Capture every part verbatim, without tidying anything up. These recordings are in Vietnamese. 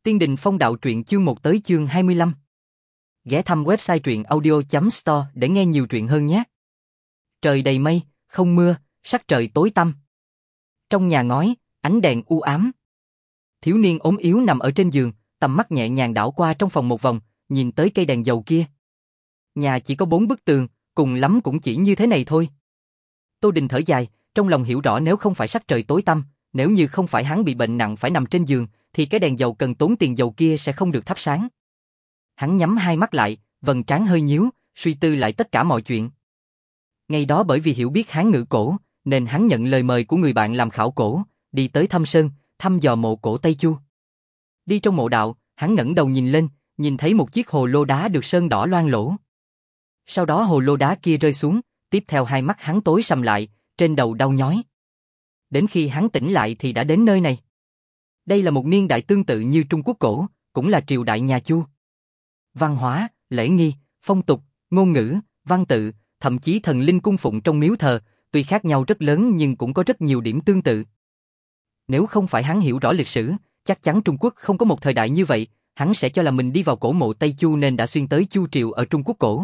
Tiên Đình Phong Đạo truyện chương một tới chương hai mươi lăm. Ghé thăm website truyện audio chấm store để nghe nhiều truyện hơn nhé. Trời đầy mây, không mưa, sắc trời tối tăm. Trong nhà ngói, ánh đèn u ám. Thiếu niên ốm yếu nằm ở trên giường, tầm mắt nhẹ nhàng đảo qua trong phòng một vòng, nhìn tới cây đèn dầu kia. Nhà chỉ có bốn bức tường, cùng lắm cũng chỉ như thế này thôi. Tô Đình thở dài, trong lòng hiểu rõ nếu không phải sắc trời tối tăm, nếu như không phải hắn bị bệnh nặng phải nằm trên giường, thì cái đèn dầu cần tốn tiền dầu kia sẽ không được thắp sáng. Hắn nhắm hai mắt lại, vầng trán hơi nhíu, suy tư lại tất cả mọi chuyện. Ngày đó bởi vì hiểu biết Hán ngữ cổ, nên hắn nhận lời mời của người bạn làm khảo cổ, đi tới thăm sơn, thăm dò mộ cổ Tây Chu. Đi trong mộ đạo, hắn ngẩng đầu nhìn lên, nhìn thấy một chiếc hồ lô đá được sơn đỏ loang lỗ. Sau đó hồ lô đá kia rơi xuống, tiếp theo hai mắt hắn tối sầm lại, trên đầu đau nhói. Đến khi hắn tỉnh lại thì đã đến nơi này. Đây là một niên đại tương tự như Trung Quốc cổ, cũng là triều đại nhà Chu. Văn hóa, lễ nghi, phong tục, ngôn ngữ, văn tự, thậm chí thần linh cung phụng trong miếu thờ, tuy khác nhau rất lớn nhưng cũng có rất nhiều điểm tương tự. Nếu không phải hắn hiểu rõ lịch sử, chắc chắn Trung Quốc không có một thời đại như vậy, hắn sẽ cho là mình đi vào cổ mộ Tây Chu nên đã xuyên tới Chu triều ở Trung Quốc cổ.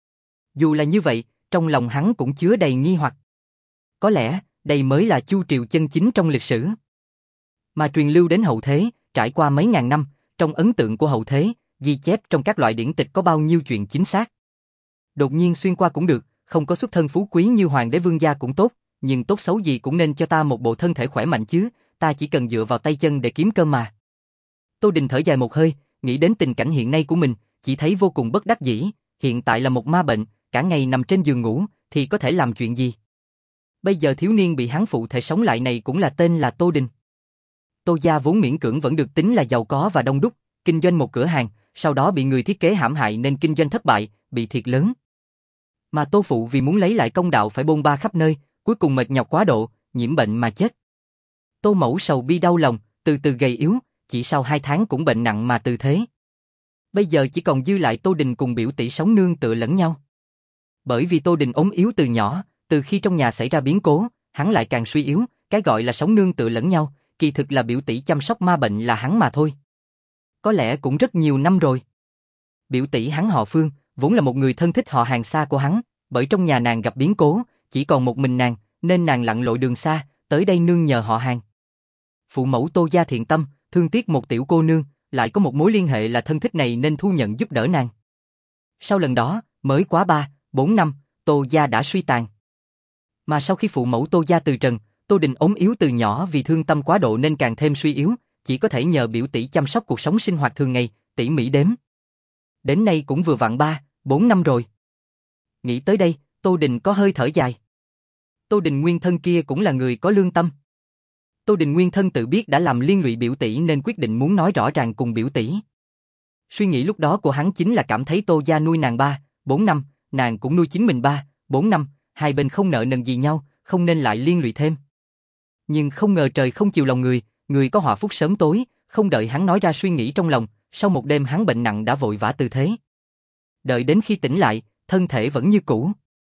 Dù là như vậy, trong lòng hắn cũng chứa đầy nghi hoặc. Có lẽ, đây mới là Chu triều chân chính trong lịch sử. Mà truyền lưu đến hậu thế, trải qua mấy ngàn năm, trong ấn tượng của hậu thế, ghi chép trong các loại điển tịch có bao nhiêu chuyện chính xác. Đột nhiên xuyên qua cũng được, không có xuất thân phú quý như hoàng đế vương gia cũng tốt, nhưng tốt xấu gì cũng nên cho ta một bộ thân thể khỏe mạnh chứ, ta chỉ cần dựa vào tay chân để kiếm cơm mà. Tô Đình thở dài một hơi, nghĩ đến tình cảnh hiện nay của mình, chỉ thấy vô cùng bất đắc dĩ, hiện tại là một ma bệnh, cả ngày nằm trên giường ngủ, thì có thể làm chuyện gì. Bây giờ thiếu niên bị hắn phụ thể sống lại này cũng là tên là Tô Đình. Tô gia vốn miễn cưỡng vẫn được tính là giàu có và đông đúc, kinh doanh một cửa hàng, sau đó bị người thiết kế hãm hại nên kinh doanh thất bại, bị thiệt lớn. Mà Tô phụ vì muốn lấy lại công đạo phải bôn ba khắp nơi, cuối cùng mệt nhọc quá độ, nhiễm bệnh mà chết. Tô mẫu sầu bi đau lòng, từ từ gầy yếu, chỉ sau hai tháng cũng bệnh nặng mà từ thế. Bây giờ chỉ còn dư lại Tô Đình cùng biểu tỷ sống nương tựa lẫn nhau. Bởi vì Tô Đình ốm yếu từ nhỏ, từ khi trong nhà xảy ra biến cố, hắn lại càng suy yếu, cái gọi là sống nương tựa lẫn nhau, kỳ thực là biểu tỷ chăm sóc ma bệnh là hắn mà thôi. Có lẽ cũng rất nhiều năm rồi. Biểu tỷ hắn họ Phương, vốn là một người thân thích họ hàng xa của hắn, bởi trong nhà nàng gặp biến cố, chỉ còn một mình nàng, nên nàng lặn lội đường xa, tới đây nương nhờ họ hàng. Phụ mẫu Tô gia thiện tâm, thương tiếc một tiểu cô nương, lại có một mối liên hệ là thân thích này nên thu nhận giúp đỡ nàng. Sau lần đó, mới quá ba, bốn năm, Tô gia đã suy tàn. Mà sau khi phụ mẫu Tô gia từ trần, Tô Đình ốm yếu từ nhỏ vì thương tâm quá độ nên càng thêm suy yếu, chỉ có thể nhờ biểu tỷ chăm sóc cuộc sống sinh hoạt thường ngày, tỉ mỉ đếm. Đến nay cũng vừa vặn ba, bốn năm rồi. Nghĩ tới đây, Tô Đình có hơi thở dài. Tô Đình nguyên thân kia cũng là người có lương tâm. Tô Đình nguyên thân tự biết đã làm liên lụy biểu tỷ nên quyết định muốn nói rõ ràng cùng biểu tỷ. Suy nghĩ lúc đó của hắn chính là cảm thấy Tô gia nuôi nàng ba, bốn năm, nàng cũng nuôi chính mình ba, bốn năm, hai bên không nợ nần gì nhau, không nên lại liên lụy thêm. Nhưng không ngờ trời không chiều lòng người, người có họa phúc sớm tối, không đợi hắn nói ra suy nghĩ trong lòng, sau một đêm hắn bệnh nặng đã vội vã từ thế. Đợi đến khi tỉnh lại, thân thể vẫn như cũ.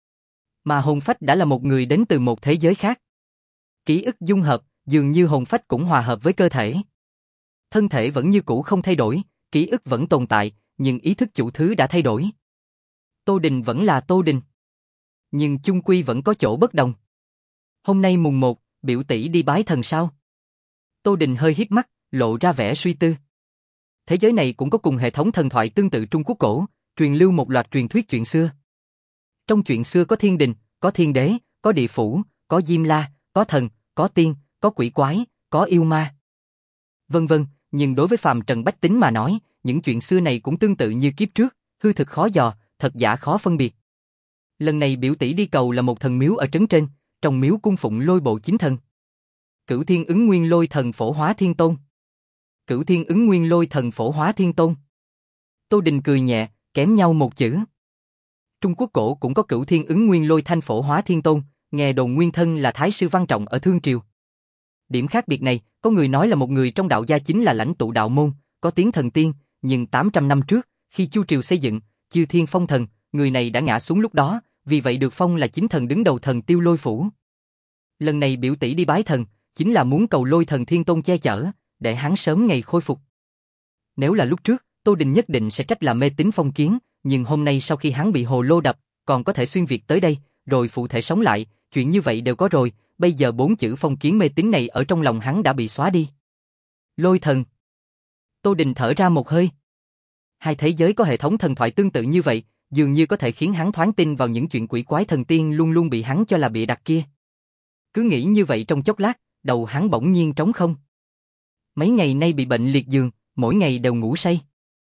Mà hồn phách đã là một người đến từ một thế giới khác. Ký ức dung hợp, dường như hồn phách cũng hòa hợp với cơ thể. Thân thể vẫn như cũ không thay đổi, ký ức vẫn tồn tại, nhưng ý thức chủ thứ đã thay đổi. Tô Đình vẫn là Tô Đình. Nhưng chung quy vẫn có chỗ bất đồng. Hôm nay mùng một, biểu tỷ đi bái thần sao? Tô Đình hơi híp mắt, lộ ra vẻ suy tư. Thế giới này cũng có cùng hệ thống thần thoại tương tự Trung Quốc cổ, truyền lưu một loạt truyền thuyết chuyện xưa. Trong chuyện xưa có thiên đình, có thiên đế, có địa phủ, có diêm la, có thần, có tiên, có quỷ quái, có yêu ma, vân vân. Nhưng đối với phàm trần bách tính mà nói, những chuyện xưa này cũng tương tự như kiếp trước, hư thực khó dò, thật giả khó phân biệt. Lần này biểu tỷ đi cầu là một thần miếu ở trấn trên, trong miếu cung phụng lôi bộ chính thần. Cửu Thiên Ứng Nguyên Lôi Thần Phổ Hóa Thiên Tôn. Cửu Thiên Ứng Nguyên Lôi Thần Phổ Hóa Thiên Tôn. Tô Đình cười nhẹ, kém nhau một chữ. Trung Quốc cổ cũng có Cửu Thiên Ứng Nguyên Lôi Thanh Phổ Hóa Thiên Tôn, nghe đồn nguyên thân là Thái sư Văn Trọng ở Thương Triều. Điểm khác biệt này, có người nói là một người trong đạo gia chính là lãnh tụ đạo môn, có tiếng thần tiên, nhưng tám trăm năm trước, khi Chu Triều xây dựng, chư thiên phong thần, người này đã ngã xuống lúc đó, vì vậy được phong là chính thần đứng đầu thần Tiêu Lôi Phủ. Lần này biểu tỷ đi bái thần, chính là muốn cầu Lôi Thần Thiên Tôn che chở, để hắn sớm ngày khôi phục. Nếu là lúc trước, Tô Đình nhất định sẽ trách là mê tín phong kiến, nhưng hôm nay sau khi hắn bị hồ lô đập, còn có thể xuyên việt tới đây, rồi phụ thể sống lại, chuyện như vậy đều có rồi, bây giờ bốn chữ phong kiến mê tín này ở trong lòng hắn đã bị xóa đi. Lôi thần. Tô Đình thở ra một hơi. Hai thế giới có hệ thống thần thoại tương tự như vậy, dường như có thể khiến hắn thoáng tin vào những chuyện quỷ quái thần tiên luôn luôn bị hắn cho là bịa đặt kia. Cứ nghĩ như vậy trong chốc lát, đầu hắn bỗng nhiên trống không. Mấy ngày nay bị bệnh liệt giường, mỗi ngày đều ngủ say.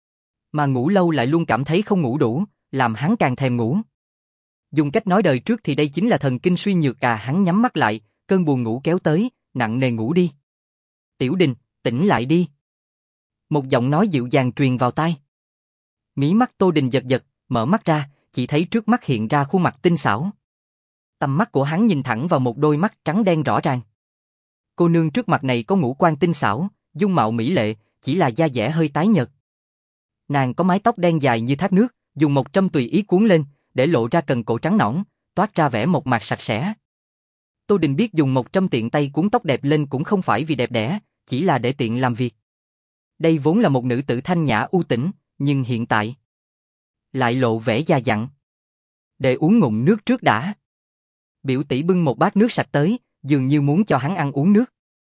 Mà ngủ lâu lại luôn cảm thấy không ngủ đủ, làm hắn càng thèm ngủ. Dùng cách nói đời trước thì đây chính là thần kinh suy nhược à, hắn nhắm mắt lại, cơn buồn ngủ kéo tới, nặng nề ngủ đi. Tiểu Đình, tỉnh lại đi. Một giọng nói dịu dàng truyền vào tai. Mí mắt Tô Đình giật giật, mở mắt ra, chỉ thấy trước mắt hiện ra khuôn mặt tinh xảo. Tầm mắt của hắn nhìn thẳng vào một đôi mắt trắng đen rõ ràng. Cô nương trước mặt này có ngũ quan tinh xảo, dung mạo mỹ lệ, chỉ là da dẻ hơi tái nhợt. Nàng có mái tóc đen dài như thác nước, dùng một trâm tùy ý cuốn lên, để lộ ra cần cổ trắng nõn, toát ra vẻ mộc mạc sạch sẽ. Tô Đình biết dùng một trâm tiện tay cuốn tóc đẹp lên cũng không phải vì đẹp đẽ, chỉ là để tiện làm việc. Đây vốn là một nữ tử thanh nhã u tĩnh, nhưng hiện tại lại lộ vẻ già dặn. Để uống ngụm nước trước đã. Biểu tỷ bưng một bát nước sạch tới, dường như muốn cho hắn ăn uống nước.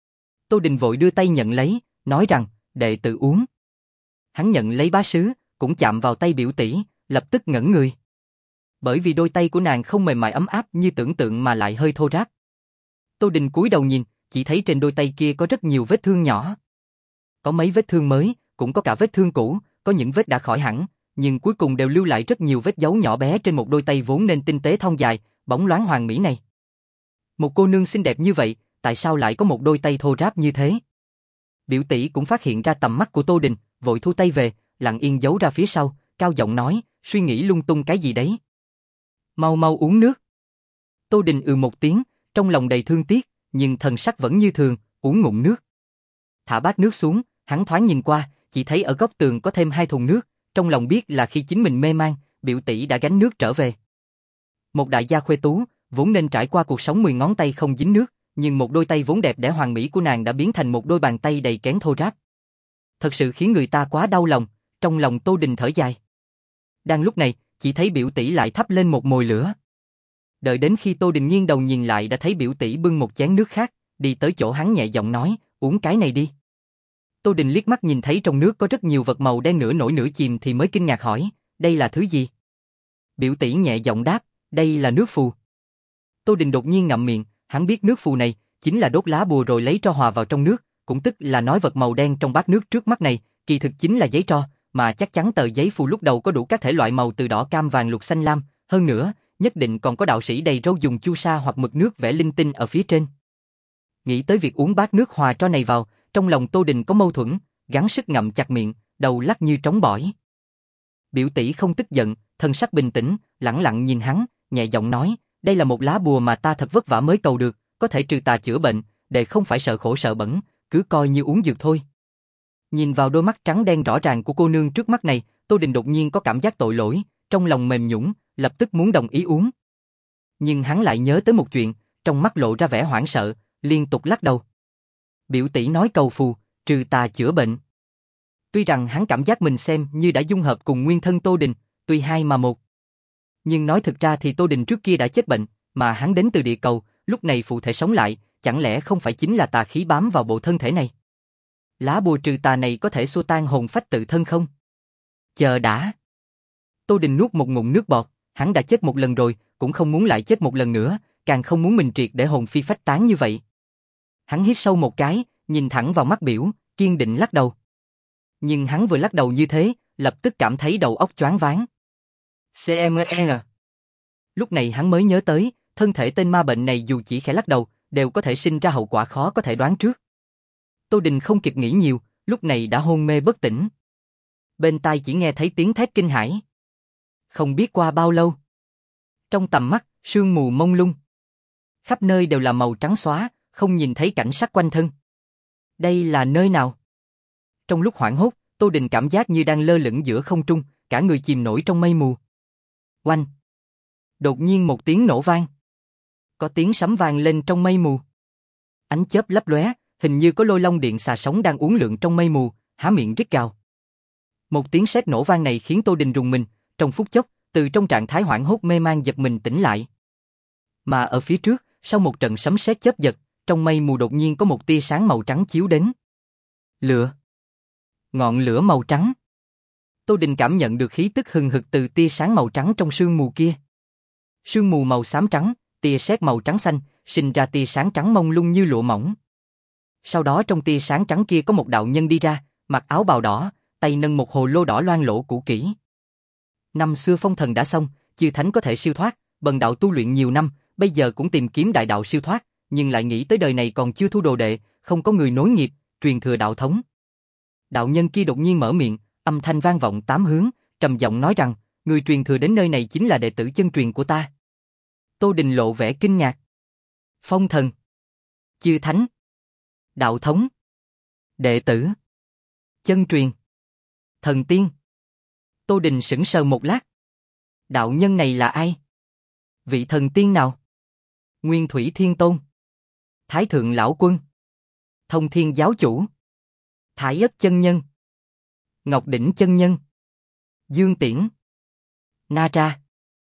Tô Đình vội đưa tay nhận lấy, nói rằng, đệ tự uống. Hắn nhận lấy bá sứ, cũng chạm vào tay biểu tỷ, lập tức ngẩn người. Bởi vì đôi tay của nàng không mềm mại ấm áp như tưởng tượng mà lại hơi thô ráp. Tô Đình cúi đầu nhìn, chỉ thấy trên đôi tay kia có rất nhiều vết thương nhỏ. Có mấy vết thương mới, cũng có cả vết thương cũ, có những vết đã khỏi hẳn, nhưng cuối cùng đều lưu lại rất nhiều vết dấu nhỏ bé trên một đôi tay vốn nên tinh tế thon dài, bóng loáng hoàn mỹ này. Một cô nương xinh đẹp như vậy, tại sao lại có một đôi tay thô ráp như thế? Biểu tỷ cũng phát hiện ra tầm mắt của Tô Đình, vội thu tay về, lặng yên giấu ra phía sau, cao giọng nói, suy nghĩ lung tung cái gì đấy. Mau mau uống nước. Tô Đình ừ một tiếng, trong lòng đầy thương tiếc, nhưng thần sắc vẫn như thường, uống ngụm nước. Thả bát nước xuống, hắn thoáng nhìn qua, chỉ thấy ở góc tường có thêm hai thùng nước, trong lòng biết là khi chính mình mê man, biểu tỷ đã gánh nước trở về. Một đại gia khuê tú, vốn nên trải qua cuộc sống mười ngón tay không dính nước, nhưng một đôi tay vốn đẹp đẽ hoàn mỹ của nàng đã biến thành một đôi bàn tay đầy kén thô ráp. Thật sự khiến người ta quá đau lòng, trong lòng Tô Đình thở dài. Đang lúc này, chỉ thấy biểu tỷ lại thắp lên một mồi lửa. Đợi đến khi Tô Đình nghiêng đầu nhìn lại đã thấy biểu tỷ bưng một chén nước khác, đi tới chỗ hắn nhẹ giọng nói, uống cái này đi. Tô Đình liếc mắt nhìn thấy trong nước có rất nhiều vật màu đen nửa nổi nửa chìm thì mới kinh ngạc hỏi, đây là thứ gì? Biểu tỷ nhẹ giọng đáp, đây là nước phù. Tô Đình đột nhiên ngậm miệng, hắn biết nước phù này chính là đốt lá bùa rồi lấy tro hòa vào trong nước, cũng tức là nói vật màu đen trong bát nước trước mắt này, kỳ thực chính là giấy tro, mà chắc chắn tờ giấy phù lúc đầu có đủ các thể loại màu từ đỏ cam vàng lục xanh lam, hơn nữa, nhất định còn có đạo sĩ đầy râu dùng chu sa hoặc mực nước vẽ linh tinh ở phía trên. Nghĩ tới việc uống bát nước hòa tro này vào, trong lòng Tô Đình có mâu thuẫn, gắng sức ngậm chặt miệng, đầu lắc như trống bỏi. Biểu tỷ không tức giận, thân sắc bình tĩnh, lẳng lặng nhìn hắn, nhẹ giọng nói, đây là một lá bùa mà ta thật vất vả mới cầu được, có thể trừ tà chữa bệnh, để không phải sợ khổ sợ bẩn, cứ coi như uống dược thôi. Nhìn vào đôi mắt trắng đen rõ ràng của cô nương trước mắt này, Tô Đình đột nhiên có cảm giác tội lỗi, trong lòng mềm nhũn, lập tức muốn đồng ý uống. Nhưng hắn lại nhớ tới một chuyện, trong mắt lộ ra vẻ hoảng sợ, liên tục lắc đầu. Biểu tỷ nói cầu phù, trừ tà chữa bệnh. Tuy rằng hắn cảm giác mình xem như đã dung hợp cùng nguyên thân Tô Đình, tuy hai mà một. Nhưng nói thực ra thì Tô Đình trước kia đã chết bệnh, mà hắn đến từ địa cầu, lúc này phụ thể sống lại, chẳng lẽ không phải chính là tà khí bám vào bộ thân thể này? Lá bùa trừ tà này có thể xua tan hồn phách tự thân không? Chờ đã. Tô Đình nuốt một ngụm nước bọt, hắn đã chết một lần rồi, cũng không muốn lại chết một lần nữa, càng không muốn mình triệt để hồn phi phách tán như vậy. Hắn hít sâu một cái, nhìn thẳng vào mắt biểu, kiên định lắc đầu. Nhưng hắn vừa lắc đầu như thế, lập tức cảm thấy đầu óc choáng váng. xê em en. Lúc này hắn mới nhớ tới, thân thể tên ma bệnh này dù chỉ khẽ lắc đầu, đều có thể sinh ra hậu quả khó có thể đoán trước. Tô Đình không kịp nghĩ nhiều, lúc này đã hôn mê bất tỉnh. Bên tai chỉ nghe thấy tiếng thét kinh hãi. Không biết qua bao lâu. Trong tầm mắt, sương mù mông lung. Khắp nơi đều là màu trắng xóa, không nhìn thấy cảnh sắc quanh thân. Đây là nơi nào? Trong lúc hoảng hốt, Tô Đình cảm giác như đang lơ lửng giữa không trung, cả người chìm nổi trong mây mù. Oanh! Đột nhiên một tiếng nổ vang. Có tiếng sấm vang lên trong mây mù. Ánh chớp lấp lóe, hình như có lôi long điện xà sống đang uốn lượn trong mây mù, há miệng rít gào. Một tiếng sét nổ vang này khiến Tô Đình rùng mình, trong phút chốc, từ trong trạng thái hoảng hốt mê man giật mình tỉnh lại. Mà ở phía trước, sau một trận sấm sét chớp giật, trong mây mù đột nhiên có một tia sáng màu trắng chiếu đến. Lửa. Ngọn lửa màu trắng. Tô Đình cảm nhận được khí tức hừng hực từ tia sáng màu trắng trong sương mù kia. Sương mù màu xám trắng, tia sét màu trắng xanh, sinh ra tia sáng trắng mông lung như lụa mỏng. Sau đó trong tia sáng trắng kia có một đạo nhân đi ra, mặc áo bào đỏ, tay nâng một hồ lô đỏ loang lổ cũ kỹ. Năm xưa phong thần đã xong, chư thánh có thể siêu thoát, bần đạo tu luyện nhiều năm, bây giờ cũng tìm kiếm đại đạo siêu thoát, nhưng lại nghĩ tới đời này còn chưa thu đồ đệ, không có người nối nghiệp, truyền thừa đạo thống. Đạo nhân kia đột nhiên mở miệng, âm thanh vang vọng tám hướng, trầm giọng nói rằng, người truyền thừa đến nơi này chính là đệ tử chân truyền của ta. Tô Đình lộ vẻ kinh ngạc. Phong thần, chư thánh, đạo thống, đệ tử, chân truyền, thần tiên. Tô Đình sững sờ một lát. Đạo nhân này là ai? Vị thần tiên nào? Nguyên Thủy Thiên Tôn, Thái Thượng Lão Quân, Thông Thiên Giáo Chủ, Thái Ất Chân Nhân, Ngọc Đỉnh Chân Nhân, Dương Tiễn, Na Tra,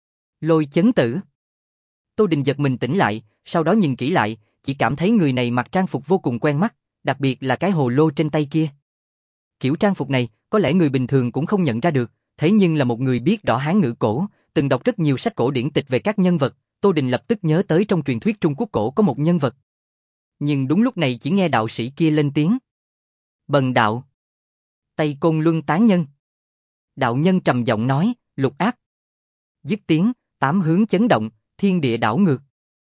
Lôi Chấn Tử. Tô Đình giật mình tỉnh lại, sau đó nhìn kỹ lại, chỉ cảm thấy người này mặc trang phục vô cùng quen mắt, đặc biệt là cái hồ lô trên tay kia. Kiểu trang phục này, có lẽ người bình thường cũng không nhận ra được, thế nhưng là một người biết rõ Hán ngữ cổ, từng đọc rất nhiều sách cổ điển tịch về các nhân vật, Tô Đình lập tức nhớ tới trong truyền thuyết Trung Quốc cổ có một nhân vật. Nhưng đúng lúc này chỉ nghe đạo sĩ kia lên tiếng. Bần đạo, Tây Côn Luân tán nhân. Đạo nhân trầm giọng nói, lục áp. Dứt tiếng, tám hướng chấn động, thiên địa đảo ngược.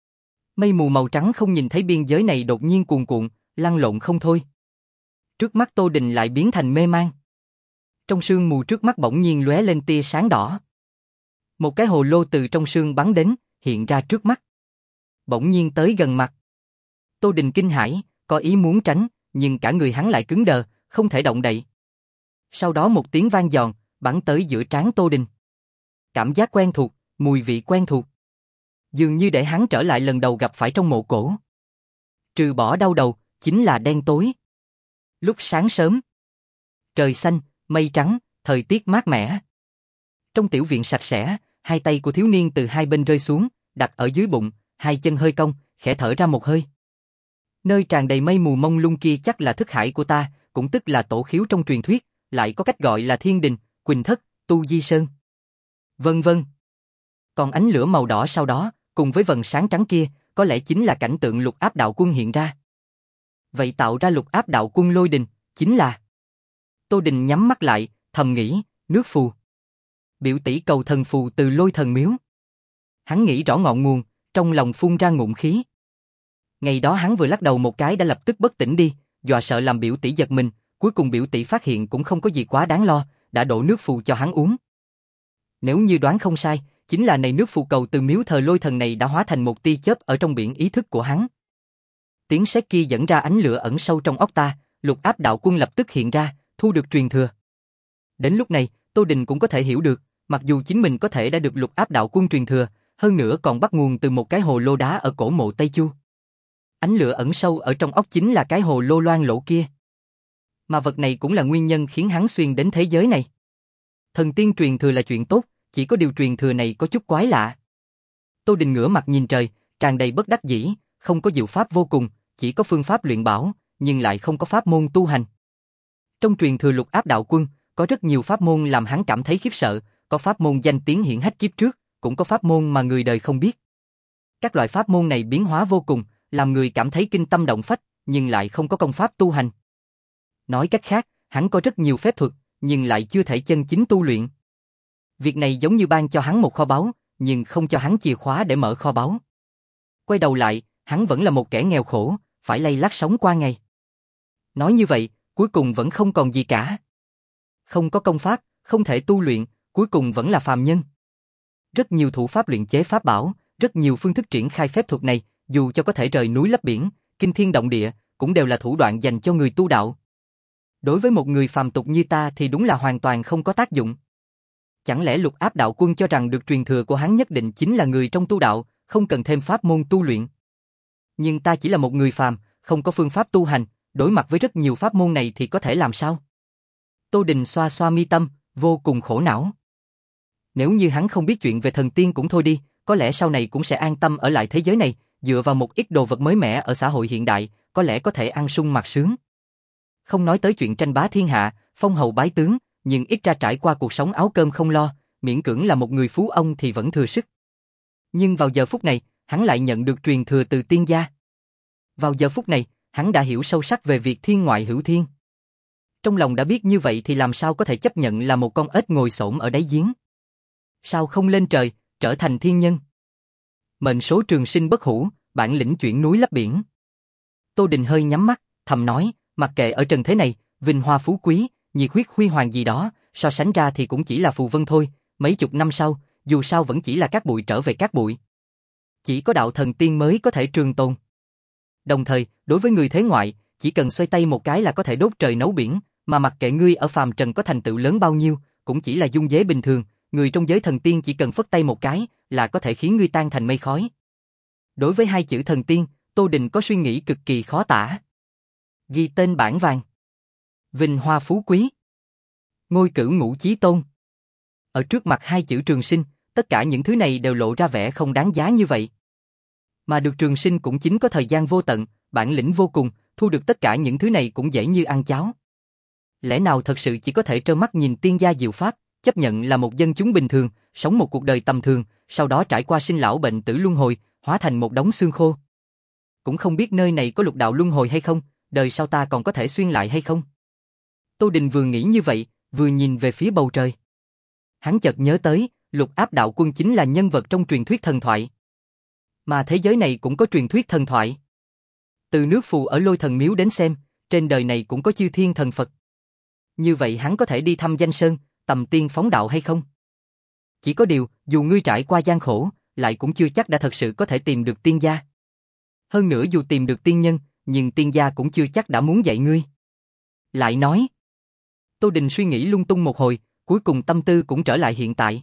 Mây mù màu trắng không nhìn thấy biên giới này đột nhiên cuồn cuộn, lăn lộn không thôi. Trước mắt Tô Đình lại biến thành mê man. Trong sương mù trước mắt bỗng nhiên lóe lên tia sáng đỏ. Một cái hồ lô từ trong sương bắn đến, hiện ra trước mắt. Bỗng nhiên tới gần mặt. Tô Đình kinh hãi, có ý muốn tránh, nhưng cả người hắn lại cứng đờ, không thể động đậy. Sau đó một tiếng vang giòn, bắn tới giữa trán Tô Đình. Cảm giác quen thuộc, mùi vị quen thuộc. Dường như để hắn trở lại lần đầu gặp phải trong mộ cổ. Trừ bỏ đau đầu, chính là đen tối. Lúc sáng sớm, trời xanh, mây trắng, thời tiết mát mẻ. Trong tiểu viện sạch sẽ, hai tay của thiếu niên từ hai bên rơi xuống, đặt ở dưới bụng, hai chân hơi cong, khẽ thở ra một hơi. Nơi tràn đầy mây mù mông lung kia chắc là thức hải của ta, cũng tức là tổ khiếu trong truyền thuyết, lại có cách gọi là thiên đình, quỳnh thất, tu di sơn. Vân vân. Còn ánh lửa màu đỏ sau đó, cùng với vầng sáng trắng kia, có lẽ chính là cảnh tượng lục áp đạo quân hiện ra. Vậy tạo ra lục áp đạo quân lôi đình, chính là... Tô Đình nhắm mắt lại, thầm nghĩ, nước phù. Biểu tỷ cầu thần phù từ lôi thần miếu. Hắn nghĩ rõ ngọn nguồn, trong lòng phun ra ngụm khí. Ngày đó hắn vừa lắc đầu một cái đã lập tức bất tỉnh đi, dọa sợ làm biểu tỷ giật mình, cuối cùng biểu tỷ phát hiện cũng không có gì quá đáng lo, đã đổ nước phù cho hắn uống. Nếu như đoán không sai, chính là này nước phù cầu từ miếu thờ lôi thần này đã hóa thành một tia chớp ở trong biển ý thức của hắn. Tiếng sét kia dẫn ra ánh lửa ẩn sâu trong óc ta, lục áp đạo quân lập tức hiện ra, thu được truyền thừa. Đến lúc này, Tô Đình cũng có thể hiểu được, mặc dù chính mình có thể đã được lục áp đạo quân truyền thừa, hơn nữa còn bắt nguồn từ một cái hồ lô đá ở cổ mộ Tây Chu. Ánh lửa ẩn sâu ở trong óc chính là cái hồ lô loang lỗ kia. Mà vật này cũng là nguyên nhân khiến hắn xuyên đến thế giới này. Thần tiên truyền thừa là chuyện tốt, chỉ có điều truyền thừa này có chút quái lạ. Tô Đình ngửa mặt nhìn trời, tràn đầy bất đắc dĩ, không có diệu pháp vô cùng, chỉ có phương pháp luyện bảo, nhưng lại không có pháp môn tu hành. Trong truyền thừa lục áp đạo quân, có rất nhiều pháp môn làm hắn cảm thấy khiếp sợ, có pháp môn danh tiếng hiển hách kiếp trước, cũng có pháp môn mà người đời không biết. Các loại pháp môn này biến hóa vô cùng, làm người cảm thấy kinh tâm động phách, nhưng lại không có công pháp tu hành. Nói cách khác, hắn có rất nhiều phép thuật, nhưng lại chưa thể chân chính tu luyện. Việc này giống như ban cho hắn một kho báu, nhưng không cho hắn chìa khóa để mở kho báu. Quay đầu lại, hắn vẫn là một kẻ nghèo khổ, phải lay lắt sống qua ngày. Nói như vậy, cuối cùng vẫn không còn gì cả. Không có công pháp, không thể tu luyện, cuối cùng vẫn là phàm nhân. Rất nhiều thủ pháp luyện chế pháp bảo, rất nhiều phương thức triển khai phép thuật này, dù cho có thể rời núi lấp biển, kinh thiên động địa, cũng đều là thủ đoạn dành cho người tu đạo. Đối với một người phàm tục như ta thì đúng là hoàn toàn không có tác dụng. Chẳng lẽ lục áp đạo quân cho rằng được truyền thừa của hắn nhất định chính là người trong tu đạo, không cần thêm pháp môn tu luyện. Nhưng ta chỉ là một người phàm, không có phương pháp tu hành, đối mặt với rất nhiều pháp môn này thì có thể làm sao? Tô Đình xoa xoa mi tâm, vô cùng khổ não. Nếu như hắn không biết chuyện về thần tiên cũng thôi đi, có lẽ sau này cũng sẽ an tâm ở lại thế giới này, dựa vào một ít đồ vật mới mẻ ở xã hội hiện đại, có lẽ có thể ăn sung mặc sướng. Không nói tới chuyện tranh bá thiên hạ, phong hầu bái tướng, nhưng ít ra trải qua cuộc sống áo cơm không lo, miễn cưỡng là một người phú ông thì vẫn thừa sức. Nhưng vào giờ phút này, hắn lại nhận được truyền thừa từ tiên gia. Vào giờ phút này, hắn đã hiểu sâu sắc về việc thiên ngoại hữu thiên. Trong lòng đã biết như vậy thì làm sao có thể chấp nhận là một con ếch ngồi xổm ở đáy giếng. Sao không lên trời, trở thành thiên nhân? Mệnh số trường sinh bất hủ, bản lĩnh chuyển núi lấp biển. Tô Đình hơi nhắm mắt, thầm nói, mặc kệ ở trần thế này, vinh hoa phú quý, nhiệt huyết huy hoàng gì đó, so sánh ra thì cũng chỉ là phù vân thôi, mấy chục năm sau, dù sao vẫn chỉ là cát bụi trở về cát bụi. Chỉ có đạo thần tiên mới có thể trường tồn. Đồng thời, đối với người thế ngoại, chỉ cần xoay tay một cái là có thể đốt trời nấu biển, mà mặc kệ ngươi ở phàm trần có thành tựu lớn bao nhiêu, cũng chỉ là dung dế bình thường, người trong giới thần tiên chỉ cần phất tay một cái là có thể khiến ngươi tan thành mây khói. Đối với hai chữ thần tiên, Tô Đình có suy nghĩ cực kỳ khó tả. Ghi tên bảng vàng, vinh hoa phú quý, ngôi cửu ngũ chí tôn. Ở trước mặt hai chữ trường sinh, tất cả những thứ này đều lộ ra vẻ không đáng giá như vậy. Mà được trường sinh cũng chính có thời gian vô tận, bản lĩnh vô cùng, thu được tất cả những thứ này cũng dễ như ăn cháo. Lẽ nào thật sự chỉ có thể trơ mắt nhìn tiên gia diệu pháp, chấp nhận là một dân chúng bình thường, sống một cuộc đời tầm thường, sau đó trải qua sinh lão bệnh tử luân hồi, hóa thành một đống xương khô. Cũng không biết nơi này có lục đạo luân hồi hay không, đời sau ta còn có thể xuyên lại hay không. Tô Đình vừa nghĩ như vậy, vừa nhìn về phía bầu trời. Hắn chợt nhớ tới, Lục Áp đạo quân chính là nhân vật trong truyền thuyết thần thoại. Mà thế giới này cũng có truyền thuyết thần thoại. Từ nước phù ở Lôi Thần Miếu đến xem, trên đời này cũng có chư thiên thần Phật. Như vậy hắn có thể đi thăm danh sơn, tầm tiên phóng đạo hay không? Chỉ có điều, dù ngươi trải qua gian khổ, lại cũng chưa chắc đã thật sự có thể tìm được tiên gia. Hơn nữa dù tìm được tiên nhân, nhưng tiên gia cũng chưa chắc đã muốn dạy ngươi. Lại nói, Tô Đình suy nghĩ lung tung một hồi, cuối cùng tâm tư cũng trở lại hiện tại.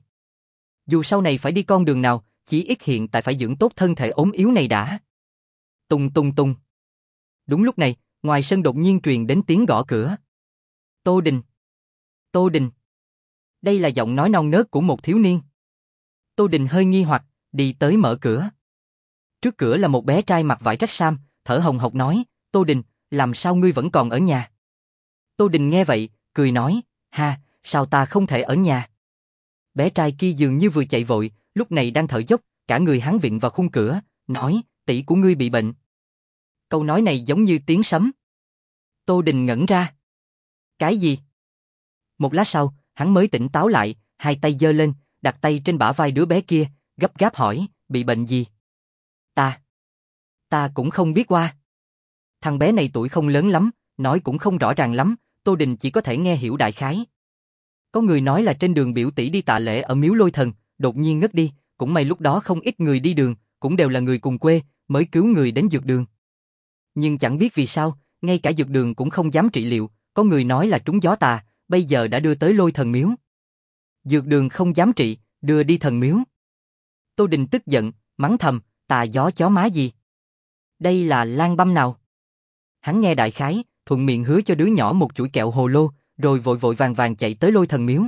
Dù sau này phải đi con đường nào, chỉ ít hiện tại phải dưỡng tốt thân thể ốm yếu này đã. Tung tung tung. Đúng lúc này, ngoài sân đột nhiên truyền đến tiếng gõ cửa. Tô Đình. Tô Đình. Đây là giọng nói non nớt của một thiếu niên. Tô Đình hơi nghi hoặc, đi tới mở cửa. Trước cửa là một bé trai mặc vải rách sam, thở hồng hộc nói, Tô Đình, làm sao ngươi vẫn còn ở nhà? Tô Đình nghe vậy, cười nói, ha, sao ta không thể ở nhà? Bé trai kia dường như vừa chạy vội, lúc này đang thở dốc, cả người hắn vịn vào khung cửa, nói, tỷ của ngươi bị bệnh. Câu nói này giống như tiếng sấm. Tô Đình ngẩn ra. Cái gì? Một lát sau, hắn mới tỉnh táo lại, hai tay giơ lên, đặt tay trên bả vai đứa bé kia, gấp gáp hỏi, bị bệnh gì? Ta. Ta cũng không biết qua. Thằng bé này tuổi không lớn lắm, nói cũng không rõ ràng lắm, Tô Đình chỉ có thể nghe hiểu đại khái. Có người nói là trên đường biểu tỷ đi tạ lễ ở miếu Lôi Thần, đột nhiên ngất đi, cũng may lúc đó không ít người đi đường, cũng đều là người cùng quê, mới cứu người đến dược đường. Nhưng chẳng biết vì sao, ngay cả dược đường cũng không dám trị liệu, có người nói là trúng gió tà, bây giờ đã đưa tới Lôi Thần miếu. Dược đường không dám trị, đưa đi thần miếu. Tô Đình tức giận, mắng thầm, tà gió chó má gì? Đây là lang băm nào? Hắn nghe đại khái, thuận miệng hứa cho đứa nhỏ một chuỗi kẹo hồ lô, rồi vội vội vàng vàng chạy tới Lôi Thần miếu.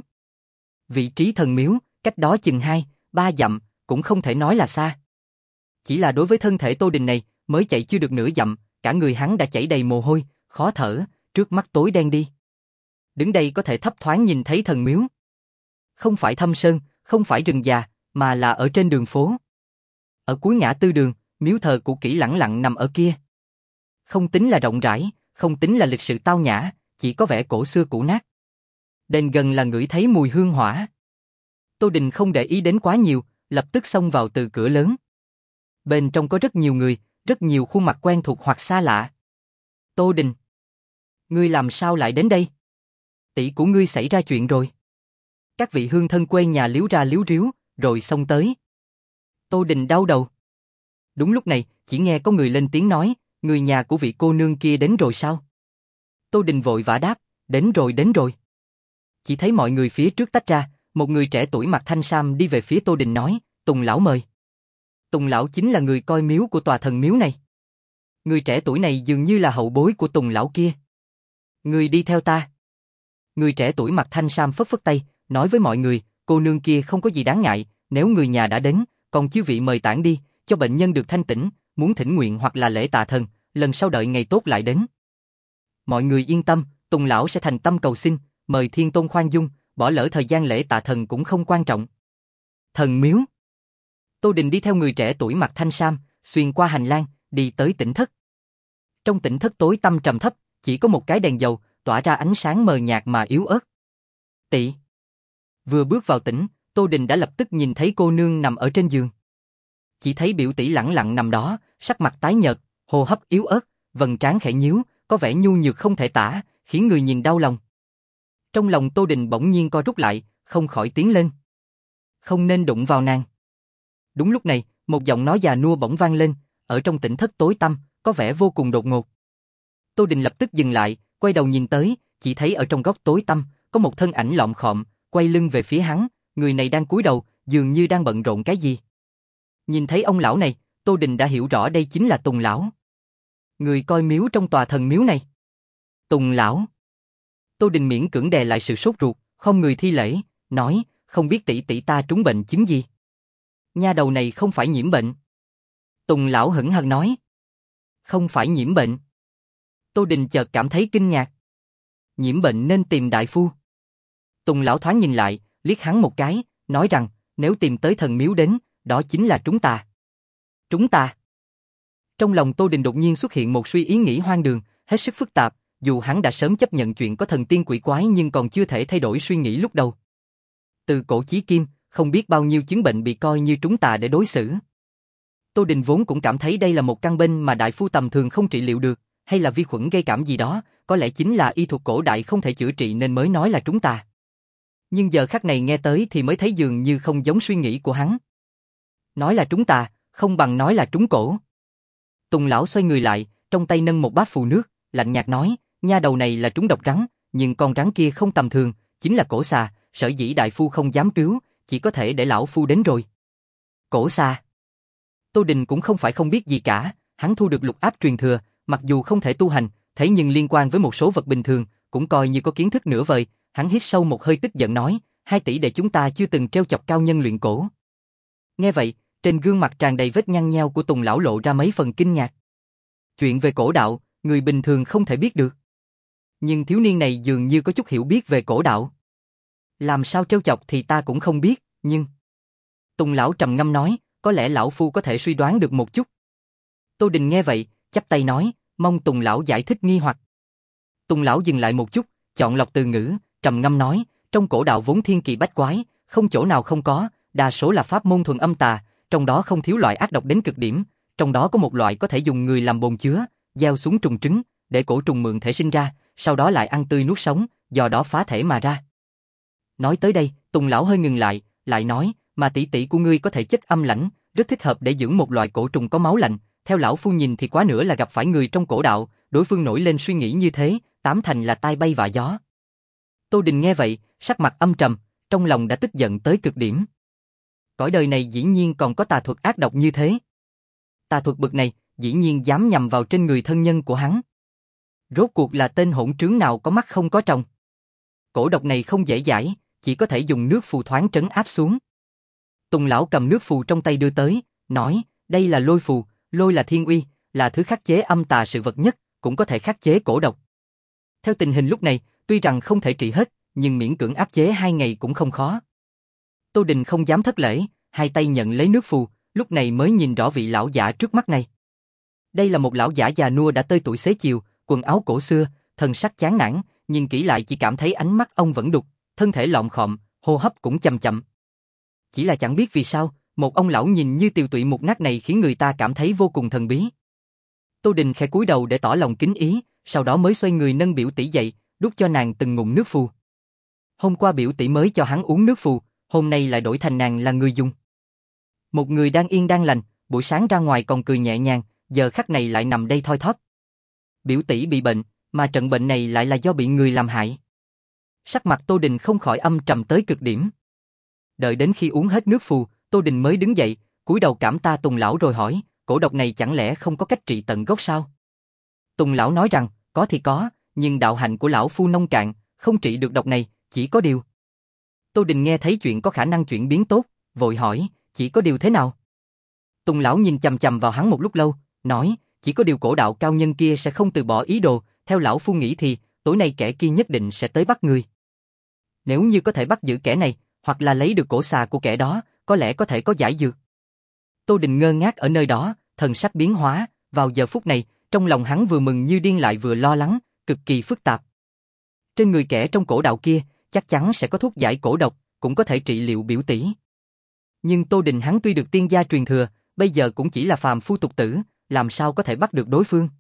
Vị trí thần miếu, cách đó chừng hai, ba dặm, cũng không thể nói là xa. Chỉ là đối với thân thể Tô Đình này, mới chạy chưa được nửa dặm, cả người hắn đã chảy đầy mồ hôi, khó thở, trước mắt tối đen đi. Đứng đây có thể thấp thoáng nhìn thấy thần miếu. Không phải thâm sơn, không phải rừng già, mà là ở trên đường phố. Ở cuối ngã tư đường, miếu thờ cũ kỹ lẳng lặng nằm ở kia. Không tính là rộng rãi, không tính là lịch sự tao nhã, chỉ có vẻ cổ xưa cũ nát. Đến gần là ngửi thấy mùi hương hỏa. Tô Đình không để ý đến quá nhiều, lập tức xông vào từ cửa lớn. Bên trong có rất nhiều người, rất nhiều khuôn mặt quen thuộc hoặc xa lạ. Tô Đình, ngươi làm sao lại đến đây? Tỷ của ngươi xảy ra chuyện rồi. Các vị hương thân quê nhà liếu ra liếu riếu, rồi xông tới. Tô Đình đau đầu. Đúng lúc này, chỉ nghe có người lên tiếng nói, người nhà của vị cô nương kia đến rồi sao? Tô Đình vội vã đáp, đến rồi đến rồi. Chỉ thấy mọi người phía trước tách ra, một người trẻ tuổi mặc thanh sam đi về phía Tô Đình nói, Tùng lão mời. Tùng lão chính là người coi miếu của tòa thần miếu này. Người trẻ tuổi này dường như là hậu bối của Tùng lão kia. Người đi theo ta. Người trẻ tuổi mặc thanh sam phất phất tay, nói với mọi người, cô nương kia không có gì đáng ngại, nếu người nhà đã đến, còn chư vị mời tản đi, cho bệnh nhân được thanh tĩnh, muốn thỉnh nguyện hoặc là lễ tạ thần, lần sau đợi ngày tốt lại đến. Mọi người yên tâm, Tùng lão sẽ thành tâm cầu xin, mời Thiên Tôn khoan dung, bỏ lỡ thời gian lễ tạ thần cũng không quan trọng. Thần miếu. Tô Đình đi theo người trẻ tuổi mặc thanh sam, xuyên qua hành lang, đi tới tỉnh thất. Trong tỉnh thất tối tăm trầm thấp, chỉ có một cái đèn dầu, tỏa ra ánh sáng mờ nhạt mà yếu ớt. Tỷ. Vừa bước vào tỉnh, Tô Đình đã lập tức nhìn thấy cô nương nằm ở trên giường. Chỉ thấy biểu tỷ lẳng lặng nằm đó, sắc mặt tái nhợt, hô hấp yếu ớt, vầng trán khẽ nhíu, có vẻ nhu nhược không thể tả, khiến người nhìn đau lòng. Trong lòng Tô Đình bỗng nhiên co rút lại, không khỏi tiến lên. Không nên đụng vào nàng. Đúng lúc này, một giọng nói già nua bỗng vang lên, ở trong tỉnh thất tối tăm, có vẻ vô cùng đột ngột. Tô Đình lập tức dừng lại, quay đầu nhìn tới, chỉ thấy ở trong góc tối tăm, có một thân ảnh lọm khọm, quay lưng về phía hắn, người này đang cúi đầu, dường như đang bận rộn cái gì. Nhìn thấy ông lão này, Tô Đình đã hiểu rõ đây chính là Tùng lão. Người coi miếu trong tòa thần miếu này. Tùng lão. Tô Đình miễn cưỡng đè lại sự sốt ruột, không người thi lễ, nói, không biết tỷ tỷ ta trúng bệnh chứng gì. Nha đầu này không phải nhiễm bệnh. Tùng lão hững hờ nói. Không phải nhiễm bệnh. Tô Đình chợt cảm thấy kinh ngạc. Nhiễm bệnh nên tìm đại phu. Tùng lão thoáng nhìn lại, liếc hắn một cái, nói rằng, nếu tìm tới thần miếu đến, đó chính là chúng ta. Chúng ta. Trong lòng Tô Đình đột nhiên xuất hiện một suy ý nghĩ hoang đường, hết sức phức tạp, dù hắn đã sớm chấp nhận chuyện có thần tiên quỷ quái nhưng còn chưa thể thay đổi suy nghĩ lúc đầu. Từ cổ chí kim, không biết bao nhiêu chứng bệnh bị coi như trúng tà để đối xử. Tô Đình vốn cũng cảm thấy đây là một căn bệnh mà đại phu tầm thường không trị liệu được, hay là vi khuẩn gây cảm gì đó, có lẽ chính là y thuật cổ đại không thể chữa trị nên mới nói là trúng tà. Nhưng giờ khắc này nghe tới thì mới thấy dường như không giống suy nghĩ của hắn. Nói là trúng tà, không bằng nói là trúng cổ. Tùng lão xoay người lại, trong tay nâng một bát phù nước, lạnh nhạt nói, nha đầu này là trúng độc rắn, nhưng con rắn kia không tầm thường, chính là cổ xà, sở dĩ đại phu không dám cứu, chỉ có thể để lão phu đến rồi. Cổ xà. Tô Đình cũng không phải không biết gì cả, hắn thu được lục áp truyền thừa, mặc dù không thể tu hành, thế nhưng liên quan với một số vật bình thường, cũng coi như có kiến thức nửa vời. Hắn hít sâu một hơi tức giận nói, hai tỷ đệ chúng ta chưa từng treo chọc cao nhân luyện cổ. Nghe vậy, trên gương mặt tràn đầy vết nhăn nheo của Tùng lão lộ ra mấy phần kinh ngạc. Chuyện về cổ đạo, người bình thường không thể biết được. Nhưng thiếu niên này dường như có chút hiểu biết về cổ đạo. Làm sao treo chọc thì ta cũng không biết, nhưng... Tùng lão trầm ngâm nói, có lẽ lão phu có thể suy đoán được một chút. Tô Đình nghe vậy, chắp tay nói, mong Tùng lão giải thích nghi hoặc. Tùng lão dừng lại một chút, chọn lọc từ ngữ, trầm ngâm nói, trong cổ đạo vốn thiên kỳ bách quái, không chỗ nào không có, đa số là pháp môn thuần âm tà, trong đó không thiếu loại ác độc đến cực điểm, trong đó có một loại có thể dùng người làm bồn chứa, gieo xuống trùng trứng, để cổ trùng mượn thể sinh ra, sau đó lại ăn tươi nuốt sống, do đó phá thể mà ra. Nói tới đây, Tùng lão hơi ngừng lại, lại nói, mà tỷ tỷ của ngươi có thể chất âm lãnh, rất thích hợp để dưỡng một loại cổ trùng có máu lạnh, theo lão phu nhìn thì quá nữa là gặp phải người trong cổ đạo, đối phương nổi lên suy nghĩ như thế, tám thành là tai bay vạ gió. Tô Đình nghe vậy, sắc mặt âm trầm, trong lòng đã tức giận tới cực điểm. Cõi đời này dĩ nhiên còn có tà thuật ác độc như thế. Tà thuật bực này, dĩ nhiên dám nhằm vào trên người thân nhân của hắn. Rốt cuộc là tên hỗn trướng nào có mắt không có tròng. Cổ độc này không dễ giải, chỉ có thể dùng nước phù thoáng trấn áp xuống. Tùng lão cầm nước phù trong tay đưa tới, nói, đây là lôi phù, lôi là thiên uy, là thứ khắc chế âm tà sự vật nhất, cũng có thể khắc chế cổ độc. Theo tình hình lúc này, tuy rằng không thể trị hết, nhưng miễn cưỡng áp chế hai ngày cũng không khó. Tô Đình không dám thất lễ, hai tay nhận lấy nước phù, lúc này mới nhìn rõ vị lão giả trước mắt này. Đây là một lão giả già nua đã tơi tuổi xế chiều, quần áo cổ xưa, thân sắc chán nản, nhìn kỹ lại chỉ cảm thấy ánh mắt ông vẫn đục, thân thể lọm khọm, hô hấp cũng chậm chậm. Chỉ là chẳng biết vì sao, một ông lão nhìn như tiều tụy mục nát này khiến người ta cảm thấy vô cùng thần bí. Tô Đình khẽ cúi đầu để tỏ lòng kính ý, sau đó mới xoay người nâng biểu tỷ dậy, đút cho nàng từng ngụm nước phù. Hôm qua biểu tỷ mới cho hắn uống nước phù, hôm nay lại đổi thành nàng là người dùng. Một người đang yên đang lành, buổi sáng ra ngoài còn cười nhẹ nhàng, giờ khắc này lại nằm đây thoi thóp. Biểu tỷ bị bệnh, mà trận bệnh này lại là do bị người làm hại. Sắc mặt Tô Đình không khỏi âm trầm tới cực điểm. Đợi đến khi uống hết nước phù, Tô Đình mới đứng dậy, cúi đầu cảm ta Tùng lão rồi hỏi, cổ độc này chẳng lẽ không có cách trị tận gốc sao? Tùng lão nói rằng, có thì có, nhưng đạo hạnh của lão phu nông cạn, không trị được độc này, chỉ có điều. Tô Đình nghe thấy chuyện có khả năng chuyển biến tốt, vội hỏi, chỉ có điều thế nào? Tùng lão nhìn chằm chằm vào hắn một lúc lâu, nói, chỉ có điều cổ đạo cao nhân kia sẽ không từ bỏ ý đồ, theo lão phu nghĩ thì, tối nay kẻ kia nhất định sẽ tới bắt người. Nếu như có thể bắt giữ kẻ này, hoặc là lấy được cổ xà của kẻ đó, có lẽ có thể có giải dược. Tô Đình ngơ ngác ở nơi đó, thần sắc biến hóa, vào giờ phút này, trong lòng hắn vừa mừng như điên lại vừa lo lắng, cực kỳ phức tạp. Trên người kẻ trong cổ đạo kia, chắc chắn sẽ có thuốc giải cổ độc, cũng có thể trị liệu biểu tỷ. Nhưng Tô Đình hắn tuy được tiên gia truyền thừa, bây giờ cũng chỉ là phàm phu tục tử, làm sao có thể bắt được đối phương.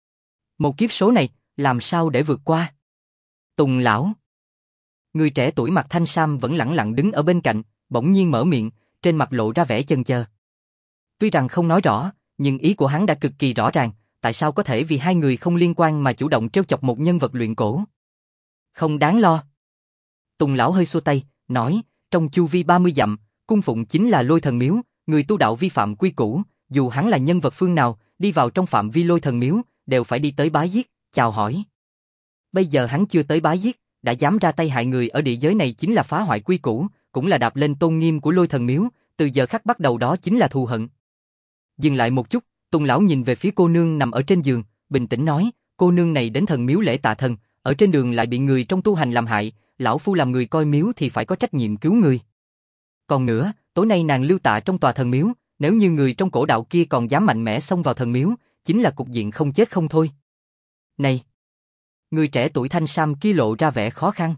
Một kiếp số này, làm sao để vượt qua? Tùng lão. Người trẻ tuổi mặt thanh sam vẫn lẳng lặng đứng ở bên cạnh, bỗng nhiên mở miệng, trên mặt lộ ra vẻ chần chờ. Tuy rằng không nói rõ, nhưng ý của hắn đã cực kỳ rõ ràng, tại sao có thể vì hai người không liên quan mà chủ động trêu chọc một nhân vật luyện cổ. Không đáng lo. Tùng lão hơi xua tay, nói, trong chu vi ba mươi dặm, cung phụng chính là Lôi Thần Miếu, người tu đạo vi phạm quy củ, dù hắn là nhân vật phương nào, đi vào trong phạm vi Lôi Thần Miếu, đều phải đi tới bái giết, chào hỏi. Bây giờ hắn chưa tới bái giết, đã dám ra tay hại người ở địa giới này chính là phá hoại quy củ, cũng là đạp lên tôn nghiêm của Lôi Thần Miếu, từ giờ khắc bắt đầu đó chính là thù hận. Dừng lại một chút, Tùng lão nhìn về phía cô nương nằm ở trên giường, bình tĩnh nói, cô nương này đến thần miếu lễ tạ thần, ở trên đường lại bị người trong tu hành làm hại, lão phu làm người coi miếu thì phải có trách nhiệm cứu người. Còn nữa, tối nay nàng lưu tạ trong tòa thần miếu, nếu như người trong cổ đạo kia còn dám mạnh mẽ xông vào thần miếu, chính là cục diện không chết không thôi. Này! Người trẻ tuổi thanh sam kia lộ ra vẻ khó khăn.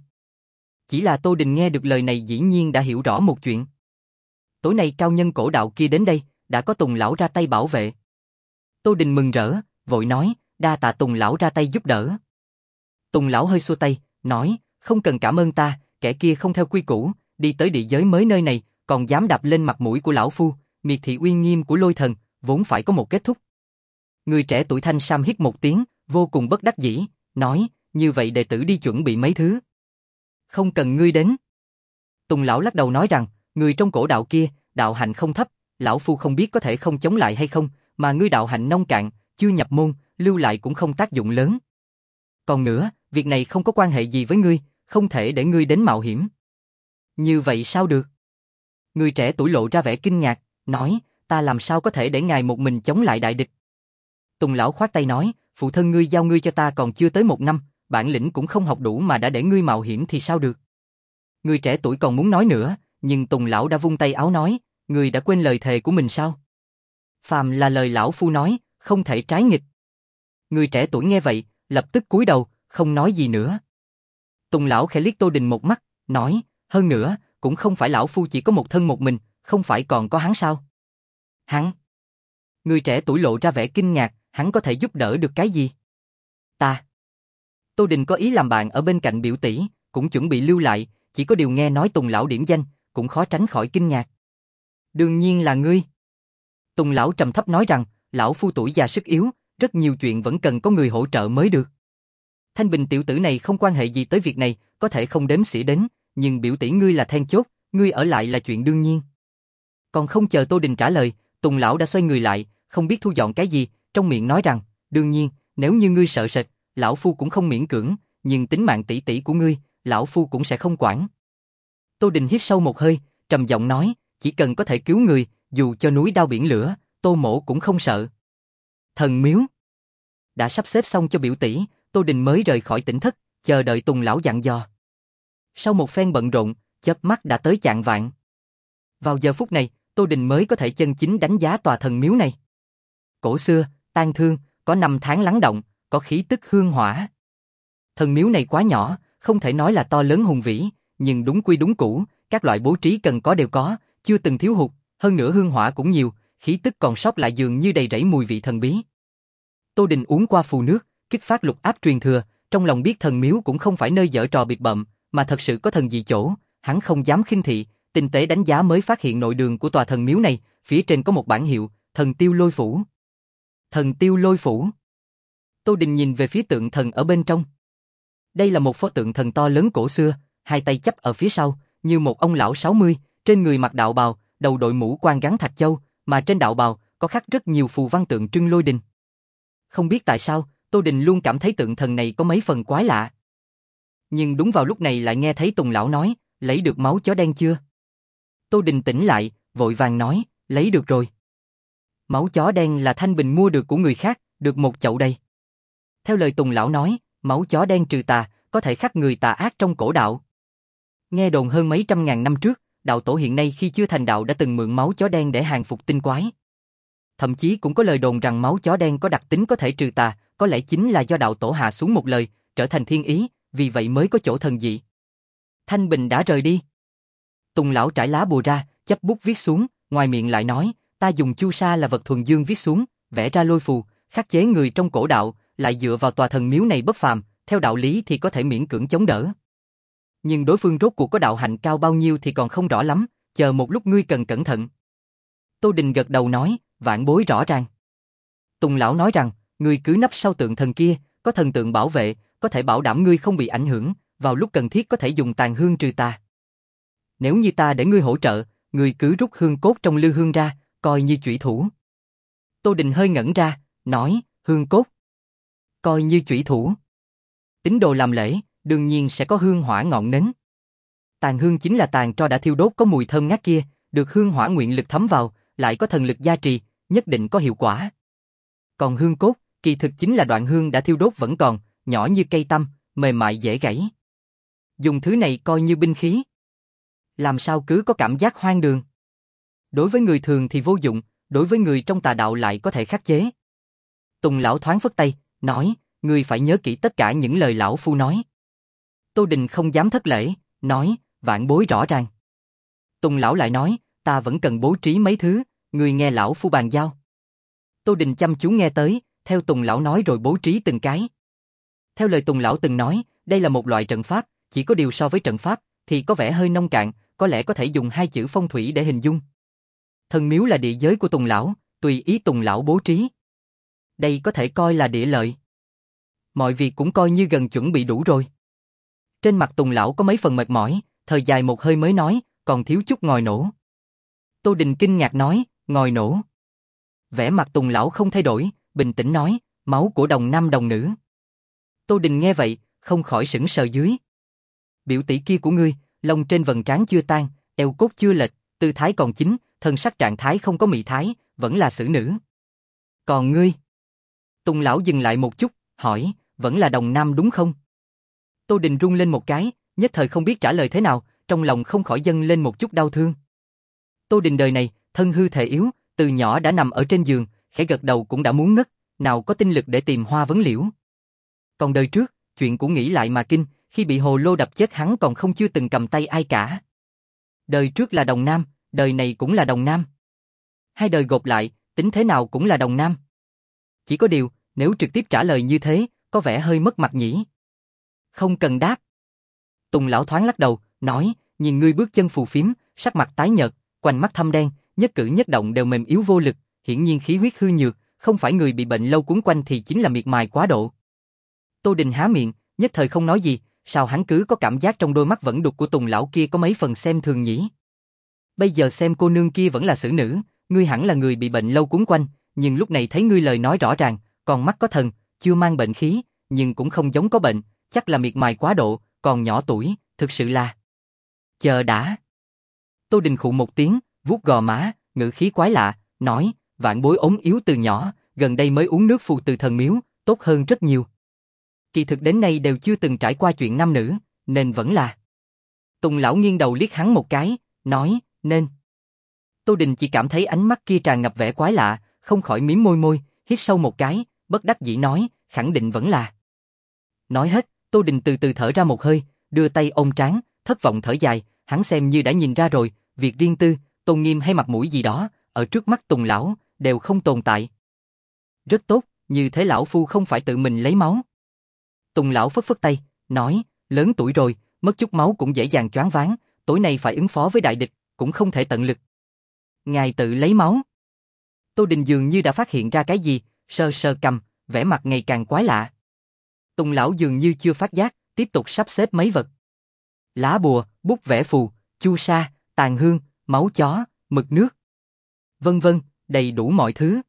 Chỉ là Tô Đình nghe được lời này dĩ nhiên đã hiểu rõ một chuyện. Tối nay cao nhân cổ đạo kia đến đây, đã có Tùng lão ra tay bảo vệ. Tô Đình mừng rỡ, vội nói, đa tạ Tùng lão ra tay giúp đỡ. Tùng lão hơi xua tay, nói, không cần cảm ơn ta, kẻ kia không theo quy củ, đi tới địa giới mới nơi này, còn dám đạp lên mặt mũi của lão phu, miệt thị uy nghiêm của Lôi Thần, vốn phải có một kết thúc. Người trẻ tuổi thanh sam hít một tiếng, vô cùng bất đắc dĩ, nói, như vậy đệ tử đi chuẩn bị mấy thứ. Không cần ngươi đến. Tùng lão lắc đầu nói rằng, người trong cổ đạo kia, đạo hạnh không thấp, lão phu không biết có thể không chống lại hay không, mà ngươi đạo hạnh nông cạn, chưa nhập môn, lưu lại cũng không tác dụng lớn. Còn nữa, việc này không có quan hệ gì với ngươi, không thể để ngươi đến mạo hiểm. Như vậy sao được? Người trẻ tuổi lộ ra vẻ kinh ngạc, nói, ta làm sao có thể để ngài một mình chống lại đại địch. Tùng lão khoát tay nói, phụ thân ngươi giao ngươi cho ta còn chưa tới một năm, bản lĩnh cũng không học đủ mà đã để ngươi mạo hiểm thì sao được. Người trẻ tuổi còn muốn nói nữa, nhưng Tùng lão đã vung tay áo nói, ngươi đã quên lời thề của mình sao? Phàm là lời lão phu nói, không thể trái nghịch. Người trẻ tuổi nghe vậy, lập tức cúi đầu, không nói gì nữa. Tùng lão khẽ liếc Tô Đình một mắt, nói, hơn nữa, cũng không phải lão phu chỉ có một thân một mình, không phải còn có hắn sao? Hắn? Người trẻ tuổi lộ ra vẻ kinh ngạc, hắn có thể giúp đỡ được cái gì? Ta. Tô Đình có ý làm bạn ở bên cạnh biểu tỷ, cũng chuẩn bị lưu lại, chỉ có điều nghe nói Tùng lão điểm danh, cũng khó tránh khỏi kinh ngạc. Đương nhiên là ngươi. Tùng lão trầm thấp nói rằng, lão phu tuổi già sức yếu, rất nhiều chuyện vẫn cần có người hỗ trợ mới được. Thanh Bình tiểu tử này không quan hệ gì tới việc này, có thể không đếm xỉa đến, nhưng biểu tỷ ngươi là then chốt, ngươi ở lại là chuyện đương nhiên. Còn không chờ Tô Đình trả lời, Tùng lão đã xoay người lại, không biết thu dọn cái gì, trong miệng nói rằng, đương nhiên, nếu như ngươi sợ sệt, lão phu cũng không miễn cưỡng, nhưng tính mạng tỷ tỷ của ngươi, lão phu cũng sẽ không quản. Tô Đình hít sâu một hơi, trầm giọng nói, chỉ cần có thể cứu người, dù cho núi đao biển lửa, Tô mỗ cũng không sợ. Thần miếu. Đã sắp xếp xong cho biểu tỷ, Tô Đình mới rời khỏi tỉnh thất, chờ đợi Tùng lão dặn dò. Sau một phen bận rộn, chớp mắt đã tới chạng vạng. Vào giờ phút này, Tô Đình mới có thể chân chính đánh giá tòa thần miếu này. Cổ xưa, tang thương, có năm tháng lắng động, có khí tức hương hỏa. Thần miếu này quá nhỏ, không thể nói là to lớn hùng vĩ, nhưng đúng quy đúng cũ, các loại bố trí cần có đều có, chưa từng thiếu hụt, hơn nữa hương hỏa cũng nhiều, khí tức còn sót lại dường như đầy rẫy mùi vị thần bí. Tô Đình uống qua phù nước, kích phát lục áp truyền thừa, trong lòng biết thần miếu cũng không phải nơi giở trò bịp bợm, mà thật sự có thần dị chỗ, hắn không dám khinh thị, tinh tế đánh giá mới phát hiện nội đường của tòa thần miếu này, phía trên có một bảng hiệu, Thần Tiêu Lôi Phủ. Thần Tiêu Lôi Phủ. Tô Đình nhìn về phía tượng thần ở bên trong. Đây là một pho tượng thần to lớn cổ xưa, hai tay chắp ở phía sau, như một ông lão sáu mươi, trên người mặc đạo bào, đầu đội mũ quan gắn thạch châu, mà trên đạo bào có khắc rất nhiều phù văn tượng trưng lôi đình. Không biết tại sao, Tô Đình luôn cảm thấy tượng thần này có mấy phần quái lạ. Nhưng đúng vào lúc này lại nghe thấy Tùng lão nói, lấy được máu chó đen chưa? Tô Đình tỉnh lại, vội vàng nói, lấy được rồi. Máu chó đen là Thanh Bình mua được của người khác, được một chậu đầy. Theo lời Tùng lão nói, máu chó đen trừ tà, có thể khắc người tà ác trong cổ đạo. Nghe đồn hơn mấy trăm ngàn năm trước, đạo tổ hiện nay khi chưa thành đạo đã từng mượn máu chó đen để hàng phục tinh quái. Thậm chí cũng có lời đồn rằng máu chó đen có đặc tính có thể trừ tà, có lẽ chính là do đạo tổ hạ xuống một lời, trở thành thiên ý, vì vậy mới có chỗ thần dị. Thanh Bình đã rời đi. Tùng lão trải lá bùa ra, chấp bút viết xuống, ngoài miệng lại nói, ta dùng chu sa là vật thuần dương viết xuống, vẽ ra lôi phù, khắc chế người trong cổ đạo, lại dựa vào tòa thần miếu này bất phàm, theo đạo lý thì có thể miễn cưỡng chống đỡ. Nhưng đối phương rốt cuộc có đạo hạnh cao bao nhiêu thì còn không rõ lắm, chờ một lúc ngươi cần cẩn thận. Tô Đình gật đầu nói, vạn bối rõ ràng. Tùng lão nói rằng, ngươi cứ nấp sau tượng thần kia, có thần tượng bảo vệ, có thể bảo đảm ngươi không bị ảnh hưởng, vào lúc cần thiết có thể dùng tàn hương trừ tà. Nếu như ta để ngươi hỗ trợ, ngươi cứ rút hương cốt trong lư hương ra, coi như chủy thủ. Tô Đình hơi ngẩn ra, nói, hương cốt. Coi như chủy thủ. Tín đồ làm lễ, đương nhiên sẽ có hương hỏa ngọn nến. Tàn hương chính là tàn tro đã thiêu đốt có mùi thơm ngát kia, được hương hỏa nguyện lực thấm vào, lại có thần lực gia trì, nhất định có hiệu quả. Còn hương cốt, kỳ thực chính là đoạn hương đã thiêu đốt vẫn còn, nhỏ như cây tăm, mềm mại dễ gãy. Dùng thứ này coi như binh khí. Làm sao cứ có cảm giác hoang đường. Đối với người thường thì vô dụng, đối với người trong tà đạo lại có thể khắc chế. Tùng lão thoáng phất tay, nói, ngươi phải nhớ kỹ tất cả những lời lão phu nói. Tô Đình không dám thất lễ, nói, vạn bối rõ ràng. Tùng lão lại nói, ta vẫn cần bố trí mấy thứ, ngươi nghe lão phu bàn giao. Tô Đình chăm chú nghe tới, theo Tùng lão nói rồi bố trí từng cái. Theo lời Tùng lão từng nói, đây là một loại trận pháp, chỉ có điều so với trận pháp thì có vẻ hơi nông cạn, có lẽ có thể dùng hai chữ phong thủy để hình dung. Thần miếu là địa giới của Tùng lão, tùy ý Tùng lão bố trí. Đây có thể coi là địa lợi. Mọi việc cũng coi như gần chuẩn bị đủ rồi. Trên mặt Tùng lão có mấy phần mệt mỏi, thời dài một hơi mới nói, còn thiếu chút ngòi nổ. Tô Đình kinh ngạc nói, ngòi nổ. Vẻ mặt Tùng lão không thay đổi, bình tĩnh nói, máu của đồng nam đồng nữ. Tô Đình nghe vậy, không khỏi sững sờ dưới. Biểu tỷ kia của ngươi, lông trên vầng trán chưa tan, eo cốt chưa lệch, tư thái còn chính, thân sắc trạng thái không có mị thái, vẫn là xử nữ. Còn ngươi? Tùng lão dừng lại một chút, hỏi, vẫn là đồng nam đúng không? Tô Đình run lên một cái, nhất thời không biết trả lời thế nào, trong lòng không khỏi dâng lên một chút đau thương. Tô Đình đời này, thân hư thể yếu, từ nhỏ đã nằm ở trên giường, khẽ gật đầu cũng đã muốn ngất, nào có tinh lực để tìm hoa vấn liễu. Còn đời trước, chuyện cũng nghĩ lại mà kinh, khi bị hồ lô đập chết hắn còn không chưa từng cầm tay ai cả. Đời trước là đồng nam, đời này cũng là đồng nam. Hai đời gộp lại, tính thế nào cũng là đồng nam. Chỉ có điều, nếu trực tiếp trả lời như thế, có vẻ hơi mất mặt nhỉ. Không cần đáp. Tùng lão thoáng lắc đầu, nói, nhìn ngươi bước chân phù phiếm, sắc mặt tái nhợt, quanh mắt thâm đen, nhất cử nhất động đều mềm yếu vô lực, hiển nhiên khí huyết hư nhược, không phải người bị bệnh lâu cuốn quanh thì chính là miệt mài quá độ. Tô Đình há miệng, nhất thời không nói gì, sao hắn cứ có cảm giác trong đôi mắt vẫn đục của Tùng lão kia có mấy phần xem thường nhỉ. Bây giờ xem cô nương kia vẫn là xử nữ, ngươi hẳn là người bị bệnh lâu cuốn quanh, nhưng lúc này thấy ngươi lời nói rõ ràng, còn mắt có thần, chưa mang bệnh khí, nhưng cũng không giống có bệnh, chắc là miệt mài quá độ, còn nhỏ tuổi, thực sự là... Chờ đã. Tô Đình khụ một tiếng, vuốt gò má, ngữ khí quái lạ, nói, vạn bối ốm yếu từ nhỏ, gần đây mới uống nước phù từ thần miếu, tốt hơn rất nhiều. Kỳ thực đến nay đều chưa từng trải qua chuyện nam nữ, nên vẫn là... Tùng lão nghiêng đầu liếc hắn một cái, nói, nên... Tô Đình chỉ cảm thấy ánh mắt kia tràn ngập vẻ quái lạ, không khỏi mím môi môi, hít sâu một cái, bất đắc dĩ nói, khẳng định vẫn là... Nói hết, Tô Đình từ từ thở ra một hơi, đưa tay ôm trán, thất vọng thở dài, hắn xem như đã nhìn ra rồi, việc riêng tư, tôn nghiêm hay mặt mũi gì đó, ở trước mắt Tùng lão, đều không tồn tại. Rất tốt, như thế lão phu không phải tự mình lấy máu. Tùng lão phất phất tay, nói, lớn tuổi rồi, mất chút máu cũng dễ dàng choáng váng, tối nay phải ứng phó với đại địch, cũng không thể tận lực. Ngài tự lấy máu. Tô Đình dường như đã phát hiện ra cái gì, sờ sờ cằm, vẻ mặt ngày càng quái lạ. Tùng lão dường như chưa phát giác, tiếp tục sắp xếp mấy vật. Lá bùa, bút vẽ phù, chu sa, tàn hương, máu chó, mực nước. Vân vân, đầy đủ mọi thứ.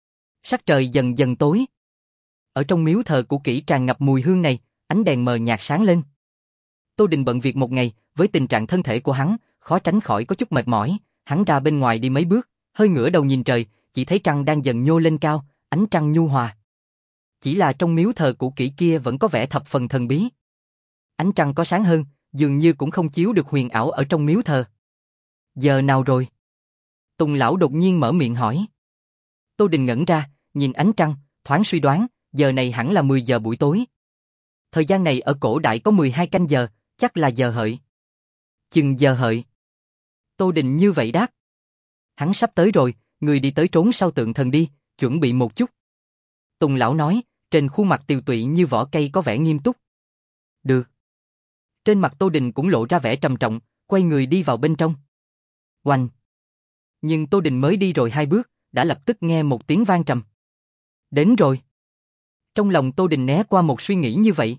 Sắc trời dần dần tối. Ở trong miếu thờ cũ kỹ tràn ngập mùi hương này, ánh đèn mờ nhạt sáng lên. Tô Đình bận việc một ngày, với tình trạng thân thể của hắn, khó tránh khỏi có chút mệt mỏi, hắn ra bên ngoài đi mấy bước, hơi ngửa đầu nhìn trời, chỉ thấy trăng đang dần nhô lên cao, ánh trăng nhu hòa. Chỉ là trong miếu thờ cũ kỹ kia vẫn có vẻ thập phần thần bí. Ánh trăng có sáng hơn, dường như cũng không chiếu được huyền ảo ở trong miếu thờ. Giờ nào rồi? Tùng lão đột nhiên mở miệng hỏi. Tô Đình ngẩn ra, nhìn ánh trăng, thoáng suy đoán, giờ này hẳn là mười giờ buổi tối. Thời gian này ở cổ đại có mười hai canh giờ, chắc là giờ hợi. Chừng giờ hợi. Tô Đình như vậy đáp. Hắn sắp tới rồi, người đi tới trốn sau tượng thần đi, chuẩn bị một chút. Tùng lão nói, trên khuôn mặt tiều tụy như vỏ cây có vẻ nghiêm túc. Được. Trên mặt Tô Đình cũng lộ ra vẻ trầm trọng, quay người đi vào bên trong. Oanh. Nhưng Tô Đình mới đi rồi hai bước, đã lập tức nghe một tiếng vang trầm. Đến rồi. Trong lòng Tô Đình né qua một suy nghĩ như vậy.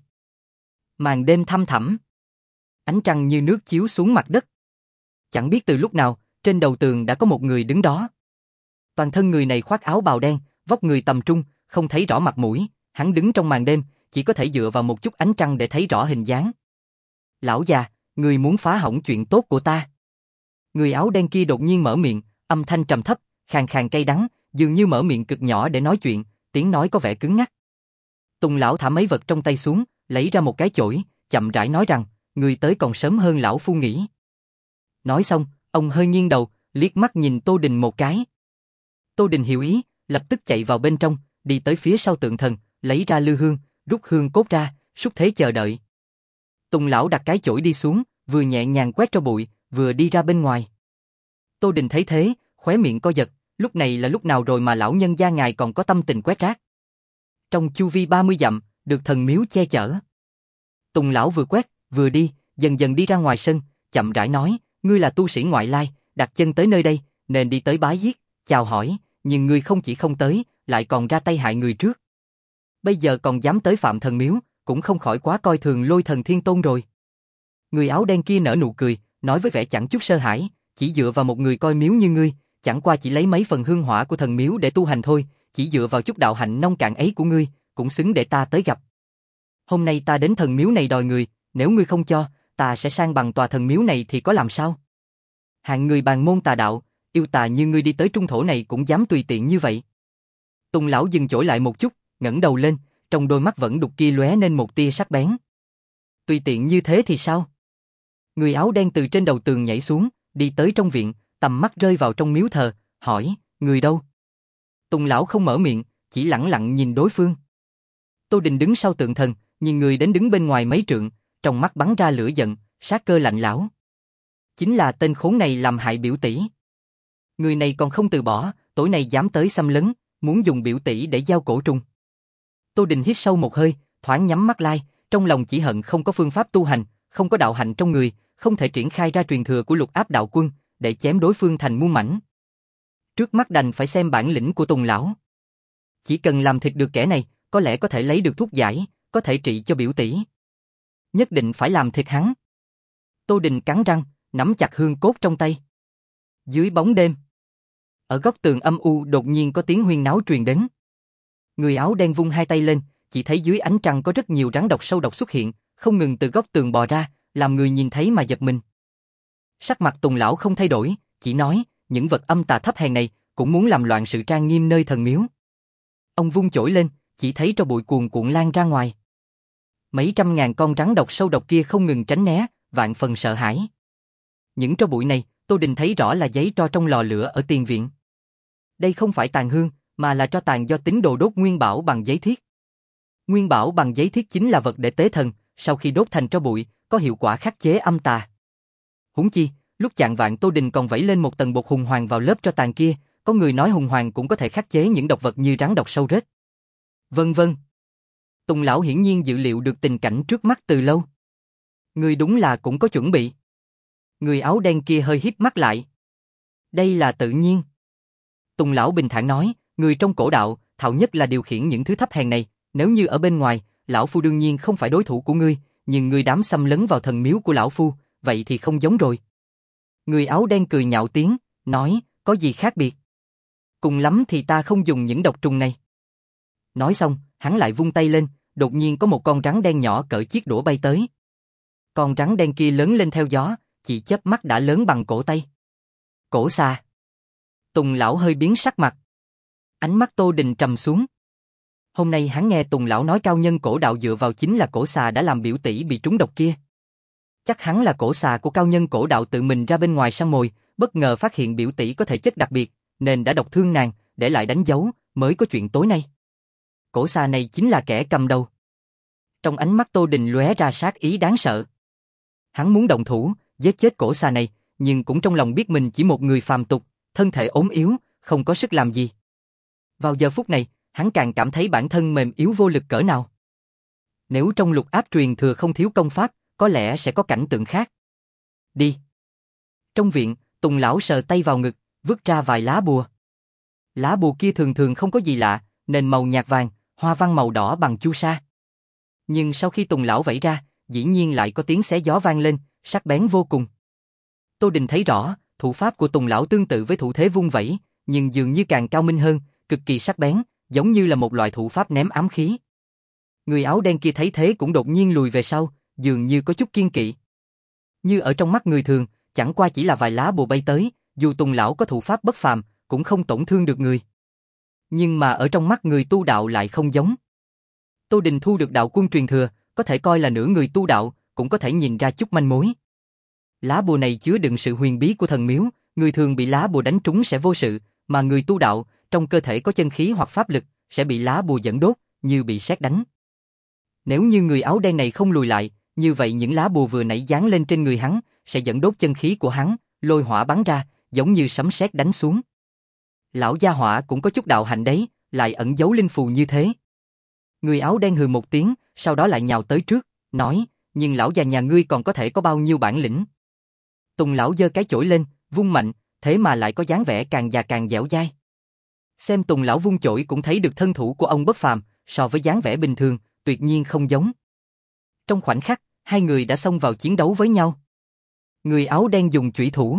Màn đêm thăm thẳm. Ánh trăng như nước chiếu xuống mặt đất. Chẳng biết từ lúc nào, trên đầu tường đã có một người đứng đó. Toàn thân người này khoác áo bào đen, vóc người tầm trung, không thấy rõ mặt mũi, hắn đứng trong màn đêm, chỉ có thể dựa vào một chút ánh trăng để thấy rõ hình dáng. Lão già, người muốn phá hỏng chuyện tốt của ta. Người áo đen kia đột nhiên mở miệng, âm thanh trầm thấp, khàn khàn cay đắng, dường như mở miệng cực nhỏ để nói chuyện, tiếng nói có vẻ cứng ngắc. Tùng lão thả mấy vật trong tay xuống, lấy ra một cái chổi, chậm rãi nói rằng, người tới còn sớm hơn lão phu nghĩ. Nói xong, ông hơi nghiêng đầu, liếc mắt nhìn Tô Đình một cái. Tô Đình hiểu ý, lập tức chạy vào bên trong, đi tới phía sau tượng thần, lấy ra lư hương, rút hương cốt ra, xúc thế chờ đợi. Tùng lão đặt cái chổi đi xuống, vừa nhẹ nhàng quét cho bụi, vừa đi ra bên ngoài. Tô Đình thấy thế, khóe miệng co giật, lúc này là lúc nào rồi mà lão nhân gia ngài còn có tâm tình quét rác. Trong chu vi ba mươi dặm, được thần miếu che chở. Tùng lão vừa quét, vừa đi, dần dần đi ra ngoài sân, chậm rãi nói, ngươi là tu sĩ ngoại lai, đặt chân tới nơi đây, nên đi tới bái giết, chào hỏi, nhưng ngươi không chỉ không tới, lại còn ra tay hại người trước. Bây giờ còn dám tới phạm thần miếu, cũng không khỏi quá coi thường Lôi Thần Thiên Tôn rồi. Người áo đen kia nở nụ cười, nói với vẻ chẳng chút sơ hãi, chỉ dựa vào một người coi miếu như ngươi, chẳng qua chỉ lấy mấy phần hương hỏa của thần miếu để tu hành thôi, chỉ dựa vào chút đạo hạnh nông cạn ấy của ngươi, cũng xứng để ta tới gặp. Hôm nay ta đến thần miếu này đòi người, nếu ngươi không cho, ta sẽ sang bằng tòa thần miếu này thì có làm sao? Hạng người bàn môn tà đạo, yêu tà như ngươi đi tới trung thổ này cũng dám tùy tiện như vậy. Tùng lão dừng chổi lại một chút, ngẩng đầu lên, trong đôi mắt vẫn đục kia lóe lên một tia sắc bén. Tùy tiện như thế thì sao? Người áo đen từ trên đầu tường nhảy xuống, đi tới trong viện, tầm mắt rơi vào trong miếu thờ, hỏi, người đâu? Tùng lão không mở miệng, chỉ lẳng lặng nhìn đối phương. Tô Đình đứng sau tượng thần, nhìn người đến đứng bên ngoài mấy trượng, trong mắt bắn ra lửa giận, sát cơ lạnh lẽo. Chính là tên khốn này làm hại biểu tỷ. Người này còn không từ bỏ, tối nay dám tới xâm lấn, muốn dùng biểu tỷ để giao cổ trùng. Tô Đình hít sâu một hơi, thoáng nhắm mắt lại, trong lòng chỉ hận không có phương pháp tu hành, không có đạo hạnh trong người, không thể triển khai ra truyền thừa của Lục Áp đạo quân, để chém đối phương thành muôn mảnh. Trước mắt đành phải xem bản lĩnh của Tùng lão. Chỉ cần làm thịt được kẻ này, có lẽ có thể lấy được thuốc giải, có thể trị cho biểu tỷ. Nhất định phải làm thịt hắn. Tô Đình cắn răng, nắm chặt hương cốt trong tay. Dưới bóng đêm, ở góc tường âm u đột nhiên có tiếng huyên náo truyền đến. Người áo đen vung hai tay lên, chỉ thấy dưới ánh trăng có rất nhiều rắn độc sâu độc xuất hiện, không ngừng từ góc tường bò ra, làm người nhìn thấy mà giật mình. Sắc mặt Tùng lão không thay đổi, chỉ nói, những vật âm tà thấp hèn này cũng muốn làm loạn sự trang nghiêm nơi thần miếu. Ông vung chổi lên, chỉ thấy tro bụi cuồn cuộn lan ra ngoài. Mấy trăm ngàn con rắn độc sâu độc kia không ngừng tránh né, vạn phần sợ hãi. Những tro bụi này, Tô Đình thấy rõ là giấy tro trong lò lửa ở tiền viện. Đây không phải tàn hương, mà là tro tàn do tín đồ đốt nguyên bảo bằng giấy thiết. Nguyên bảo bằng giấy thiết chính là vật để tế thần, sau khi đốt thành tro bụi, có hiệu quả khắc chế âm tà. Huống chi, lúc chạng vạn Tô Đình còn vẩy lên một tầng bột hùng hoàng vào lớp tro tàn kia, có người nói hùng hoàng cũng có thể khắc chế những độc vật như rắn độc sâu rết. Vân vân. Tùng lão hiển nhiên dự liệu được tình cảnh trước mắt từ lâu. Người đúng là cũng có chuẩn bị. Người áo đen kia hơi híp mắt lại. Đây là tự nhiên. Tùng lão bình thản nói, người trong cổ đạo, thạo nhất là điều khiển những thứ thấp hèn này, nếu như ở bên ngoài, lão phu đương nhiên không phải đối thủ của ngươi, nhưng ngươi dám xâm lấn vào thần miếu của lão phu, vậy thì không giống rồi. Người áo đen cười nhạo tiếng, nói, có gì khác biệt? Cùng lắm thì ta không dùng những độc trùng này. Nói xong, hắn lại vung tay lên, đột nhiên có một con rắn đen nhỏ cỡ chiếc đũa bay tới. Con rắn đen kia lớn lên theo gió, chỉ chớp mắt đã lớn bằng cổ tay. Cổ xà. Tùng lão hơi biến sắc mặt. Ánh mắt Tô Đình trầm xuống. Hôm nay hắn nghe Tùng lão nói cao nhân cổ đạo dựa vào chính là cổ xà đã làm biểu tỷ bị trúng độc kia. Chắc hắn là cổ xà của cao nhân cổ đạo tự mình ra bên ngoài săn mồi, bất ngờ phát hiện biểu tỷ có thể chất đặc biệt, nên đã độc thương nàng, để lại đánh dấu, mới có chuyện tối nay. Cổ xà này chính là kẻ cầm đầu. Trong ánh mắt Tô Đình lóe ra sát ý đáng sợ. Hắn muốn động thủ, giết chết cổ xà này, nhưng cũng trong lòng biết mình chỉ một người phàm tục, thân thể ốm yếu, không có sức làm gì. Vào giờ phút này, hắn càng cảm thấy bản thân mềm yếu vô lực cỡ nào. Nếu trong lục áp truyền thừa không thiếu công pháp, có lẽ sẽ có cảnh tượng khác. Đi. Trong viện, Tùng lão sờ tay vào ngực, vứt ra vài lá bùa. Lá bùa kia thường thường không có gì lạ, nền màu nhạt vàng, hoa văn màu đỏ bằng chu sa. Nhưng sau khi Tùng lão vẩy ra, dĩ nhiên lại có tiếng xé gió vang lên, sắc bén vô cùng. Tô Đình thấy rõ, thủ pháp của Tùng lão tương tự với thủ thế vung vẩy, nhưng dường như càng cao minh hơn, cực kỳ sắc bén, giống như là một loại thủ pháp ném ám khí. Người áo đen kia thấy thế cũng đột nhiên lùi về sau, dường như có chút kiêng kỵ. Như ở trong mắt người thường, chẳng qua chỉ là vài lá bùa bay tới, dù Tùng lão có thủ pháp bất phàm, cũng không tổn thương được người. Nhưng mà ở trong mắt người tu đạo lại không giống. Tô Đình thu được đạo quân truyền thừa, có thể coi là nửa người tu đạo, cũng có thể nhìn ra chút manh mối. Lá bùa này chứa đựng sự huyền bí của thần miếu, người thường bị lá bùa đánh trúng sẽ vô sự, mà người tu đạo, trong cơ thể có chân khí hoặc pháp lực, sẽ bị lá bùa dẫn đốt, như bị sét đánh. Nếu như người áo đen này không lùi lại, như vậy những lá bùa vừa nãy giáng lên trên người hắn, sẽ dẫn đốt chân khí của hắn, lôi hỏa bắn ra, giống như sấm sét đánh xuống. Lão gia hỏa cũng có chút đạo hạnh đấy, lại ẩn giấu linh phù như thế. Người áo đen hừ một tiếng, sau đó lại nhào tới trước, nói, nhưng lão già nhà ngươi còn có thể có bao nhiêu bản lĩnh. Tùng lão giơ cái chổi lên, vung mạnh, thế mà lại có dáng vẻ càng già càng dẻo dai. Xem Tùng lão vung chổi cũng thấy được thân thủ của ông bất phàm, so với dáng vẻ bình thường, tuyệt nhiên không giống. Trong khoảnh khắc, hai người đã xông vào chiến đấu với nhau. Người áo đen dùng chủy thủ.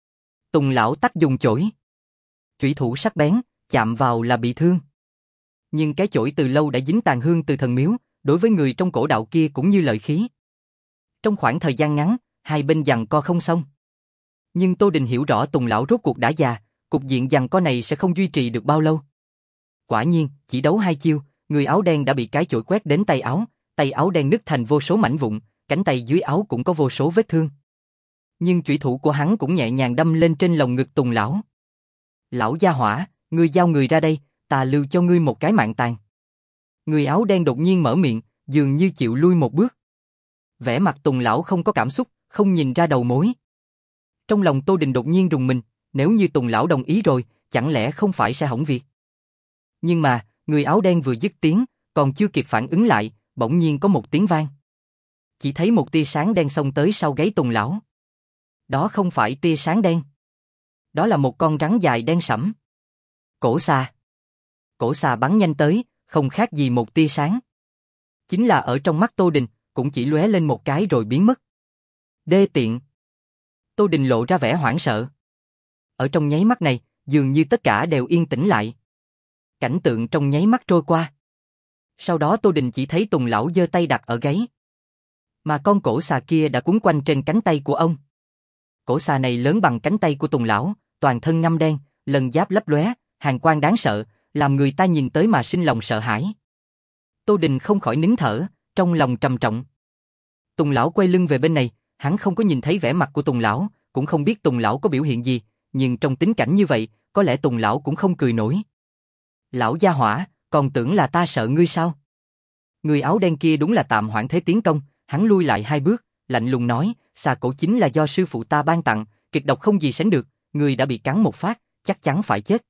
Tùng lão tắc dùng chổi. Chủy thủ sắc bén, chạm vào là bị thương. Nhưng cái chổi từ lâu đã dính tàn hương từ thần miếu, đối với người trong cổ đạo kia cũng như lợi khí. Trong khoảng thời gian ngắn, hai bên giằng co không xong. Nhưng Tô Đình hiểu rõ Tùng lão rốt cuộc đã già, cục diện giằng co này sẽ không duy trì được bao lâu. Quả nhiên, chỉ đấu hai chiêu, người áo đen đã bị cái chổi quét đến tay áo, tay áo đen nứt thành vô số mảnh vụn, cánh tay dưới áo cũng có vô số vết thương. Nhưng chủy thủ của hắn cũng nhẹ nhàng đâm lên trên lồng ngực Tùng lão. Lão gia hỏa, ngươi giao người ra đây, ta lưu cho ngươi một cái mạng tàn. Người áo đen đột nhiên mở miệng, dường như chịu lui một bước. Vẻ mặt Tùng lão không có cảm xúc, không nhìn ra đầu mối. Trong lòng Tô Đình đột nhiên rùng mình, nếu như Tùng lão đồng ý rồi, chẳng lẽ không phải sẽ hỏng việc. Nhưng mà, người áo đen vừa dứt tiếng, còn chưa kịp phản ứng lại, bỗng nhiên có một tiếng vang. Chỉ thấy một tia sáng đen xông tới sau gáy Tùng lão. Đó không phải tia sáng đen. Đó là một con rắn dài đen sẫm. Cổ xà. Cổ xà bắn nhanh tới, không khác gì một tia sáng. Chính là ở trong mắt Tô Đình, cũng chỉ lóe lên một cái rồi biến mất. Đê tiện. Tô Đình lộ ra vẻ hoảng sợ. Ở trong nháy mắt này, dường như tất cả đều yên tĩnh lại. Cảnh tượng trong nháy mắt trôi qua. Sau đó Tô Đình chỉ thấy Tùng lão giơ tay đặt ở gáy. Mà con cổ xà kia đã quấn quanh trên cánh tay của ông. Cổ xà này lớn bằng cánh tay của Tùng lão, toàn thân ngăm đen, lân giáp lấp lóe, hàn quang đáng sợ, làm người ta nhìn tới mà sinh lòng sợ hãi. Tô Đình không khỏi nín thở, trong lòng trầm trọng. Tùng lão quay lưng về bên này, hắn không có nhìn thấy vẻ mặt của Tùng lão, cũng không biết Tùng lão có biểu hiện gì, nhưng trong tính cảnh như vậy, có lẽ Tùng lão cũng không cười nổi. Lão gia hỏa, còn tưởng là ta sợ ngươi sao? Người áo đen kia đúng là tạm hoãn thế tiến công, hắn lui lại hai bước, lạnh lùng nói, xà cổ chính là do sư phụ ta ban tặng, kịch độc không gì sánh được, ngươi đã bị cắn một phát, chắc chắn phải chết.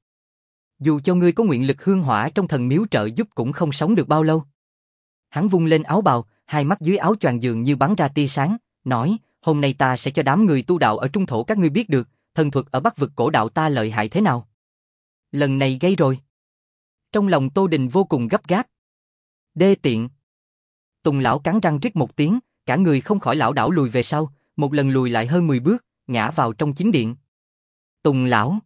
Dù cho ngươi có nguyện lực hương hỏa trong thần miếu trợ giúp cũng không sống được bao lâu. Hắn vung lên áo bào, hai mắt dưới áo choàng dường như bắn ra tia sáng, nói, hôm nay ta sẽ cho đám người tu đạo ở trung thổ các ngươi biết được, thần thuật ở Bắc vực cổ đạo ta lợi hại thế nào. Lần này gây rồi. Trong lòng Tô Đình vô cùng gấp gáp. Đê tiện. Tùng lão cắn răng rít một tiếng, cả người không khỏi lảo đảo lùi về sau, một lần lùi lại hơn mười bước, ngã vào trong chính điện. Tùng lão.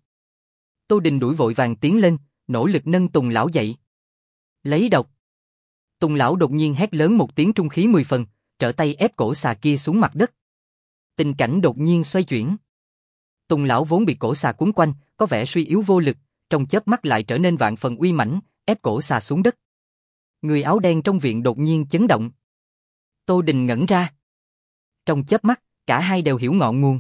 Tô Đình đuổi vội vàng tiến lên, nỗ lực nâng Tùng lão dậy. Lấy độc. Tùng lão đột nhiên hét lớn một tiếng trung khí mười phần, trở tay ép cổ xà kia xuống mặt đất. Tình cảnh đột nhiên xoay chuyển. Tùng lão vốn bị cổ xà cuốn quanh, có vẻ suy yếu vô lực, trong chớp mắt lại trở nên vạn phần uy mãnh, ép cổ xà xuống đất. Người áo đen trong viện đột nhiên chấn động. Tô Đình ngẩn ra. Trong chớp mắt, cả hai đều hiểu ngọn nguồn.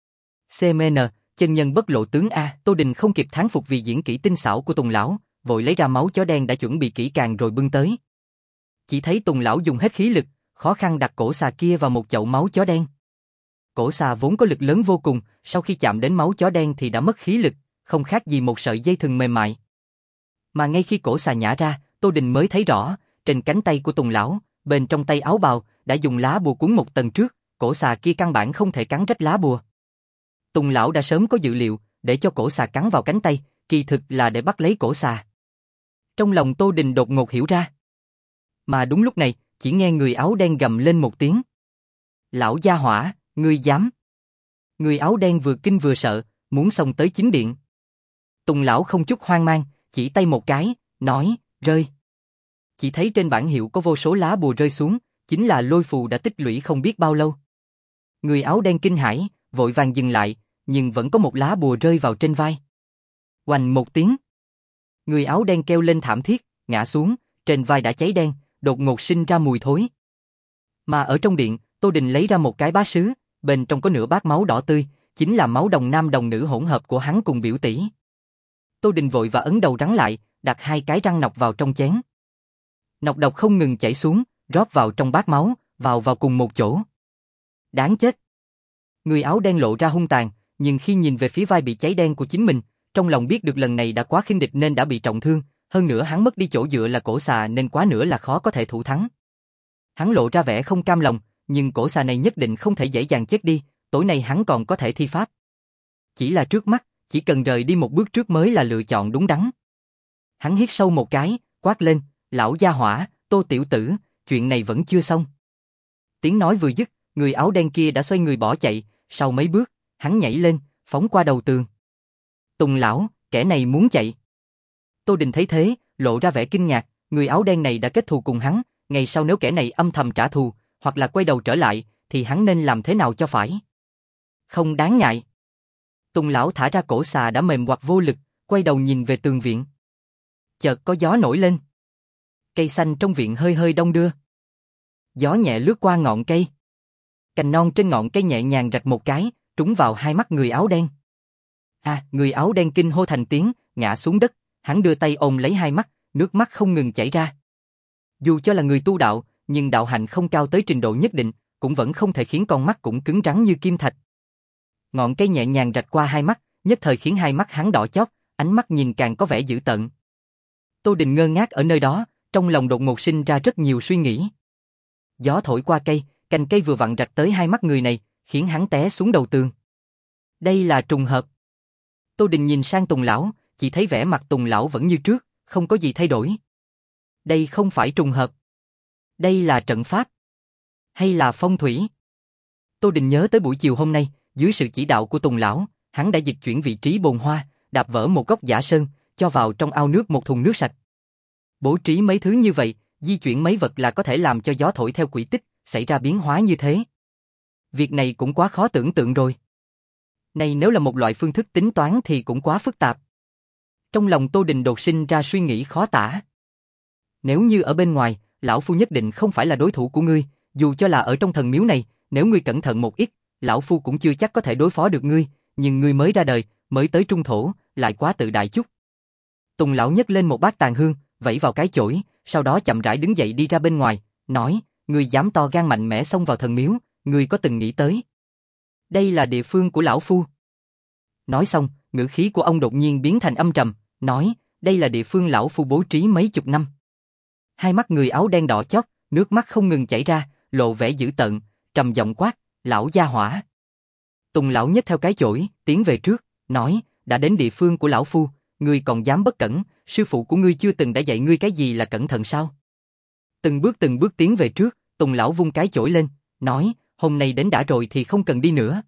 xê em en, chân nhân bất lộ tướng A. Tô Đình không kịp thán phục vì diễn kỹ tinh xảo của Tùng lão, vội lấy ra máu chó đen đã chuẩn bị kỹ càng rồi bưng tới. Chỉ thấy Tùng lão dùng hết khí lực, khó khăn đặt cổ xà kia vào một chậu máu chó đen. Cổ xà vốn có lực lớn vô cùng, sau khi chạm đến máu chó đen thì đã mất khí lực, không khác gì một sợi dây thừng mềm mại. Mà ngay khi cổ xà nhả ra, Tô Đình mới thấy rõ, trên cánh tay của Tùng lão, bên trong tay áo bào, đã dùng lá bùa cuốn một tầng trước, cổ xà kia căn bản không thể cắn rách lá bùa. Tùng lão đã sớm có dự liệu, để cho cổ xà cắn vào cánh tay, kỳ thực là để bắt lấy cổ xà. Trong lòng Tô Đình đột ngột hiểu ra. Mà đúng lúc này, chỉ nghe người áo đen gầm lên một tiếng. Lão gia hỏa, ngươi dám. Người áo đen vừa kinh vừa sợ, muốn xông tới chính điện. Tùng lão không chút hoang mang, chỉ tay một cái, nói, rơi. Chỉ thấy trên bảng hiệu có vô số lá bùa rơi xuống, chính là lôi phù đã tích lũy không biết bao lâu. Người áo đen kinh hãi, vội vàng dừng lại, nhưng vẫn có một lá bùa rơi vào trên vai. Oành một tiếng. Người áo đen kêu lên thảm thiết, ngã xuống, trên vai đã cháy đen, đột ngột sinh ra mùi thối. Mà ở trong điện, Tô Đình lấy ra một cái bát sứ, bên trong có nửa bát máu đỏ tươi, chính là máu đồng nam đồng nữ hỗn hợp của hắn cùng biểu tỷ. Tô Đình vội và ấn đầu rắn lại, đặt hai cái răng nọc vào trong chén. Nọc độc không ngừng chảy xuống, rót vào trong bát máu, vào vào cùng một chỗ. Đáng chết. Người áo đen lộ ra hung tàn, nhưng khi nhìn về phía vai bị cháy đen của chính mình, trong lòng biết được lần này đã quá khinh địch nên đã bị trọng thương, hơn nữa hắn mất đi chỗ dựa là cổ xà nên quá nữa là khó có thể thủ thắng. Hắn lộ ra vẻ không cam lòng, nhưng cổ xà này nhất định không thể dễ dàng chết đi, tối nay hắn còn có thể thi pháp. Chỉ là trước mắt, chỉ cần rời đi một bước trước mới là lựa chọn đúng đắn. Hắn hít sâu một cái, quát lên, lão gia hỏa, Tô tiểu tử, chuyện này vẫn chưa xong. Tiếng nói vừa dứt, người áo đen kia đã xoay người bỏ chạy, sau mấy bước, hắn nhảy lên, phóng qua đầu tường. Tùng lão, kẻ này muốn chạy. Tô Đình thấy thế, lộ ra vẻ kinh ngạc, người áo đen này đã kết thù cùng hắn, ngày sau nếu kẻ này âm thầm trả thù, hoặc là quay đầu trở lại, thì hắn nên làm thế nào cho phải? Không đáng ngại. Tùng lão thả ra cổ xà đã mềm hoặc vô lực, quay đầu nhìn về tường viện. Chợt có gió nổi lên. Cây xanh trong viện hơi hơi đong đưa. Gió nhẹ lướt qua ngọn cây. Cành non trên ngọn cây nhẹ nhàng rạch một cái, trúng vào hai mắt người áo đen. À, người áo đen kinh hô thành tiếng, ngã xuống đất, hắn đưa tay ôm lấy hai mắt, nước mắt không ngừng chảy ra. Dù cho là người tu đạo, nhưng đạo hạnh không cao tới trình độ nhất định, cũng vẫn không thể khiến con mắt cũng cứng rắn như kim thạch. Ngọn cây nhẹ nhàng rạch qua hai mắt, nhất thời khiến hai mắt hắn đỏ chót, ánh mắt nhìn càng có vẻ dữ tợn. Tô Đình ngơ ngác ở nơi đó, trong lòng đột ngột sinh ra rất nhiều suy nghĩ. Gió thổi qua cây, cành cây vừa vặn rạch tới hai mắt người này, khiến hắn té xuống đầu tường. Đây là trùng hợp. Tô Đình nhìn sang Tùng lão, chỉ thấy vẻ mặt Tùng lão vẫn như trước, không có gì thay đổi. Đây không phải trùng hợp. Đây là trận pháp. Hay là phong thủy? Tô Đình nhớ tới buổi chiều hôm nay, dưới sự chỉ đạo của Tùng lão, hắn đã dịch chuyển vị trí bồn hoa, đạp vỡ một góc giả sơn, cho vào trong ao nước một thùng nước sạch. Bố trí mấy thứ như vậy, di chuyển mấy vật là có thể làm cho gió thổi theo quỹ tích, xảy ra biến hóa như thế. Việc này cũng quá khó tưởng tượng rồi. Này nếu là một loại phương thức tính toán thì cũng quá phức tạp. Trong lòng Tô Đình đột sinh ra suy nghĩ khó tả. Nếu như ở bên ngoài, lão phu nhất định không phải là đối thủ của ngươi, dù cho là ở trong thần miếu này, nếu ngươi cẩn thận một ít, lão phu cũng chưa chắc có thể đối phó được ngươi, nhưng ngươi mới ra đời, mới tới trung thổ, lại quá tự đại chút. Tùng lão nhấc lên một bát tàn hương, vẩy vào cái chổi, sau đó chậm rãi đứng dậy đi ra bên ngoài, nói, ngươi dám to gan mạnh mẽ xông vào thần miếu, ngươi có từng nghĩ tới? Đây là địa phương của lão phu. Nói xong, ngữ khí của ông đột nhiên biến thành âm trầm, nói, đây là địa phương lão phu bố trí mấy chục năm. Hai mắt người áo đen đỏ chót, nước mắt không ngừng chảy ra, lộ vẻ dữ tợn, trầm giọng quát, lão gia hỏa. Tùng lão nhấc theo cái chổi, tiến về trước, nói, đã đến địa phương của lão phu, ngươi còn dám bất cẩn, sư phụ của ngươi chưa từng đã dạy ngươi cái gì là cẩn thận sao? Từng bước từng bước tiến về trước, Tùng lão vung cái chổi lên, nói, hôm nay đến đã rồi thì không cần đi nữa.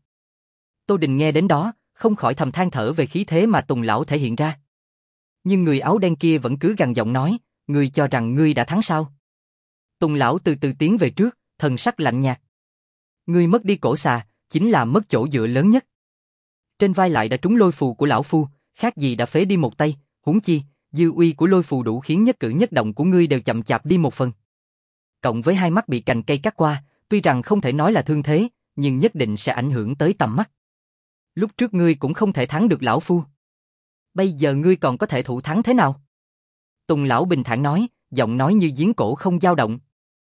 Tô Đình nghe đến đó, không khỏi thầm than thở về khí thế mà Tùng lão thể hiện ra. Nhưng người áo đen kia vẫn cứ gằn giọng nói, ngươi cho rằng ngươi đã thắng sao? Tùng lão từ từ tiến về trước, thần sắc lạnh nhạt. Ngươi mất đi cổ xà, chính là mất chỗ dựa lớn nhất. Trên vai lại đã trúng lôi phù của lão phu, khác gì đã phế đi một tay, huống chi, dư uy của lôi phù đủ khiến nhất cử nhất động của ngươi đều chậm chạp đi một phần. Cộng với hai mắt bị cành cây cắt qua, tuy rằng không thể nói là thương thế, nhưng nhất định sẽ ảnh hưởng tới tầm mắt. Lúc trước ngươi cũng không thể thắng được lão phu. Bây giờ ngươi còn có thể thủ thắng thế nào? Tùng lão bình thản nói, giọng nói như giếng cổ không dao động.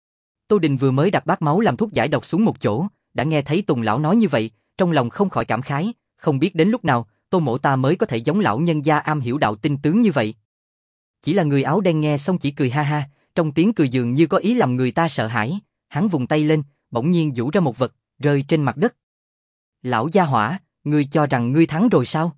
Tô Đình vừa mới đặt bát máu làm thuốc giải độc xuống một chỗ, đã nghe thấy Tùng lão nói như vậy, trong lòng không khỏi cảm khái, không biết đến lúc nào, Tô mỗ ta mới có thể giống lão nhân gia am hiểu đạo tinh tướng như vậy. Chỉ là người áo đen nghe xong chỉ cười ha ha, trong tiếng cười dường như có ý làm người ta sợ hãi, hắn vùng tay lên, bỗng nhiên giũ ra một vật, rơi trên mặt đất. Lão gia hỏa, ngươi cho rằng ngươi thắng rồi sao?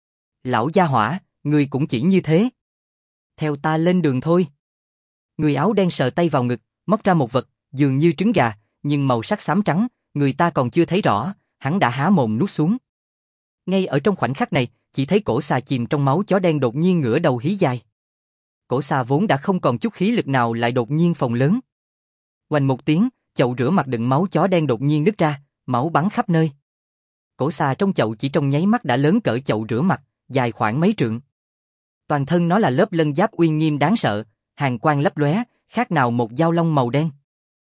Lão gia hỏa, ngươi cũng chỉ như thế. Theo ta lên đường thôi. Người áo đen sờ tay vào ngực, móc ra một vật, dường như trứng gà, nhưng màu sắc xám trắng, người ta còn chưa thấy rõ, hắn đã há mồm nuốt xuống. Ngay ở trong khoảnh khắc này, chỉ thấy cổ xà chìm trong máu chó đen đột nhiên ngửa đầu hí dài. Cổ xà vốn đã không còn chút khí lực nào lại đột nhiên phồng lớn. Oanh một tiếng, chậu rửa mặt đựng máu chó đen đột nhiên nứt ra, máu bắn khắp nơi. Cổ xà trong chậu chỉ trong nháy mắt đã lớn cỡ chậu rửa mặt, dài khoảng mấy trượng. Toàn thân nó là lớp lân giáp uy nghiêm đáng sợ, hàn quang lấp lóe, khác nào một dao long màu đen.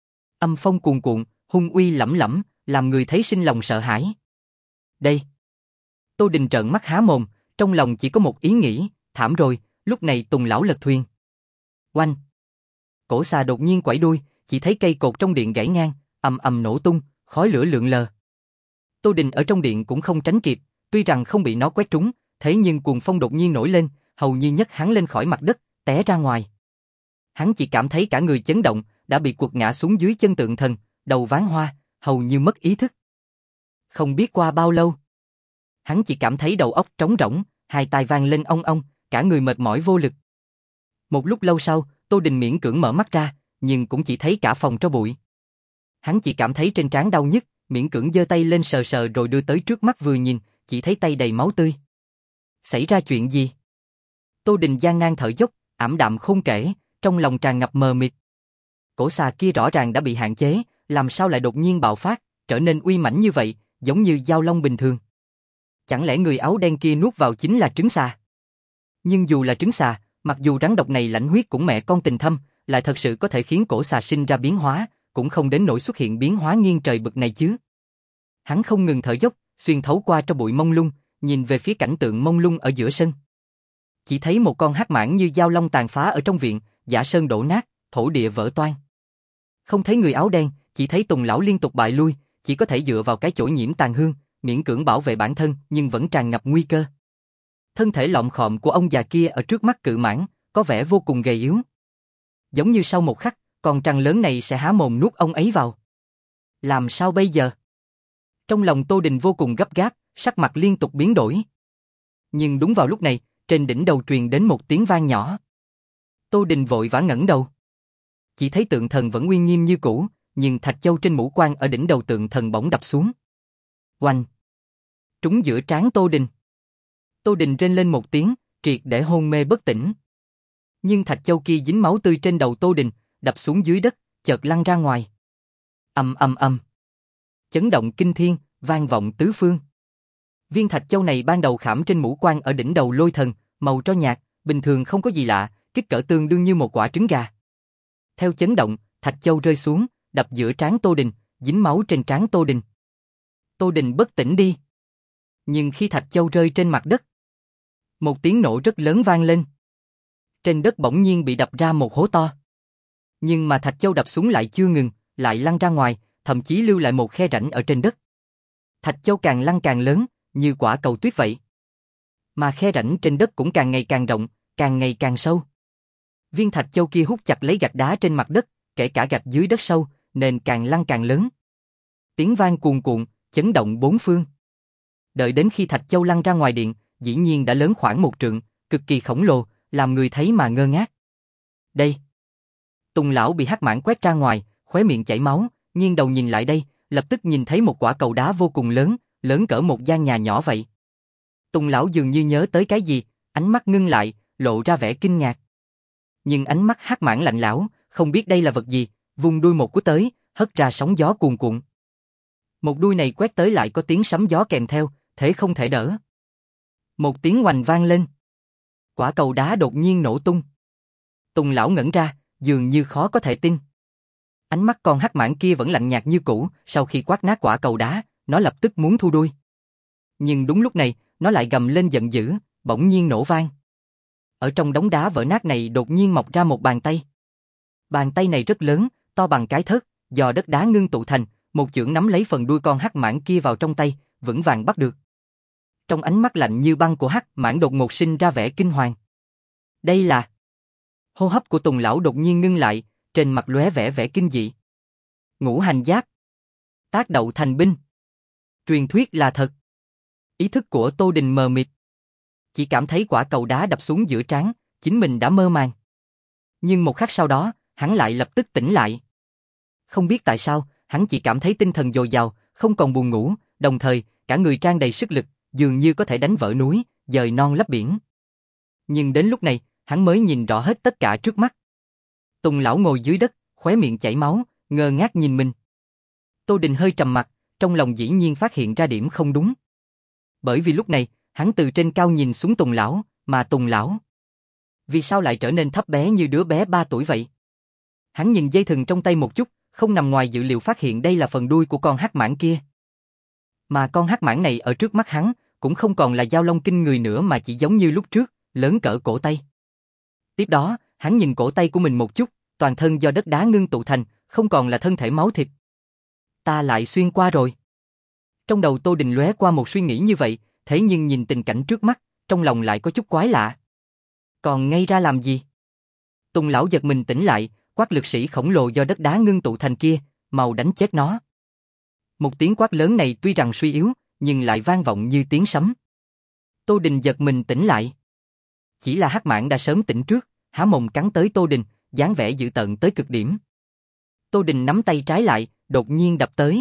Âm phong cuồn cuộn, hung uy lẫm lẫm, làm người thấy sinh lòng sợ hãi. Đây. Tô Đình trợn mắt há mồm, trong lòng chỉ có một ý nghĩ, thảm rồi, lúc này Tùng lão lật thuyền. Oanh. Cổ xà đột nhiên quẩy đuôi, chỉ thấy cây cột trong điện gãy ngang, ầm ầm nổ tung, khói lửa lượn lờ. Tô Đình ở trong điện cũng không tránh kịp, tuy rằng không bị nó quét trúng, thế nhưng cuồng phong đột nhiên nổi lên, hầu như nhấc hắn lên khỏi mặt đất, té ra ngoài. Hắn chỉ cảm thấy cả người chấn động, đã bị quật ngã xuống dưới chân tượng thần, đầu ván hoa, hầu như mất ý thức. Không biết qua bao lâu, hắn chỉ cảm thấy đầu óc trống rỗng, hai tai vang lên ong ong, cả người mệt mỏi vô lực. Một lúc lâu sau, Tô Đình miễn cưỡng mở mắt ra, nhưng cũng chỉ thấy cả phòng tro bụi. Hắn chỉ cảm thấy trên trán đau nhức, miễn cưỡng giơ tay lên sờ sờ rồi đưa tới trước mắt vừa nhìn, chỉ thấy tay đầy máu tươi. Xảy ra chuyện gì? Tô Đình gian nan thở dốc, ảm đạm không kể, trong lòng tràn ngập mờ mịt. Cổ xà kia rõ ràng đã bị hạn chế, làm sao lại đột nhiên bạo phát, trở nên uy mãnh như vậy, giống như dao long bình thường. Chẳng lẽ người áo đen kia nuốt vào chính là trứng xà? Nhưng dù là trứng xà, mặc dù rắn độc này lãnh huyết cũng mẹ con tình thâm, lại thật sự có thể khiến cổ xà sinh ra biến hóa, cũng không đến nỗi xuất hiện biến hóa nghiêng trời bực này chứ. Hắn không ngừng thở dốc, xuyên thấu qua trong bụi mông lung, nhìn về phía cảnh tượng mông lung ở giữa sân. Chỉ thấy một con hắc mãng như dao long tàn phá ở trong viện, giả sơn đổ nát, thổ địa vỡ toang. Không thấy người áo đen, chỉ thấy Tùng lão liên tục bại lui, chỉ có thể dựa vào cái chổi nhiễm tàn hương, miễn cưỡng bảo vệ bản thân, nhưng vẫn tràn ngập nguy cơ. Thân thể lọm khọm của ông già kia ở trước mắt cự mãng, có vẻ vô cùng gầy yếu. Giống như sau một khắc, con trăng lớn này sẽ há mồm nuốt ông ấy vào. Làm sao bây giờ? Trong lòng Tô Đình vô cùng gấp gáp, sắc mặt liên tục biến đổi. Nhưng đúng vào lúc này, trên đỉnh đầu truyền đến một tiếng vang nhỏ. Tô Đình vội vã ngẩng đầu. Chỉ thấy tượng thần vẫn uy nghiêm như cũ, nhưng thạch châu trên mũ quan ở đỉnh đầu tượng thần bỗng đập xuống. Oanh! Trúng giữa trán Tô Đình. Tô Đình rên lên một tiếng, triệt để hôn mê bất tỉnh. Nhưng thạch châu kia dính máu tươi trên đầu Tô Đình, đập xuống dưới đất, chợt lăn ra ngoài. Ầm ầm ầm. Chấn động kinh thiên, vang vọng tứ phương. Viên thạch châu này ban đầu khảm trên mũ quan ở đỉnh đầu lôi thần, màu tro nhạt, bình thường không có gì lạ, kích cỡ tương đương như một quả trứng gà. Theo chấn động, thạch châu rơi xuống, đập giữa trán Tô Đình, dính máu trên trán Tô Đình. Tô Đình bất tỉnh đi. Nhưng khi thạch châu rơi trên mặt đất, một tiếng nổ rất lớn vang lên. Trên đất bỗng nhiên bị đập ra một hố to. Nhưng mà thạch châu đập xuống lại chưa ngừng, lại lăn ra ngoài, thậm chí lưu lại một khe rãnh ở trên đất. Thạch châu càng lăn càng lớn, như quả cầu tuyết vậy. Mà khe rãnh trên đất cũng càng ngày càng rộng, càng ngày càng sâu. Viên thạch châu kia hút chặt lấy gạch đá trên mặt đất, kể cả gạch dưới đất sâu, nên càng lăn càng lớn. Tiếng vang cuồn cuộn, chấn động bốn phương. Đợi đến khi thạch châu lăn ra ngoài điện, dĩ nhiên đã lớn khoảng một trượng, cực kỳ khổng lồ, làm người thấy mà ngơ ngác. Đây. Tùng lão bị hắc mãng quét ra ngoài, khóe miệng chảy máu, nghiêng đầu nhìn lại đây, lập tức nhìn thấy một quả cầu đá vô cùng lớn, lớn cỡ một gian nhà nhỏ vậy. Tùng lão dường như nhớ tới cái gì, ánh mắt ngưng lại, lộ ra vẻ kinh ngạc. Nhưng ánh mắt hắc mãng lạnh lẽo, không biết đây là vật gì, vung đuôi một cú tới, hất ra sóng gió cuồn cuộn. Một đuôi này quét tới lại có tiếng sấm gió kèm theo, thế không thể đỡ. Một tiếng oành vang lên. Quả cầu đá đột nhiên nổ tung. Tùng lão ngẩn ra, dường như khó có thể tin. Ánh mắt con hắc mãng kia vẫn lạnh nhạt như cũ, sau khi quát nát quả cầu đá, nó lập tức muốn thu đuôi. Nhưng đúng lúc này, nó lại gầm lên giận dữ, bỗng nhiên nổ vang. Ở trong đống đá vỡ nát này đột nhiên mọc ra một bàn tay. Bàn tay này rất lớn, to bằng cái thớt, do đất đá ngưng tụ thành, một chưởng nắm lấy phần đuôi con hắc mãng kia vào trong tay, vững vàng bắt được. Trong ánh mắt lạnh như băng của hắc mãng đột ngột sinh ra vẻ kinh hoàng. Đây là... Hô hấp của Tùng lão đột nhiên ngưng lại, trên mặt lóe vẻ vẻ kinh dị. Ngũ hành giáp. Tác đậu thành binh. Truyền thuyết là thật. Ý thức của Tô Đình mờ mịt. Chỉ cảm thấy quả cầu đá đập xuống giữa trán, chính mình đã mơ màng. Nhưng một khắc sau đó, hắn lại lập tức tỉnh lại. Không biết tại sao, hắn chỉ cảm thấy tinh thần dồi dào, không còn buồn ngủ, đồng thời, cả người tràn đầy sức lực, dường như có thể đánh vỡ núi, dời non lấp biển. Nhưng đến lúc này, hắn mới nhìn rõ hết tất cả trước mắt. Tùng lão ngồi dưới đất, khóe miệng chảy máu, ngơ ngác nhìn mình. Tô Đình hơi trầm mặt, trong lòng dĩ nhiên phát hiện ra điểm không đúng. Bởi vì lúc này, hắn từ trên cao nhìn xuống Tùng lão, mà Tùng lão vì sao lại trở nên thấp bé như đứa bé ba tuổi vậy? Hắn nhìn dây thừng trong tay một chút, không nằm ngoài dự liệu phát hiện đây là phần đuôi của con hắc mãng kia. Mà con hắc mãng này ở trước mắt hắn, cũng không còn là dao long kinh người nữa mà chỉ giống như lúc trước, lớn cỡ cổ tay. Tiếp đó, hắn nhìn cổ tay của mình một chút, toàn thân do đất đá ngưng tụ thành, không còn là thân thể máu thịt. Ta lại xuyên qua rồi. Trong đầu Tô Đình lóe qua một suy nghĩ như vậy, thế nhưng nhìn tình cảnh trước mắt, trong lòng lại có chút quái lạ. Còn ngây ra làm gì? Tùng lão giật mình tỉnh lại, quát lực sĩ khổng lồ do đất đá ngưng tụ thành kia, mau đánh chết nó. Một tiếng quát lớn này tuy rằng suy yếu, nhưng lại vang vọng như tiếng sấm. Tô Đình giật mình tỉnh lại. Chỉ là hắc mãng đã sớm tỉnh trước, há mồm cắn tới Tô Đình, dáng vẻ dữ tợn tới cực điểm. Tô Đình nắm tay trái lại, đột nhiên đập tới.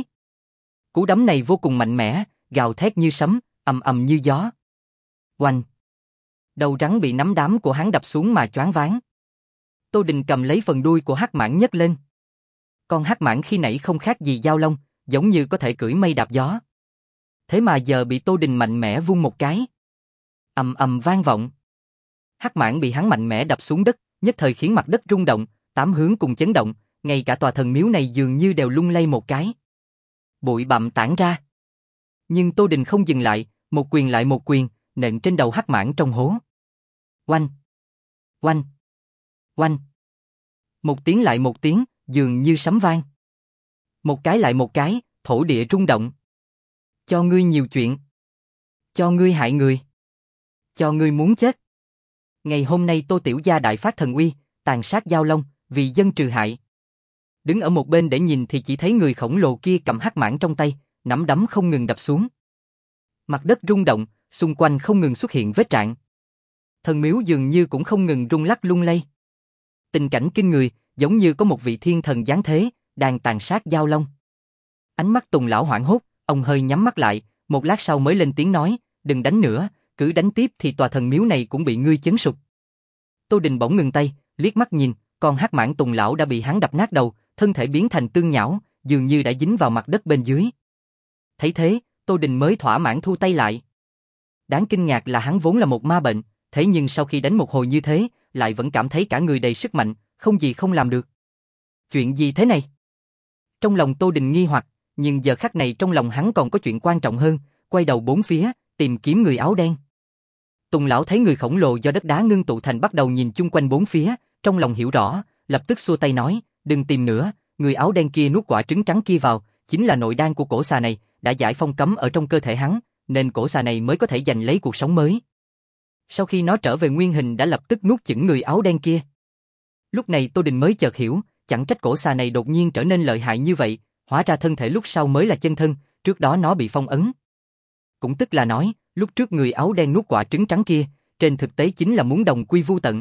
Cú đấm này vô cùng mạnh mẽ, gào thét như sấm, ầm ầm như gió. Oanh! Đầu rắn bị nắm đấm của hắn đập xuống mà choáng váng. Tô Đình cầm lấy phần đuôi của hắc mãng nhấc lên. Con hắc mãng khi nãy không khác gì dao long, giống như có thể cưỡi mây đạp gió. Thế mà giờ bị Tô Đình mạnh mẽ vung một cái. Ầm ầm vang vọng. Hắc mãng bị hắn mạnh mẽ đập xuống đất, nhất thời khiến mặt đất rung động, tám hướng cùng chấn động, ngay cả tòa thần miếu này dường như đều lung lay một cái. Bụi bặm tản ra. Nhưng Tô Đình không dừng lại, một quyền lại một quyền, nện trên đầu hắc mãng trong hố. Oanh! Oanh! Oanh! Một tiếng lại một tiếng, dường như sấm vang. Một cái lại một cái, thổ địa rung động. Cho ngươi nhiều chuyện. Cho ngươi hại người. Cho ngươi muốn chết. Ngày hôm nay Tô Tiểu Gia đại phát thần uy, tàn sát giao long, vì dân trừ hại. Đứng ở một bên để nhìn thì chỉ thấy người khổng lồ kia cầm hắc mãng trong tay, nắm đấm không ngừng đập xuống. Mặt đất rung động, xung quanh không ngừng xuất hiện vết rạn. Thần miếu dường như cũng không ngừng rung lắc lung lay. Tình cảnh kinh người, giống như có một vị thiên thần giáng thế, đang tàn sát giao long. Ánh mắt Tùng lão hoảng hốt, ông hơi nhắm mắt lại, một lát sau mới lên tiếng nói, đừng đánh nữa, cứ đánh tiếp thì tòa thần miếu này cũng bị ngươi chấn sụp. Tô Đình bỗng ngừng tay, liếc mắt nhìn, con hắc mãng Tùng lão đã bị hắn đập nát đầu, thân thể biến thành tương nhão, dường như đã dính vào mặt đất bên dưới. Thấy thế, Tô Đình mới thỏa mãn thu tay lại. Đáng kinh ngạc là hắn vốn là một ma bệnh, thế nhưng sau khi đánh một hồi như thế, lại vẫn cảm thấy cả người đầy sức mạnh, không gì không làm được. Chuyện gì thế này? Trong lòng Tô Đình nghi hoặc, nhưng giờ khắc này trong lòng hắn còn có chuyện quan trọng hơn, quay đầu bốn phía, tìm kiếm người áo đen. Tùng lão thấy người khổng lồ do đất đá ngưng tụ thành bắt đầu nhìn chung quanh bốn phía, trong lòng hiểu rõ, lập tức xua tay nói, đừng tìm nữa, người áo đen kia nuốt quả trứng trắng kia vào, chính là nội đan của cổ xà này, đã giải phong cấm ở trong cơ thể hắn, nên cổ xà này mới có thể giành lấy cuộc sống mới. Sau khi nó trở về nguyên hình đã lập tức nuốt chửng người áo đen kia. Lúc này Tô Đình mới chợt hiểu, chẳng trách cổ xà này đột nhiên trở nên lợi hại như vậy, hóa ra thân thể lúc sau mới là chân thân, trước đó nó bị phong ấn. Cũng tức là nói, lúc trước người áo đen nuốt quả trứng trắng kia, trên thực tế chính là muốn đồng quy vu tận.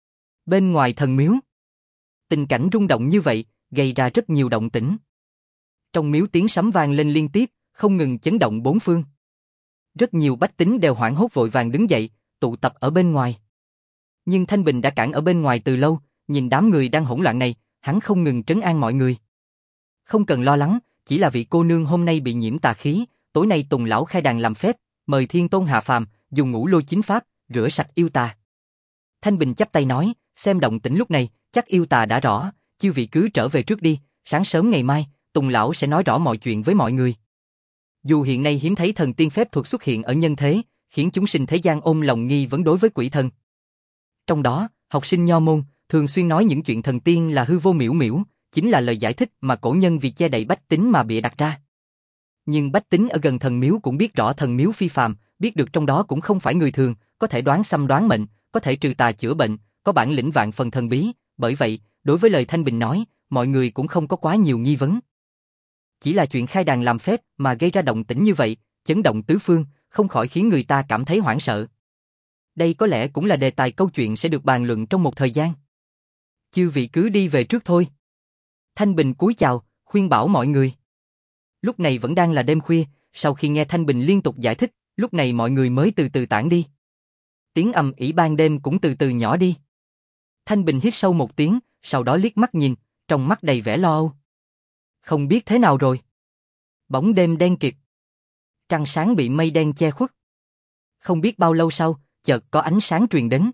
Bên ngoài thần miếu, tình cảnh rung động như vậy, gây ra rất nhiều động tĩnh. Trong miếu tiếng sấm vang lên liên tiếp, không ngừng chấn động bốn phương. Rất nhiều bách tính đều hoảng hốt vội vàng đứng dậy, tụ tập ở bên ngoài. Nhưng Thanh Bình đã cản ở bên ngoài từ lâu, nhìn đám người đang hỗn loạn này, hắn không ngừng trấn an mọi người. Không cần lo lắng, chỉ là vị cô nương hôm nay bị nhiễm tà khí, tối nay Tùng lão khai đàn làm phép, mời Thiên Tôn hạ phàm, dùng ngũ lôi chính pháp, rửa sạch yêu tà. Thanh Bình chắp tay nói, xem động tĩnh lúc này, chắc yêu tà đã rõ, chư vị cứ trở về trước đi, sáng sớm ngày mai, Tùng lão sẽ nói rõ mọi chuyện với mọi người. Dù hiện nay hiếm thấy thần tiên phép thuật xuất hiện ở nhân thế, khiến chúng sinh thế gian ôm lòng nghi vấn đối với quỷ thần. Trong đó, học sinh nho môn thường xuyên nói những chuyện thần tiên là hư vô miểu miểu, chính là lời giải thích mà cổ nhân vì che đậy bách tính mà bịa đặt ra. Nhưng bách tính ở gần thần miếu cũng biết rõ thần miếu phi phàm, biết được trong đó cũng không phải người thường, có thể đoán xăm đoán mệnh, có thể trừ tà chữa bệnh, có bản lĩnh vạn phần thần bí, bởi vậy, đối với lời Thanh Bình nói, mọi người cũng không có quá nhiều nghi vấn. Chỉ là chuyện khai đàn làm phép mà gây ra động tĩnh như vậy, chấn động tứ phương, không khỏi khiến người ta cảm thấy hoảng sợ. Đây có lẽ cũng là đề tài câu chuyện sẽ được bàn luận trong một thời gian. Chư vị cứ đi về trước thôi. Thanh Bình cúi chào, khuyên bảo mọi người. Lúc này vẫn đang là đêm khuya, sau khi nghe Thanh Bình liên tục giải thích, lúc này mọi người mới từ từ tản đi. Tiếng ầm ĩ ban đêm cũng từ từ nhỏ đi. Thanh Bình hít sâu một tiếng, sau đó liếc mắt nhìn, trong mắt đầy vẻ lo âu. Không biết thế nào rồi. Bóng đêm đen kịt. Trăng sáng bị mây đen che khuất. Không biết bao lâu sau, chợt có ánh sáng truyền đến.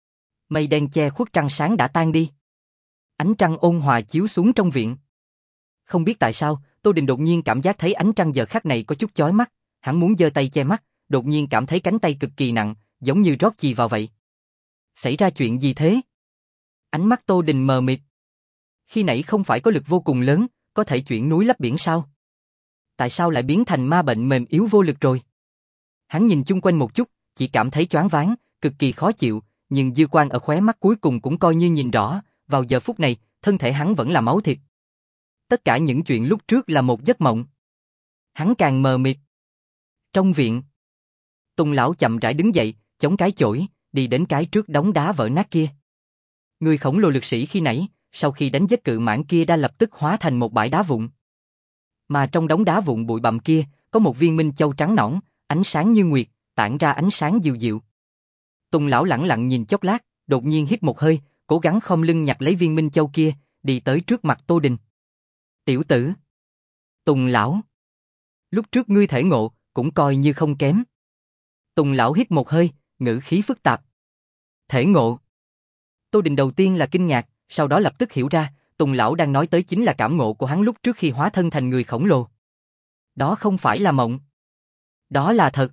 Mây đen che khuất trăng sáng đã tan đi. Ánh trăng ôn hòa chiếu xuống trong viện. Không biết tại sao, Tô Đình đột nhiên cảm giác thấy ánh trăng giờ khắc này có chút chói mắt, hắn muốn giơ tay che mắt, đột nhiên cảm thấy cánh tay cực kỳ nặng, giống như rót chì vào vậy. Xảy ra chuyện gì thế? Ánh mắt Tô Đình mờ mịt. Khi nãy không phải có lực vô cùng lớn, có thể chuyển núi lấp biển sao? Tại sao lại biến thành ma bệnh mềm yếu vô lực rồi? Hắn nhìn chung quanh một chút, chỉ cảm thấy choáng váng, cực kỳ khó chịu, nhưng dư quang ở khóe mắt cuối cùng cũng coi như nhìn rõ, vào giờ phút này, thân thể hắn vẫn là máu thịt. Tất cả những chuyện lúc trước là một giấc mộng. Hắn càng mờ mịt. Trong viện, Tùng lão chậm rãi đứng dậy, chống cái chổi, đi đến cái trước đống đá vỡ nát kia. Người khổng lồ lực sĩ khi nãy, sau khi đánh giết cự mãng kia đã lập tức hóa thành một bãi đá vụn. Mà trong đống đá vụn bụi bặm kia, có một viên minh châu trắng nõn, ánh sáng như nguyệt, tản ra ánh sáng dịu dịu. Tùng lão lẳng lặng nhìn chốc lát, đột nhiên hít một hơi, cố gắng khom lưng nhặt lấy viên minh châu kia, đi tới trước mặt Tô Đình. Tiểu tử. Tùng lão. Lúc trước ngươi thể ngộ, cũng coi như không kém. Tùng lão hít một hơi, ngữ khí phức tạp. Thể ngộ. Tô Đình đầu tiên là kinh ngạc, sau đó lập tức hiểu ra, Tùng lão đang nói tới chính là cảm ngộ của hắn lúc trước khi hóa thân thành người khổng lồ. Đó không phải là mộng. Đó là thật.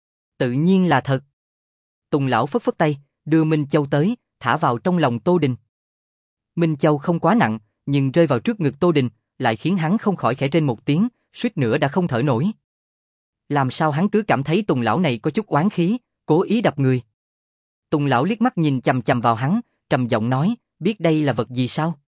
Tự nhiên là thật. Tùng lão phất phất tay, đưa Minh Châu tới, thả vào trong lòng Tô Đình. Minh Châu không quá nặng, nhưng rơi vào trước ngực Tô Đình, lại khiến hắn không khỏi khẽ rên một tiếng, suýt nữa đã không thở nổi. Làm sao hắn cứ cảm thấy Tùng lão này có chút oán khí, cố ý đập người. Tùng lão liếc mắt nhìn chằm chằm vào hắn, trầm giọng nói, biết đây là vật gì sao?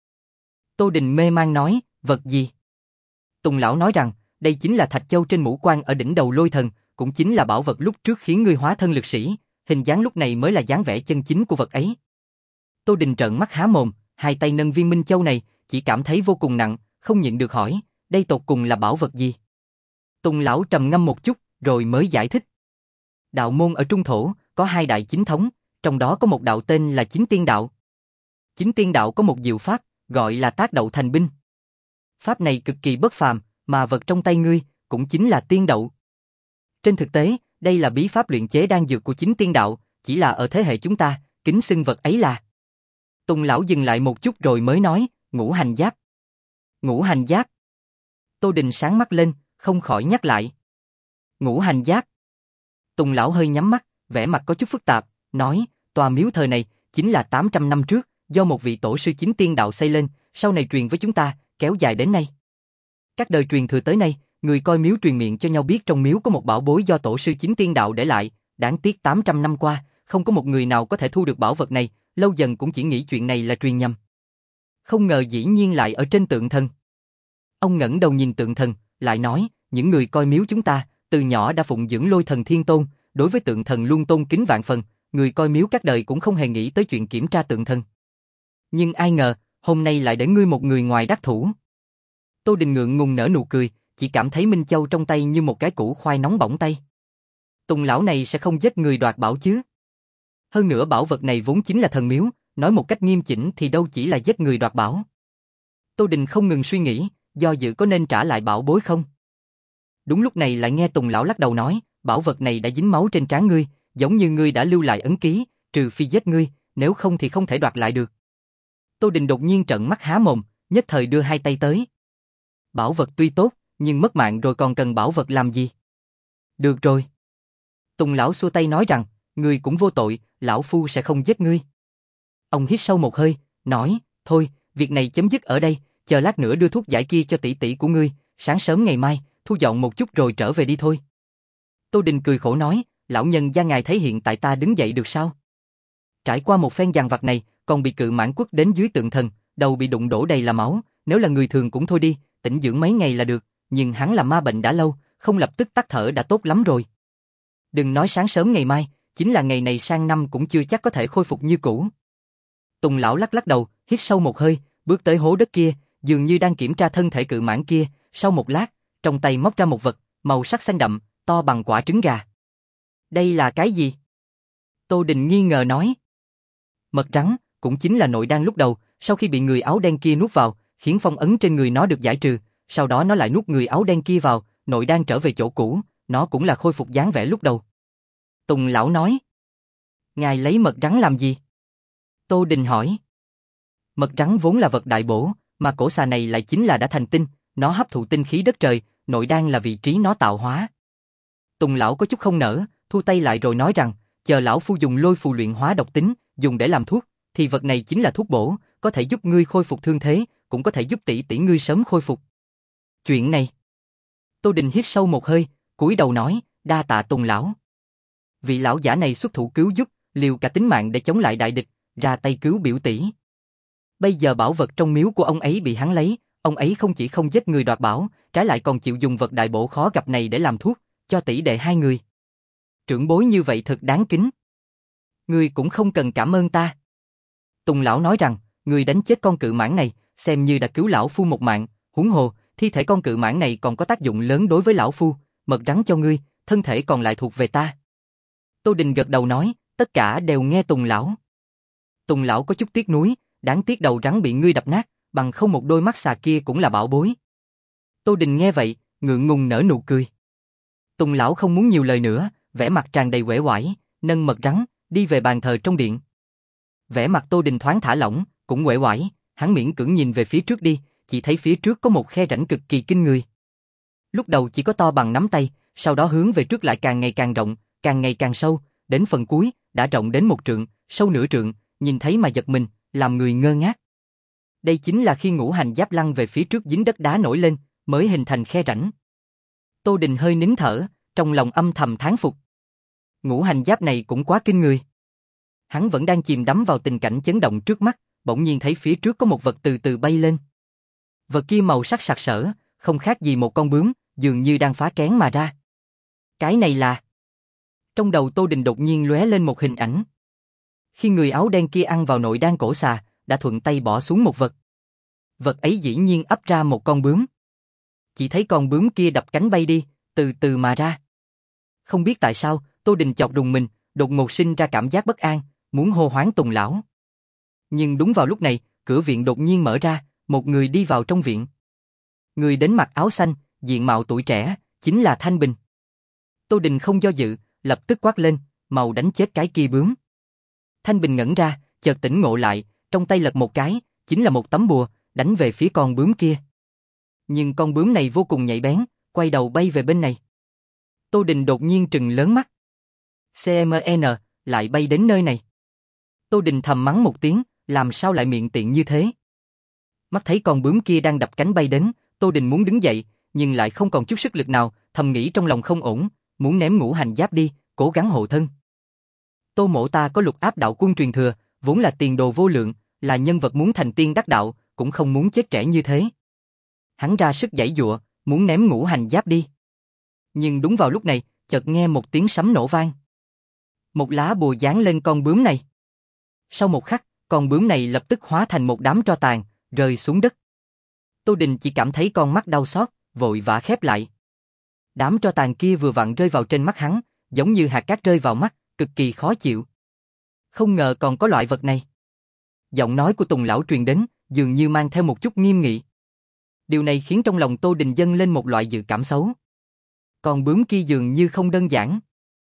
Tô Đình mê man nói, vật gì? Tùng lão nói rằng, đây chính là thạch châu trên mũ quan ở đỉnh đầu lôi thần, cũng chính là bảo vật lúc trước khiến ngươi hóa thân lực sĩ, hình dáng lúc này mới là dáng vẻ chân chính của vật ấy. Tô Đình trợn mắt há mồm, hai tay nâng viên minh châu này, chỉ cảm thấy vô cùng nặng, không nhịn được hỏi, đây tột cùng là bảo vật gì? Tùng lão trầm ngâm một chút, rồi mới giải thích. Đạo môn ở Trung Thổ, có hai đại chính thống, trong đó có một đạo tên là Chính Tiên Đạo. Chính Tiên Đạo có một diệu pháp, gọi là tác đậu thành binh. Pháp này cực kỳ bất phàm, mà vật trong tay ngươi, cũng chính là tiên đậu. Trên thực tế, đây là bí pháp luyện chế đan dược của Chính Tiên Đạo, chỉ là ở thế hệ chúng ta, kính xưng vật ấy là. Tùng lão dừng lại một chút rồi mới nói, ngũ hành giáp. Ngũ hành giáp. Tô Đình sáng mắt lên, không khỏi nhắc lại. Ngũ hành giáp. Tùng lão hơi nhắm mắt, vẻ mặt có chút phức tạp, nói, tòa miếu thờ này, chính là tám trăm năm trước, do một vị tổ sư Chính Tiên Đạo xây lên, sau này truyền với chúng ta, kéo dài đến nay. Các đời truyền thừa tới nay, người coi miếu truyền miệng cho nhau biết trong miếu có một bảo bối do tổ sư Chính Tiên Đạo để lại, đáng tiếc tám trăm năm qua, không có một người nào có thể thu được bảo vật này, lâu dần cũng chỉ nghĩ chuyện này là truyền nhầm. Không ngờ dĩ nhiên lại ở trên tượng thần. Ông ngẩng đầu nhìn tượng thần, lại nói, những người coi miếu chúng ta, từ nhỏ đã phụng dưỡng lôi thần thiên tôn, đối với tượng thần luôn tôn kính vạn phần, người coi miếu các đời cũng không hề nghĩ tới chuyện kiểm tra tượng thần. Nhưng ai ngờ, hôm nay lại để ngươi một người ngoài đắc thủ. Tô Đình ngượng ngùng nở nụ cười, chỉ cảm thấy Minh Châu trong tay như một cái củ khoai nóng bỏng tay. Tùng lão này sẽ không giết người đoạt bảo chứ? Hơn nữa bảo vật này vốn chính là thần miếu, nói một cách nghiêm chỉnh thì đâu chỉ là giết người đoạt bảo. Tô Đình không ngừng suy nghĩ, do dự có nên trả lại bảo bối không? Đúng lúc này lại nghe Tùng lão lắc đầu nói, bảo vật này đã dính máu trên trán ngươi, giống như ngươi đã lưu lại ấn ký, trừ phi giết ngươi, nếu không thì không thể đoạt lại được. Tô Đình đột nhiên trợn mắt há mồm, nhất thời đưa hai tay tới. Bảo vật tuy tốt, nhưng mất mạng rồi còn cần bảo vật làm gì? Được rồi. Tùng lão xua tay nói rằng, ngươi cũng vô tội, lão phu sẽ không giết ngươi. Ông hít sâu một hơi, nói, thôi, việc này chấm dứt ở đây, chờ lát nữa đưa thuốc giải kia cho tỷ tỷ của ngươi, sáng sớm ngày mai, thu dọn một chút rồi trở về đi thôi. Tô Đình cười khổ nói, lão nhân gia ngài thấy hiện tại ta đứng dậy được sao? Trải qua một phen dằn vặt này, còn bị cự mãn quất đến dưới tượng thần, đầu bị đụng đổ đầy là máu, nếu là người thường cũng thôi đi, tĩnh dưỡng mấy ngày là được, nhưng hắn là ma bệnh đã lâu, không lập tức tắt thở đã tốt lắm rồi. Đừng nói sáng sớm ngày mai, chính là ngày này sang năm cũng chưa chắc có thể khôi phục như cũ. Tùng lão lắc lắc đầu, hít sâu một hơi, bước tới hố đất kia, dường như đang kiểm tra thân thể cự mãn kia, sau một lát, trong tay móc ra một vật, màu sắc xanh đậm, to bằng quả trứng gà. Đây là cái gì? Tô Đình nghi ngờ nói. Mật rắn, cũng chính là nội đan lúc đầu, sau khi bị người áo đen kia nuốt vào, khiến phong ấn trên người nó được giải trừ, sau đó nó lại nuốt người áo đen kia vào, nội đan trở về chỗ cũ, nó cũng là khôi phục dáng vẻ lúc đầu. Tùng lão nói. Ngài lấy mật rắn làm gì? Tô Đình hỏi. Mật rắn vốn là vật đại bổ, mà cổ xà này lại chính là đã thành tinh, nó hấp thụ tinh khí đất trời, nội đan là vị trí nó tạo hóa. Tùng lão có chút không nỡ, thu tay lại rồi nói rằng, chờ lão phu dùng lôi phù luyện hóa độc tính, dùng để làm thuốc, thì vật này chính là thuốc bổ, có thể giúp ngươi khôi phục thương thế, cũng có thể giúp tỷ tỷ ngươi sớm khôi phục. Chuyện này. Tô Đình hít sâu một hơi, cúi đầu nói, đa tạ Tùng lão. Vị lão giả này xuất thủ cứu giúp, liều cả tính mạng để chống lại đại địch, ra tay cứu biểu tỷ. Bây giờ bảo vật trong miếu của ông ấy bị hắn lấy, ông ấy không chỉ không giết người đoạt bảo, trái lại còn chịu dùng vật đại bổ khó gặp này để làm thuốc, cho tỷ đệ hai người. Trưởng bối như vậy thật đáng kính. Ngươi cũng không cần cảm ơn ta. Tùng lão nói rằng, ngươi đánh chết con cự mãn này, xem như đã cứu lão phu một mạng, huống hồ, thi thể con cự mãn này còn có tác dụng lớn đối với lão phu, mật rắn cho ngươi, thân thể còn lại thuộc về ta. Tô Đình gật đầu nói, tất cả đều nghe Tùng lão. Tùng lão có chút tiếc nuối, đáng tiếc đầu rắn bị ngươi đập nát, bằng không một đôi mắt xà kia cũng là bảo bối. Tô Đình nghe vậy, ngượng ngùng nở nụ cười. Tùng lão không muốn nhiều lời nữa, vẻ mặt tràn đầy uể oải, nâng mật rắn, đi về bàn thờ trong điện. Vẻ mặt Tô Đình thoáng thả lỏng, cũng uể oải, hắn miễn cưỡng nhìn về phía trước đi, chỉ thấy phía trước có một khe rãnh cực kỳ kinh người. Lúc đầu chỉ có to bằng nắm tay, sau đó hướng về trước lại càng ngày càng rộng, càng ngày càng sâu, đến phần cuối, đã rộng đến một trượng, sâu nửa trượng, nhìn thấy mà giật mình, làm người ngơ ngác. Đây chính là khi ngũ hành giáp lăn về phía trước dính đất đá nổi lên, mới hình thành khe rãnh. Tô Đình hơi nín thở, trong lòng âm thầm thán phục. Ngũ hành giáp này cũng quá kinh người. Hắn vẫn đang chìm đắm vào tình cảnh chấn động trước mắt, bỗng nhiên thấy phía trước có một vật từ từ bay lên. Vật kia màu sắc sặc sỡ, không khác gì một con bướm, dường như đang phá kén mà ra. Cái này là... Trong đầu Tô Đình đột nhiên lóe lên một hình ảnh. Khi người áo đen kia ăn vào nội đan cổ xà, đã thuận tay bỏ xuống một vật. Vật ấy dĩ nhiên ấp ra một con bướm. Chỉ thấy con bướm kia đập cánh bay đi, từ từ mà ra. Không biết tại sao, Tô Đình chợt rùng mình, đột ngột sinh ra cảm giác bất an, muốn hô hoán Tùng lão. Nhưng đúng vào lúc này, cửa viện đột nhiên mở ra, một người đi vào trong viện. Người đến mặc áo xanh, diện mạo tuổi trẻ, chính là Thanh Bình. Tô Đình không do dự, lập tức quát lên, mau đánh chết cái kia bướm. Thanh Bình ngẩn ra, chợt tỉnh ngộ lại, trong tay lật một cái, chính là một tấm bùa, đánh về phía con bướm kia. Nhưng con bướm này vô cùng nhạy bén, quay đầu bay về bên này. Tô Đình đột nhiên trừng lớn mắt. xê em en, lại bay đến nơi này. Tô Đình thầm mắng một tiếng, làm sao lại miệng tiện như thế. Mắt thấy con bướm kia đang đập cánh bay đến, Tô Đình muốn đứng dậy, nhưng lại không còn chút sức lực nào, thầm nghĩ trong lòng không ổn, muốn ném ngũ hành giáp đi, cố gắng hộ thân. Tô mỗ ta có lục áp đạo quân truyền thừa, vốn là tiền đồ vô lượng, là nhân vật muốn thành tiên đắc đạo, cũng không muốn chết trẻ như thế. Hắn ra sức giãy giụa, muốn ném ngũ hành giáp đi. Nhưng đúng vào lúc này, chợt nghe một tiếng sấm nổ vang. Một lá bùa dán lên con bướm này. Sau một khắc, con bướm này lập tức hóa thành một đám tro tàn, rơi xuống đất. Tô Đình chỉ cảm thấy con mắt đau xót, vội vã khép lại. Đám tro tàn kia vừa vặn rơi vào trên mắt hắn, giống như hạt cát rơi vào mắt, cực kỳ khó chịu. Không ngờ còn có loại vật này. Giọng nói của Tùng lão truyền đến, dường như mang theo một chút nghiêm nghị. Điều này khiến trong lòng Tô Đình dâng lên một loại dự cảm xấu. Con bướm kia dường như không đơn giản.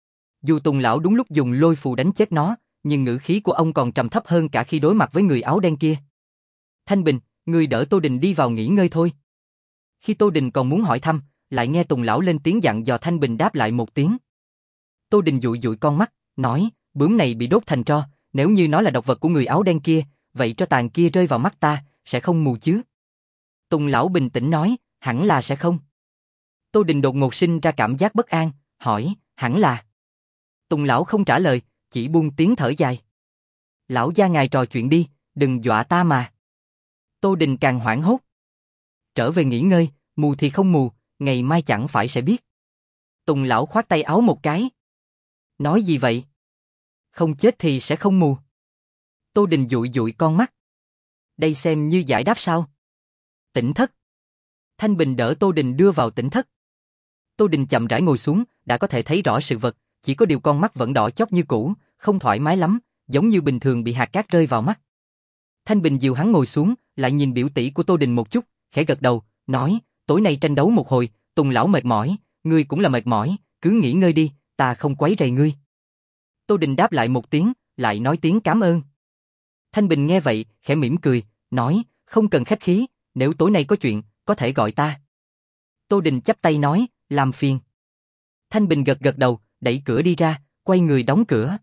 Dù Tùng lão đúng lúc dùng lôi phù đánh chết nó, nhưng ngữ khí của ông còn trầm thấp hơn cả khi đối mặt với người áo đen kia. Thanh Bình, người đỡ Tô Đình đi vào nghỉ ngơi thôi. Khi Tô Đình còn muốn hỏi thăm, lại nghe Tùng lão lên tiếng dặn dò. Thanh Bình đáp lại một tiếng. Tô Đình dụi dụi con mắt, nói, bướm này bị đốt thành tro, nếu như nó là độc vật của người áo đen kia, vậy tro tàn kia rơi vào mắt ta, sẽ không mù chứ? Tùng lão bình tĩnh nói, hẳn là sẽ không. Tô Đình đột ngột sinh ra cảm giác bất an, hỏi, hẳn là. Tùng lão không trả lời, chỉ buông tiếng thở dài. Lão gia ngài trò chuyện đi, đừng dọa ta mà. Tô Đình càng hoảng hốt. Trở về nghỉ ngơi, mù thì không mù, ngày mai chẳng phải sẽ biết. Tùng lão khoát tay áo một cái. Nói gì vậy? Không chết thì sẽ không mù. Tô Đình dụi dụi con mắt. Đây xem như giải đáp sao? Tỉnh thất. Thanh Bình đỡ Tô Đình đưa vào tỉnh thất. Tô Đình chậm rãi ngồi xuống, đã có thể thấy rõ sự vật, chỉ có điều con mắt vẫn đỏ chót như cũ, không thoải mái lắm, giống như bình thường bị hạt cát rơi vào mắt. Thanh Bình dìu hắn ngồi xuống, lại nhìn biểu tỷ của Tô Đình một chút, khẽ gật đầu, nói, tối nay tranh đấu một hồi, Tùng lão mệt mỏi, ngươi cũng là mệt mỏi, cứ nghỉ ngơi đi, ta không quấy rầy ngươi. Tô Đình đáp lại một tiếng, lại nói tiếng cảm ơn. Thanh Bình nghe vậy, khẽ mỉm cười, nói, không cần khách khí, nếu tối nay có chuyện, có thể gọi ta. Tô Đình chắp tay nói, làm phiền. Thanh Bình gật gật đầu, đẩy cửa đi ra, quay người đóng cửa.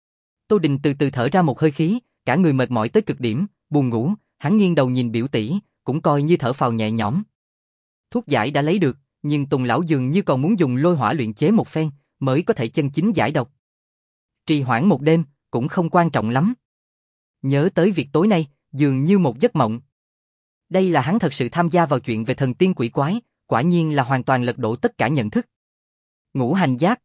Tô Đình từ từ thở ra một hơi khí, cả người mệt mỏi tới cực điểm, buồn ngủ, hắn nghiêng đầu nhìn biểu tỷ, cũng coi như thở phào nhẹ nhõm. Thuốc giải đã lấy được, nhưng Tùng lão dường như còn muốn dùng lôi hỏa luyện chế một phen, mới có thể chân chính giải độc. Trì hoãn một đêm, cũng không quan trọng lắm. Nhớ tới việc tối nay, dường như một giấc mộng. Đây là hắn thật sự tham gia vào chuyện về thần tiên quỷ quái, quả nhiên là hoàn toàn lật đổ tất cả nhận thức. Ngũ hành giáp.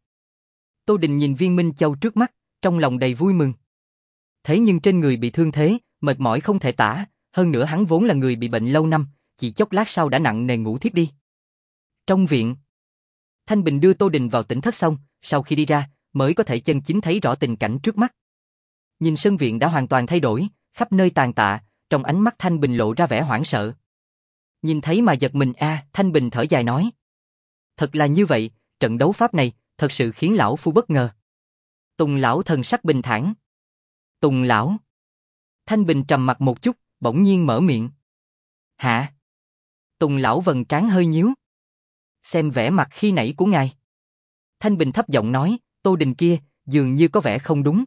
Tô Đình nhìn viên Minh Châu trước mắt, trong lòng đầy vui mừng. Thế nhưng trên người bị thương thế, mệt mỏi không thể tả, hơn nữa hắn vốn là người bị bệnh lâu năm, chỉ chốc lát sau đã nặng nề ngủ thiếp đi. Trong viện, Thanh Bình đưa Tô Đình vào tỉnh thất xong, sau khi đi ra, mới có thể chân chính thấy rõ tình cảnh trước mắt. Nhìn sân viện đã hoàn toàn thay đổi, khắp nơi tàn tạ, trong ánh mắt Thanh Bình lộ ra vẻ hoảng sợ. Nhìn thấy mà giật mình a, à, Thanh Bình thở dài nói. Thật là như vậy, trận đấu pháp này, thật sự khiến lão phu bất ngờ. Tùng lão thần sắc bình thản. Tùng lão. Thanh Bình trầm mặt một chút, bỗng nhiên mở miệng. Hả? Tùng lão vầng trán hơi nhíu. Xem vẻ mặt khi nãy của ngài. Thanh Bình thấp giọng nói, Tô Đình kia, dường như có vẻ không đúng.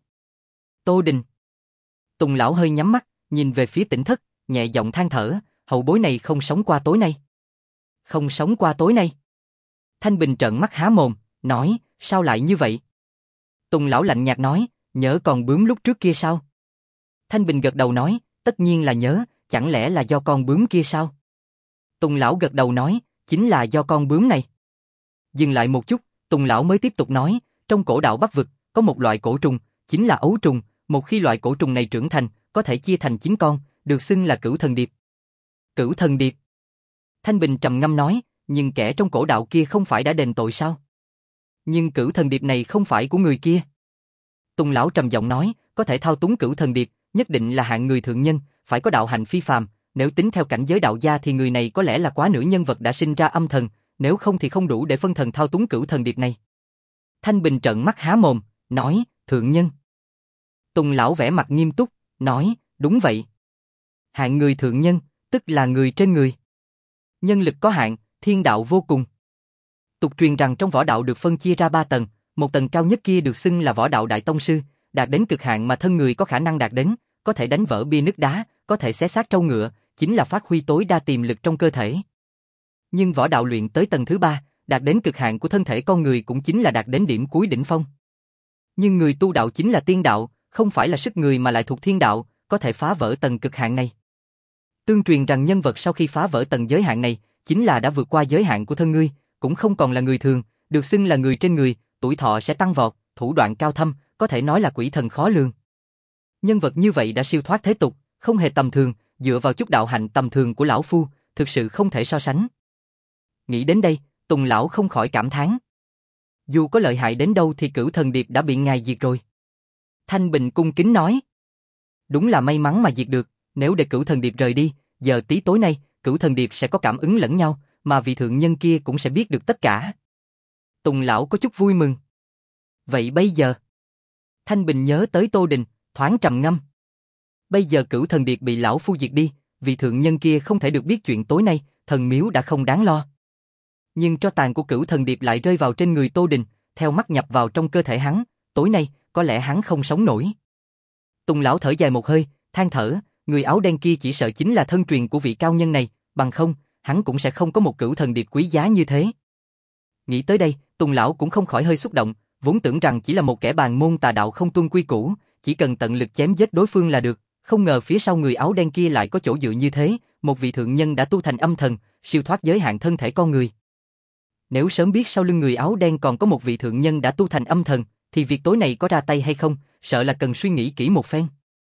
Tô Đình. Tùng lão hơi nhắm mắt, nhìn về phía tỉnh thất, nhẹ giọng than thở, hậu bối này không sống qua tối nay. Không sống qua tối nay. Thanh Bình trợn mắt há mồm, nói, sao lại như vậy? Tùng lão lạnh nhạt nói, nhớ con bướm lúc trước kia sao? Thanh Bình gật đầu nói, tất nhiên là nhớ, chẳng lẽ là do con bướm kia sao? Tùng lão gật đầu nói, chính là do con bướm này. Dừng lại một chút, Tùng lão mới tiếp tục nói, trong cổ đạo Bắc vực, có một loại cổ trùng, chính là ấu trùng, một khi loại cổ trùng này trưởng thành, có thể chia thành chín con, được xưng là Cửu Thần Điệp. Cửu Thần Điệp. Thanh Bình trầm ngâm nói, nhưng kẻ trong cổ đạo kia không phải đã đền tội sao? Nhưng Cửu Thần Điệp này không phải của người kia. Tùng lão trầm giọng nói, có thể thao túng Cửu Thần Điệp, nhất định là hạng người thượng nhân, phải có đạo hạnh phi phàm, nếu tính theo cảnh giới đạo gia thì người này có lẽ là quá nửa nhân vật đã sinh ra âm thần, nếu không thì không đủ để phân thần thao túng Cửu Thần Điệp này. Thanh Bình trợn mắt há mồm, nói, thượng nhân. Tùng lão vẻ mặt nghiêm túc, nói, đúng vậy. Hạng người thượng nhân, tức là người trên người. Nhân lực có hạn, thiên đạo vô cùng. Tục truyền rằng trong võ đạo được phân chia ra ba tầng, một tầng cao nhất kia được xưng là võ đạo đại tông sư, đạt đến cực hạn mà thân người có khả năng đạt đến, có thể đánh vỡ bia nứt đá, có thể xé xác trâu ngựa, chính là phát huy tối đa tiềm lực trong cơ thể. Nhưng võ đạo luyện tới tầng thứ ba, đạt đến cực hạn của thân thể con người cũng chính là đạt đến điểm cuối đỉnh phong. Nhưng người tu đạo chính là tiên đạo, không phải là sức người mà lại thuộc thiên đạo, có thể phá vỡ tầng cực hạn này. Tương truyền rằng nhân vật sau khi phá vỡ tầng giới hạn này, chính là đã vượt qua giới hạn của thân ngươi, cũng không còn là người thường, được xưng là người trên người, tuổi thọ sẽ tăng vọt, thủ đoạn cao thâm, có thể nói là quỷ thần khó lường. Nhân vật như vậy đã siêu thoát thế tục, không hề tầm thường, dựa vào chút đạo hạnh tầm thường của lão phu, thực sự không thể so sánh. Nghĩ đến đây, Tùng lão không khỏi cảm thán. Dù có lợi hại đến đâu thì Cửu Thần Điệp đã bị ngài diệt rồi. Thanh Bình cung kính nói. Đúng là may mắn mà diệt được, nếu để Cửu Thần Điệp rời đi, giờ tí tối nay, Cửu Thần Điệp sẽ có cảm ứng lẫn nhau, mà vị thượng nhân kia cũng sẽ biết được tất cả. Tùng lão có chút vui mừng. Vậy bây giờ? Thanh Bình nhớ tới Tô Đình, thoáng trầm ngâm. Bây giờ Cửu Thần Điệp bị lão phu diệt đi, vị thượng nhân kia không thể được biết chuyện tối nay, thần miếu đã không đáng lo. Nhưng tro tàn của Cửu Thần Điệp lại rơi vào trên người Tô Đình, theo mắt nhập vào trong cơ thể hắn, tối nay, có lẽ hắn không sống nổi. Tùng lão thở dài một hơi, than thở, người áo đen kia chỉ sợ chính là thân truyền của vị cao nhân này, bằng không, hắn cũng sẽ không có một Cửu Thần Điệp quý giá như thế. Nghĩ tới đây, Tùng lão cũng không khỏi hơi xúc động, vốn tưởng rằng chỉ là một kẻ bàn môn tà đạo không tuân quy củ, chỉ cần tận lực chém giết đối phương là được, không ngờ phía sau người áo đen kia lại có chỗ dựa như thế, một vị thượng nhân đã tu thành âm thần, siêu thoát giới hạn thân thể con người. Nếu sớm biết sau lưng người áo đen còn có một vị thượng nhân đã tu thành âm thần, thì việc tối này có ra tay hay không, sợ là cần suy nghĩ kỹ một phen.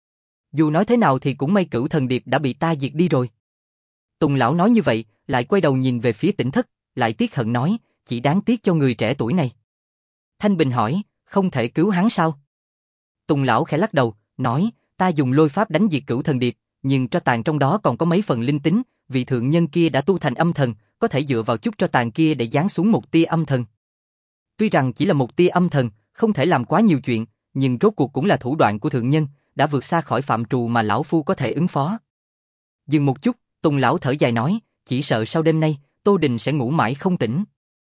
Dù nói thế nào thì cũng may Cửu Thần Điệp đã bị ta diệt đi rồi. Tùng lão nói như vậy, lại quay đầu nhìn về phía Tỉnh Thất, lại tiếc hận nói, chỉ đáng tiếc cho người trẻ tuổi này. Thanh Bình hỏi, không thể cứu hắn sao? Tùng lão khẽ lắc đầu, nói, ta dùng lôi pháp đánh diệt Cửu Thần Điệp, nhưng tro tàn trong đó còn có mấy phần linh tính, vị thượng nhân kia đã tu thành âm thần, có thể dựa vào chút tro tàn kia để giáng xuống một tia âm thần. Tuy rằng chỉ là một tia âm thần, không thể làm quá nhiều chuyện, nhưng rốt cuộc cũng là thủ đoạn của thượng nhân, đã vượt xa khỏi phạm trù mà lão phu có thể ứng phó. Dừng một chút, Tùng lão thở dài nói, chỉ sợ sau đêm nay, Tô Đình sẽ ngủ mãi không tỉnh.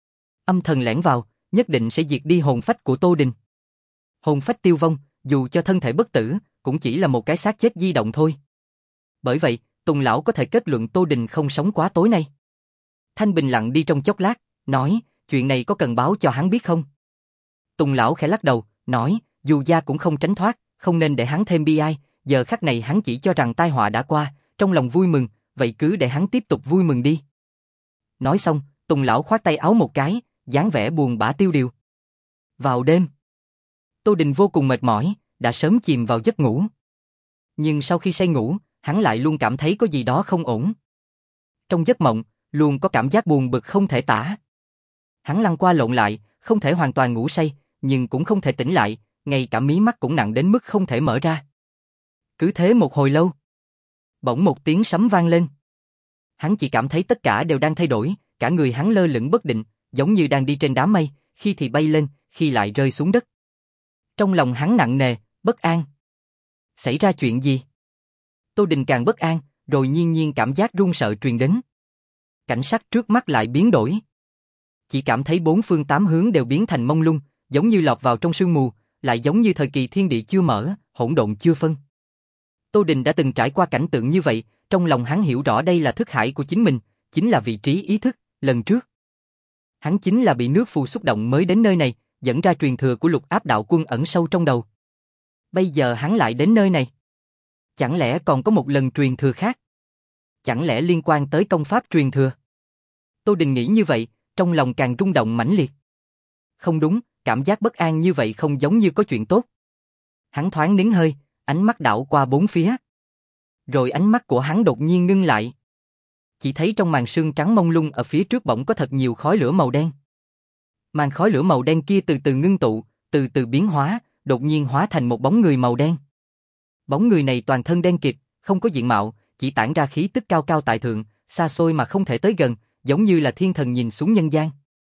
Âm thần lẻn vào, nhất định sẽ diệt đi hồn phách của Tô Đình. Hồn phách tiêu vong, dù cho thân thể bất tử, cũng chỉ là một cái xác chết di động thôi. Bởi vậy, Tùng lão có thể kết luận Tô Đình không sống quá tối nay. Thanh Bình lặng đi trong chốc lát, nói, chuyện này có cần báo cho hắn biết không? Tùng lão khẽ lắc đầu, nói, dù gia cũng không tránh thoát, không nên để hắn thêm bi ai, giờ khắc này hắn chỉ cho rằng tai họa đã qua, trong lòng vui mừng, vậy cứ để hắn tiếp tục vui mừng đi. Nói xong, Tùng lão khoát tay áo một cái, dáng vẻ buồn bã tiêu điều. Vào đêm, Tô Đình vô cùng mệt mỏi, đã sớm chìm vào giấc ngủ. Nhưng sau khi say ngủ, hắn lại luôn cảm thấy có gì đó không ổn. Trong giấc mộng, luôn có cảm giác buồn bực không thể tả. Hắn lăn qua lộn lại, không thể hoàn toàn ngủ say, nhưng cũng không thể tỉnh lại, ngay cả mí mắt cũng nặng đến mức không thể mở ra. Cứ thế một hồi lâu, bỗng một tiếng sấm vang lên. Hắn chỉ cảm thấy tất cả đều đang thay đổi, cả người hắn lơ lửng bất định, giống như đang đi trên đám mây, khi thì bay lên, khi lại rơi xuống đất. Trong lòng hắn nặng nề, bất an. Xảy ra chuyện gì? Tô Đình càng bất an, rồi nhiên nhiên cảm giác run sợ truyền đến. Cảnh sắc trước mắt lại biến đổi. Chỉ cảm thấy bốn phương tám hướng đều biến thành mông lung, giống như lọt vào trong sương mù, lại giống như thời kỳ thiên địa chưa mở, hỗn độn chưa phân. Tô Đình đã từng trải qua cảnh tượng như vậy, trong lòng hắn hiểu rõ đây là thức hải của chính mình, chính là vị trí ý thức, lần trước. Hắn chính là bị nước phù xúc động mới đến nơi này, dẫn ra truyền thừa của Lục Áp đạo quân ẩn sâu trong đầu. Bây giờ hắn lại đến nơi này. Chẳng lẽ còn có một lần truyền thừa khác? Chẳng lẽ liên quan tới công pháp truyền thừa? Tô Đình nghĩ như vậy, trong lòng càng rung động mãnh liệt. Không đúng, cảm giác bất an như vậy không giống như có chuyện tốt. Hắn thoáng nín hơi, ánh mắt đảo qua bốn phía. Rồi ánh mắt của hắn đột nhiên ngưng lại. Chỉ thấy trong màn sương trắng mông lung ở phía trước bỗng có thật nhiều khói lửa màu đen. Màn khói lửa màu đen kia từ từ ngưng tụ, từ từ biến hóa, đột nhiên hóa thành một bóng người màu đen. Bóng người này toàn thân đen kịt, không có diện mạo, chỉ tản ra khí tức cao cao tại thượng, xa xôi mà không thể tới gần, giống như là thiên thần nhìn xuống nhân gian.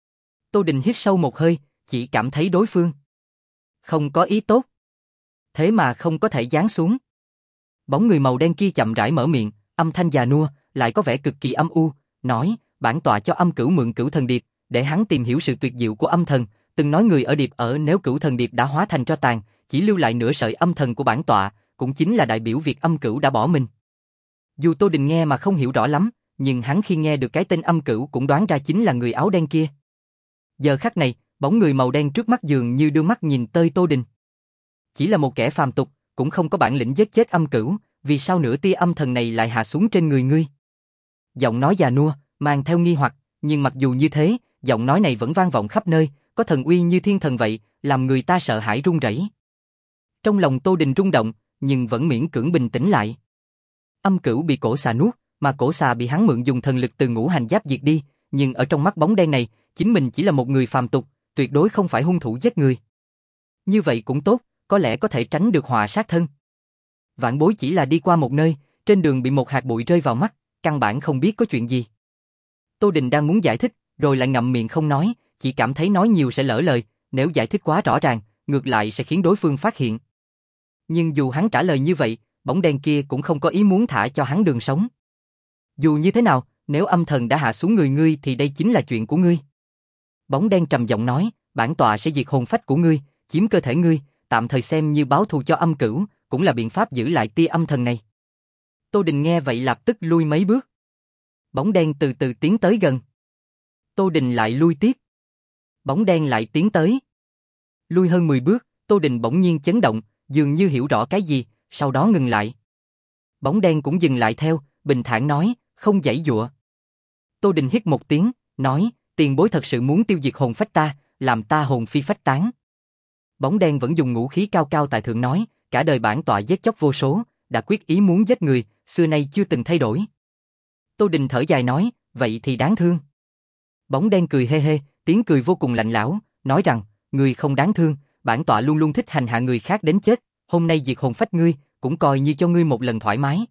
Tô Đình hít sâu một hơi, chỉ cảm thấy đối phương không có ý tốt. Thế mà không có thể giáng xuống. Bóng người màu đen kia chậm rãi mở miệng, âm thanh già nua, lại có vẻ cực kỳ âm u, nói, bản tọa cho âm cửu mượn Cửu Thần Điệp, để hắn tìm hiểu sự tuyệt diệu của âm thần, từng nói người ở điệp ở nếu Cửu Thần Điệp đã hóa thành tro tàn, chỉ lưu lại nửa sợi âm thần của bản tọa, cũng chính là đại biểu việc âm cửu đã bỏ mình. Dù Tô Đình nghe mà không hiểu rõ lắm, nhưng hắn khi nghe được cái tên âm cửu cũng đoán ra chính là người áo đen kia. Giờ khắc này, bóng người màu đen trước mắt dường như đưa mắt nhìn tới Tô Đình. Chỉ là một kẻ phàm tục, cũng không có bản lĩnh giết chết âm cửu, vì sao nửa tia âm thần này lại hạ xuống trên người ngươi? Giọng nói già nua, mang theo nghi hoặc, nhưng mặc dù như thế, giọng nói này vẫn vang vọng khắp nơi, có thần uy như thiên thần vậy, làm người ta sợ hãi run rẩy. Trong lòng Tô Đình rung động, nhưng vẫn miễn cưỡng bình tĩnh lại. Âm cửu bị cổ xà nuốt, mà cổ xà bị hắn mượn dùng thần lực từ ngũ hành giáp diệt đi, nhưng ở trong mắt bóng đen này, chính mình chỉ là một người phàm tục, tuyệt đối không phải hung thủ giết người. Như vậy cũng tốt, có lẽ có thể tránh được họa sát thân. Vãn bối chỉ là đi qua một nơi, trên đường bị một hạt bụi rơi vào mắt, căn bản không biết có chuyện gì. Tô Đình đang muốn giải thích, rồi lại ngậm miệng không nói, chỉ cảm thấy nói nhiều sẽ lỡ lời, nếu giải thích quá rõ ràng, ngược lại sẽ khiến đối phương phát hiện. Nhưng dù hắn trả lời như vậy, bóng đen kia cũng không có ý muốn thả cho hắn đường sống. Dù như thế nào, nếu âm thần đã hạ xuống người ngươi thì đây chính là chuyện của ngươi. Bóng đen trầm giọng nói, bản tọa sẽ diệt hồn phách của ngươi, chiếm cơ thể ngươi, tạm thời xem như báo thù cho âm cửu, cũng là biện pháp giữ lại tia âm thần này. Tô Đình nghe vậy lập tức lui mấy bước. Bóng đen từ từ tiến tới gần. Tô Đình lại lui tiếp. Bóng đen lại tiến tới. Lui hơn mười bước, Tô Đình bỗng nhiên chấn động, dường như hiểu rõ cái gì, sau đó ngừng lại. Bóng đen cũng dừng lại theo, bình thản nói, không giãy giụa. Tô Đình hít một tiếng, nói, tiền bối thật sự muốn tiêu diệt hồn phách ta, làm ta hồn phi phách tán. Bóng đen vẫn dùng ngũ khí cao cao tại thượng nói, cả đời bản tọa giết chóc vô số, đã quyết ý muốn giết người, xưa nay chưa từng thay đổi. Tô Đình thở dài nói, vậy thì đáng thương. Bóng đen cười hê hê, tiếng cười vô cùng lạnh lẽo, nói rằng, người không đáng thương, bản tọa luôn luôn thích hành hạ người khác đến chết, hôm nay diệt hồn phách ngươi, cũng coi như cho ngươi một lần thoải mái.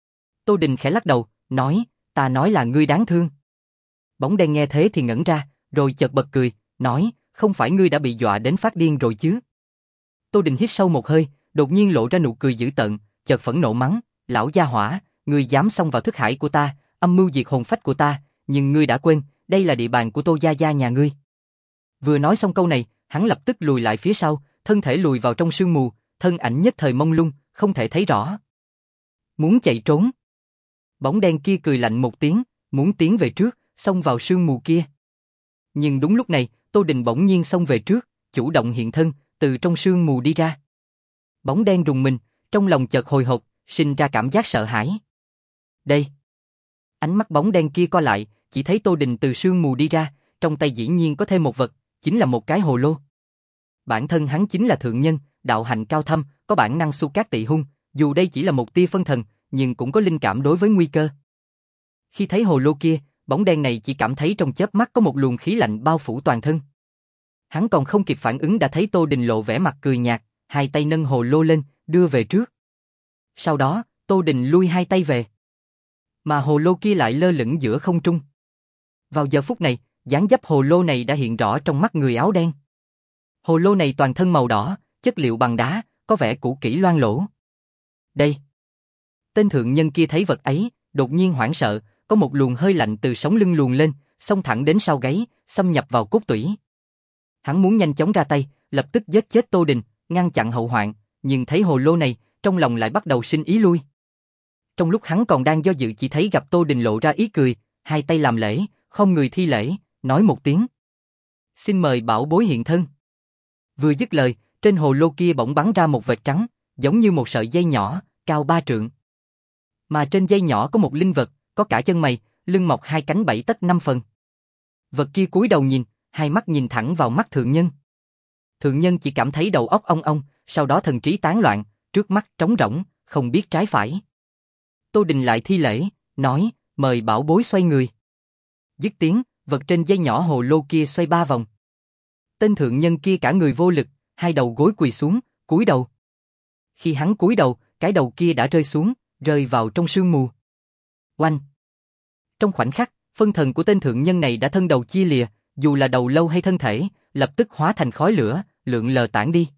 Tô Đình khẽ lắc đầu, nói, ta nói là ngươi đáng thương. Bóng đen nghe thế thì ngẩn ra, rồi chợt bật cười, nói, không phải ngươi đã bị dọa đến phát điên rồi chứ? Tô Đình hít sâu một hơi, đột nhiên lộ ra nụ cười dữ tợn, chợt phẫn nộ mắng, lão gia hỏa, ngươi dám xông vào thức hải của ta, âm mưu diệt hồn phách của ta, nhưng ngươi đã quên, đây là địa bàn của Tô gia gia nhà ngươi. Vừa nói xong câu này, hắn lập tức lùi lại phía sau, thân thể lùi vào trong sương mù, thân ảnh nhất thời mông lung, không thể thấy rõ. Muốn chạy trốn. Bóng đen kia cười lạnh một tiếng, muốn tiến về trước, xông vào sương mù kia. Nhưng đúng lúc này, Tô Đình bỗng nhiên xông về trước, chủ động hiện thân, từ trong sương mù đi ra. Bóng đen rùng mình, trong lòng chợt hồi hộp, sinh ra cảm giác sợ hãi. Đây. Ánh mắt bóng đen kia co lại, chỉ thấy Tô Đình từ sương mù đi ra, trong tay dĩ nhiên có thêm một vật, chính là một cái hồ lô. Bản thân hắn chính là thượng nhân, đạo hạnh cao thâm, có bản năng xu cát tị hung, dù đây chỉ là một tia phân thần, nhưng cũng có linh cảm đối với nguy cơ. Khi thấy hồ lô kia, bóng đen này chỉ cảm thấy trong chớp mắt có một luồng khí lạnh bao phủ toàn thân. Hắn còn không kịp phản ứng đã thấy Tô Đình lộ vẻ mặt cười nhạt, hai tay nâng hồ lô lên, đưa về trước. Sau đó, Tô Đình lui hai tay về. Mà hồ lô kia lại lơ lửng giữa không trung. Vào giờ phút này, dáng dấp hồ lô này đã hiện rõ trong mắt người áo đen. Hồ lô này toàn thân màu đỏ, chất liệu bằng đá, có vẻ cũ kỹ loang lổ. Đây. Tên thượng nhân kia thấy vật ấy, đột nhiên hoảng sợ, có một luồng hơi lạnh từ sống lưng luồn lên, xông thẳng đến sau gáy, xâm nhập vào cốt tủy. Hắn muốn nhanh chóng ra tay, lập tức giết chết Tô Đình, ngăn chặn hậu hoạn, nhưng thấy hồ lô này, trong lòng lại bắt đầu sinh ý lui. Trong lúc hắn còn đang do dự chỉ thấy gặp Tô Đình lộ ra ý cười, hai tay làm lễ, không người thi lễ, nói một tiếng. Xin mời bảo bối hiện thân. Vừa dứt lời, trên hồ lô kia bỗng bắn ra một vệt trắng, giống như một sợi dây nhỏ, cao ba trượng. Mà trên dây nhỏ có một linh vật, có cả chân mày, lưng mọc hai cánh bảy tấc năm phần. Vật kia cúi đầu nhìn, hai mắt nhìn thẳng vào mắt thượng nhân. Thượng nhân chỉ cảm thấy đầu óc ong ong, sau đó thần trí tán loạn, trước mắt trống rỗng, không biết trái phải. Tô Đình lại thi lễ, nói, mời bảo bối xoay người. Dứt tiếng, vật trên dây nhỏ hồ lô kia xoay ba vòng. Tên thượng nhân kia cả người vô lực, hai đầu gối quỳ xuống, cúi đầu. Khi hắn cúi đầu, cái đầu kia đã rơi xuống, rơi vào trong sương mù. Oanh! Trong khoảnh khắc, phân thần của tên thượng nhân này đã thân đầu chia lìa, dù là đầu lâu hay thân thể, lập tức hóa thành khói lửa, lượn lờ tản đi.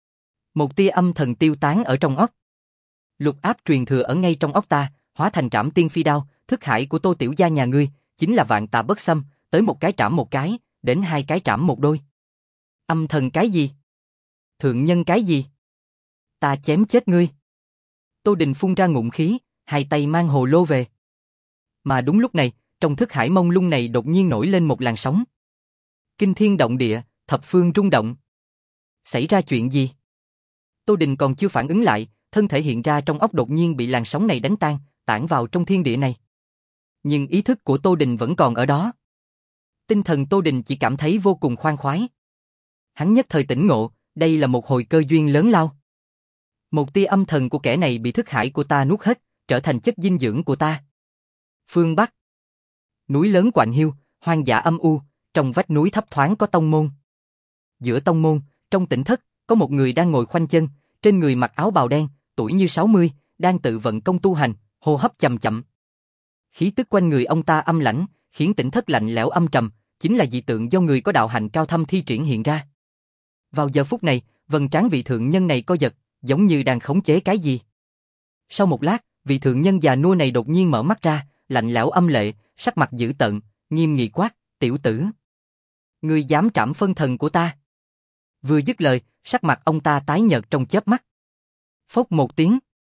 Một tia âm thần tiêu tán ở trong óc. Lục áp truyền thừa ở ngay trong óc ta, hóa thành trảm tiên phi đao, thức hải của Tô tiểu gia nhà ngươi, chính là vạn tà bất xâm, tới một cái trảm một cái, đến hai cái trảm một đôi. Âm thần cái gì? Thượng nhân cái gì? Ta chém chết ngươi. Tô Đình phun ra ngụm khí, hai tay mang hồ lô về. Mà đúng lúc này, trong thức hải mông lung này đột nhiên nổi lên một làn sóng. Kinh thiên động địa, thập phương rung động. Xảy ra chuyện gì? Tô Đình còn chưa phản ứng lại, thân thể hiện ra trong óc đột nhiên bị làn sóng này đánh tan, tản vào trong thiên địa này. Nhưng ý thức của Tô Đình vẫn còn ở đó. Tinh thần Tô Đình chỉ cảm thấy vô cùng khoan khoái. Hắn nhất thời tỉnh ngộ, đây là một hồi cơ duyên lớn lao. Một tia âm thần của kẻ này bị thức hải của ta nuốt hết, trở thành chất dinh dưỡng của ta. Phương Bắc. Núi lớn quạnh hiu, hoang dã âm u, trong vách núi thấp thoáng có tông môn. Giữa tông môn, trong tỉnh thất, có một người đang ngồi khoanh chân, trên người mặc áo bào đen, tuổi như sáu mươi, đang tự vận công tu hành, hô hấp chậm chậm. Khí tức quanh người ông ta âm lãnh, khiến tỉnh thất lạnh lẽo âm trầm, chính là dị tượng do người có đạo hạnh cao thâm thi triển hiện ra. Vào giờ phút này, vầng trán vị thượng nhân này co giật, giống như đang khống chế cái gì. Sau một lát, vị thượng nhân già nua này đột nhiên mở mắt ra, lạnh lẽo âm lệ, sắc mặt dữ tợn, nghiêm nghị quát, tiểu tử. Ngươi dám trảm phân thần của ta. Vừa dứt lời, sắc mặt ông ta tái nhợt trong chớp mắt. Phốc một tiếng.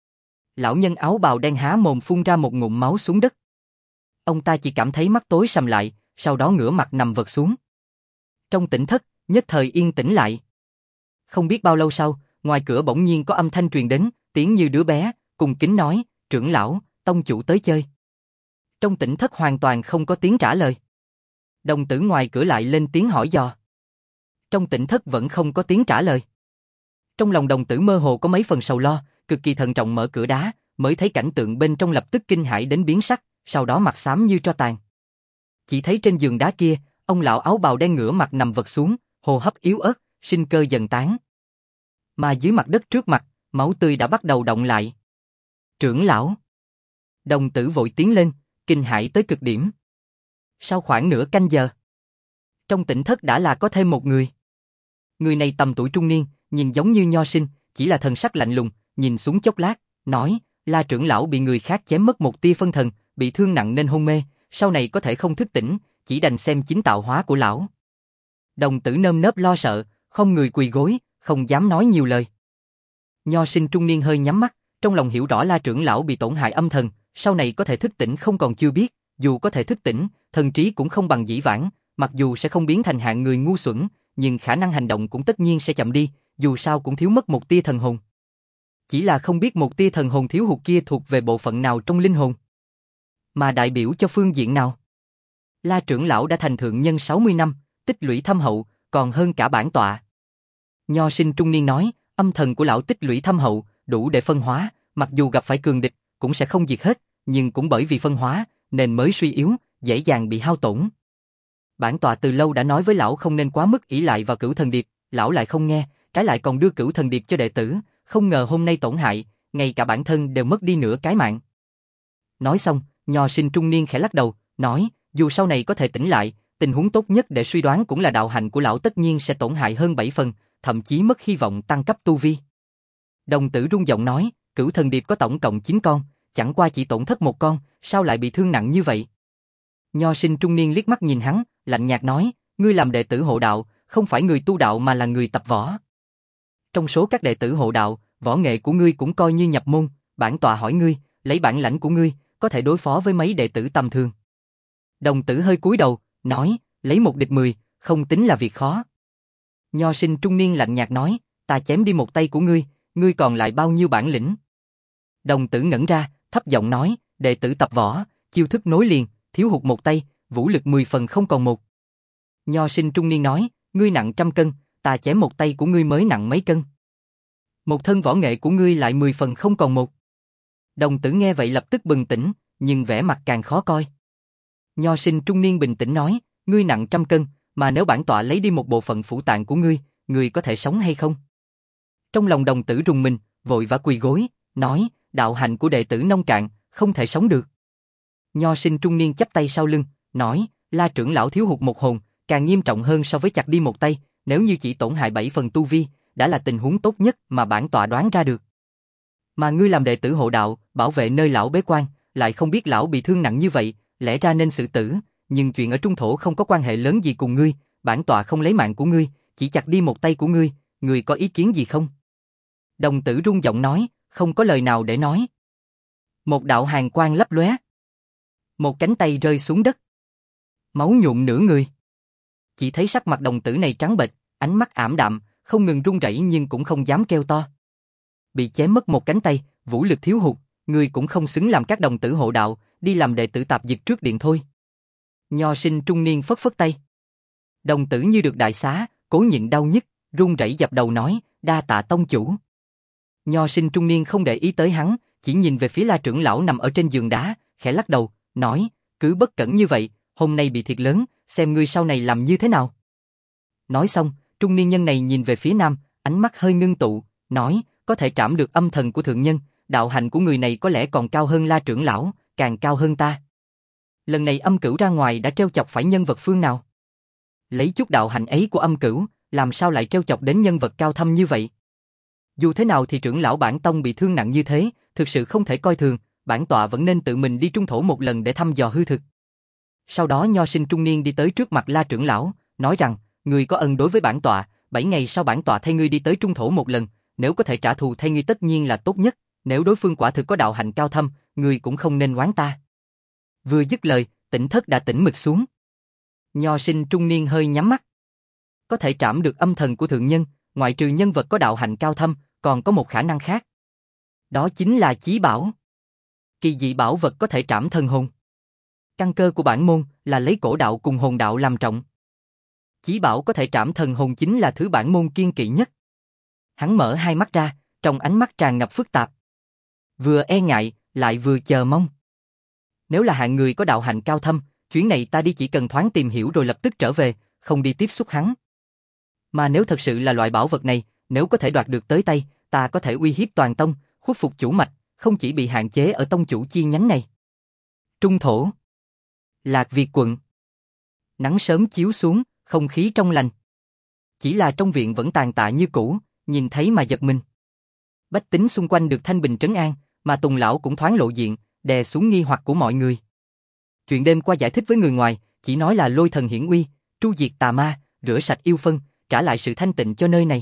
Lão nhân áo bào đen há mồm phun ra một ngụm máu xuống đất. Ông ta chỉ cảm thấy mắt tối sầm lại, sau đó ngửa mặt nằm vật xuống. Trong tỉnh thất, nhất thời yên tĩnh lại. Không biết bao lâu sau, ngoài cửa bỗng nhiên có âm thanh truyền đến, tiếng như đứa bé, cùng kính nói, trưởng lão, tông chủ tới chơi. Trong tỉnh thất hoàn toàn không có tiếng trả lời. Đồng tử ngoài cửa lại lên tiếng hỏi dò. Trong tỉnh thất vẫn không có tiếng trả lời. Trong lòng đồng tử mơ hồ có mấy phần sầu lo, cực kỳ thận trọng mở cửa đá, mới thấy cảnh tượng bên trong lập tức kinh hãi đến biến sắc, sau đó mặt xám như tro tàn. Chỉ thấy trên giường đá kia, ông lão áo bào đen ngửa mặt nằm vật xuống, hô hấp yếu ớt, sinh cơ dần tán. Mà dưới mặt đất trước mặt, máu tươi đã bắt đầu đọng lại. Trưởng lão. Đồng tử vội tiến lên, kinh hãi tới cực điểm. Sau khoảng nửa canh giờ, trong tỉnh thất đã là có thêm một người. Người này tầm tuổi trung niên, nhìn giống như nho sinh, chỉ là thần sắc lạnh lùng, nhìn xuống chốc lát, nói, La trưởng lão bị người khác chém mất một tia phân thần, bị thương nặng nên hôn mê, sau này có thể không thức tỉnh, chỉ đành xem chính tạo hóa của lão. Đồng tử nơm nớp lo sợ, không người quỳ gối, không dám nói nhiều lời. Nho sinh trung niên hơi nhắm mắt, trong lòng hiểu rõ La trưởng lão bị tổn hại âm thần, sau này có thể thức tỉnh không còn chưa biết, dù có thể thức tỉnh, thần trí cũng không bằng dĩ vãng, mặc dù sẽ không biến thành hạng người ngu xuẩn, nhưng khả năng hành động cũng tất nhiên sẽ chậm đi, dù sao cũng thiếu mất một tia thần hồn. Chỉ là không biết một tia thần hồn thiếu hụt kia thuộc về bộ phận nào trong linh hồn, mà đại biểu cho phương diện nào. La trưởng lão đã thành thượng nhân sáu mươi năm, tích lũy thâm hậu, còn hơn cả bản tọa. Nho sinh trung niên nói, âm thần của lão tích lũy thâm hậu, đủ để phân hóa, mặc dù gặp phải cường địch, cũng sẽ không diệt hết, nhưng cũng bởi vì phân hóa, nên mới suy yếu, dễ dàng bị hao tổn. Bản tọa từ lâu đã nói với lão không nên quá mức ỷ lại vào Cửu Thần Điệp, lão lại không nghe, trái lại còn đưa Cửu Thần Điệp cho đệ tử, không ngờ hôm nay tổn hại, ngay cả bản thân đều mất đi nửa cái mạng. Nói xong, nho sinh trung niên khẽ lắc đầu, nói, dù sau này có thể tỉnh lại, tình huống tốt nhất để suy đoán cũng là đạo hạnh của lão tất nhiên sẽ tổn hại hơn bảy phần, thậm chí mất hy vọng tăng cấp tu vi. Đồng tử rung giọng nói, Cửu Thần Điệp có tổng cộng chín con, chẳng qua chỉ tổn thất một con, sao lại bị thương nặng như vậy? Nho sinh trung niên liếc mắt nhìn hắn, lạnh nhạt nói, ngươi làm đệ tử hộ đạo, không phải người tu đạo mà là người tập võ. Trong số các đệ tử hộ đạo, võ nghệ của ngươi cũng coi như nhập môn, bản tọa hỏi ngươi, lấy bản lãnh của ngươi, có thể đối phó với mấy đệ tử tầm thường. Đồng tử hơi cúi đầu, nói, lấy một địch mười, không tính là việc khó. Nho sinh trung niên lạnh nhạt nói, ta chém đi một tay của ngươi, ngươi còn lại bao nhiêu bản lĩnh? Đồng tử ngẩn ra, thấp giọng nói, đệ tử tập võ, chiêu thức nối liền, thiếu hụt một tay, vũ lực mười phần không còn một. Nho sinh trung niên nói, ngươi nặng trăm cân, ta chém một tay của ngươi mới nặng mấy cân. Một thân võ nghệ của ngươi lại mười phần không còn một. Đồng tử nghe vậy lập tức bừng tỉnh, nhưng vẻ mặt càng khó coi. Nho sinh trung niên bình tĩnh nói, ngươi nặng trăm cân, mà nếu bản tọa lấy đi một bộ phận phủ tạng của ngươi, ngươi có thể sống hay không? Trong lòng đồng tử rùng mình, vội vã quỳ gối, nói, đạo hạnh của đệ tử nông cạn, không thể sống được. Nho sinh trung niên chắp tay sau lưng, nói, La trưởng lão thiếu hụt một hồn, càng nghiêm trọng hơn so với chặt đi một tay, nếu như chỉ tổn hại bảy phần tu vi, đã là tình huống tốt nhất mà bản tọa đoán ra được. Mà ngươi làm đệ tử hộ đạo, bảo vệ nơi lão bế quan, lại không biết lão bị thương nặng như vậy, lẽ ra nên xử tử, nhưng chuyện ở trung thổ không có quan hệ lớn gì cùng ngươi, bản tọa không lấy mạng của ngươi, chỉ chặt đi một tay của ngươi, ngươi có ý kiến gì không? Đồng tử rung giọng nói, không có lời nào để nói. Một đạo hàn quang lấp lóe, một cánh tay rơi xuống đất, máu nhuộm nửa người. Chỉ thấy sắc mặt đồng tử này trắng bệch, ánh mắt ảm đạm, không ngừng run rẩy nhưng cũng không dám kêu to. Bị chém mất một cánh tay, vũ lực thiếu hụt, ngươi cũng không xứng làm các đồng tử hộ đạo, đi làm đệ tử tạp dịch trước điện thôi. Nho sinh trung niên phất phất tay. Đồng tử như được đại xá, cố nhịn đau nhức, run rẩy dập đầu nói, đa tạ tông chủ. Nho sinh trung niên không để ý tới hắn, chỉ nhìn về phía La trưởng lão nằm ở trên giường đá, khẽ lắc đầu, nói, cứ bất cẩn như vậy, hôm nay bị thiệt lớn, xem ngươi sau này làm như thế nào. Nói xong, trung niên nhân này nhìn về phía nam, ánh mắt hơi ngưng tụ, nói, có thể trảm được âm thần của thượng nhân, đạo hạnh của người này có lẽ còn cao hơn La trưởng lão, càng cao hơn ta. Lần này Âm Cửu ra ngoài đã trêu chọc phải nhân vật phương nào? Lấy chút đạo hạnh ấy của Âm Cửu, làm sao lại trêu chọc đến nhân vật cao thâm như vậy? Dù thế nào thì trưởng lão bản tông bị thương nặng như thế, thực sự không thể coi thường, bản tọa vẫn nên tự mình đi trung thổ một lần để thăm dò hư thực. Sau đó nho sinh trung niên đi tới trước mặt La trưởng lão, nói rằng, người có ân đối với bản tọa, bảy ngày sau bản tọa thay ngươi đi tới trung thổ một lần, nếu có thể trả thù thay ngươi tất nhiên là tốt nhất, nếu đối phương quả thực có đạo hạnh cao thâm, ngươi cũng không nên oán ta. Vừa dứt lời, Tỉnh Thất đã tĩnh mịch xuống. Nho sinh trung niên hơi nhắm mắt. Có thể trảm được âm thần của thượng nhân, ngoại trừ nhân vật có đạo hạnh cao thâm, còn có một khả năng khác. Đó chính là chí bảo. Kỳ dị bảo vật có thể trảm thần hồn. Căn cơ của bản môn là lấy cổ đạo cùng hồn đạo làm trọng. Chí bảo có thể trảm thần hồn chính là thứ bản môn kiên kỵ nhất. Hắn mở hai mắt ra, trong ánh mắt tràn ngập phức tạp. Vừa e ngại, lại vừa chờ mong. Nếu là hạng người có đạo hạnh cao thâm, chuyến này ta đi chỉ cần thoáng tìm hiểu rồi lập tức trở về, không đi tiếp xúc hắn. Mà nếu thật sự là loại bảo vật này, nếu có thể đoạt được tới tay, ta có thể uy hiếp toàn tông, khuất phục chủ mạch, không chỉ bị hạn chế ở tông chủ chi nhánh này. Trung thổ, Lạc Việt quận. Nắng sớm chiếu xuống, không khí trong lành. Chỉ là trong viện vẫn tàn tạ như cũ, nhìn thấy mà giật mình. Bách tính xung quanh được thanh bình trấn an, mà Tùng lão cũng thoáng lộ diện, đè xuống nghi hoặc của mọi người. Chuyện đêm qua giải thích với người ngoài, chỉ nói là lôi thần hiển uy, tru diệt tà ma, rửa sạch yêu phân, trả lại sự thanh tịnh cho nơi này.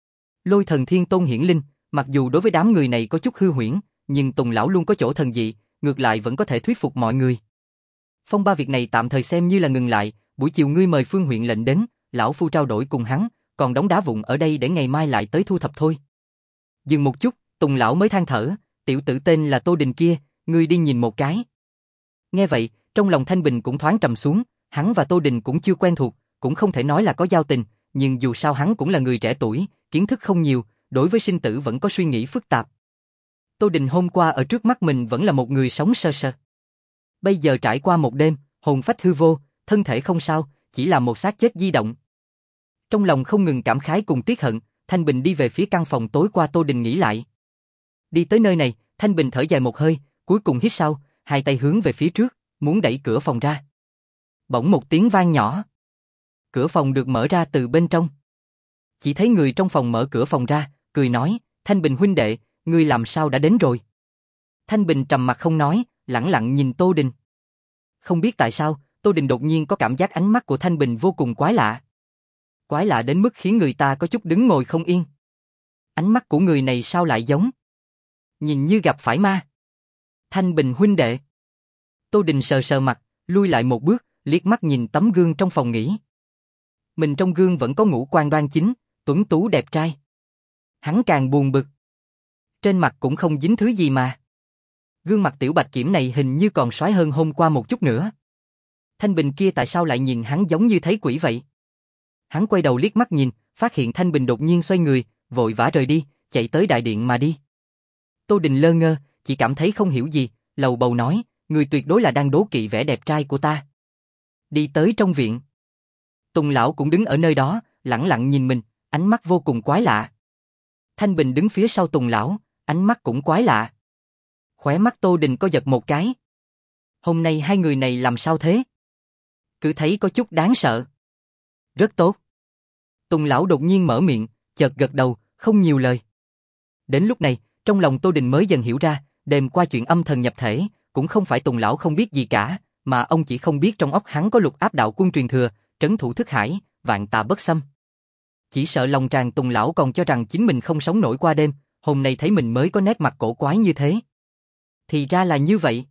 Lôi thần thiên tôn hiển linh, mặc dù đối với đám người này có chút hư huyễn, nhưng Tùng lão luôn có chỗ thần dị, ngược lại vẫn có thể thuyết phục mọi người. Phong ba việc này tạm thời xem như là ngừng lại, buổi chiều ngươi mời Phương huyện lệnh đến, lão phu trao đổi cùng hắn, còn đống đá vụn ở đây để ngày mai lại tới thu thập thôi. Dừng một chút, Tùng lão mới than thở, tiểu tử tên là Tô Đình kia, ngươi đi nhìn một cái. Nghe vậy, trong lòng Thanh Bình cũng thoáng trầm xuống, hắn và Tô Đình cũng chưa quen thuộc, cũng không thể nói là có giao tình, nhưng dù sao hắn cũng là người trẻ tuổi, kiến thức không nhiều, đối với sinh tử vẫn có suy nghĩ phức tạp. Tô Đình hôm qua ở trước mắt mình vẫn là một người sống sơ sơ. Bây giờ trải qua một đêm, hồn phách hư vô, thân thể không sao, chỉ là một xác chết di động. Trong lòng không ngừng cảm khái cùng tiếc hận, Thanh Bình đi về phía căn phòng tối qua Tô Đình nghỉ lại. Đi tới nơi này, Thanh Bình thở dài một hơi, cuối cùng hít sâu, hai tay hướng về phía trước, muốn đẩy cửa phòng ra. Bỗng một tiếng vang nhỏ. Cửa phòng được mở ra từ bên trong. Chỉ thấy người trong phòng mở cửa phòng ra, cười nói, Thanh Bình huynh đệ, ngươi làm sao đã đến rồi? Thanh Bình trầm mặt không nói, lẳng lặng nhìn Tô Đình. Không biết tại sao, Tô Đình đột nhiên có cảm giác ánh mắt của Thanh Bình vô cùng quái lạ. Quái lạ đến mức khiến người ta có chút đứng ngồi không yên. Ánh mắt của người này sao lại giống? Nhìn như gặp phải ma. Thanh Bình huynh đệ. Tô Đình sờ sờ mặt, lui lại một bước, liếc mắt nhìn tấm gương trong phòng nghỉ. Mình trong gương vẫn có ngũ quan đoan chính, tuấn tú đẹp trai. Hắn càng buồn bực. Trên mặt cũng không dính thứ gì mà. Gương mặt tiểu bạch kiểm này hình như còn xoái hơn hôm qua một chút nữa. Thanh Bình kia tại sao lại nhìn hắn giống như thấy quỷ vậy? Hắn quay đầu liếc mắt nhìn, phát hiện Thanh Bình đột nhiên xoay người, vội vã rời đi, chạy tới đại điện mà đi. Tô Đình lơ ngơ, chỉ cảm thấy không hiểu gì, lầu bầu nói, người tuyệt đối là đang đố kỵ vẻ đẹp trai của ta. Đi tới trong viện. Tùng lão cũng đứng ở nơi đó, lẳng lặng nhìn mình, ánh mắt vô cùng quái lạ. Thanh Bình đứng phía sau Tùng lão, ánh mắt cũng quái lạ. Khóe mắt Tô Đình có giật một cái. Hôm nay hai người này làm sao thế? Cứ thấy có chút đáng sợ. Rất tốt. Tùng lão đột nhiên mở miệng, chợt gật đầu, không nhiều lời. Đến lúc này, trong lòng Tô Đình mới dần hiểu ra, đêm qua chuyện âm thần nhập thể, cũng không phải Tùng lão không biết gì cả, mà ông chỉ không biết trong óc hắn có lục áp đạo quân truyền thừa, trấn thủ thức hải, vạn tà bất xâm. Chỉ sợ lòng tràn Tùng lão còn cho rằng chính mình không sống nổi qua đêm, hôm nay thấy mình mới có nét mặt cổ quái như thế. Thì ra là như vậy.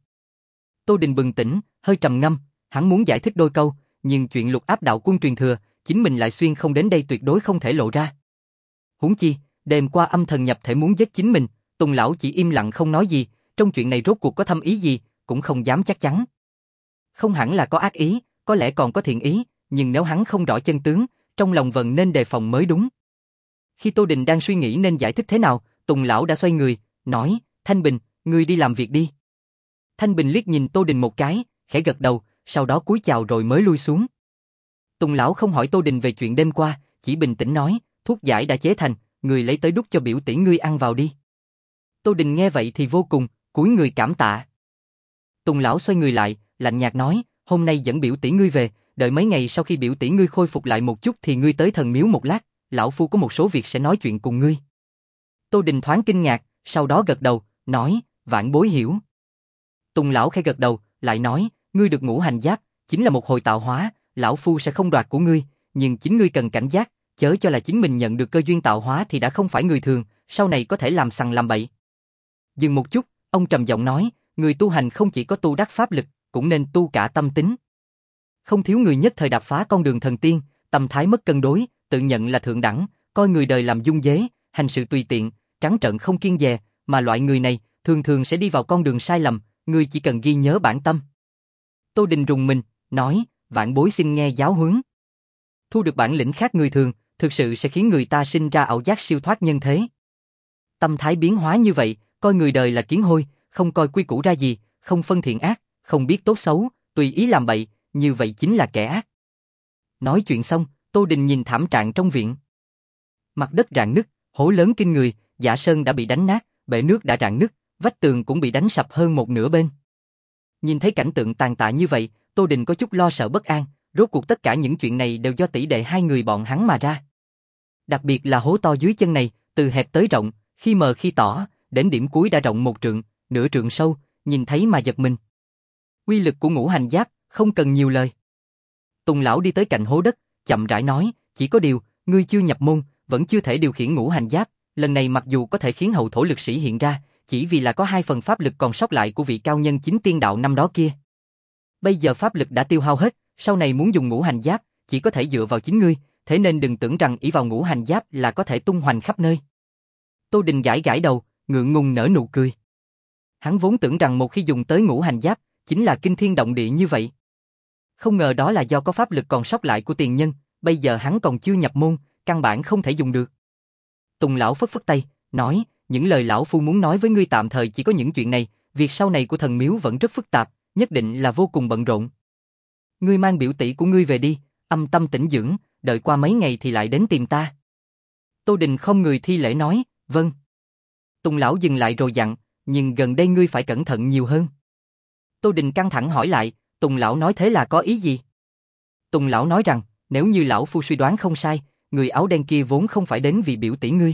Tô Đình bừng tỉnh, hơi trầm ngâm, hắn muốn giải thích đôi câu, nhưng chuyện lục áp đạo quân truyền thừa, chính mình lại xuyên không đến đây tuyệt đối không thể lộ ra. Huống chi, đêm qua âm thần nhập thể muốn giết chính mình, Tùng lão chỉ im lặng không nói gì, trong chuyện này rốt cuộc có thâm ý gì, cũng không dám chắc chắn. Không hẳn là có ác ý, có lẽ còn có thiện ý, nhưng nếu hắn không rõ chân tướng, trong lòng vẫn nên đề phòng mới đúng. Khi Tô Đình đang suy nghĩ nên giải thích thế nào, Tùng lão đã xoay người, nói, Thanh Bình, ngươi đi làm việc đi. Thanh Bình liếc nhìn Tô Đình một cái, khẽ gật đầu, sau đó cúi chào rồi mới lui xuống. Tùng lão không hỏi Tô Đình về chuyện đêm qua, chỉ bình tĩnh nói, thuốc giải đã chế thành, người lấy tới đút cho biểu tỷ ngươi ăn vào đi. Tô Đình nghe vậy thì vô cùng, cúi người cảm tạ. Tùng lão xoay người lại, lạnh nhạt nói, hôm nay dẫn biểu tỷ ngươi về, đợi mấy ngày sau khi biểu tỷ ngươi khôi phục lại một chút thì ngươi tới thần miếu một lát, lão phu có một số việc sẽ nói chuyện cùng ngươi. Tô Đình thoáng kinh ngạc, sau đó gật đầu, nói, vãn bối hiểu. Tùng lão khẽ gật đầu, lại nói, ngươi được ngũ hành giáp, chính là một hồi tạo hóa, lão phu sẽ không đoạt của ngươi, nhưng chính ngươi cần cảnh giác, chớ cho là chính mình nhận được cơ duyên tạo hóa thì đã không phải người thường, sau này có thể làm sằng làm bậy. Dừng một chút, ông trầm giọng nói, người tu hành không chỉ có tu đắc pháp lực, cũng nên tu cả tâm tính. Không thiếu người nhất thời đạp phá con đường thần tiên, tâm thái mất cân đối, tự nhận là thượng đẳng, coi người đời làm dung dế, hành sự tùy tiện, trắng trợn không kiêng dè, mà loại người này thường thường sẽ đi vào con đường sai lầm, ngươi chỉ cần ghi nhớ bản tâm. Tô Đình rùng mình, nói, vãn bối xin nghe giáo huấn. Thu được bản lĩnh khác người thường, thực sự sẽ khiến người ta sinh ra ảo giác siêu thoát nhân thế. Tâm thái biến hóa như vậy, coi người đời là kiến hôi, không coi quy củ ra gì, không phân thiện ác, không biết tốt xấu, tùy ý làm bậy, như vậy chính là kẻ ác. Nói chuyện xong, Tô Đình nhìn thảm trạng trong viện. Mặt đất rạn nứt, hố lớn kinh người, giả sơn đã bị đánh nát, bể nước đã rạn nứt, vách tường cũng bị đánh sập hơn một nửa bên. Nhìn thấy cảnh tượng tàn tạ như vậy, Tô Đình có chút lo sợ bất an, rốt cuộc tất cả những chuyện này đều do tỷ đệ hai người bọn hắn mà ra. Đặc biệt là hố to dưới chân này, từ hẹp tới rộng, khi mờ khi tỏ, đến điểm cuối đã rộng một trượng, nửa trượng sâu, nhìn thấy mà giật mình. Uy lực của ngũ hành giáp, không cần nhiều lời. Tùng lão đi tới cạnh hố đất, chậm rãi nói, chỉ có điều, ngươi chưa nhập môn, vẫn chưa thể điều khiển ngũ hành giáp, lần này mặc dù có thể khiến hậu thổ lực sĩ hiện ra, chỉ vì là có hai phần pháp lực còn sót lại của vị cao nhân chính tiên đạo năm đó kia. Bây giờ pháp lực đã tiêu hao hết, sau này muốn dùng ngũ hành giáp, chỉ có thể dựa vào chính ngươi, thế nên đừng tưởng rằng ỷ vào ngũ hành giáp là có thể tung hoành khắp nơi. Tô Đình gãi gãi đầu, ngượng ngùng nở nụ cười. Hắn vốn tưởng rằng một khi dùng tới ngũ hành giáp, chính là kinh thiên động địa như vậy. Không ngờ đó là do có pháp lực còn sót lại của tiền nhân, bây giờ hắn còn chưa nhập môn, căn bản không thể dùng được. Tùng lão phất phất tay, nói, những lời lão phu muốn nói với ngươi tạm thời chỉ có những chuyện này, việc sau này của thần miếu vẫn rất phức tạp, nhất định là vô cùng bận rộn. Ngươi mang biểu tỷ của ngươi về đi, âm tâm tĩnh dưỡng, đợi qua mấy ngày thì lại đến tìm ta. Tô Đình không người thi lễ nói, vâng. Tùng lão dừng lại rồi dặn, nhưng gần đây ngươi phải cẩn thận nhiều hơn. Tô Đình căng thẳng hỏi lại, Tùng lão nói thế là có ý gì? Tùng lão nói rằng, nếu như lão phu suy đoán không sai, người áo đen kia vốn không phải đến vì biểu tỷ ngươi.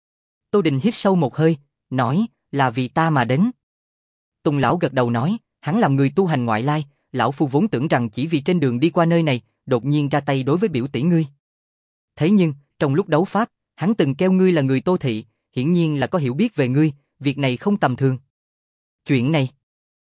Tô Đình hít sâu một hơi, nói, là vì ta mà đến. Tùng lão gật đầu nói, hắn làm người tu hành ngoại lai, lão phu vốn tưởng rằng chỉ vì trên đường đi qua nơi này, đột nhiên ra tay đối với biểu tỷ ngươi. Thế nhưng, trong lúc đấu pháp, hắn từng kêu ngươi là người Tô thị, hiển nhiên là có hiểu biết về ngươi, việc này không tầm thường. Chuyện này.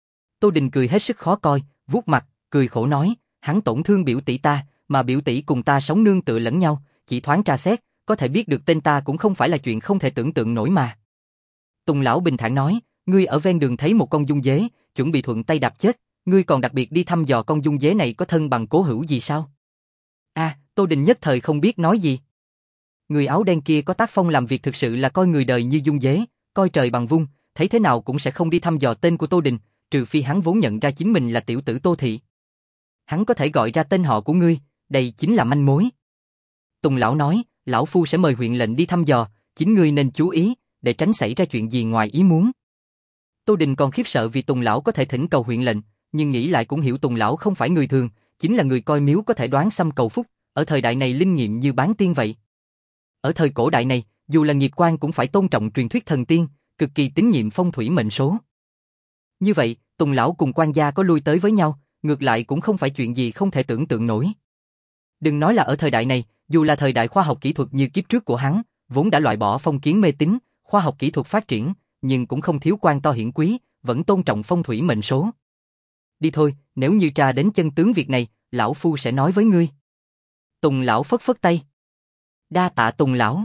Tô Đình cười hết sức khó coi, vuốt mặt, cười khổ nói, hắn tổn thương biểu tỷ ta, mà biểu tỷ cùng ta sống nương tựa lẫn nhau, chỉ thoáng tra xét, có thể biết được tên ta cũng không phải là chuyện không thể tưởng tượng nổi mà. Tùng lão bình thản nói, ngươi ở ven đường thấy một con dung dế, chuẩn bị thuận tay đạp chết, ngươi còn đặc biệt đi thăm dò con dung dế này có thân bằng cố hữu gì sao? A, à, Tô Đình nhất thời không biết nói gì. Người áo đen kia có tác phong làm việc thực sự là coi người đời như dung dế, coi trời bằng vung, thấy thế nào cũng sẽ không đi thăm dò tên của Tô Đình, trừ phi hắn vốn nhận ra chính mình là tiểu tử Tô thị. Hắn có thể gọi ra tên họ của ngươi, đây chính là manh mối. Tùng lão nói, lão phu sẽ mời huyện lệnh đi thăm dò, chính ngươi nên chú ý, để tránh xảy ra chuyện gì ngoài ý muốn. Tô Đình còn khiếp sợ vì Tùng lão có thể thỉnh cầu huyện lệnh, nhưng nghĩ lại cũng hiểu Tùng lão không phải người thường, chính là người coi miếu có thể đoán xăm cầu phúc, ở thời đại này linh nghiệm như bán tiên vậy. Ở thời cổ đại này, dù là nghiệp quan cũng phải tôn trọng truyền thuyết thần tiên, cực kỳ tín nhiệm phong thủy mệnh số. Như vậy, Tùng lão cùng quan gia có lui tới với nhau, ngược lại cũng không phải chuyện gì không thể tưởng tượng nổi. Đừng nói là ở thời đại này, dù là thời đại khoa học kỹ thuật như kiếp trước của hắn, vốn đã loại bỏ phong kiến mê tín, khoa học kỹ thuật phát triển, nhưng cũng không thiếu quan to hiển quý, vẫn tôn trọng phong thủy mệnh số. Đi thôi, nếu như tra đến chân tướng việc này, lão phu sẽ nói với ngươi. Tùng lão phất phất tay. Đa tạ Tùng lão.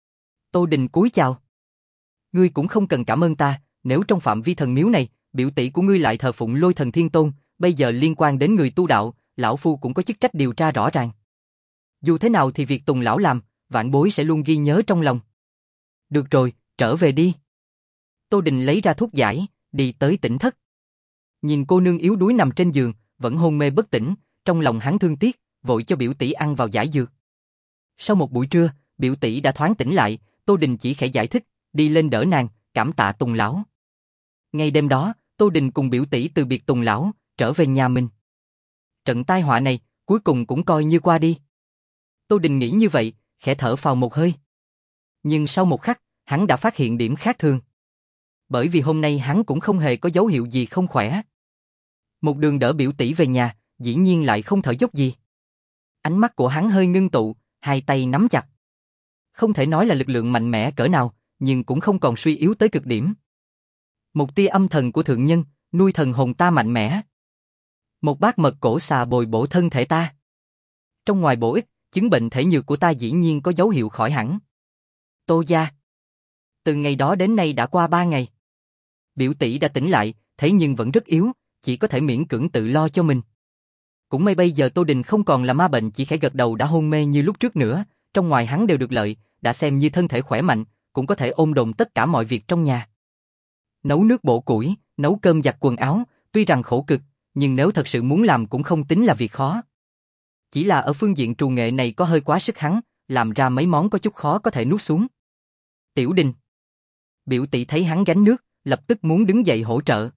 Tô Đình cúi chào. Ngươi cũng không cần cảm ơn ta, nếu trong phạm vi thần miếu này, biểu tỷ của ngươi lại thờ phụng Lôi Thần Thiên Tôn, bây giờ liên quan đến người tu đạo, lão phu cũng có chức trách điều tra rõ ràng. Dù thế nào thì việc Tùng lão làm, vạn bối sẽ luôn ghi nhớ trong lòng. Được rồi, trở về đi. Tô Đình lấy ra thuốc giải, đi tới tỉnh thất. Nhìn cô nương yếu đuối nằm trên giường, vẫn hôn mê bất tỉnh, trong lòng hắn thương tiếc, vội cho biểu tỷ ăn vào giải dược. Sau một buổi trưa, biểu tỷ đã thoáng tỉnh lại, Tô Đình chỉ khẽ giải thích, đi lên đỡ nàng, cảm tạ Tùng lão. Ngay đêm đó, Tô Đình cùng biểu tỷ từ biệt Tùng lão, trở về nhà mình. Trận tai họa này, cuối cùng cũng coi như qua đi. Tô Đình nghĩ như vậy, khẽ thở phào một hơi. Nhưng sau một khắc, hắn đã phát hiện điểm khác thường. Bởi vì hôm nay hắn cũng không hề có dấu hiệu gì không khỏe. Một đường đỡ biểu tỷ về nhà, dĩ nhiên lại không thở dốc gì. Ánh mắt của hắn hơi ngưng tụ, hai tay nắm chặt. Không thể nói là lực lượng mạnh mẽ cỡ nào, nhưng cũng không còn suy yếu tới cực điểm. Một tia âm thần của thượng nhân, nuôi thần hồn ta mạnh mẽ. Một bát mật cổ xà bồi bổ thân thể ta. Trong ngoài bổ ích, chứng bệnh thể nhược của ta dĩ nhiên có dấu hiệu khỏi hẳn. Tô gia. Từ ngày đó đến nay đã qua ba ngày. Biểu tỷ đã tỉnh lại, thế nhưng vẫn rất yếu, chỉ có thể miễn cưỡng tự lo cho mình. Cũng may bây giờ Tô Đình không còn là ma bệnh chỉ khẽ gật đầu đã hôn mê như lúc trước nữa, trong ngoài hắn đều được lợi, đã xem như thân thể khỏe mạnh, cũng có thể ôm đồm tất cả mọi việc trong nhà. Nấu nước bổ củi, nấu cơm giặt quần áo, tuy rằng khổ cực, nhưng nếu thật sự muốn làm cũng không tính là việc khó. Chỉ là ở phương diện trù nghệ này có hơi quá sức hắn, làm ra mấy món có chút khó có thể nuốt xuống. Tiểu Đình. Biểu tỷ thấy hắn gánh nước, lập tức muốn đứng dậy hỗ trợ.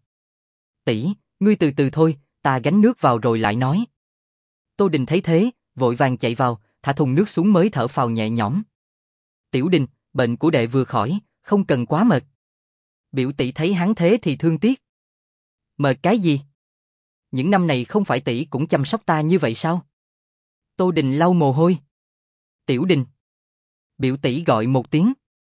Tỷ, ngươi từ từ thôi, ta gánh nước vào rồi lại nói. Tô Đình thấy thế, vội vàng chạy vào, thả thùng nước xuống mới thở phào nhẹ nhõm. Tiểu Đình, bệnh của đệ vừa khỏi, không cần quá mệt. Biểu tỷ thấy hắn thế thì thương tiếc. Mệt cái gì? Những năm này không phải tỷ cũng chăm sóc ta như vậy sao? Tô Đình lau mồ hôi. Tiểu Đình. Biểu tỷ gọi một tiếng.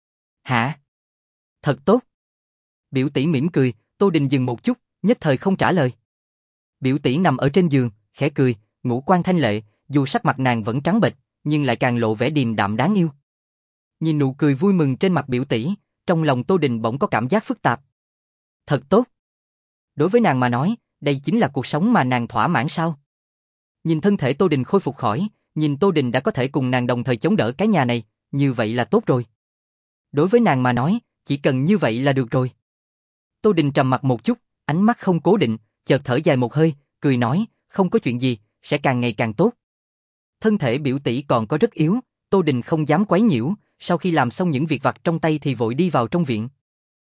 Hả? Thật tốt. Biểu tỷ mỉm cười, Tô Đình dừng một chút, nhất thời không trả lời. Biểu tỷ nằm ở trên giường, khẽ cười, ngũ quan thanh lệ, dù sắc mặt nàng vẫn trắng bệch, nhưng lại càng lộ vẻ điềm đạm đáng yêu. Nhìn nụ cười vui mừng trên mặt biểu tỷ, trong lòng Tô Đình bỗng có cảm giác phức tạp. Thật tốt. Đối với nàng mà nói, đây chính là cuộc sống mà nàng thỏa mãn sao? Nhìn thân thể Tô Đình khôi phục khỏi, nhìn Tô Đình đã có thể cùng nàng đồng thời chống đỡ cái nhà này, như vậy là tốt rồi. Đối với nàng mà nói, chỉ cần như vậy là được rồi. Tô Đình trầm mặt một chút, ánh mắt không cố định, chợt thở dài một hơi, cười nói, không có chuyện gì, sẽ càng ngày càng tốt. Thân thể biểu tỷ còn có rất yếu, Tô Đình không dám quấy nhiễu, sau khi làm xong những việc vặt trong tay thì vội đi vào trong viện.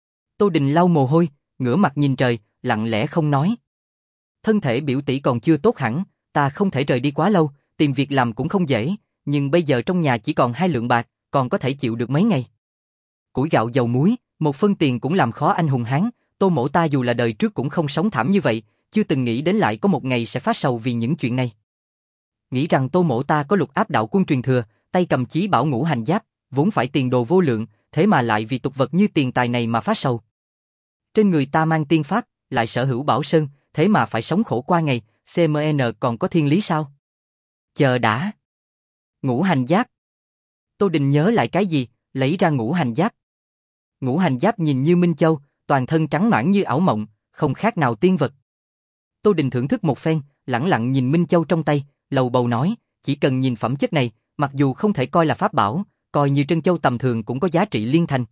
Tô Đình lau mồ hôi, ngửa mặt nhìn trời, lặng lẽ không nói. Thân thể biểu tỷ còn chưa tốt hẳn, ta không thể rời đi quá lâu, tìm việc làm cũng không dễ, nhưng bây giờ trong nhà chỉ còn hai lượng bạc, còn có thể chịu được mấy ngày. Củi gạo dầu muối, một phân tiền cũng làm khó anh hùng hán, Tô mỗ ta dù là đời trước cũng không sống thảm như vậy, chưa từng nghĩ đến lại có một ngày sẽ phát sầu vì những chuyện này. Nghĩ rằng Tô mỗ ta có lục áp đạo quân truyền thừa, tay cầm chí bảo ngũ hành giáp, vốn phải tiền đồ vô lượng, thế mà lại vì tục vật như tiền tài này mà phát sầu. Trên người ta mang tiên pháp, lại sở hữu bảo sơn, thế mà phải sống khổ qua ngày, xê em en còn có thiên lý sao? Chờ đã. Ngũ hành giáp. Tô Đình nhớ lại cái gì, lấy ra ngũ hành giáp. Ngũ hành giáp nhìn như minh châu, toàn thân trắng nõn như ảo mộng, không khác nào tiên vật. Tô Đình thưởng thức một phen, lẳng lặng nhìn minh châu trong tay, lầu bầu nói, chỉ cần nhìn phẩm chất này, mặc dù không thể coi là pháp bảo, coi như trân châu tầm thường cũng có giá trị liên thành.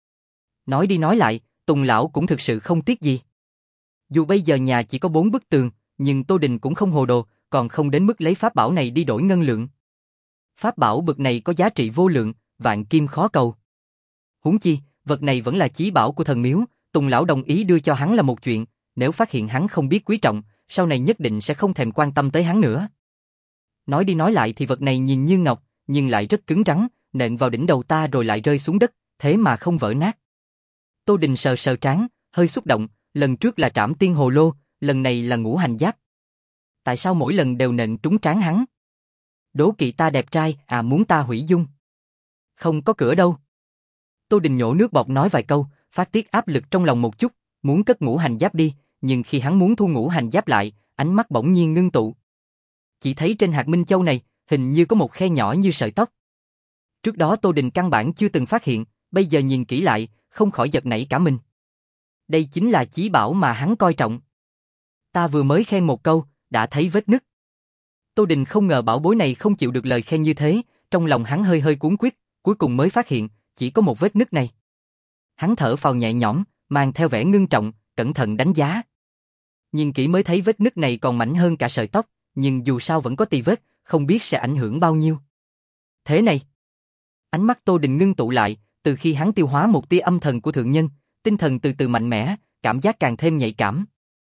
Nói đi nói lại, Tùng lão cũng thực sự không tiếc gì. Dù bây giờ nhà chỉ có bốn bức tường, nhưng Tô Đình cũng không hồ đồ, còn không đến mức lấy pháp bảo này đi đổi ngân lượng. Pháp bảo bực này có giá trị vô lượng, vạn kim khó cầu. Huống chi, vật này vẫn là chí bảo của thần miếu, Tùng lão đồng ý đưa cho hắn là một chuyện, nếu phát hiện hắn không biết quý trọng, sau này nhất định sẽ không thèm quan tâm tới hắn nữa. Nói đi nói lại thì vật này nhìn như ngọc, nhưng lại rất cứng rắn, nện vào đỉnh đầu ta rồi lại rơi xuống đất, thế mà không vỡ nát. Tô Đình sờ sờ trán, hơi xúc động, lần trước là trảm tiên hồ lô, lần này là ngũ hành giáp. Tại sao mỗi lần đều nện trúng trán hắn? Đố kỵ ta đẹp trai, à muốn ta hủy dung? Không có cửa đâu. Tô Đình nhổ nước bọt nói vài câu, phát tiết áp lực trong lòng một chút, muốn cất ngũ hành giáp đi, nhưng khi hắn muốn thu ngũ hành giáp lại, ánh mắt bỗng nhiên ngưng tụ. Chỉ thấy trên hạt minh châu này, hình như có một khe nhỏ như sợi tóc. Trước đó Tô Đình căn bản chưa từng phát hiện, bây giờ nhìn kỹ lại, không khỏi giật nảy cả mình. Đây chính là chí bảo mà hắn coi trọng. Ta vừa mới khen một câu, đã thấy vết nứt. Tô Đình không ngờ bảo bối này không chịu được lời khen như thế, trong lòng hắn hơi hơi cuống quýt, cuối cùng mới phát hiện, chỉ có một vết nứt này. Hắn thở phào nhẹ nhõm, mang theo vẻ ngưng trọng, cẩn thận đánh giá. Nhìn kỹ mới thấy vết nứt này còn mảnh hơn cả sợi tóc, nhưng dù sao vẫn có tì vết, không biết sẽ ảnh hưởng bao nhiêu. Thế này, ánh mắt Tô Đình ngưng tụ lại, từ khi hắn tiêu hóa một tia âm thần của thượng nhân, tinh thần từ từ mạnh mẽ, cảm giác càng thêm nhạy cảm.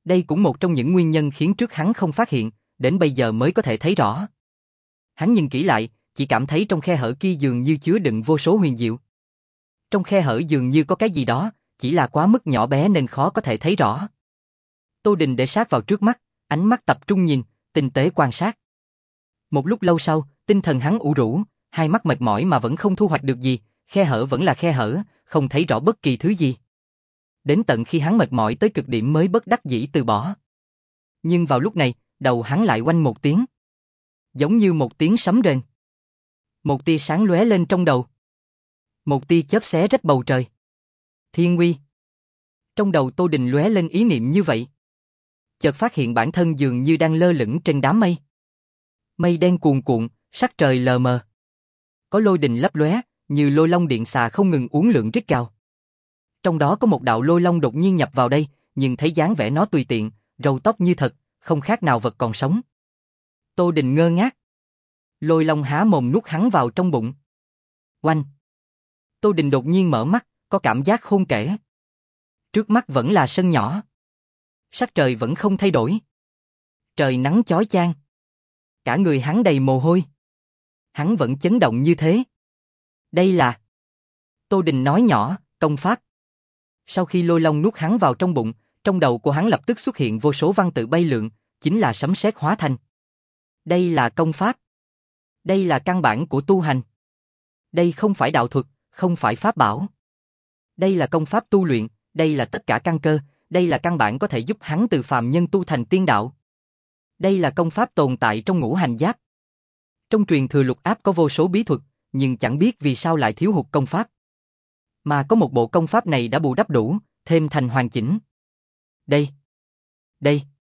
Đây cũng một trong những nguyên nhân khiến trước hắn không phát hiện, đến bây giờ mới có thể thấy rõ. Hắn nhìn kỹ lại, chỉ cảm thấy trong khe hở kia dường như chứa đựng vô số huyền diệu. Trong khe hở dường như có cái gì đó, chỉ là quá mức nhỏ bé nên khó có thể thấy rõ. Tô Đình để sát vào trước mắt, ánh mắt tập trung nhìn, tinh tế quan sát. Một lúc lâu sau, tinh thần hắn ủ rũ, hai mắt mệt mỏi mà vẫn không thu hoạch được gì, khe hở vẫn là khe hở, không thấy rõ bất kỳ thứ gì. Đến tận khi hắn mệt mỏi tới cực điểm mới bất đắc dĩ từ bỏ. Nhưng vào lúc này, đầu hắn lại oanh một tiếng. Giống như một tiếng sấm rền. Một tia sáng lóe lên trong đầu. Một tia chớp xé rách bầu trời. Thiên uy. Trong đầu Tô Đình lóe lên ý niệm như vậy. Chợt phát hiện bản thân dường như đang lơ lửng trên đám mây. Mây đen cuồn cuộn, sắc trời lờ mờ. Có lôi đình lấp lóe, như lôi long điện xà không ngừng uốn lượn rít gào. Trong đó có một đạo lôi long đột nhiên nhập vào đây, nhưng thấy dáng vẻ nó tùy tiện, râu tóc như thật, không khác nào vật còn sống. Tô Đình ngơ ngác. Lôi long há mồm nuốt hắn vào trong bụng. Oanh! Tô Đình đột nhiên mở mắt, có cảm giác khôn kể. Trước mắt vẫn là sân nhỏ. Sắc trời vẫn không thay đổi. Trời nắng chói chang. Cả người hắn đầy mồ hôi. Hắn vẫn chấn động như thế. Đây là... Tô Đình nói nhỏ, công pháp. Sau khi lôi long nuốt hắn vào trong bụng, trong đầu của hắn lập tức xuất hiện vô số văn tự bay lượn, chính là sấm sét hóa thành. Đây là công pháp. Đây là căn bản của tu hành. Đây không phải đạo thuật, không phải pháp bảo. Đây là công pháp tu luyện, đây là tất cả căn cơ, đây là căn bản có thể giúp hắn từ phàm nhân tu thành tiên đạo. Đây là công pháp tồn tại trong ngũ hành giáp. Trong truyền thừa lục áp có vô số bí thuật, nhưng chẳng biết vì sao lại thiếu hụt công pháp. Mà có một bộ công pháp này đã bù đắp đủ, thêm thành hoàn chỉnh. Đây. Đây.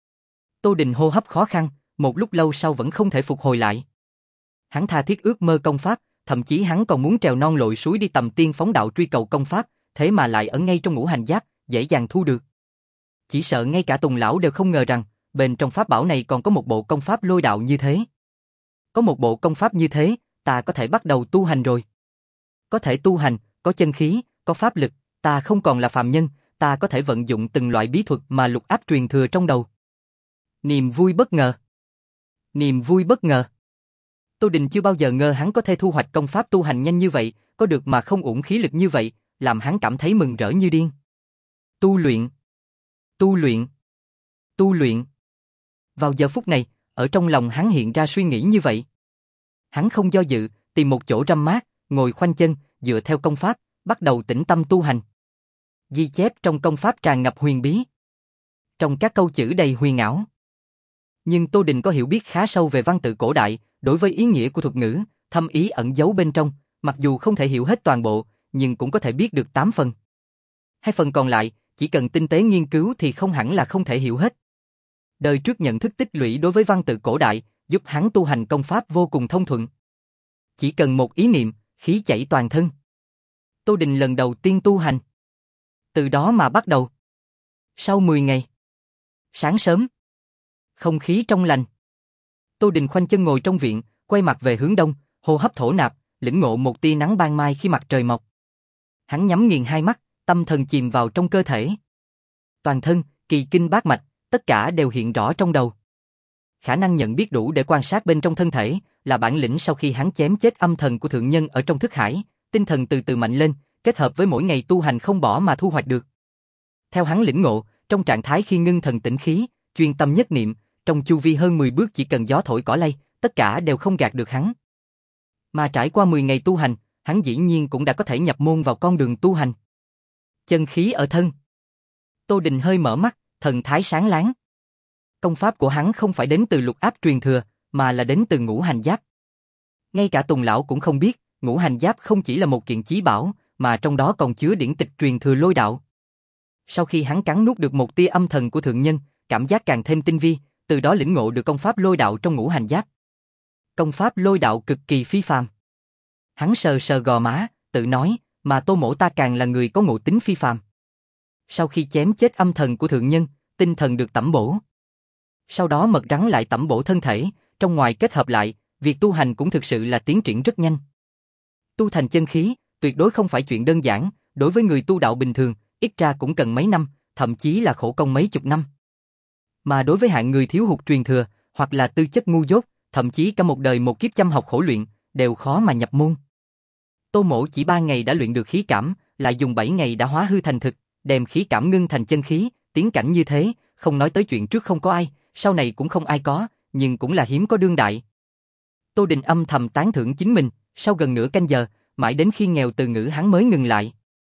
Tô Đình hô hấp khó khăn, một lúc lâu sau vẫn không thể phục hồi lại. Hắn tha thiết ước mơ công pháp, thậm chí hắn còn muốn trèo non lội suối đi tầm tiên phóng đạo truy cầu công pháp, thế mà lại ở ngay trong ngũ hành giáp, dễ dàng thu được. Chỉ sợ ngay cả Tùng lão đều không ngờ rằng, bên trong pháp bảo này còn có một bộ công pháp lôi đạo như thế. Có một bộ công pháp như thế, ta có thể bắt đầu tu hành rồi. Có thể tu hành, có chân khí, có pháp lực, ta không còn là phàm nhân, ta có thể vận dụng từng loại bí thuật mà lục áp truyền thừa trong đầu. Niềm vui bất ngờ. Niềm vui bất ngờ. Tô Đình chưa bao giờ ngờ hắn có thể thu hoạch công pháp tu hành nhanh như vậy, có được mà không uổng khí lực như vậy, làm hắn cảm thấy mừng rỡ như điên. Tu luyện. Tu luyện. Tu luyện. Vào giờ phút này, ở trong lòng hắn hiện ra suy nghĩ như vậy. Hắn không do dự, tìm một chỗ râm mát, ngồi khoanh chân, dựa theo công pháp, bắt đầu tĩnh tâm tu hành. Ghi chép trong công pháp tràn ngập huyền bí. Trong các câu chữ đầy huyền ảo. Nhưng Tô Đình có hiểu biết khá sâu về văn tự cổ đại, đối với ý nghĩa của thuật ngữ, thâm ý ẩn giấu bên trong, mặc dù không thể hiểu hết toàn bộ, nhưng cũng có thể biết được tám phần. Hai phần còn lại, chỉ cần tinh tế nghiên cứu thì không hẳn là không thể hiểu hết. Đời trước nhận thức tích lũy đối với văn tự cổ đại, giúp hắn tu hành công pháp vô cùng thông thuận. Chỉ cần một ý niệm, khí chảy toàn thân. Tô Đình lần đầu tiên tu hành. Từ đó mà bắt đầu. Sau mười ngày. Sáng sớm. Không khí trong lành. Tô Đình khoanh chân ngồi trong viện, quay mặt về hướng đông, hô hấp thổ nạp, lĩnh ngộ một tia nắng ban mai khi mặt trời mọc. Hắn nhắm nghiền hai mắt, tâm thần chìm vào trong cơ thể. Toàn thân, kỳ kinh bát mạch, tất cả đều hiện rõ trong đầu. Khả năng nhận biết đủ để quan sát bên trong thân thể, là bản lĩnh sau khi hắn chém chết âm thần của thượng nhân ở trong thức hải, tinh thần từ từ mạnh lên, kết hợp với mỗi ngày tu hành không bỏ mà thu hoạch được. Theo hắn lĩnh ngộ, trong trạng thái khi ngưng thần tĩnh khí, chuyên tâm nhất niệm, trong chu vi hơn mười bước chỉ cần gió thổi cỏ lay, tất cả đều không gạt được hắn. Mà trải qua mười ngày tu hành, hắn dĩ nhiên cũng đã có thể nhập môn vào con đường tu hành. Chân khí ở thân. Tô Đình hơi mở mắt, thần thái sáng láng. Công pháp của hắn không phải đến từ lục áp truyền thừa, mà là đến từ ngũ hành giáp. Ngay cả Tùng lão cũng không biết, ngũ hành giáp không chỉ là một kiện chí bảo, mà trong đó còn chứa điển tịch truyền thừa lôi đạo. Sau khi hắn cắn nuốt được một tia âm thần của thượng nhân, cảm giác càng thêm tinh vi, từ đó lĩnh ngộ được công pháp lôi đạo trong ngũ hành giáp. Công pháp lôi đạo cực kỳ phi phàm. Hắn sờ sờ gò má, tự nói, mà Tô mỗ ta càng là người có ngộ tính phi phàm. Sau khi chém chết âm thần của thượng nhân, tinh thần được tẩm bổ. Sau đó mật rắn lại tẩm bổ thân thể, trong ngoài kết hợp lại, việc tu hành cũng thực sự là tiến triển rất nhanh. Tu thành chân khí, tuyệt đối không phải chuyện đơn giản, đối với người tu đạo bình thường, ít ra cũng cần mấy năm, thậm chí là khổ công mấy chục năm. Mà đối với hạng người thiếu hụt truyền thừa, hoặc là tư chất ngu dốt, thậm chí cả một đời một kiếp chăm học khổ luyện, đều khó mà nhập môn. Tô Mỗ chỉ ba ngày đã luyện được khí cảm, lại dùng bảy ngày đã hóa hư thành thực, đem khí cảm ngưng thành chân khí, tiến cảnh như thế, không nói tới chuyện trước không có ai, sau này cũng không ai có, nhưng cũng là hiếm có đương đại. Tô Đình âm thầm tán thưởng chính mình, sau gần nửa canh giờ, mãi đến khi nghèo từ ngữ hắn mới ngừng lại.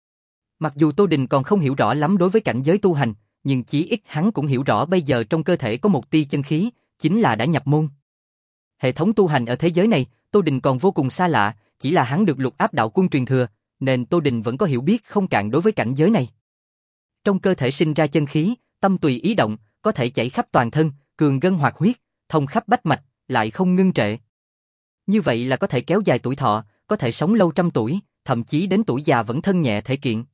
Mặc dù Tô Đình còn không hiểu rõ lắm đối với cảnh giới tu hành, nhưng chí ít hắn cũng hiểu rõ bây giờ trong cơ thể có một tia chân khí, chính là đã nhập môn. Hệ thống tu hành ở thế giới này, Tô Đình còn vô cùng xa lạ, chỉ là hắn được lục áp đạo quân truyền thừa, nên Tô Đình vẫn có hiểu biết không cạn đối với cảnh giới này. Trong cơ thể sinh ra chân khí, tâm tùy ý động, có thể chảy khắp toàn thân, cường gân hoạt huyết, thông khắp bách mạch, lại không ngưng trệ. Như vậy là có thể kéo dài tuổi thọ, có thể sống lâu trăm tuổi, thậm chí đến tuổi già vẫn thân nhẹ thể kiện.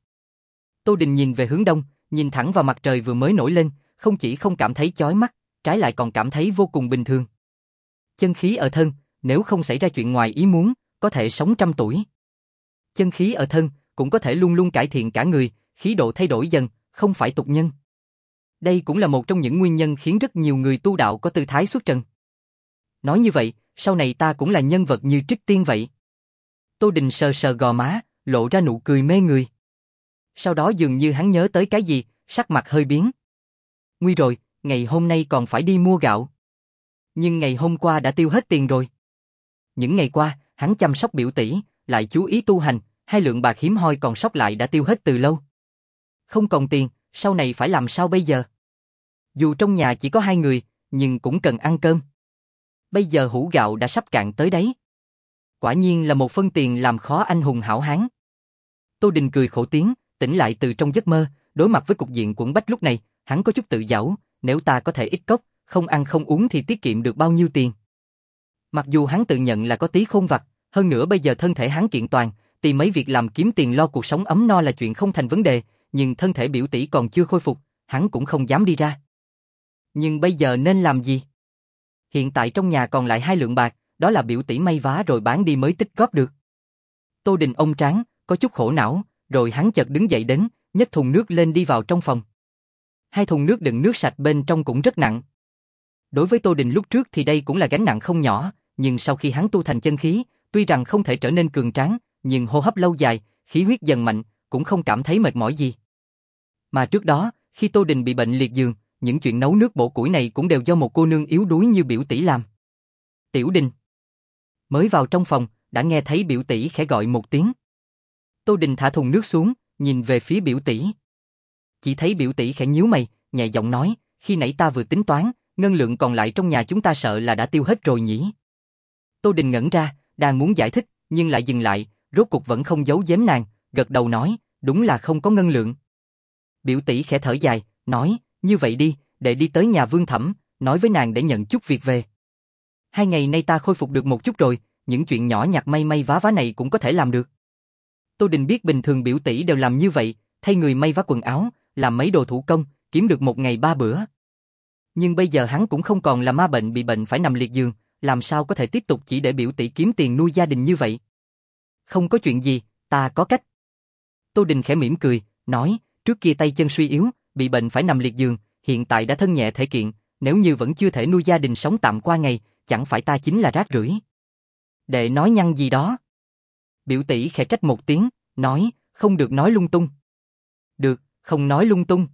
Tô Đình nhìn về hướng đông, nhìn thẳng vào mặt trời vừa mới nổi lên, không chỉ không cảm thấy chói mắt, trái lại còn cảm thấy vô cùng bình thường. Chân khí ở thân, nếu không xảy ra chuyện ngoài ý muốn, có thể sống trăm tuổi. Chân khí ở thân, cũng có thể luôn luôn cải thiện cả người, khí độ thay đổi dần, không phải tục nhân. Đây cũng là một trong những nguyên nhân khiến rất nhiều người tu đạo có tư thái xuất trần. Nói như vậy, sau này ta cũng là nhân vật như Trích Tiên vậy. Tô Đình sờ sờ gò má, lộ ra nụ cười mê người. Sau đó dường như hắn nhớ tới cái gì, sắc mặt hơi biến. Nguy rồi, ngày hôm nay còn phải đi mua gạo. Nhưng ngày hôm qua đã tiêu hết tiền rồi. Những ngày qua, hắn chăm sóc biểu tỷ, lại chú ý tu hành, hai lượng bạc hiếm hoi còn sót lại đã tiêu hết từ lâu. Không còn tiền, sau này phải làm sao bây giờ? Dù trong nhà chỉ có hai người, nhưng cũng cần ăn cơm. Bây giờ hũ gạo đã sắp cạn tới đấy. Quả nhiên là một phân tiền làm khó anh hùng hảo hán. Tô Đình cười khổ tiếng, tỉnh lại từ trong giấc mơ, đối mặt với cục diện quẫn bách lúc này, hắn có chút tự giễu, nếu ta có thể ít cốc, không ăn không uống thì tiết kiệm được bao nhiêu tiền. Mặc dù hắn tự nhận là có tí khôn vặt, hơn nữa bây giờ thân thể hắn kiện toàn, tìm mấy việc làm kiếm tiền lo cuộc sống ấm no là chuyện không thành vấn đề, nhưng thân thể biểu tỷ còn chưa khôi phục, hắn cũng không dám đi ra. Nhưng bây giờ nên làm gì? Hiện tại trong nhà còn lại hai lượng bạc, đó là biểu tỷ may vá rồi bán đi mới tích góp được. Tô Đình ông tráng, có chút khổ não, rồi hắn chợt đứng dậy đến, nhấc thùng nước lên đi vào trong phòng. Hai thùng nước đựng nước sạch bên trong cũng rất nặng. Đối với Tô Đình lúc trước thì đây cũng là gánh nặng không nhỏ, nhưng sau khi hắn tu thành chân khí, tuy rằng không thể trở nên cường tráng, nhưng hô hấp lâu dài, khí huyết dần mạnh, cũng không cảm thấy mệt mỏi gì. Mà trước đó, khi Tô Đình bị bệnh liệt giường, những chuyện nấu nước bổ củi này cũng đều do một cô nương yếu đuối như biểu tỷ làm. Tiểu Đình. Mới vào trong phòng, đã nghe thấy biểu tỷ khẽ gọi một tiếng. Tô Đình thả thùng nước xuống, nhìn về phía biểu tỷ. Chỉ thấy biểu tỷ khẽ nhíu mày, nhẹ giọng nói, khi nãy ta vừa tính toán, ngân lượng còn lại trong nhà chúng ta sợ là đã tiêu hết rồi nhỉ. Tô Đình ngẩn ra, đang muốn giải thích, nhưng lại dừng lại, rốt cuộc vẫn không giấu giếm nàng, gật đầu nói, đúng là không có ngân lượng. Biểu tỷ khẽ thở dài, nói, như vậy đi, để đi tới nhà Vương Thẩm, nói với nàng để nhận chút việc về. Hai ngày nay ta khôi phục được một chút rồi, những chuyện nhỏ nhặt may may vá vá này cũng có thể làm được. Tô Đình biết bình thường biểu tỷ đều làm như vậy, thay người may vá quần áo, làm mấy đồ thủ công, kiếm được một ngày ba bữa. Nhưng bây giờ hắn cũng không còn là ma bệnh bị bệnh phải nằm liệt giường, làm sao có thể tiếp tục chỉ để biểu tỷ kiếm tiền nuôi gia đình như vậy. Không có chuyện gì, ta có cách. Tô Đình khẽ mỉm cười, nói, trước kia tay chân suy yếu, bị bệnh phải nằm liệt giường, hiện tại đã thân nhẹ thể kiện, nếu như vẫn chưa thể nuôi gia đình sống tạm qua ngày, chẳng phải ta chính là rác rưởi. Đệ nói nhăng gì đó. Biểu tỷ khẽ trách một tiếng, nói, không được nói lung tung. Được, không nói lung tung.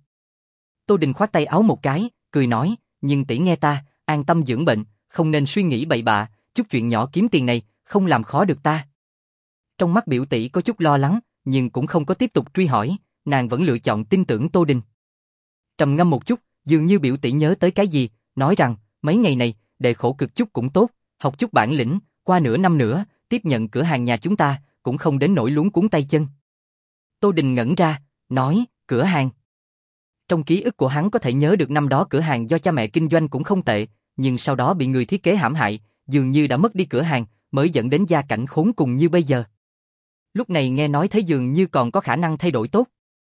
Tô Đình khoát tay áo một cái, cười nói, nhưng tỷ nghe ta, an tâm dưỡng bệnh, không nên suy nghĩ bậy bạ, chút chuyện nhỏ kiếm tiền này, không làm khó được ta. Trong mắt biểu tỷ có chút lo lắng, nhưng cũng không có tiếp tục truy hỏi, nàng vẫn lựa chọn tin tưởng Tô Đình. Trầm ngâm một chút, dường như biểu tỷ nhớ tới cái gì, nói rằng, mấy ngày này, đệ khổ cực chút cũng tốt, học chút bản lĩnh, qua nửa năm nữa, tiếp nhận cửa hàng nhà chúng ta, cũng không đến nỗi luống cuống tay chân. Tô Đình ngẩn ra, nói, cửa hàng. Trong ký ức của hắn có thể nhớ được năm đó cửa hàng do cha mẹ kinh doanh cũng không tệ, nhưng sau đó bị người thiết kế hãm hại, dường như đã mất đi cửa hàng, mới dẫn đến gia cảnh khốn cùng như bây giờ. Lúc này nghe nói thấy dường như còn có khả năng thay đổi tốt.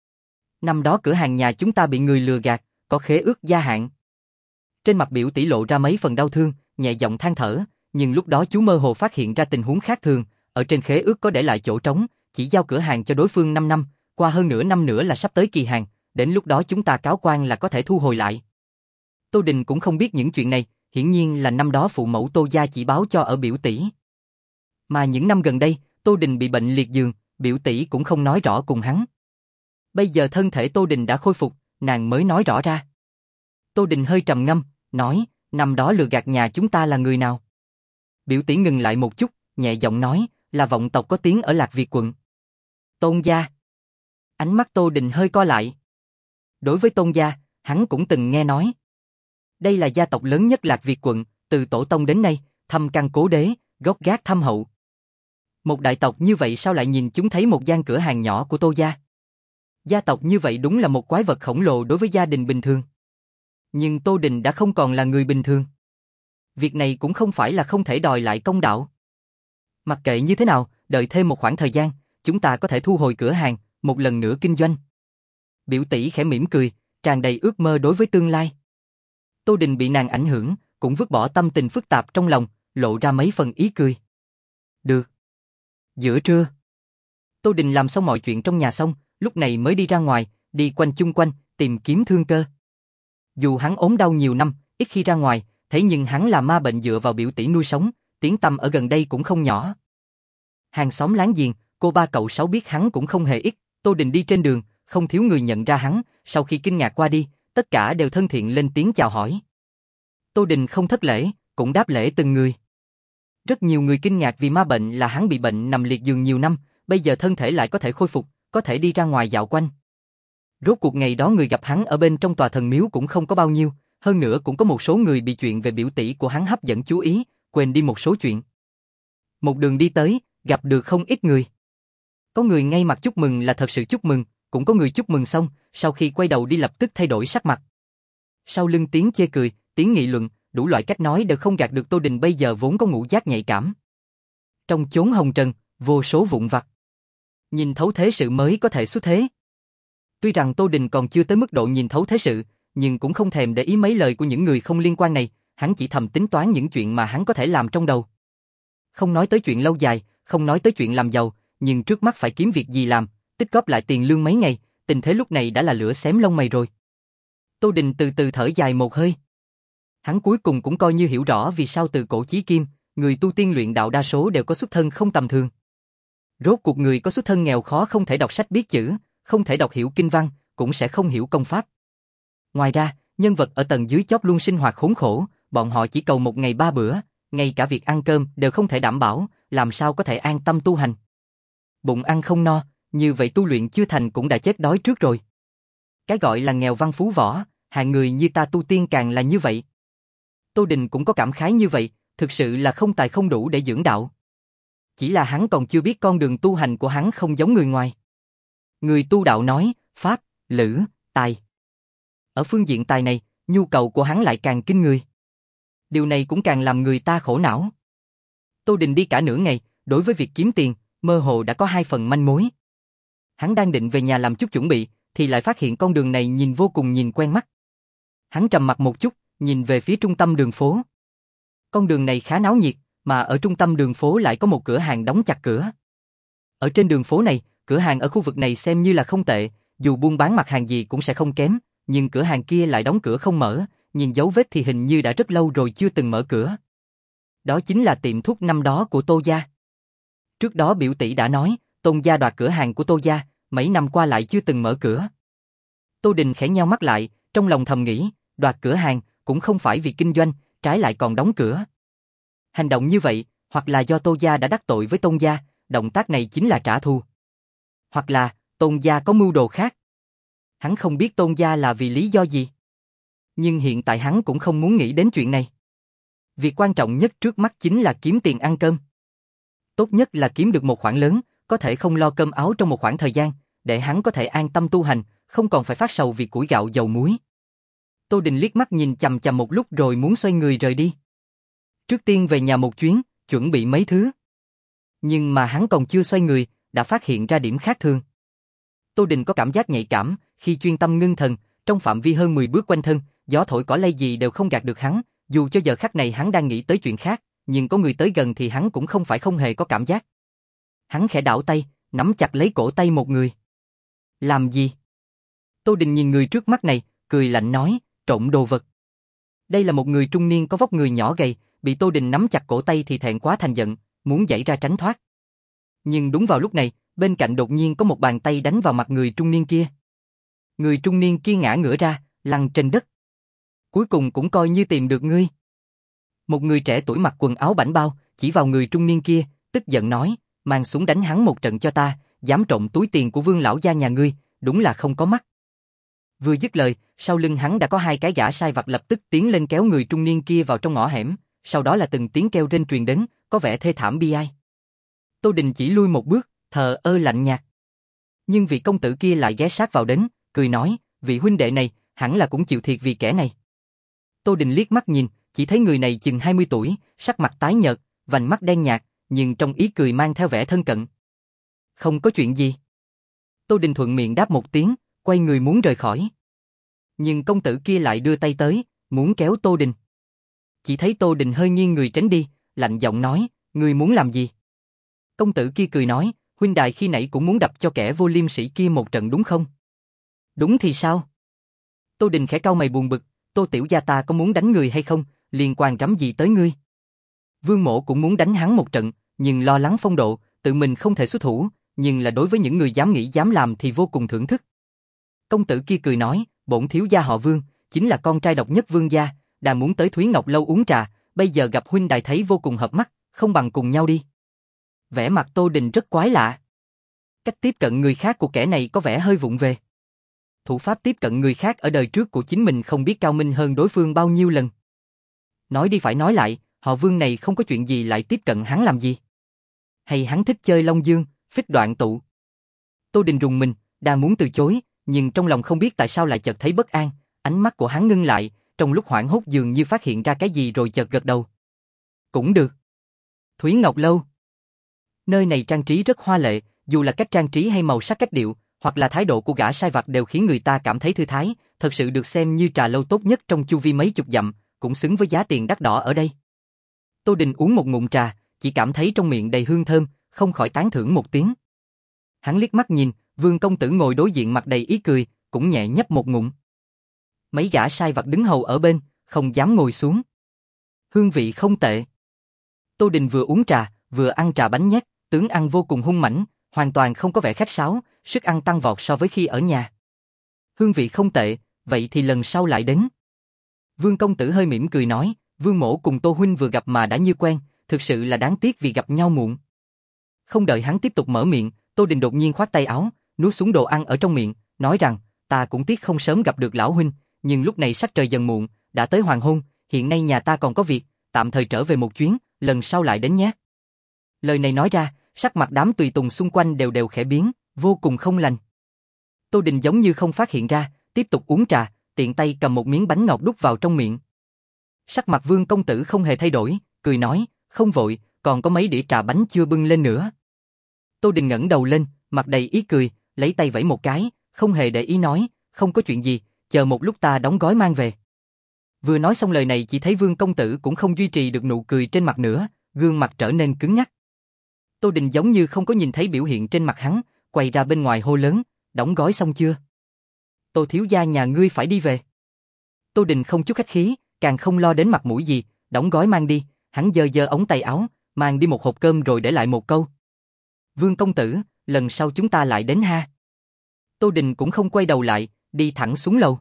Năm đó cửa hàng nhà chúng ta bị người lừa gạt, có khế ước gia hạn. Trên mặt biểu tỷ lộ ra mấy phần đau thương, nhẹ giọng than thở, nhưng lúc đó chú mơ hồ phát hiện ra tình huống khác thường, ở trên khế ước có để lại chỗ trống, chỉ giao cửa hàng cho đối phương năm năm, qua hơn nửa năm nữa là sắp tới kỳ hạn, đến lúc đó chúng ta cáo quan là có thể thu hồi lại. Tô Đình cũng không biết những chuyện này, hiển nhiên là năm đó phụ mẫu Tô gia chỉ báo cho ở biểu tỷ. Mà những năm gần đây, Tô Đình bị bệnh liệt giường, biểu tỷ cũng không nói rõ cùng hắn. Bây giờ thân thể Tô Đình đã khôi phục, nàng mới nói rõ ra. Tô Đình hơi trầm ngâm, nói, năm đó lừa gạt nhà chúng ta là người nào? Biểu tỷ ngừng lại một chút, nhẹ giọng nói, là vọng tộc có tiếng ở Lạc Việt quận. Tôn gia. Ánh mắt Tô Đình hơi co lại. Đối với Tôn gia, hắn cũng từng nghe nói. Đây là gia tộc lớn nhất Lạc Việt quận, từ tổ tông đến nay, thâm căn cố đế, gốc gác thâm hậu. Một đại tộc như vậy sao lại nhìn chúng thấy một gian cửa hàng nhỏ của Tô gia? Gia tộc như vậy đúng là một quái vật khổng lồ đối với gia đình bình thường. Nhưng Tô Đình đã không còn là người bình thường. Việc này cũng không phải là không thể đòi lại công đạo. Mặc kệ như thế nào, đợi thêm một khoảng thời gian, chúng ta có thể thu hồi cửa hàng, một lần nữa kinh doanh. Biểu tỷ khẽ mỉm cười, tràn đầy ước mơ đối với tương lai. Tô Đình bị nàng ảnh hưởng, cũng vứt bỏ tâm tình phức tạp trong lòng, lộ ra mấy phần ý cười. Được. Giữa trưa, Tô Đình làm xong mọi chuyện trong nhà xong, lúc này mới đi ra ngoài, đi quanh chung quanh, tìm kiếm Thương Cơ. Dù hắn ốm đau nhiều năm, ít khi ra ngoài, thế nhưng hắn là ma bệnh dựa vào biểu tỷ nuôi sống, tiếng tăm ở gần đây cũng không nhỏ. Hàng xóm láng giềng, cô ba cậu sáu biết hắn cũng không hề ít, Tô Đình đi trên đường, không thiếu người nhận ra hắn, sau khi kinh ngạc qua đi, tất cả đều thân thiện lên tiếng chào hỏi. Tô Đình không thất lễ, cũng đáp lễ từng người. Rất nhiều người kinh ngạc vì ma bệnh là hắn bị bệnh nằm liệt giường nhiều năm, bây giờ thân thể lại có thể khôi phục, có thể đi ra ngoài dạo quanh. Rốt cuộc ngày đó người gặp hắn ở bên trong tòa thần miếu cũng không có bao nhiêu, hơn nữa cũng có một số người bị chuyện về biểu tỷ của hắn hấp dẫn chú ý, quên đi một số chuyện. Một đường đi tới, gặp được không ít người. Có người ngay mặt chúc mừng là thật sự chúc mừng, cũng có người chúc mừng xong, sau khi quay đầu đi lập tức thay đổi sắc mặt. Sau lưng tiếng chê cười, tiếng nghị luận, đủ loại cách nói đều không gạt được Tô Đình bây giờ vốn có ngũ giác nhạy cảm. Trong chốn hồng trần, vô số vụn vặt. Nhìn thấu thế sự mới có thể xuất thế. Tuy rằng Tô Đình còn chưa tới mức độ nhìn thấu thế sự, nhưng cũng không thèm để ý mấy lời của những người không liên quan này, hắn chỉ thầm tính toán những chuyện mà hắn có thể làm trong đầu. Không nói tới chuyện lâu dài, không nói tới chuyện làm giàu, nhưng trước mắt phải kiếm việc gì làm, tích góp lại tiền lương mấy ngày, tình thế lúc này đã là lửa xém lông mày rồi. Tô Đình từ từ thở dài một hơi. Hắn cuối cùng cũng coi như hiểu rõ vì sao từ cổ chí kim, người tu tiên luyện đạo đa số đều có xuất thân không tầm thường. Rốt cuộc người có xuất thân nghèo khó không thể đọc sách biết chữ, không thể đọc hiểu kinh văn, cũng sẽ không hiểu công pháp. Ngoài ra, nhân vật ở tầng dưới chót luôn sinh hoạt khốn khổ, bọn họ chỉ cầu một ngày ba bữa, ngay cả việc ăn cơm đều không thể đảm bảo, làm sao có thể an tâm tu hành. Bụng ăn không no, như vậy tu luyện chưa thành cũng đã chết đói trước rồi. Cái gọi là nghèo văn phú võ, hạng người như ta tu tiên càng là như vậy. Tô Đình cũng có cảm khái như vậy, thực sự là không tài không đủ để dưỡng đạo. Chỉ là hắn còn chưa biết con đường tu hành của hắn không giống người ngoài. Người tu đạo nói, pháp, lữ, tài. Ở phương diện tài này, nhu cầu của hắn lại càng kinh người. Điều này cũng càng làm người ta khổ não. Tô Đình đi cả nửa ngày, đối với việc kiếm tiền, mơ hồ đã có hai phần manh mối. Hắn đang định về nhà làm chút chuẩn bị, thì lại phát hiện con đường này nhìn vô cùng nhìn quen mắt. Hắn trầm mặt một chút, nhìn về phía trung tâm đường phố. Con đường này khá náo nhiệt, mà ở trung tâm đường phố lại có một cửa hàng đóng chặt cửa. Ở trên đường phố này, cửa hàng ở khu vực này xem như là không tệ, dù buôn bán mặt hàng gì cũng sẽ không kém, nhưng cửa hàng kia lại đóng cửa không mở, nhìn dấu vết thì hình như đã rất lâu rồi chưa từng mở cửa. Đó chính là tiệm thuốc năm đó của Tô gia. Trước đó biểu tỷ đã nói, Tôn gia đoạt cửa hàng của Tô gia, mấy năm qua lại chưa từng mở cửa. Tô Đình khẽ nheo mắt lại, trong lòng thầm nghĩ, đoạt cửa hàng cũng không phải vì kinh doanh, trái lại còn đóng cửa. Hành động như vậy, hoặc là do Tô gia đã đắc tội với Tôn gia, động tác này chính là trả thù. Hoặc là, Tôn gia có mưu đồ khác. Hắn không biết Tôn gia là vì lý do gì. Nhưng hiện tại hắn cũng không muốn nghĩ đến chuyện này. Việc quan trọng nhất trước mắt chính là kiếm tiền ăn cơm. Tốt nhất là kiếm được một khoản lớn, có thể không lo cơm áo trong một khoảng thời gian, để hắn có thể an tâm tu hành, không còn phải phát sầu vì củi gạo dầu muối. Tô Đình liếc mắt nhìn chằm chằm một lúc rồi muốn xoay người rời đi. Trước tiên về nhà một chuyến, chuẩn bị mấy thứ. Nhưng mà hắn còn chưa xoay người, đã phát hiện ra điểm khác thường. Tô Đình có cảm giác nhạy cảm, khi chuyên tâm ngưng thần, trong phạm vi hơn mười bước quanh thân, gió thổi cỏ lay gì đều không gạt được hắn, dù cho giờ khắc này hắn đang nghĩ tới chuyện khác, nhưng có người tới gần thì hắn cũng không phải không hề có cảm giác. Hắn khẽ đảo tay, nắm chặt lấy cổ tay một người. Làm gì? Tô Đình nhìn người trước mắt này, cười lạnh nói, trộm đồ vật. Đây là một người trung niên có vóc người nhỏ gầy, bị Tô Đình nắm chặt cổ tay thì thẹn quá thành giận, muốn giãy ra tránh thoát. Nhưng đúng vào lúc này, bên cạnh đột nhiên có một bàn tay đánh vào mặt người trung niên kia. Người trung niên kia ngã ngửa ra, lăn trên đất. Cuối cùng cũng coi như tìm được ngươi. Một người trẻ tuổi mặc quần áo bảnh bao, chỉ vào người trung niên kia, tức giận nói, mang súng đánh hắn một trận cho ta, dám trộm túi tiền của Vương lão gia nhà ngươi, đúng là không có mắt. Vừa dứt lời, sau lưng hắn đã có hai cái gã sai vặt lập tức tiến lên kéo người trung niên kia vào trong ngõ hẻm, sau đó là từng tiếng kêu rên truyền đến, có vẻ thê thảm bi ai. Tô Đình chỉ lui một bước, thờ ơ lạnh nhạt. Nhưng vị công tử kia lại ghé sát vào đến, cười nói, vị huynh đệ này, hẳn là cũng chịu thiệt vì kẻ này. Tô Đình liếc mắt nhìn, chỉ thấy người này chừng hai mươi tuổi, sắc mặt tái nhợt, vành mắt đen nhạt, nhưng trong ý cười mang theo vẻ thân cận. Không có chuyện gì. Tô Đình thuận miệng đáp một tiếng, quay người muốn rời khỏi. Nhưng công tử kia lại đưa tay tới, muốn kéo Tô Đình. Chỉ thấy Tô Đình hơi nghiêng người tránh đi, lạnh giọng nói, ngươi muốn làm gì? Công tử kia cười nói, huynh đài khi nãy cũng muốn đập cho kẻ vô liêm sĩ kia một trận đúng không? Đúng thì sao? Tô Đình khẽ cau mày buồn bực, Tô tiểu gia ta có muốn đánh người hay không, liên quan rắm gì tới ngươi? Vương Mỗ cũng muốn đánh hắn một trận, nhưng lo lắng phong độ, tự mình không thể xuất thủ, nhưng là đối với những người dám nghĩ dám làm thì vô cùng thưởng thức. Công tử kia cười nói, bổn thiếu gia họ Vương, chính là con trai độc nhất Vương gia, đang muốn tới Thúy Ngọc Lâu uống trà, bây giờ gặp huynh đài thấy vô cùng hợp mắt, không bằng cùng nhau đi. Vẻ mặt Tô Đình rất quái lạ. Cách tiếp cận người khác của kẻ này có vẻ hơi vụng về. Thủ pháp tiếp cận người khác ở đời trước của chính mình không biết cao minh hơn đối phương bao nhiêu lần. Nói đi phải nói lại, họ Vương này không có chuyện gì lại tiếp cận hắn làm gì? Hay hắn thích chơi Long Dương, phích đoạn tụ? Tô Đình rùng mình, đang muốn từ chối, nhưng trong lòng không biết tại sao lại chợt thấy bất an, ánh mắt của hắn ngưng lại, trong lúc hoảng hốt dường như phát hiện ra cái gì rồi chợt gật đầu. Cũng được. Thúy Ngọc Lâu. Nơi này trang trí rất hoa lệ, dù là cách trang trí hay màu sắc cách điệu, hoặc là thái độ của gã sai vặt đều khiến người ta cảm thấy thư thái, thật sự được xem như trà lâu tốt nhất trong chu vi mấy chục dặm, cũng xứng với giá tiền đắt đỏ ở đây. Tô Đình uống một ngụm trà, chỉ cảm thấy trong miệng đầy hương thơm, không khỏi tán thưởng một tiếng. Hắn liếc mắt nhìn, Vương công tử ngồi đối diện mặt đầy ý cười, cũng nhẹ nhấp một ngụm. Mấy gã sai vặt đứng hầu ở bên, không dám ngồi xuống. Hương vị không tệ. Tô Đình vừa uống trà, vừa ăn trà bánh nhét, tướng ăn vô cùng hung mãnh, hoàn toàn không có vẻ khách sáo, sức ăn tăng vọt so với khi ở nhà. Hương vị không tệ, vậy thì lần sau lại đến. Vương công tử hơi mỉm cười nói, Vương mỗ cùng Tô huynh vừa gặp mà đã như quen, thực sự là đáng tiếc vì gặp nhau muộn. Không đợi hắn tiếp tục mở miệng, Tô Đình đột nhiên khoát tay áo, nuốt xuống đồ ăn ở trong miệng, nói rằng, ta cũng tiếc không sớm gặp được lão huynh, nhưng lúc này sắc trời dần muộn, đã tới hoàng hôn, hiện nay nhà ta còn có việc, tạm thời trở về một chuyến, lần sau lại đến nhé. Lời này nói ra, sắc mặt đám tùy tùng xung quanh đều đều khẽ biến, vô cùng không lành. Tô Đình giống như không phát hiện ra, tiếp tục uống trà, tiện tay cầm một miếng bánh ngọt đút vào trong miệng. Sắc mặt Vương công tử không hề thay đổi, cười nói, không vội, còn có mấy đĩa trà bánh chưa bưng lên nữa. Tô Đình ngẩng đầu lên, mặt đầy ý cười, lấy tay vẫy một cái, không hề để ý nói, không có chuyện gì, chờ một lúc ta đóng gói mang về. Vừa nói xong lời này chỉ thấy Vương công tử cũng không duy trì được nụ cười trên mặt nữa, gương mặt trở nên cứng nhắc. Tô Đình giống như không có nhìn thấy biểu hiện trên mặt hắn, quay ra bên ngoài hô lớn, đóng gói xong chưa? Tô thiếu gia nhà ngươi phải đi về. Tô Đình không chút khách khí, càng không lo đến mặt mũi gì, đóng gói mang đi, hắn giơ giơ ống tay áo, mang đi một hộp cơm rồi để lại một câu. Vương công tử, lần sau chúng ta lại đến ha. Tô Đình cũng không quay đầu lại, đi thẳng xuống lầu.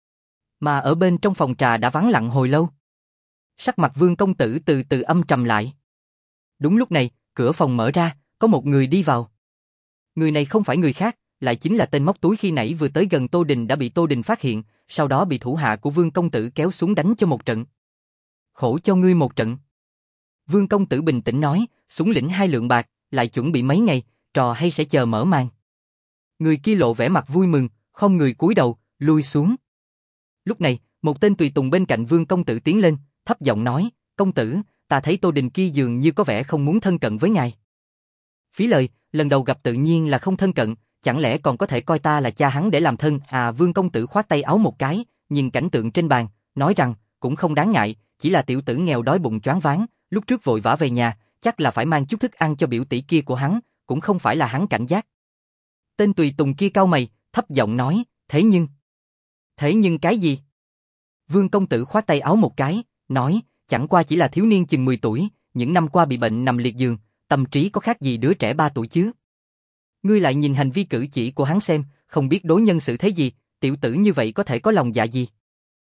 Mà ở bên trong phòng trà đã vắng lặng hồi lâu. Sắc mặt Vương công tử từ từ âm trầm lại. Đúng lúc này, cửa phòng mở ra, có một người đi vào. Người này không phải người khác, lại chính là tên móc túi khi nãy vừa tới gần Tô Đình đã bị Tô Đình phát hiện, sau đó bị thủ hạ của Vương công tử kéo xuống đánh cho một trận. Khổ cho ngươi một trận. Vương công tử bình tĩnh nói, súng lĩnh hai lượng bạc, lại chuẩn bị mấy ngày, trò hay sẽ chờ mở màn. Người kia lộ vẻ mặt vui mừng, không người cúi đầu, lui xuống. Lúc này, một tên tùy tùng bên cạnh Vương công tử tiến lên, thấp giọng nói, công tử, ta thấy Tô Đình kia dường như có vẻ không muốn thân cận với ngài. Phí lời, lần đầu gặp tự nhiên là không thân cận, chẳng lẽ còn có thể coi ta là cha hắn để làm thân? À, Vương công tử khoát tay áo một cái, nhìn cảnh tượng trên bàn, nói rằng, cũng không đáng ngại, chỉ là tiểu tử nghèo đói bụng choáng váng, lúc trước vội vã về nhà, chắc là phải mang chút thức ăn cho biểu tỷ kia của hắn, cũng không phải là hắn cảnh giác. Tên tùy tùng kia cau mày, thấp giọng nói, thế nhưng... Thế nhưng cái gì? Vương công tử khoát tay áo một cái, nói, chẳng qua chỉ là thiếu niên chừng mười tuổi, những năm qua bị bệnh nằm liệt giường, tâm trí có khác gì đứa trẻ ba tuổi chứ. Ngươi lại nhìn hành vi cử chỉ của hắn xem, không biết đối nhân xử thế gì, tiểu tử như vậy có thể có lòng dạ gì.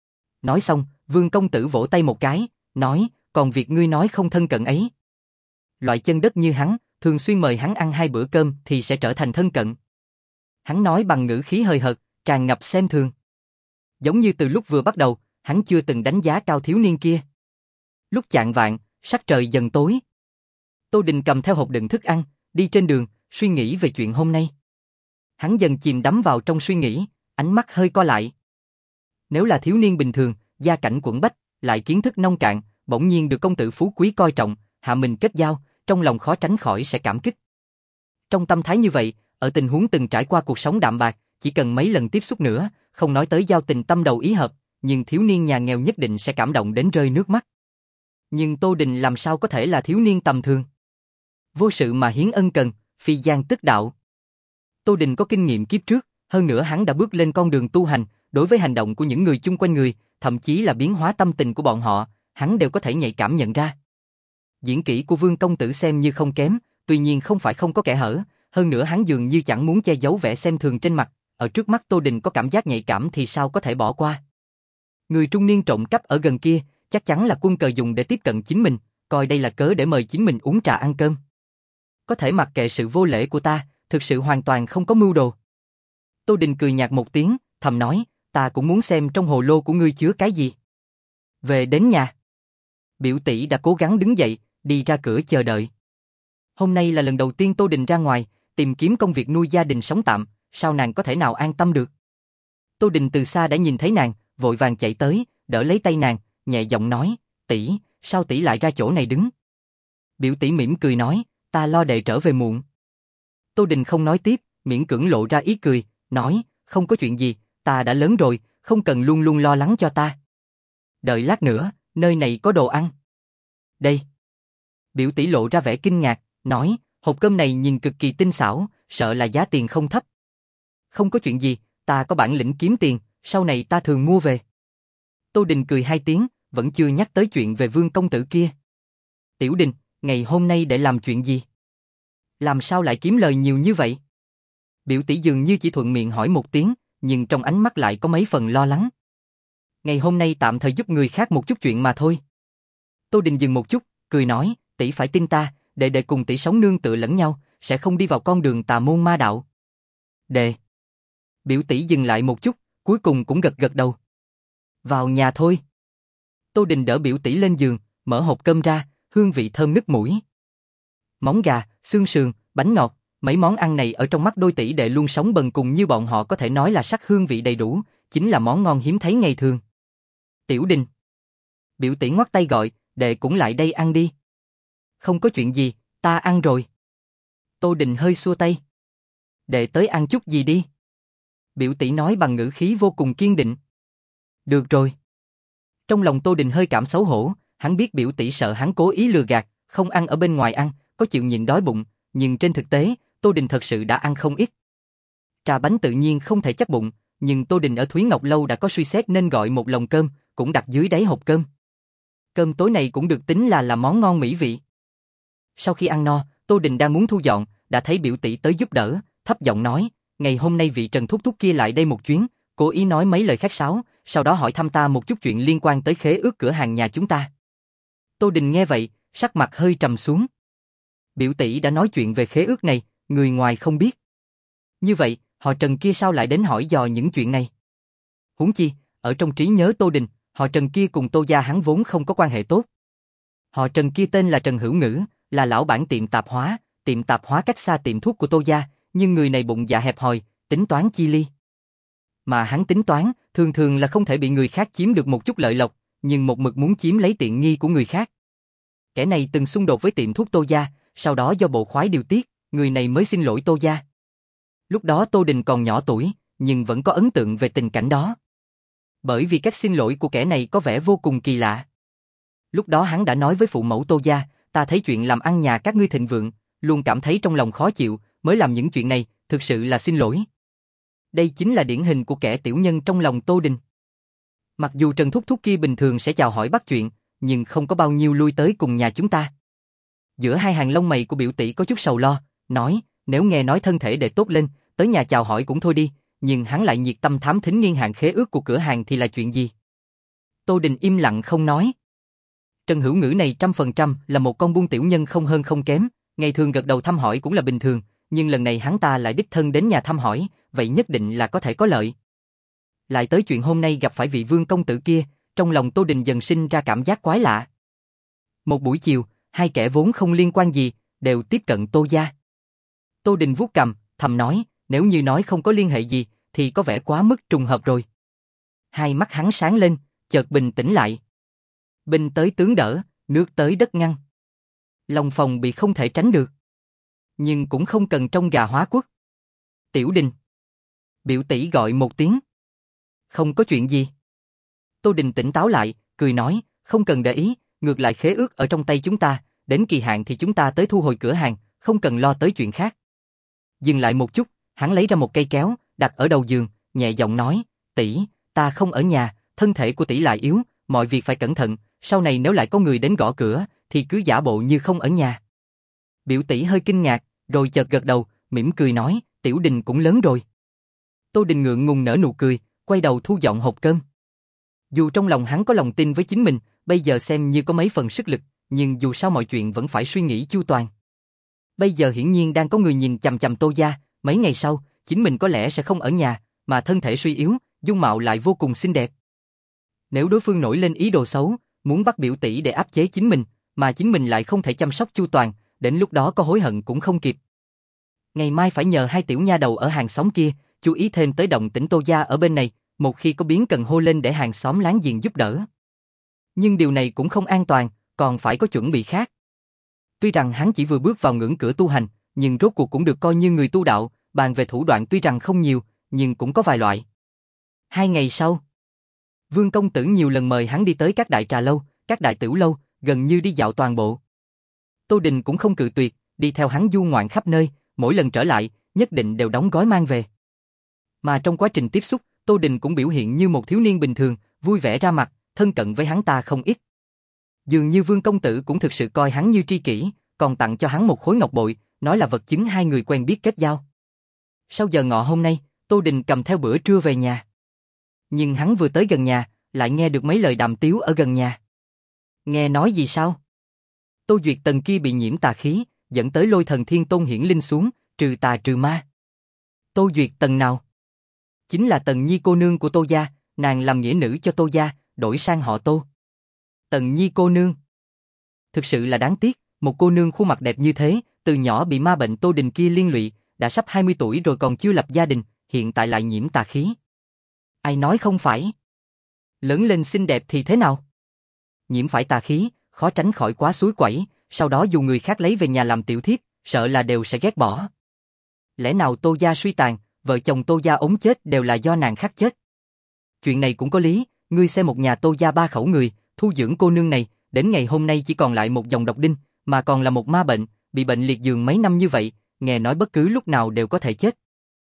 Nói xong, Vương công tử vỗ tay một cái, nói, còn việc ngươi nói không thân cận ấy. Loại chân đất như hắn, thường xuyên mời hắn ăn hai bữa cơm thì sẽ trở thành thân cận. Hắn nói bằng ngữ khí hời hợt, tràn ngập xem thường. Giống như từ lúc vừa bắt đầu, hắn chưa từng đánh giá cao thiếu niên kia. Lúc chạng vạng, sắc trời dần tối. Tô Đình cầm theo hộp đựng thức ăn, đi trên đường, suy nghĩ về chuyện hôm nay. Hắn dần chìm đắm vào trong suy nghĩ, ánh mắt hơi co lại. Nếu là thiếu niên bình thường, gia cảnh quẫn bách, lại kiến thức nông cạn, bỗng nhiên được công tử phú quý coi trọng, hạ mình kết giao, trong lòng khó tránh khỏi sẽ cảm kích. Trong tâm thái như vậy, ở tình huống từng trải qua cuộc sống đạm bạc, chỉ cần mấy lần tiếp xúc nữa, không nói tới giao tình tâm đầu ý hợp, nhưng thiếu niên nhà nghèo nhất định sẽ cảm động đến rơi nước mắt. Nhưng Tô Đình làm sao có thể là thiếu niên tầm thường? Vô sự mà hiến ân cần, phi gian tức đạo. Tô Đình có kinh nghiệm kiếp trước, hơn nữa hắn đã bước lên con đường tu hành, đối với hành động của những người chung quanh người, thậm chí là biến hóa tâm tình của bọn họ, hắn đều có thể nhạy cảm nhận ra. Diễn kỹ của Vương công tử xem như không kém, tuy nhiên không phải không có kẽ hở, hơn nữa hắn dường như chẳng muốn che giấu vẻ xem thường trên mặt, ở trước mắt Tô Đình có cảm giác nhạy cảm thì sao có thể bỏ qua. Người trung niên trộm cắp ở gần kia, chắc chắn là quân cờ dùng để tiếp cận chính mình, coi đây là cớ để mời chính mình uống trà ăn cơm. Có thể mặc kệ sự vô lễ của ta, thực sự hoàn toàn không có mưu đồ. Tô Đình cười nhạt một tiếng, thầm nói, ta cũng muốn xem trong hồ lô của ngươi chứa cái gì. Về đến nhà, biểu tỷ đã cố gắng đứng dậy, đi ra cửa chờ đợi. Hôm nay là lần đầu tiên Tô Đình ra ngoài, tìm kiếm công việc nuôi gia đình sống tạm, sao nàng có thể nào an tâm được. Tô Đình từ xa đã nhìn thấy nàng, vội vàng chạy tới, đỡ lấy tay nàng, nhẹ giọng nói, tỷ, sao tỷ lại ra chỗ này đứng? Biểu tỷ mỉm cười nói, ta lo đệ trở về muộn. Tô Đình không nói tiếp, miễn cưỡng lộ ra ý cười, nói, không có chuyện gì, ta đã lớn rồi, không cần luôn luôn lo lắng cho ta. Đợi lát nữa, nơi này có đồ ăn. Đây. Biểu tỷ lộ ra vẻ kinh ngạc, nói, hộp cơm này nhìn cực kỳ tinh xảo, sợ là giá tiền không thấp. Không có chuyện gì, ta có bản lĩnh kiếm tiền, sau này ta thường mua về. Tô Đình cười hai tiếng, vẫn chưa nhắc tới chuyện về Vương công tử kia. Tiểu Đình, ngày hôm nay để làm chuyện gì? Làm sao lại kiếm lời nhiều như vậy? Biểu tỷ dường như chỉ thuận miệng hỏi một tiếng, nhưng trong ánh mắt lại có mấy phần lo lắng. Ngày hôm nay tạm thời giúp người khác một chút chuyện mà thôi. Tô Đình dừng một chút, cười nói, tỷ phải tin ta, đệ đệ cùng tỷ sống nương tựa lẫn nhau, sẽ không đi vào con đường tà môn ma đạo. Đệ. Biểu tỷ dừng lại một chút, cuối cùng cũng gật gật đầu. Vào nhà thôi. Tô Đình đỡ biểu tỷ lên giường, mở hộp cơm ra, hương vị thơm nức mũi. Móng gà, xương sườn, bánh ngọt, mấy món ăn này ở trong mắt đôi tỷ đệ luôn sống bần cùng như bọn họ có thể nói là sắc hương vị đầy đủ, chính là món ngon hiếm thấy ngày thường. Tiểu Đình. Biểu tỷ ngoắt tay gọi, đệ cũng lại đây ăn đi. Không có chuyện gì, ta ăn rồi. Tô Đình hơi xua tay. Đệ tới ăn chút gì đi. Biểu tỷ nói bằng ngữ khí vô cùng kiên định. Được rồi. Trong lòng Tô Đình hơi cảm xấu hổ, hắn biết biểu tỷ sợ hắn cố ý lừa gạt, không ăn ở bên ngoài ăn, có chịu nhịn đói bụng, nhưng trên thực tế, Tô Đình thật sự đã ăn không ít. Trà bánh tự nhiên không thể chấp bụng, nhưng Tô Đình ở Thúy Ngọc Lâu đã có suy xét nên gọi một lồng cơm, cũng đặt dưới đáy hộp cơm. Cơm tối này cũng được tính là là món ngon mỹ vị. Sau khi ăn no, Tô Đình đang muốn thu dọn, đã thấy biểu tỷ tới giúp đỡ, thấp giọng nói, ngày hôm nay vị Trần Thúc Thúc kia lại đây một chuyến, cố ý nói mấy lời khách sáo, sau đó hỏi thăm ta một chút chuyện liên quan tới khế ước cửa hàng nhà chúng ta. Tô Đình nghe vậy, sắc mặt hơi trầm xuống. Biểu tỷ đã nói chuyện về khế ước này, người ngoài không biết. Như vậy, họ Trần kia sao lại đến hỏi dò những chuyện này? Huống chi, ở trong trí nhớ Tô Đình, họ Trần kia cùng Tô gia hắn vốn không có quan hệ tốt. Họ Trần kia tên là Trần Hữu Ngữ, là lão bản tiệm tạp hóa, tiệm tạp hóa cách xa tiệm thuốc của Tô gia, nhưng người này bụng dạ hẹp hòi, tính toán chi ly. Mà hắn tính toán, thường thường là không thể bị người khác chiếm được một chút lợi lộc, nhưng một mực muốn chiếm lấy tiện nghi của người khác. Kẻ này từng xung đột với tiệm thuốc Tô gia, sau đó do bộ khoái điều tiết, người này mới xin lỗi Tô gia. Lúc đó Tô Đình còn nhỏ tuổi, nhưng vẫn có ấn tượng về tình cảnh đó. Bởi vì cách xin lỗi của kẻ này có vẻ vô cùng kỳ lạ. Lúc đó hắn đã nói với phụ mẫu Tô gia, ta thấy chuyện làm ăn nhà các ngươi thịnh vượng, luôn cảm thấy trong lòng khó chịu, mới làm những chuyện này, thực sự là xin lỗi. Đây chính là điển hình của kẻ tiểu nhân trong lòng Tô Đình. Mặc dù Trần Thúc Thúc kia bình thường sẽ chào hỏi bắt chuyện, nhưng không có bao nhiêu lui tới cùng nhà chúng ta. Giữa hai hàng lông mày của biểu tỷ có chút sầu lo, nói, nếu nghe nói thân thể đệ tốt lên, tới nhà chào hỏi cũng thôi đi, nhưng hắn lại nhiệt tâm thám thính niên hạn khế ước của cửa hàng thì là chuyện gì? Tô Đình im lặng không nói. Trần Hữu Ngữ này trăm phần trăm là một con buôn tiểu nhân không hơn không kém, ngày thường gật đầu thăm hỏi cũng là bình thường, nhưng lần này hắn ta lại đích thân đến nhà thăm hỏi, vậy nhất định là có thể có lợi. Lại tới chuyện hôm nay gặp phải vị Vương công tử kia, trong lòng Tô Đình dần sinh ra cảm giác quái lạ. Một buổi chiều, hai kẻ vốn không liên quan gì, đều tiếp cận Tô gia. Tô Đình vuốt cằm, thầm nói, nếu như nói không có liên hệ gì, thì có vẻ quá mức trùng hợp rồi. Hai mắt hắn sáng lên, chợt bình tĩnh lại. Binh tới tướng đỡ, nước tới đất ngăn. Lòng phòng bị không thể tránh được. Nhưng cũng không cần trông gà hóa quốc. Tiểu Đình. Biểu tỷ gọi một tiếng. Không có chuyện gì. Tô Đình tỉnh táo lại, cười nói, không cần để ý, ngược lại khế ước ở trong tay chúng ta, đến kỳ hạn thì chúng ta tới thu hồi cửa hàng, không cần lo tới chuyện khác. Dừng lại một chút, hắn lấy ra một cây kéo, đặt ở đầu giường, nhẹ giọng nói, tỷ, ta không ở nhà, thân thể của tỷ lại yếu, mọi việc phải cẩn thận, sau này nếu lại có người đến gõ cửa, thì cứ giả bộ như không ở nhà. Biểu tỷ hơi kinh ngạc, rồi chợt gật đầu, mỉm cười nói, Tiểu Đình cũng lớn rồi. Tô Đình ngượng ngùng nở nụ cười, quay đầu thu dọn hộp cơm. Dù trong lòng hắn có lòng tin với chính mình, bây giờ xem như có mấy phần sức lực, nhưng dù sao mọi chuyện vẫn phải suy nghĩ chu toàn. Bây giờ hiển nhiên đang có người nhìn chằm chằm Tô gia, mấy ngày sau, chính mình có lẽ sẽ không ở nhà, mà thân thể suy yếu, dung mạo lại vô cùng xinh đẹp. Nếu đối phương nổi lên ý đồ xấu, muốn bắt biểu tỷ để áp chế chính mình, mà chính mình lại không thể chăm sóc chu toàn, đến lúc đó có hối hận cũng không kịp. Ngày mai phải nhờ hai tiểu nha đầu ở hàng xóm kia, chú ý thêm tới động tĩnh Tô gia ở bên này, một khi có biến cần hô lên để hàng xóm láng giềng giúp đỡ. Nhưng điều này cũng không an toàn, còn phải có chuẩn bị khác. Tuy rằng hắn chỉ vừa bước vào ngưỡng cửa tu hành, nhưng rốt cuộc cũng được coi như người tu đạo, bàn về thủ đoạn tuy rằng không nhiều, nhưng cũng có vài loại. Hai ngày sau, Vương công tử nhiều lần mời hắn đi tới các đại trà lâu, các đại tửu lâu, gần như đi dạo toàn bộ. Tô Đình cũng không cự tuyệt, đi theo hắn du ngoạn khắp nơi, mỗi lần trở lại, nhất định đều đóng gói mang về. Mà trong quá trình tiếp xúc, Tô Đình cũng biểu hiện như một thiếu niên bình thường, vui vẻ ra mặt, thân cận với hắn ta không ít. Dường như Vương công tử cũng thực sự coi hắn như tri kỷ, còn tặng cho hắn một khối ngọc bội, nói là vật chứng hai người quen biết kết giao. Sau giờ ngọ hôm nay, Tô Đình cầm theo bữa trưa về nhà. Nhưng hắn vừa tới gần nhà, lại nghe được mấy lời đàm tiếu ở gần nhà. Nghe nói gì sao? Tô Duyệt Tần kia bị nhiễm tà khí, dẫn tới Lôi Thần Thiên Tôn hiển linh xuống, trừ tà trừ ma. Tô Duyệt Tần nào? Chính là Tần Nhi cô nương của Tô gia, nàng làm nghĩa nữ cho Tô gia, đổi sang họ Tô. Tần Nhi cô nương. Thực sự là đáng tiếc, một cô nương khuôn mặt đẹp như thế, từ nhỏ bị ma bệnh Tô Đình kia liên lụy, đã sắp hai mươi tuổi rồi còn chưa lập gia đình, hiện tại lại nhiễm tà khí. Ai nói không phải? Lớn lên xinh đẹp thì thế nào? Nhiễm phải tà khí, khó tránh khỏi quá suối quẩy, sau đó dù người khác lấy về nhà làm tiểu thiếp, sợ là đều sẽ ghét bỏ. Lẽ nào Tô gia suy tàn, vợ chồng Tô gia ống chết đều là do nàng khắc chết? Chuyện này cũng có lý, ngươi xem một nhà Tô gia ba khẩu người, thu dưỡng cô nương này, đến ngày hôm nay chỉ còn lại một dòng độc đinh, mà còn là một ma bệnh, bị bệnh liệt giường mấy năm như vậy, nghe nói bất cứ lúc nào đều có thể chết.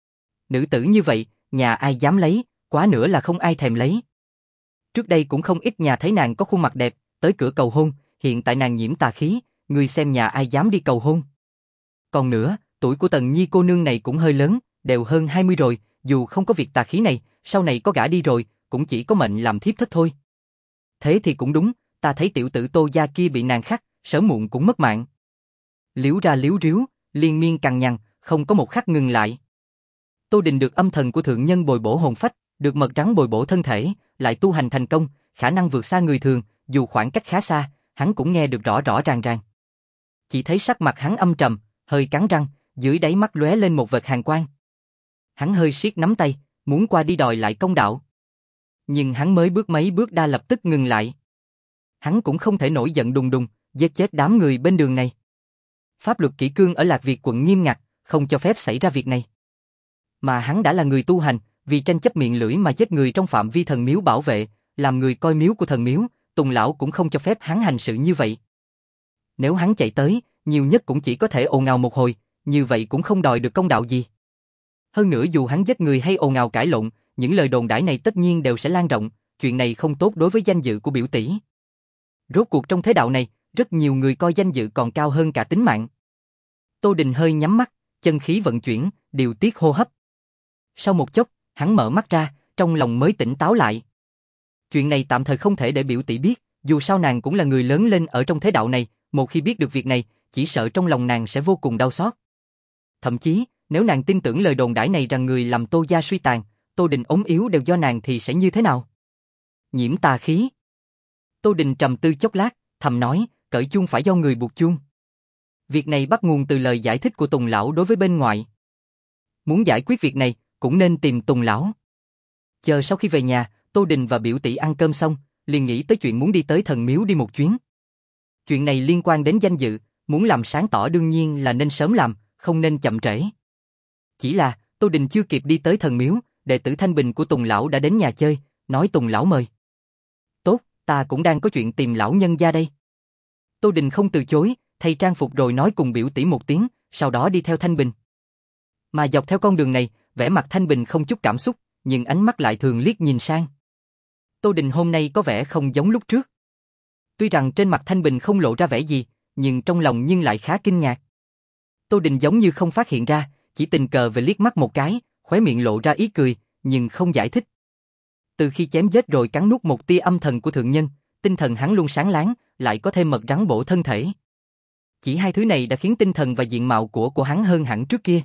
Nữ tử như vậy, nhà ai dám lấy, quá nữa là không ai thèm lấy. Trước đây cũng không ít nhà thấy nàng có khuôn mặt đẹp, tới cửa cầu hôn, hiện tại nàng nhiễm tà khí, ngươi xem nhà ai dám đi cầu hôn. Còn nữa, tuổi của Tần Nhi cô nương này cũng hơi lớn, đều hơn hai mươi rồi, dù không có việc tà khí này, sau này có gả đi rồi, cũng chỉ có mệnh làm thiếp thất thôi. Thế thì cũng đúng, ta thấy tiểu tử Tô gia kia bị nàng khắc, sớm muộn cũng mất mạng. Liếu ra liếu riếu, liên miên cằn nhằn, không có một khắc ngừng lại. Tô Đình được âm thần của thượng nhân bồi bổ hồn phách, được mật rắn bồi bổ thân thể, lại tu hành thành công, khả năng vượt xa người thường, dù khoảng cách khá xa, hắn cũng nghe được rõ rõ ràng ràng. Chỉ thấy sắc mặt hắn âm trầm, hơi cắn răng, dưới đáy mắt lóe lên một vệt hàn quang. Hắn hơi siết nắm tay, muốn qua đi đòi lại công đạo. Nhưng hắn mới bước mấy bước đã lập tức ngừng lại. Hắn cũng không thể nổi giận đùng đùng, giết chết đám người bên đường này. Pháp luật kỷ cương ở Lạc Việt quận nghiêm ngặt, không cho phép xảy ra việc này. Mà hắn đã là người tu hành, vì tranh chấp miệng lưỡi mà giết người trong phạm vi thần miếu bảo vệ, làm người coi miếu của thần miếu, Tùng lão cũng không cho phép hắn hành sự như vậy. Nếu hắn chạy tới, nhiều nhất cũng chỉ có thể ồn ào một hồi, như vậy cũng không đòi được công đạo gì. Hơn nữa dù hắn giết người hay ồn ào cãi lộn, những lời đồn đãi này tất nhiên đều sẽ lan rộng, chuyện này không tốt đối với danh dự của biểu tỷ. Rốt cuộc trong thế đạo này, rất nhiều người coi danh dự còn cao hơn cả tính mạng. Tô Đình hơi nhắm mắt, chân khí vận chuyển, điều tiết hô hấp. Sau một chốc, hắn mở mắt ra, trong lòng mới tỉnh táo lại. Chuyện này tạm thời không thể để biểu tỷ biết, dù sao nàng cũng là người lớn lên ở trong thế đạo này, một khi biết được việc này, chỉ sợ trong lòng nàng sẽ vô cùng đau xót. Thậm chí, nếu nàng tin tưởng lời đồn đãi này rằng người làm Tô gia suy tàn, Tô Đình ốm yếu đều do nàng thì sẽ như thế nào? Nhiễm tà khí. Tô Đình trầm tư chốc lát, thầm nói, cởi chuông phải do người buộc chuông. Việc này bắt nguồn từ lời giải thích của Tùng lão đối với bên ngoài. Muốn giải quyết việc này, cũng nên tìm Tùng lão. Chờ sau khi về nhà, Tô Đình và biểu tỷ ăn cơm xong, liền nghĩ tới chuyện muốn đi tới thần miếu đi một chuyến. Chuyện này liên quan đến danh dự, muốn làm sáng tỏ đương nhiên là nên sớm làm, không nên chậm trễ. Chỉ là, Tô Đình chưa kịp đi tới thần miếu, đệ tử Thanh Bình của Tùng lão đã đến nhà chơi, nói Tùng lão mời. Tốt, ta cũng đang có chuyện tìm lão nhân gia đây. Tô Đình không từ chối, thay trang phục rồi nói cùng biểu tỷ một tiếng, sau đó đi theo Thanh Bình. Mà dọc theo con đường này, vẻ mặt Thanh Bình không chút cảm xúc, nhưng ánh mắt lại thường liếc nhìn sang. Tô Đình hôm nay có vẻ không giống lúc trước. Tuy rằng trên mặt Thanh Bình không lộ ra vẻ gì, nhưng trong lòng nhưng lại khá kinh ngạc. Tô Đình giống như không phát hiện ra, chỉ tình cờ về liếc mắt một cái, khóe miệng lộ ra ý cười, nhưng không giải thích. Từ khi chém giết rồi cắn nuốt một tia âm thần của thượng nhân, tinh thần hắn luôn sáng láng, lại có thêm mật rắn bổ thân thể. Chỉ hai thứ này đã khiến tinh thần và diện mạo của của hắn hơn hẳn trước kia.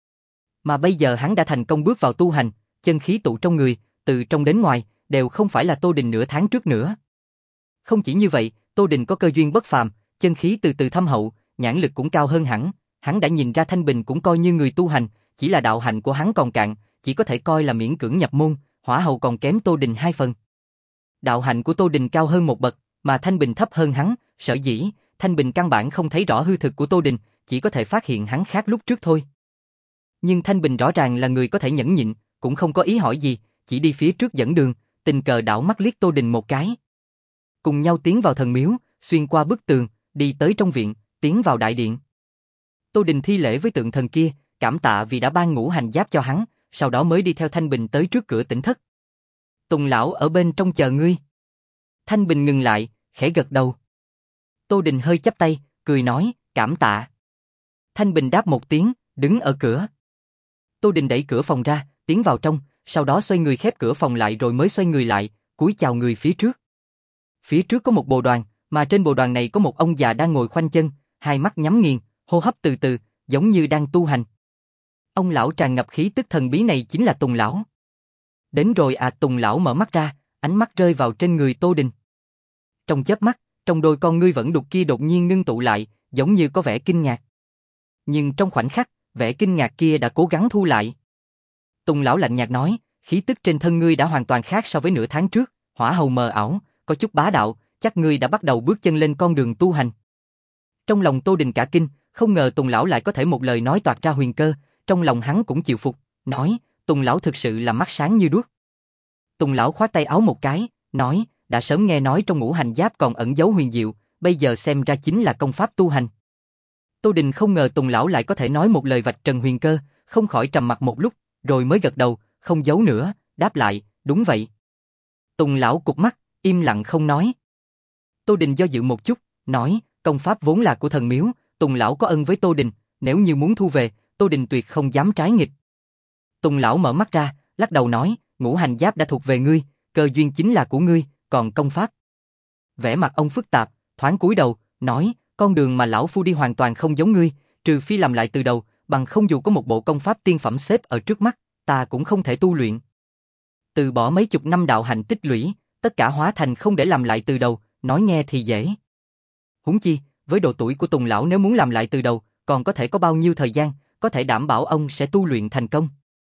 Mà bây giờ hắn đã thành công bước vào tu hành, chân khí tụ trong người, từ trong đến ngoài, đều không phải là Tô Đình nửa tháng trước nữa. Không chỉ như vậy, Tô Đình có cơ duyên bất phàm, chân khí từ từ thâm hậu, nhãn lực cũng cao hơn hẳn, hắn đã nhìn ra Thanh Bình cũng coi như người tu hành, chỉ là đạo hạnh của hắn còn cạn, chỉ có thể coi là miễn cưỡng nhập môn, hỏa hầu còn kém Tô Đình hai phần. Đạo hạnh của Tô Đình cao hơn một bậc, mà Thanh Bình thấp hơn hắn, sở dĩ, Thanh Bình căn bản không thấy rõ hư thực của Tô Đình, chỉ có thể phát hiện hắn khác lúc trước thôi. Nhưng Thanh Bình rõ ràng là người có thể nhẫn nhịn, cũng không có ý hỏi gì, chỉ đi phía trước dẫn đường, tình cờ đảo mắt liếc Tô Đình một cái. Cùng nhau tiến vào thần miếu, xuyên qua bức tường, đi tới trong viện, tiến vào đại điện. Tô Đình thi lễ với tượng thần kia, cảm tạ vì đã ban ngũ hành giáp cho hắn, sau đó mới đi theo Thanh Bình tới trước cửa tỉnh thất. Tùng lão ở bên trong chờ ngươi. Thanh Bình ngừng lại, khẽ gật đầu. Tô Đình hơi chắp tay, cười nói, cảm tạ. Thanh Bình đáp một tiếng, đứng ở cửa. Tô Đình đẩy cửa phòng ra, tiến vào trong, sau đó xoay người khép cửa phòng lại rồi mới xoay người lại, cúi chào người phía trước. Phía trước có một bồ đoàn, mà trên bồ đoàn này có một ông già đang ngồi khoanh chân, hai mắt nhắm nghiền, hô hấp từ từ, giống như đang tu hành. Ông lão tràn ngập khí tức thần bí này chính là Tùng lão. Đến rồi à, Tùng lão mở mắt ra, ánh mắt rơi vào trên người Tô Đình. Trong chớp mắt, trong đôi con ngươi vẫn đục kia đột nhiên ngưng tụ lại, giống như có vẻ kinh ngạc. Nhưng trong khoảnh khắc, vẻ kinh ngạc kia đã cố gắng thu lại. Tùng lão lạnh nhạt nói, khí tức trên thân ngươi đã hoàn toàn khác so với nửa tháng trước, hỏa hầu mờ ảo, có chút bá đạo, chắc ngươi đã bắt đầu bước chân lên con đường tu hành. Trong lòng Tô Đình cả kinh, không ngờ Tùng lão lại có thể một lời nói toạc ra huyền cơ, trong lòng hắn cũng chịu phục, nói, Tùng lão thực sự là mắt sáng như đuốc. Tùng lão khoát tay áo một cái, nói, đã sớm nghe nói trong ngũ hành giáp còn ẩn giấu huyền diệu, bây giờ xem ra chính là công pháp tu hành. Tô Đình không ngờ Tùng lão lại có thể nói một lời vạch trần huyền cơ, không khỏi trầm mặt một lúc, rồi mới gật đầu, không giấu nữa, đáp lại, đúng vậy. Tùng lão cụp mắt, im lặng không nói. Tô Đình do dự một chút, nói, công pháp vốn là của thần miếu, Tùng lão có ân với Tô Đình, nếu như muốn thu về, Tô Đình tuyệt không dám trái nghịch. Tùng lão mở mắt ra, lắc đầu nói, ngũ hành giáp đã thuộc về ngươi, cơ duyên chính là của ngươi, còn công pháp. Vẻ mặt ông phức tạp, thoáng cúi đầu, nói, con đường mà lão phu đi hoàn toàn không giống ngươi, trừ phi làm lại từ đầu, bằng không dù có một bộ công pháp tiên phẩm xếp ở trước mắt, ta cũng không thể tu luyện. Từ bỏ mấy chục năm đạo hành tích lũy, tất cả hóa thành không để làm lại từ đầu, nói nghe thì dễ. Huống chi, với độ tuổi của Tùng lão nếu muốn làm lại từ đầu, còn có thể có bao nhiêu thời gian, có thể đảm bảo ông sẽ tu luyện thành công.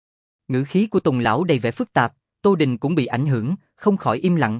Ngữ khí của Tùng lão đầy vẻ phức tạp, Tô Đình cũng bị ảnh hưởng, không khỏi im lặng.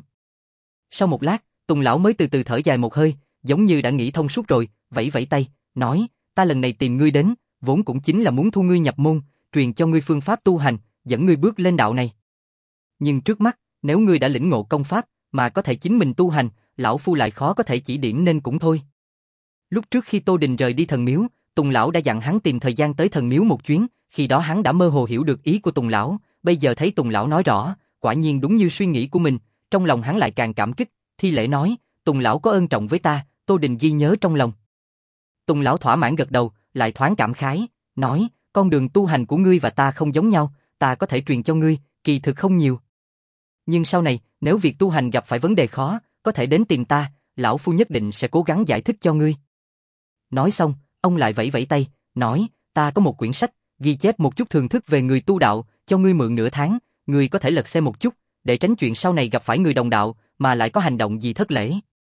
Sau một lát, Tùng lão mới từ từ thở dài một hơi, giống như đã nghĩ thông suốt rồi, vẫy vẫy tay, nói, ta lần này tìm ngươi đến, vốn cũng chính là muốn thu ngươi nhập môn, truyền cho ngươi phương pháp tu hành, dẫn ngươi bước lên đạo này. Nhưng trước mắt, nếu ngươi đã lĩnh ngộ công pháp, mà có thể chính mình tu hành, lão phu lại khó có thể chỉ điểm nên cũng thôi. Lúc trước khi Tô Đình rời đi thần miếu, Tùng lão đã dặn hắn tìm thời gian tới thần miếu một chuyến, khi đó hắn đã mơ hồ hiểu được ý của Tùng lão, bây giờ thấy Tùng lão nói rõ, quả nhiên đúng như suy nghĩ của mình, trong lòng hắn lại càng cảm kích, thi lễ nói, Tùng lão có ơn trọng với ta, Tô Đình ghi nhớ trong lòng. Tùng lão thỏa mãn gật đầu, lại thoáng cảm khái, nói, con đường tu hành của ngươi và ta không giống nhau, ta có thể truyền cho ngươi, kỳ thực không nhiều. Nhưng sau này, nếu việc tu hành gặp phải vấn đề khó, có thể đến tìm ta, lão phu nhất định sẽ cố gắng giải thích cho ngươi. Nói xong, ông lại vẫy vẫy tay, nói, ta có một quyển sách, ghi chép một chút thường thức về người tu đạo, cho ngươi mượn nửa tháng, ngươi có thể lật xem một chút, để tránh chuyện sau này gặp phải người đồng đạo, mà lại có hành động gì thất lễ.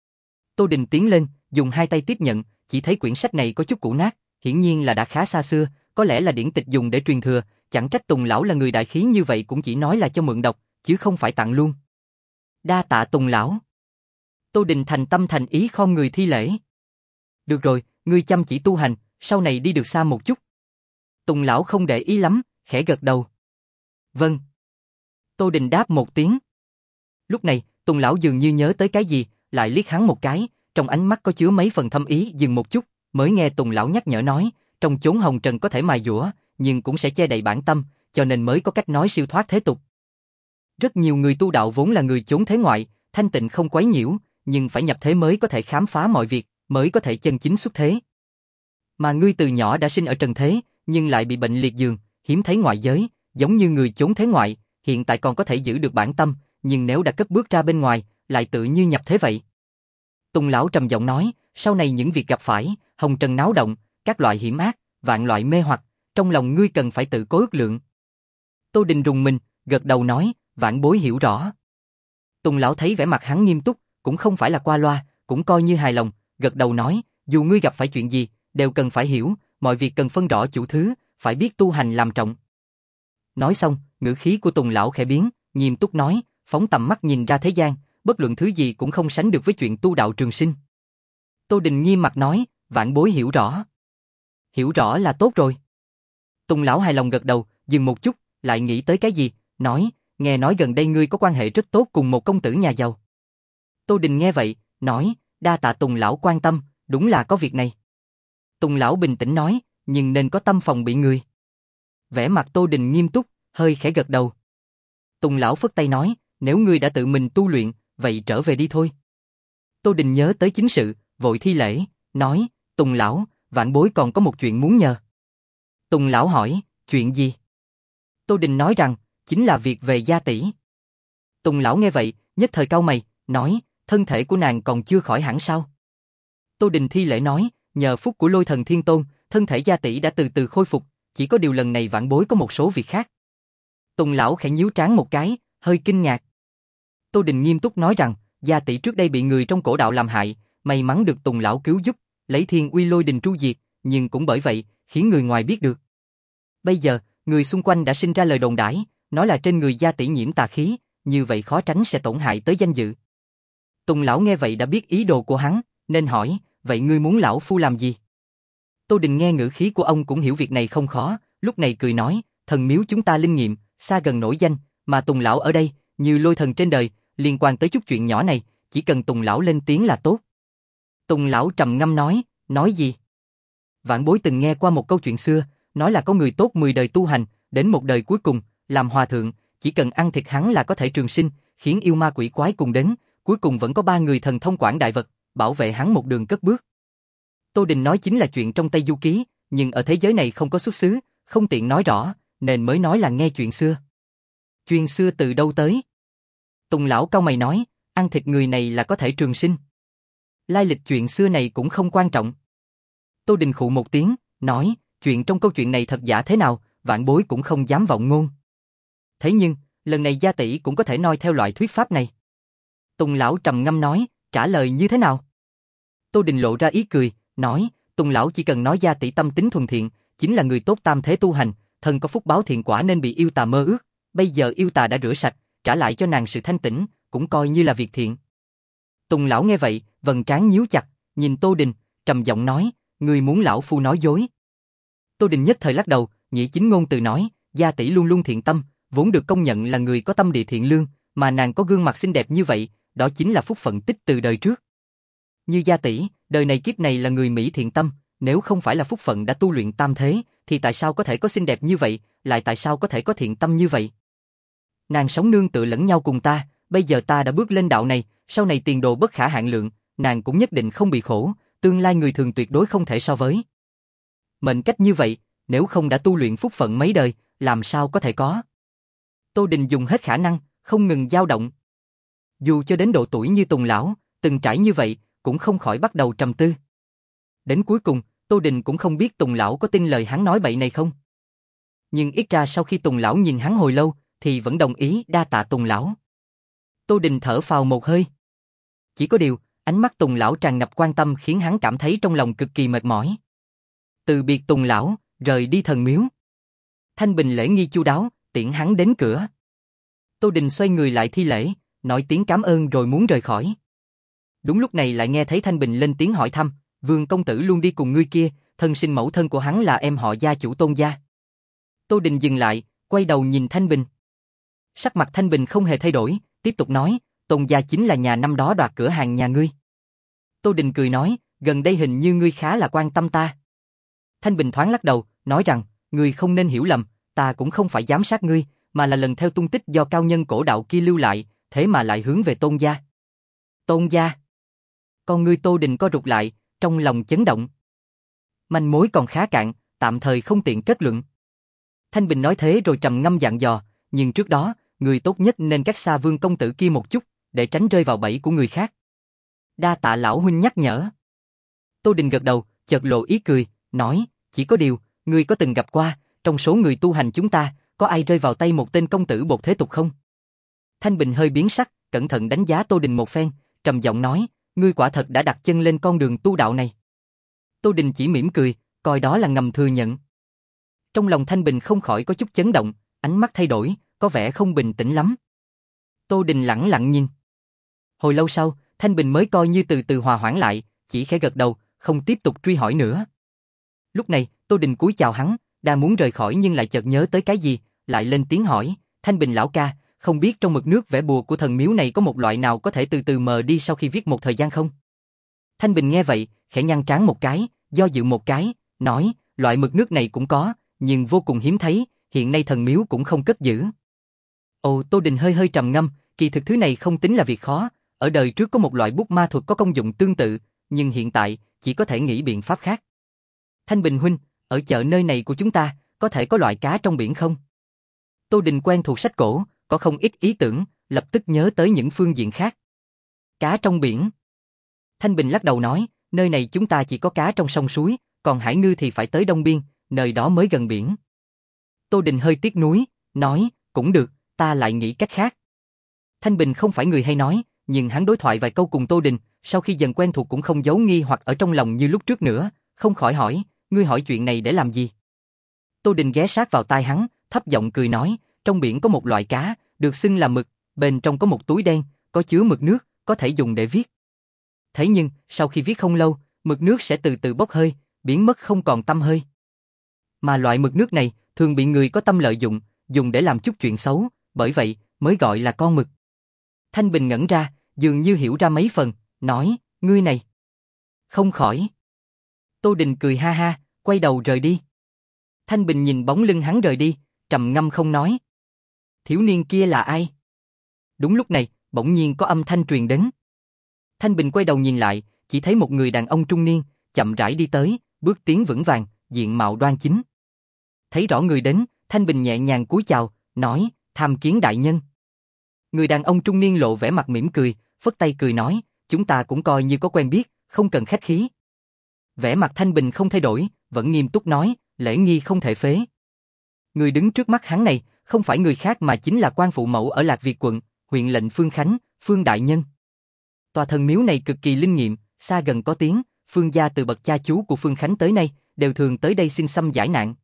Tô Đình tiến lên, dùng hai tay tiếp nhận, chỉ thấy quyển sách này có chút cũ nát, hiển nhiên là đã khá xa xưa, có lẽ là điển tịch dùng để truyền thừa, chẳng trách Tùng lão là người đại khí như vậy cũng chỉ nói là cho mượn đọc, chứ không phải tặng luôn. Đa tạ Tùng lão. Tô Đình thành tâm thành ý khom người thi lễ. Được rồi, ngươi chăm chỉ tu hành, sau này đi được xa một chút. Tùng lão không để ý lắm, khẽ gật đầu. Vâng. Tô Đình đáp một tiếng. Lúc này, Tùng lão dường như nhớ tới cái gì, lại liếc hắn một cái, trong ánh mắt có chứa mấy phần thâm ý, dừng một chút, mới nghe Tùng lão nhắc nhở nói, trong chốn hồng trần có thể mài dũa, nhưng cũng sẽ che đậy bản tâm, cho nên mới có cách nói siêu thoát thế tục. Rất nhiều người tu đạo vốn là người chốn thế ngoại, thanh tịnh không quấy nhiễu, nhưng phải nhập thế mới có thể khám phá mọi việc, mới có thể chân chính xuất thế. Mà ngươi từ nhỏ đã sinh ở trần thế, nhưng lại bị bệnh liệt giường, hiếm thấy ngoại giới, giống như người chốn thế ngoại, hiện tại còn có thể giữ được bản tâm, nhưng nếu đã cất bước ra bên ngoài, lại tự như nhập thế vậy. Tùng lão trầm giọng nói, sau này những việc gặp phải, hồng trần náo động, các loại hiểm ác, vạn loại mê hoặc, trong lòng ngươi cần phải tự có ước lượng. Tô Đình rùng mình, gật đầu nói, vãn bối hiểu rõ. Tùng lão thấy vẻ mặt hắn nghiêm túc, cũng không phải là qua loa, cũng coi như hài lòng, gật đầu nói, dù ngươi gặp phải chuyện gì, đều cần phải hiểu, mọi việc cần phân rõ chủ thứ, phải biết tu hành làm trọng. Nói xong, ngữ khí của Tùng lão khẽ biến, nghiêm túc nói, phóng tầm mắt nhìn ra thế gian, bất luận thứ gì cũng không sánh được với chuyện tu đạo trường sinh. Tô Đình nghiêm mặt nói, vãn bối hiểu rõ. Hiểu rõ là tốt rồi. Tùng lão hài lòng gật đầu, dừng một chút, lại nghĩ tới cái gì, nói, nghe nói gần đây ngươi có quan hệ rất tốt cùng một công tử nhà giàu. Tô Đình nghe vậy, nói, đa tạ Tùng lão quan tâm, đúng là có việc này. Tùng lão bình tĩnh nói, nhưng nên có tâm phòng bị người. Vẻ mặt Tô Đình nghiêm túc, hơi khẽ gật đầu. Tùng lão phất tay nói, nếu ngươi đã tự mình tu luyện, vậy trở về đi thôi. Tô Đình nhớ tới chính sự, vội thi lễ, nói, Tùng lão, vãn bối còn có một chuyện muốn nhờ. Tùng lão hỏi, chuyện gì? Tô Đình nói rằng, chính là việc về gia tỷ. Tùng lão nghe vậy, nhất thời cau mày, nói, thân thể của nàng còn chưa khỏi hẳn sao? Tô Đình thi lễ nói, nhờ phúc của Lôi Thần Thiên Tôn, thân thể gia tỷ đã từ từ khôi phục, chỉ có điều lần này vãn bối có một số việc khác. Tùng lão khẽ nhíu trán một cái, hơi kinh ngạc. Tô Đình nghiêm túc nói rằng, gia tỷ trước đây bị người trong cổ đạo làm hại, may mắn được Tùng lão cứu giúp, lấy thiên uy lôi đình tru diệt, nhưng cũng bởi vậy, khiến người ngoài biết được. Bây giờ, người xung quanh đã sinh ra lời đồn đãi, nói là trên người gia tỷ nhiễm tà khí, như vậy khó tránh sẽ tổn hại tới danh dự. Tùng lão nghe vậy đã biết ý đồ của hắn, nên hỏi, vậy ngươi muốn lão phu làm gì? Tô Đình nghe ngữ khí của ông cũng hiểu việc này không khó, lúc này cười nói, thần miếu chúng ta linh nghiệm, xa gần nổi danh, mà Tùng lão ở đây, như lôi thần trên đời, liên quan tới chút chuyện nhỏ này, chỉ cần Tùng lão lên tiếng là tốt. Tùng lão trầm ngâm nói, nói gì? Vãn bối từng nghe qua một câu chuyện xưa, nói là có người tốt mười đời tu hành, đến một đời cuối cùng, làm hòa thượng, chỉ cần ăn thịt hắn là có thể trường sinh, khiến yêu ma quỷ quái cùng đến, cuối cùng vẫn có ba người thần thông quản đại vật, bảo vệ hắn một đường cất bước. Tô Đình nói chính là chuyện trong Tây Du Ký, nhưng ở thế giới này không có xuất xứ, không tiện nói rõ, nên mới nói là nghe chuyện xưa. Chuyện xưa từ đâu tới? Tùng lão cau mày nói, ăn thịt người này là có thể trường sinh. Lai lịch chuyện xưa này cũng không quan trọng. Tô Đình khụ một tiếng, nói, chuyện trong câu chuyện này thật giả thế nào, vãn bối cũng không dám vọng ngôn. Thế nhưng, lần này gia tỷ cũng có thể noi theo loại thuyết pháp này. Tùng lão trầm ngâm nói, trả lời như thế nào? Tô Đình lộ ra ý cười, nói, Tùng lão chỉ cần nói gia tỷ tâm tính thuần thiện, chính là người tốt tam thế tu hành, thân có phúc báo thiện quả nên bị yêu tà mơ ước, bây giờ yêu tà đã rửa sạch, trả lại cho nàng sự thanh tĩnh, cũng coi như là việc thiện. Tùng lão nghe vậy, vầng trán nhíu chặt, nhìn Tô Đình, trầm giọng nói, ngươi muốn lão phu nói dối. Tô Đình nhất thời lắc đầu, nghĩa chính ngôn từ nói, gia tỷ luôn luôn thiện tâm, vốn được công nhận là người có tâm địa thiện lương, mà nàng có gương mặt xinh đẹp như vậy, đó chính là phúc phận tích từ đời trước. Như gia tỷ, đời này kiếp này là người Mỹ thiện tâm, nếu không phải là phúc phận đã tu luyện tam thế, thì tại sao có thể có xinh đẹp như vậy, lại tại sao có thể có thiện tâm như vậy? Nàng sống nương tựa lẫn nhau cùng ta, bây giờ ta đã bước lên đạo này, sau này tiền đồ bất khả hạn lượng, nàng cũng nhất định không bị khổ, tương lai người thường tuyệt đối không thể so với. Mệnh cách như vậy, nếu không đã tu luyện phúc phận mấy đời, làm sao có thể có. Tô Đình dùng hết khả năng, không ngừng dao động. Dù cho đến độ tuổi như Tùng lão, từng trải như vậy, cũng không khỏi bắt đầu trầm tư. Đến cuối cùng, Tô Đình cũng không biết Tùng lão có tin lời hắn nói bậy này không. Nhưng ít ra sau khi Tùng lão nhìn hắn hồi lâu, thì vẫn đồng ý đa tạ Tùng lão. Tô Đình thở phào một hơi. Chỉ có điều, ánh mắt Tùng lão tràn ngập quan tâm khiến hắn cảm thấy trong lòng cực kỳ mệt mỏi. Từ biệt Tùng lão, rời đi thần miếu. Thanh Bình lễ nghi chu đáo, tiễn hắn đến cửa. Tô Đình xoay người lại thi lễ, nói tiếng cảm ơn rồi muốn rời khỏi. Đúng lúc này lại nghe thấy Thanh Bình lên tiếng hỏi thăm, Vương công tử luôn đi cùng ngươi kia, thân sinh mẫu thân của hắn là em họ gia chủ Tôn gia. Tô Đình dừng lại, quay đầu nhìn Thanh Bình. Sắc mặt Thanh Bình không hề thay đổi, tiếp tục nói, Tôn gia chính là nhà năm đó đoạt cửa hàng nhà ngươi. Tô Đình cười nói, gần đây hình như ngươi khá là quan tâm ta. Thanh Bình thoáng lắc đầu, nói rằng, ngươi không nên hiểu lầm, ta cũng không phải giám sát ngươi, mà là lần theo tung tích do cao nhân cổ đạo kia lưu lại, thế mà lại hướng về Tôn gia. Tôn gia. Con ngươi Tô Đình co rụt lại, trong lòng chấn động. Manh mối còn khá cạn, tạm thời không tiện kết luận. Thanh Bình nói thế rồi trầm ngâm dặn dò, nhưng trước đó, người tốt nhất nên cách xa Vương công tử kia một chút, để tránh rơi vào bẫy của người khác. Đa tạ lão huynh nhắc nhở. Tô Đình gật đầu, chợt lộ ý cười, nói, chỉ có điều, ngươi có từng gặp qua, trong số người tu hành chúng ta, có ai rơi vào tay một tên công tử bột thế tục không? Thanh Bình hơi biến sắc, cẩn thận đánh giá Tô Đình một phen, trầm giọng nói, ngươi quả thật đã đặt chân lên con đường tu đạo này. Tô Đình chỉ mỉm cười, coi đó là ngầm thừa nhận. Trong lòng Thanh Bình không khỏi có chút chấn động, ánh mắt thay đổi, có vẻ không bình tĩnh lắm. Tô Đình lẳng lặng nhìn. Hồi lâu sau, Thanh Bình mới coi như từ từ hòa hoãn lại, chỉ khẽ gật đầu, không tiếp tục truy hỏi nữa. Lúc này, Tô Đình cúi chào hắn, đang muốn rời khỏi nhưng lại chợt nhớ tới cái gì, lại lên tiếng hỏi, Thanh Bình lão ca, không biết trong mực nước vẽ bùa của thần miếu này có một loại nào có thể từ từ mờ đi sau khi viết một thời gian không? Thanh Bình nghe vậy, khẽ nhăn trán một cái, do dự một cái, nói, loại mực nước này cũng có, nhưng vô cùng hiếm thấy, hiện nay thần miếu cũng không cất giữ. Ồ, Tô Đình hơi hơi trầm ngâm, kỳ thực thứ này không tính là việc khó, ở đời trước có một loại bút ma thuật có công dụng tương tự, nhưng hiện tại, chỉ có thể nghĩ biện pháp khác. Thanh Bình huynh, ở chợ nơi này của chúng ta, có thể có loại cá trong biển không? Tô Đình quen thuộc sách cổ, có không ít ý tưởng, lập tức nhớ tới những phương diện khác. Cá trong biển. Thanh Bình lắc đầu nói, nơi này chúng ta chỉ có cá trong sông suối, còn hải ngư thì phải tới Đông Biên, nơi đó mới gần biển. Tô Đình hơi tiếc nuối, nói, cũng được, ta lại nghĩ cách khác. Thanh Bình không phải người hay nói, nhưng hắn đối thoại vài câu cùng Tô Đình, sau khi dần quen thuộc cũng không giấu nghi hoặc ở trong lòng như lúc trước nữa, không khỏi hỏi, ngươi hỏi chuyện này để làm gì? Tô Đình ghé sát vào tai hắn, thấp giọng cười nói, trong biển có một loại cá, được xưng là mực, bên trong có một túi đen, có chứa mực nước, có thể dùng để viết. Thế nhưng, sau khi viết không lâu, mực nước sẽ từ từ bốc hơi, biến mất không còn tăm hơi. Mà loại mực nước này, thường bị người có tâm lợi dụng, dùng để làm chút chuyện xấu, bởi vậy, mới gọi là con mực. Thanh Bình ngẩn ra, dường như hiểu ra mấy phần, nói, ngươi này. Không khỏi. Tô Đình cười ha ha, quay đầu rời đi. Thanh Bình nhìn bóng lưng hắn rời đi, trầm ngâm không nói. Thiếu niên kia là ai? Đúng lúc này, bỗng nhiên có âm thanh truyền đến. Thanh Bình quay đầu nhìn lại, chỉ thấy một người đàn ông trung niên, chậm rãi đi tới, bước tiến vững vàng, diện mạo đoan chính. Thấy rõ người đến, Thanh Bình nhẹ nhàng cúi chào, nói, tham kiến đại nhân. Người đàn ông trung niên lộ vẻ mặt mỉm cười, phất tay cười nói, chúng ta cũng coi như có quen biết, không cần khách khí. Vẻ mặt Thanh Bình không thay đổi, vẫn nghiêm túc nói, lễ nghi không thể phế. Người đứng trước mắt hắn này, không phải người khác mà chính là quan phụ mẫu ở Lạc Việt quận, huyện lệnh Phương Khánh, Phương đại nhân. Tòa thần miếu này cực kỳ linh nghiệm, xa gần có tiếng, Phương gia từ bậc cha chú của Phương Khánh tới nay, đều thường tới đây xin xăm giải nạn.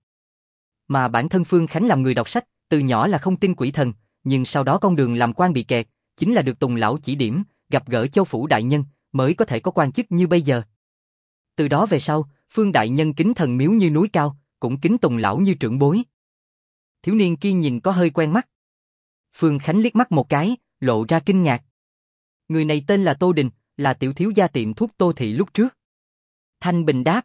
Mà bản thân Phương Khánh làm người đọc sách, từ nhỏ là không tin quỷ thần, nhưng sau đó con đường làm quan bị kẹt, chính là được Tùng lão chỉ điểm, gặp gỡ Châu phủ đại nhân, mới có thể có quan chức như bây giờ. Từ đó về sau, Phương đại nhân kính thần miếu như núi cao, cũng kính Tùng lão như trưởng bối. Thiếu niên kia nhìn có hơi quen mắt. Phương Khánh liếc mắt một cái, lộ ra kinh ngạc. Người này tên là Tô Đình, là tiểu thiếu gia tiệm thuốc Tô thị lúc trước. Thanh Bình đáp.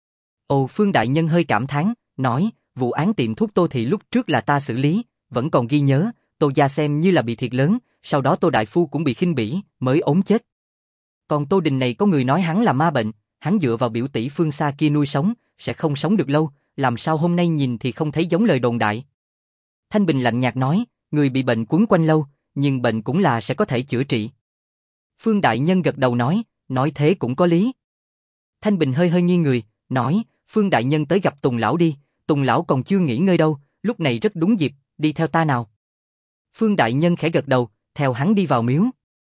Ồ, Phương đại nhân hơi cảm thán, nói, vụ án tiệm thuốc Tô thị lúc trước là ta xử lý, vẫn còn ghi nhớ, Tô gia xem như là bị thiệt lớn, sau đó Tô đại phu cũng bị khinh bỉ, mới ốm chết. Còn Tô Đình này có người nói hắn là ma bệnh, hắn dựa vào biểu tỷ phương xa kia nuôi sống, sẽ không sống được lâu, làm sao hôm nay nhìn thì không thấy giống lời đồn đại. Thanh Bình lạnh nhạt nói, người bị bệnh quấn quanh lâu, nhưng bệnh cũng là sẽ có thể chữa trị. Phương Đại Nhân gật đầu nói, nói thế cũng có lý. Thanh Bình hơi hơi nghiêng người, nói, Phương Đại Nhân tới gặp Tùng Lão đi, Tùng Lão còn chưa nghỉ ngơi đâu, lúc này rất đúng dịp, đi theo ta nào. Phương Đại Nhân khẽ gật đầu, theo hắn đi vào miếu.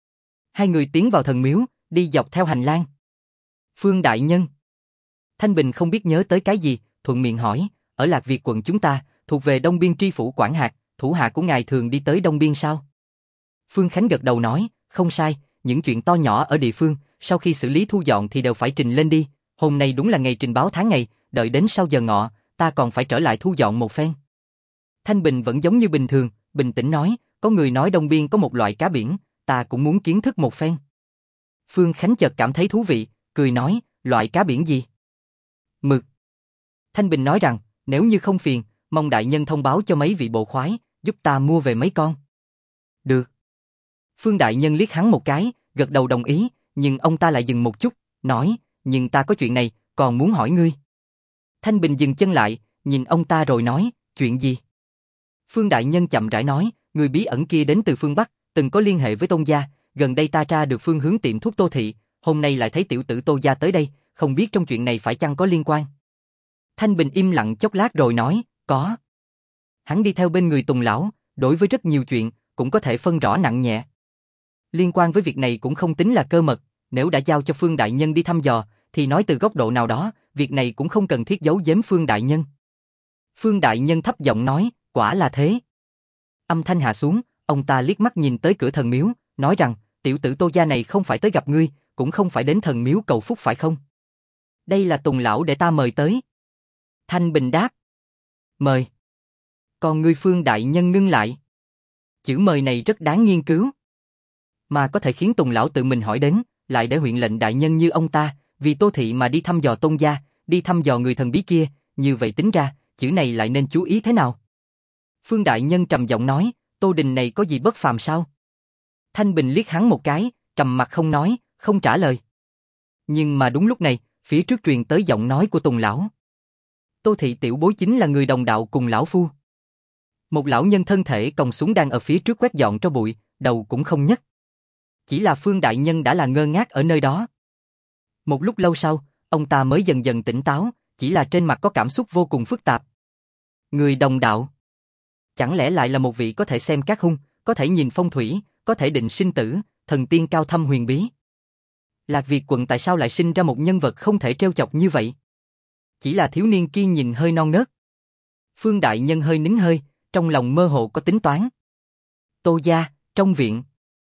Hai người tiến vào thần miếu, đi dọc theo hành lang. Phương Đại Nhân. Thanh Bình không biết nhớ tới cái gì, thuận miệng hỏi, ở Lạc Việt quận chúng ta, thuộc về Đông Biên tri phủ quản hạt, thủ hạ của ngài thường đi tới Đông Biên sao? Phương Khánh gật đầu nói, không sai, những chuyện to nhỏ ở địa phương, sau khi xử lý thu dọn thì đều phải trình lên đi, hôm nay đúng là ngày trình báo tháng ngày, đợi đến sau giờ ngọ, ta còn phải trở lại thu dọn một phen. Thanh Bình vẫn giống như bình thường, bình tĩnh nói, có người nói Đông Biên có một loại cá biển, ta cũng muốn kiến thức một phen. Phương Khánh chợt cảm thấy thú vị, cười nói, loại cá biển gì? Mực. Thanh Bình nói rằng, nếu như không phiền, mong đại nhân thông báo cho mấy vị bộ khoái, giúp ta mua về mấy con. Được. Phương Đại Nhân liếc hắn một cái, gật đầu đồng ý, nhưng ông ta lại dừng một chút, nói, nhưng ta có chuyện này, còn muốn hỏi ngươi. Thanh Bình dừng chân lại, nhìn ông ta rồi nói, chuyện gì? Phương Đại Nhân chậm rãi nói, người bí ẩn kia đến từ phương Bắc, từng có liên hệ với Tôn gia, gần đây ta tra được phương hướng tiệm thuốc Tô thị, hôm nay lại thấy tiểu tử Tô gia tới đây, không biết trong chuyện này phải chăng có liên quan. Thanh Bình im lặng chốc lát rồi nói, có. Hắn đi theo bên người Tùng lão, đối với rất nhiều chuyện, cũng có thể phân rõ nặng nhẹ. Liên quan với việc này cũng không tính là cơ mật, nếu đã giao cho Phương Đại Nhân đi thăm dò, thì nói từ góc độ nào đó, việc này cũng không cần thiết giấu giếm Phương Đại Nhân. Phương Đại Nhân thấp giọng nói, quả là thế. Âm thanh hạ xuống, ông ta liếc mắt nhìn tới cửa thần miếu, nói rằng, tiểu tử Tô gia này không phải tới gặp ngươi, cũng không phải đến thần miếu cầu phúc phải không? Đây là Tùng lão để ta mời tới. Thanh Bình đáp. Mời. Còn ngươi Phương Đại Nhân ngưng lại. Chữ mời này rất đáng nghiên cứu. Mà có thể khiến Tùng lão tự mình hỏi đến, lại để huyện lệnh đại nhân như ông ta, vì Tô thị mà đi thăm dò Tôn gia, đi thăm dò người thần bí kia, như vậy tính ra, chữ này lại nên chú ý thế nào? Phương Đại Nhân trầm giọng nói, Tô Đình này có gì bất phàm sao? Thanh Bình liếc hắn một cái, trầm mặt không nói, không trả lời. Nhưng mà đúng lúc này, phía trước truyền tới giọng nói của Tùng lão. Tô thị tiểu bối chính là người đồng đạo cùng lão phu. Một lão nhân thân thể còng xuống đang ở phía trước quét dọn cho bụi, đầu cũng không nhấc. Chỉ là Phương Đại Nhân đã là ngơ ngác ở nơi đó. Một lúc lâu sau, ông ta mới dần dần tỉnh táo, chỉ là trên mặt có cảm xúc vô cùng phức tạp. Người đồng đạo. Chẳng lẽ lại là một vị có thể xem các hung, có thể nhìn phong thủy, có thể định sinh tử, thần tiên cao thâm huyền bí. Lạc Việt quận tại sao lại sinh ra một nhân vật không thể trêu chọc như vậy? Chỉ là thiếu niên kia nhìn hơi non nớt. Phương Đại Nhân hơi nín hơi, trong lòng mơ hồ có tính toán. Tô gia, trong viện.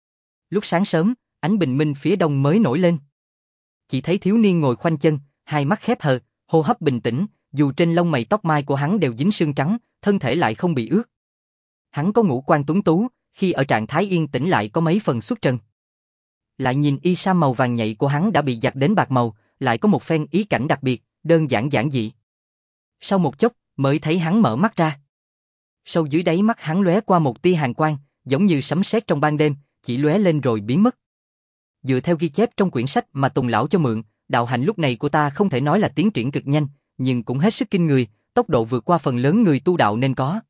Lúc sáng sớm, ánh bình minh phía đông mới nổi lên. Chỉ thấy thiếu niên ngồi khoanh chân, hai mắt khép hờ, hô hấp bình tĩnh, dù trên lông mày tóc mai của hắn đều dính sương trắng, thân thể lại không bị ướt. Hắn có ngũ quan tuấn tú, khi ở trạng thái yên tĩnh lại có mấy phần xuất trần. Lại nhìn y sa màu vàng nhạy của hắn đã bị giặt đến bạc màu, lại có một phen ý cảnh đặc biệt, đơn giản giản dị. Sau một chốc, mới thấy hắn mở mắt ra. Sâu dưới đáy mắt hắn lóe qua một tia hàn quang, giống như sấm sét trong ban đêm, chỉ lóe lên rồi biến mất. Dựa theo ghi chép trong quyển sách mà Tùng lão cho mượn, đạo hạnh lúc này của ta không thể nói là tiến triển cực nhanh, nhưng cũng hết sức kinh người, tốc độ vượt qua phần lớn người tu đạo nên có.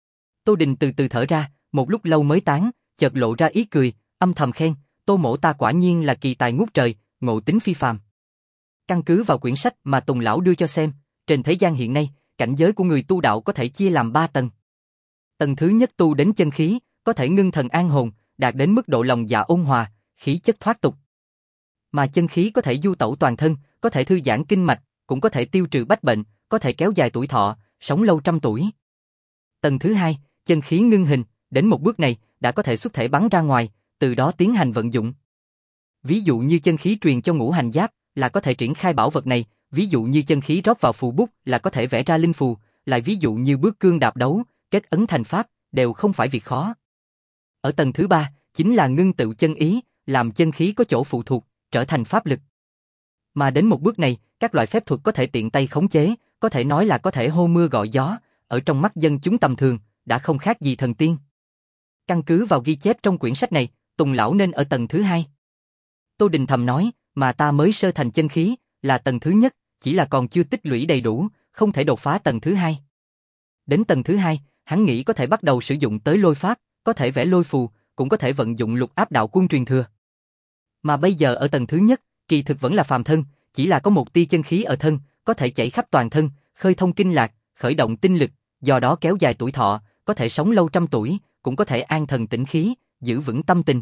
Tô Đình từ từ thở ra, một lúc lâu mới tán, chợt lộ ra ý cười, âm thầm khen, Tô mỗ ta quả nhiên là kỳ tài ngút trời, ngộ tính phi phàm. Căn cứ vào quyển sách mà Tùng lão đưa cho xem, trên thế gian hiện nay, cảnh giới của người tu đạo có thể chia làm ba tầng. Tầng thứ nhất tu đến chân khí, có thể ngưng thần an hồn, đạt đến mức độ lòng dạ ôn hòa, khí chất thoát tục. Mà chân khí có thể du tẩu toàn thân, có thể thư giãn kinh mạch, cũng có thể tiêu trừ bách bệnh, có thể kéo dài tuổi thọ, sống lâu trăm tuổi. Tầng thứ hai, chân khí ngưng hình, đến một bước này, đã có thể xuất thể bắn ra ngoài, từ đó tiến hành vận dụng. Ví dụ như chân khí truyền cho ngũ hành giáp, là có thể triển khai bảo vật này, ví dụ như chân khí rót vào phù bút, là có thể vẽ ra linh phù, lại ví dụ như bước cương đạp đấu, kết ấn thành pháp, đều không phải việc khó. Ở tầng thứ ba, chính là ngưng tựu chân ý, làm chân khí có chỗ phụ thuộc, trở thành pháp lực. Mà đến một bước này, các loại phép thuật có thể tiện tay khống chế, có thể nói là có thể hô mưa gọi gió, ở trong mắt dân chúng tầm thường, đã không khác gì thần tiên. Căn cứ vào ghi chép trong quyển sách này, Tùng lão nên ở tầng thứ hai. Tô Đình thầm nói, mà ta mới sơ thành chân khí, là tầng thứ nhất, chỉ là còn chưa tích lũy đầy đủ, không thể đột phá tầng thứ hai. Đến tầng thứ hai, hắn nghĩ có thể bắt đầu sử dụng tới lôi pháp, có thể vẽ lôi phù, cũng có thể vận dụng lục áp đạo quân truyền thừa. Mà bây giờ ở tầng thứ nhất, kỳ thực vẫn là phàm thân, chỉ là có một tia chân khí ở thân, có thể chảy khắp toàn thân, khơi thông kinh lạc, khởi động tinh lực, do đó kéo dài tuổi thọ, có thể sống lâu trăm tuổi, cũng có thể an thần tĩnh khí, giữ vững tâm tình.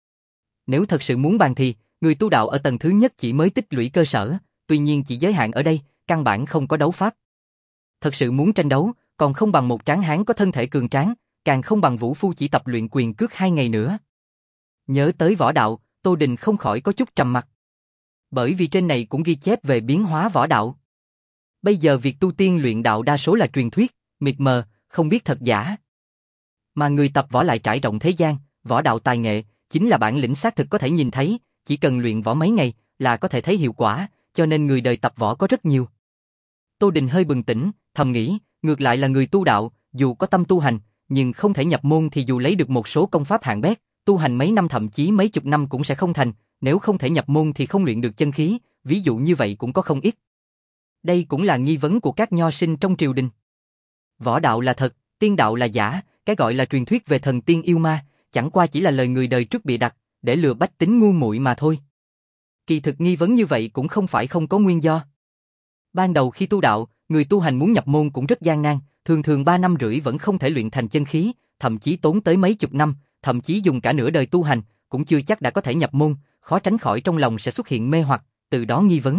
Nếu thật sự muốn bàn thì, người tu đạo ở tầng thứ nhất chỉ mới tích lũy cơ sở, tuy nhiên chỉ giới hạn ở đây, căn bản không có đấu pháp. Thật sự muốn tranh đấu, còn không bằng một tráng hán có thân thể cường tráng, càng không bằng vũ phu chỉ tập luyện quyền cước hai ngày nữa. Nhớ tới võ đạo, Tô Đình không khỏi có chút trầm mặc. Bởi vì trên này cũng ghi chép về biến hóa võ đạo. Bây giờ việc tu tiên luyện đạo đa số là truyền thuyết, mịt mờ, không biết thật giả. Mà người tập võ lại trải rộng thế gian, võ đạo tài nghệ, chính là bản lĩnh xác thực có thể nhìn thấy, chỉ cần luyện võ mấy ngày là có thể thấy hiệu quả, cho nên người đời tập võ có rất nhiều. Tô Đình hơi bừng tỉnh, thầm nghĩ, ngược lại là người tu đạo, dù có tâm tu hành, nhưng không thể nhập môn thì dù lấy được một số công pháp hạng bét, tu hành mấy năm thậm chí mấy chục năm cũng sẽ không thành, nếu không thể nhập môn thì không luyện được chân khí, ví dụ như vậy cũng có không ít. Đây cũng là nghi vấn của các nho sinh trong triều đình. Võ đạo là thật, tiên đạo là giả, cái gọi là truyền thuyết về thần tiên yêu ma, chẳng qua chỉ là lời người đời trước bịa đặt, để lừa bách tính ngu muội mà thôi. Kỳ thực nghi vấn như vậy cũng không phải không có nguyên do. Ban đầu khi tu đạo, người tu hành muốn nhập môn cũng rất gian nan, thường thường ba năm rưỡi vẫn không thể luyện thành chân khí, thậm chí tốn tới mấy chục năm, thậm chí dùng cả nửa đời tu hành, cũng chưa chắc đã có thể nhập môn, khó tránh khỏi trong lòng sẽ xuất hiện mê hoặc, từ đó nghi vấn.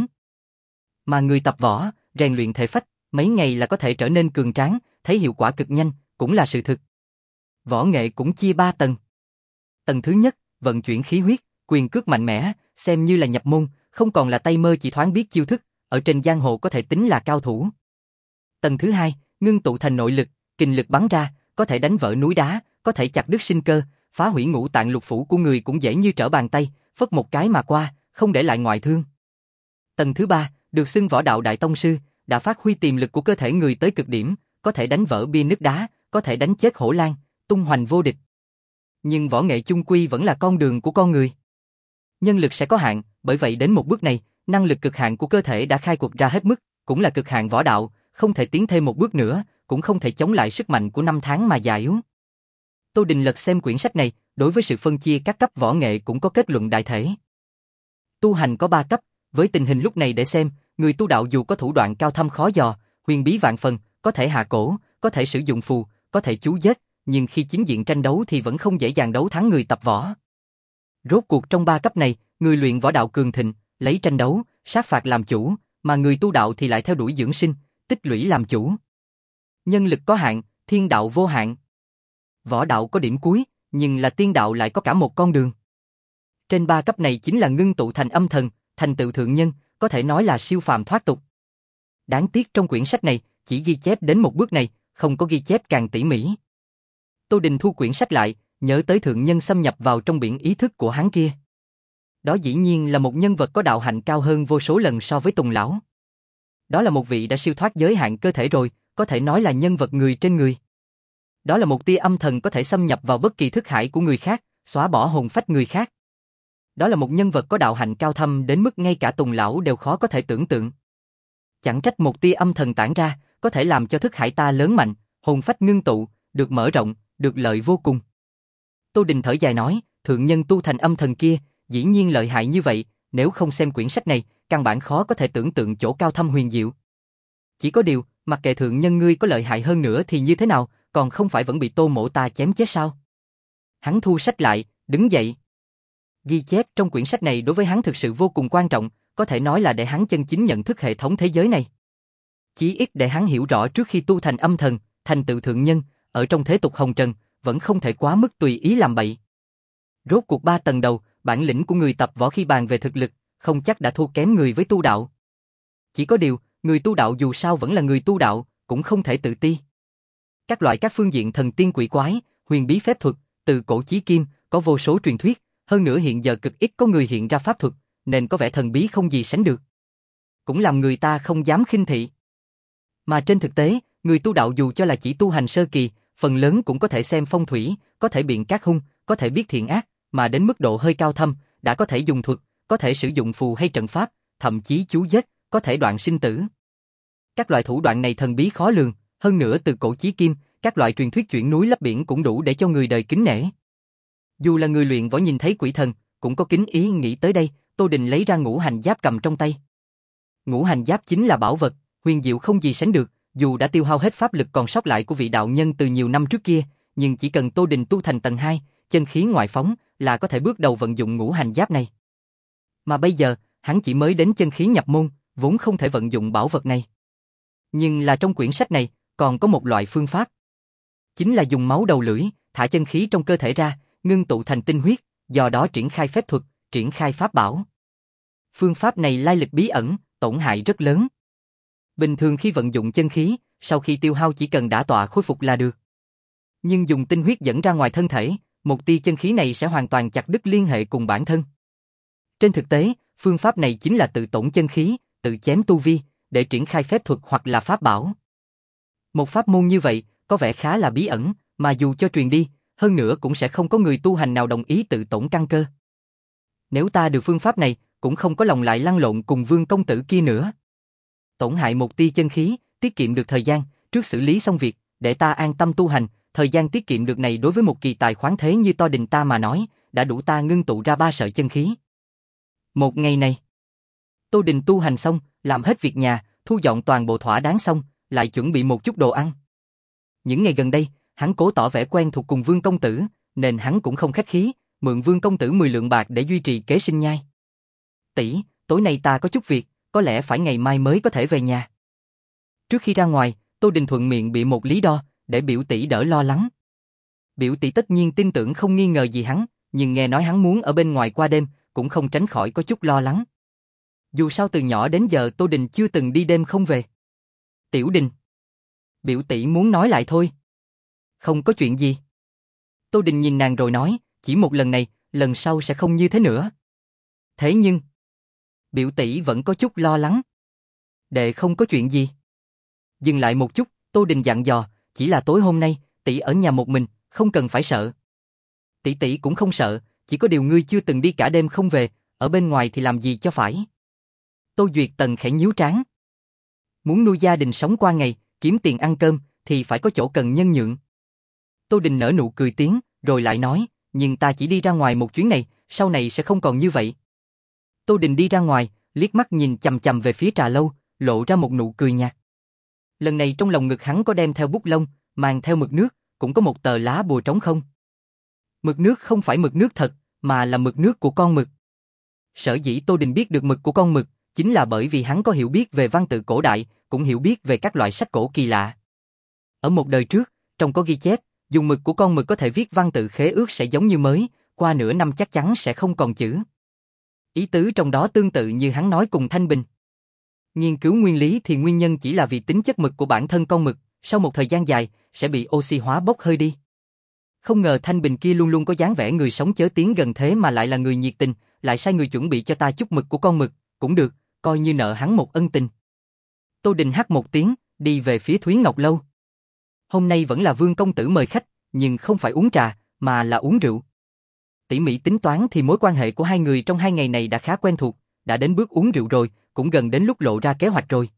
Mà người tập võ, rèn luyện thể phách, mấy ngày là có thể trở nên cường tráng, thấy hiệu quả cực nhanh, cũng là sự thực. Võ nghệ cũng chia ba tầng. Tầng thứ nhất, vận chuyển khí huyết, quyền cước mạnh mẽ, xem như là nhập môn, không còn là tay mơ chỉ thoáng biết chiêu thức, ở trên giang hồ có thể tính là cao thủ. Tầng thứ hai, ngưng tụ thành nội lực, kình lực bắn ra, có thể đánh vỡ núi đá, có thể chặt đứt sinh cơ, phá hủy ngũ tạng lục phủ của người cũng dễ như trở bàn tay, phất một cái mà qua, không để lại ngoại thương. Tầng thứ ba, được xưng võ đạo đại tông sư, đã phát huy tiềm lực của cơ thể người tới cực điểm, có thể đánh vỡ bia nứt đá, có thể đánh chết hổ lang, tung hoành vô địch. Nhưng võ nghệ chung quy vẫn là con đường của con người. Nhân lực sẽ có hạn, bởi vậy đến một bước này, năng lực cực hạn của cơ thể đã khai quật ra hết mức, cũng là cực hạn võ đạo, không thể tiến thêm một bước nữa, cũng không thể chống lại sức mạnh của năm tháng mà già yếu. Tô Đình lật xem quyển sách này, đối với sự phân chia các cấp võ nghệ cũng có kết luận đại thể. Tu hành có ba cấp, với tình hình lúc này để xem, người tu đạo dù có thủ đoạn cao thâm khó dò, huyền bí vạn phần, có thể hạ cổ, có thể sử dụng phù, có thể chú giết, nhưng khi chính diện tranh đấu thì vẫn không dễ dàng đấu thắng người tập võ. Rốt cuộc trong ba cấp này, người luyện võ đạo cường thịnh, lấy tranh đấu, sát phạt làm chủ, mà người tu đạo thì lại theo đuổi dưỡng sinh, tích lũy làm chủ. Nhân lực có hạn, thiên đạo vô hạn. Võ đạo có điểm cuối, nhưng là tiên đạo lại có cả một con đường. Trên ba cấp này chính là ngưng tụ thành âm thần, thành tựu thượng nhân, có thể nói là siêu phàm thoát tục. Đáng tiếc trong quyển sách này, chỉ ghi chép đến một bước này, không có ghi chép càng tỉ mỉ. Tô Đình thu quyển sách lại, nhớ tới thượng nhân xâm nhập vào trong biển ý thức của hắn kia. Đó dĩ nhiên là một nhân vật có đạo hạnh cao hơn vô số lần so với Tùng lão. Đó là một vị đã siêu thoát giới hạn cơ thể rồi, có thể nói là nhân vật người trên người. Đó là một tia âm thần có thể xâm nhập vào bất kỳ thức hải của người khác, xóa bỏ hồn phách người khác. Đó là một nhân vật có đạo hạnh cao thâm đến mức ngay cả Tùng lão đều khó có thể tưởng tượng. Chẳng trách một tia âm thần tản ra, có thể làm cho thức hải ta lớn mạnh, hồn phách ngưng tụ, được mở rộng, được lợi vô cùng. Tô Đình thở dài nói, thượng nhân tu thành âm thần kia, dĩ nhiên lợi hại như vậy, nếu không xem quyển sách này, căn bản khó có thể tưởng tượng chỗ cao thâm huyền diệu. Chỉ có điều, mặc kệ thượng nhân ngươi có lợi hại hơn nữa thì như thế nào, còn không phải vẫn bị Tô mỗ ta chém chết sao? Hắn thu sách lại, đứng dậy. Ghi chép trong quyển sách này đối với hắn thực sự vô cùng quan trọng, có thể nói là để hắn chân chính nhận thức hệ thống thế giới này. Chí ít để hắn hiểu rõ trước khi tu thành âm thần, thành tựu thượng nhân, ở trong thế tục hồng trần, vẫn không thể quá mức tùy ý làm bậy. Rốt cuộc ba tầng đầu, bản lĩnh của người tập võ khi bàn về thực lực, không chắc đã thua kém người với tu đạo. Chỉ có điều, người tu đạo dù sao vẫn là người tu đạo, cũng không thể tự ti. Các loại các phương diện thần tiên quỷ quái, huyền bí phép thuật, từ cổ chí kim, có vô số truyền thuyết, hơn nữa hiện giờ cực ít có người hiện ra pháp thuật, nên có vẻ thần bí không gì sánh được. Cũng làm người ta không dám khinh thị. Mà trên thực tế, người tu đạo dù cho là chỉ tu hành sơ kỳ, phần lớn cũng có thể xem phong thủy, có thể biện cát hung, có thể biết thiện ác, mà đến mức độ hơi cao thâm, đã có thể dùng thuật, có thể sử dụng phù hay trận pháp, thậm chí chú giết, có thể đoạn sinh tử. Các loại thủ đoạn này thần bí khó lường, hơn nữa từ cổ chí kim, các loại truyền thuyết chuyển núi lấp biển cũng đủ để cho người đời kính nể. Dù là người luyện võ nhìn thấy quỷ thần, cũng có kính ý nghĩ tới đây, Tô Đình lấy ra ngũ hành giáp cầm trong tay. Ngũ hành giáp chính là bảo vật, huyền diệu không gì sánh được, dù đã tiêu hao hết pháp lực còn sót lại của vị đạo nhân từ nhiều năm trước kia, nhưng chỉ cần Tô Đình tu thành tầng hai, chân khí ngoại phóng, là có thể bước đầu vận dụng ngũ hành giáp này. Mà bây giờ, hắn chỉ mới đến chân khí nhập môn, vốn không thể vận dụng bảo vật này. Nhưng là trong quyển sách này, còn có một loại phương pháp. Chính là dùng máu đầu lưỡi, thả chân khí trong cơ thể ra, ngưng tụ thành tinh huyết, do đó triển khai phép thuật, triển khai pháp bảo. Phương pháp này lai lịch bí ẩn, tổn hại rất lớn. Bình thường khi vận dụng chân khí, sau khi tiêu hao chỉ cần đả tọa khôi phục là được. Nhưng dùng tinh huyết dẫn ra ngoài thân thể, một tia chân khí này sẽ hoàn toàn chặt đứt liên hệ cùng bản thân. Trên thực tế, phương pháp này chính là tự tổn chân khí, tự chém tu vi, để triển khai phép thuật hoặc là pháp bảo. Một pháp môn như vậy, có vẻ khá là bí ẩn, mà dù cho truyền đi, hơn nữa cũng sẽ không có người tu hành nào đồng ý tự tổn căn cơ. Nếu ta được phương pháp này, cũng không có lòng lại lăn lộn cùng Vương công tử kia nữa. Tổn hại một tia chân khí, tiết kiệm được thời gian, trước xử lý xong việc, để ta an tâm tu hành, thời gian tiết kiệm được này đối với một kỳ tài khoáng thế như Tô Đình ta mà nói, đã đủ ta ngưng tụ ra ba sợi chân khí. Một ngày này, Tô Đình tu hành xong, làm hết việc nhà, thu dọn toàn bộ thỏa đáng xong, lại chuẩn bị một chút đồ ăn. Những ngày gần đây, hắn cố tỏ vẻ quen thuộc cùng Vương công tử, nên hắn cũng không khách khí, mượn Vương công tử mười lượng bạc để duy trì kế sinh nhai. Tỷ, tối nay ta có chút việc, có lẽ phải ngày mai mới có thể về nhà. Trước khi ra ngoài, Tô Đình thuận miệng bị một lý do, để biểu tỷ đỡ lo lắng. Biểu tỷ tất nhiên tin tưởng không nghi ngờ gì hắn, nhưng nghe nói hắn muốn ở bên ngoài qua đêm, cũng không tránh khỏi có chút lo lắng. Dù sao từ nhỏ đến giờ Tô Đình chưa từng đi đêm không về. Tiểu Đình. Biểu tỷ muốn nói lại thôi. Không có chuyện gì. Tô Đình nhìn nàng rồi nói, chỉ một lần này, lần sau sẽ không như thế nữa. Thế nhưng, biểu tỷ vẫn có chút lo lắng. Đệ không có chuyện gì. Dừng lại một chút, Tô Đình dặn dò, chỉ là tối hôm nay, tỷ ở nhà một mình, không cần phải sợ. Tỷ tỷ cũng không sợ, chỉ có điều ngươi chưa từng đi cả đêm không về, ở bên ngoài thì làm gì cho phải. Tô Duyệt Tần khẽ nhíu trán. Muốn nuôi gia đình sống qua ngày, kiếm tiền ăn cơm, thì phải có chỗ cần nhân nhượng. Tô Đình nở nụ cười tiếng, rồi lại nói, nhưng ta chỉ đi ra ngoài một chuyến này, sau này sẽ không còn như vậy. Tô Đình đi ra ngoài, liếc mắt nhìn chằm chằm về phía trà lâu, lộ ra một nụ cười nhạt. Lần này trong lòng ngực hắn có đem theo bút lông, mang theo mực nước, cũng có một tờ lá bùa trống không. Mực nước không phải mực nước thật, mà là mực nước của con mực. Sở dĩ Tô Đình biết được mực của con mực, chính là bởi vì hắn có hiểu biết về văn tự cổ đại, cũng hiểu biết về các loại sách cổ kỳ lạ. Ở một đời trước, trong có ghi chép, dùng mực của con mực có thể viết văn tự khế ước sẽ giống như mới, qua nửa năm chắc chắn sẽ không còn chữ. Ý tứ trong đó tương tự như hắn nói cùng Thanh Bình. Nghiên cứu nguyên lý thì nguyên nhân chỉ là vì tính chất mực của bản thân con mực, sau một thời gian dài, sẽ bị oxy hóa bốc hơi đi. Không ngờ Thanh Bình kia luôn luôn có dáng vẻ người sống chớ tiến gần thế mà lại là người nhiệt tình, lại sai người chuẩn bị cho ta chút mực của con mực, cũng được, coi như nợ hắn một ân tình. Tô Đình hắt một tiếng, đi về phía Thúy Ngọc Lâu. Hôm nay vẫn là Vương công tử mời khách, nhưng không phải uống trà, mà là uống rượu. Tỉ mỉ tính toán thì mối quan hệ của hai người trong hai ngày này đã khá quen thuộc, đã đến bước uống rượu rồi, cũng gần đến lúc lộ ra kế hoạch rồi.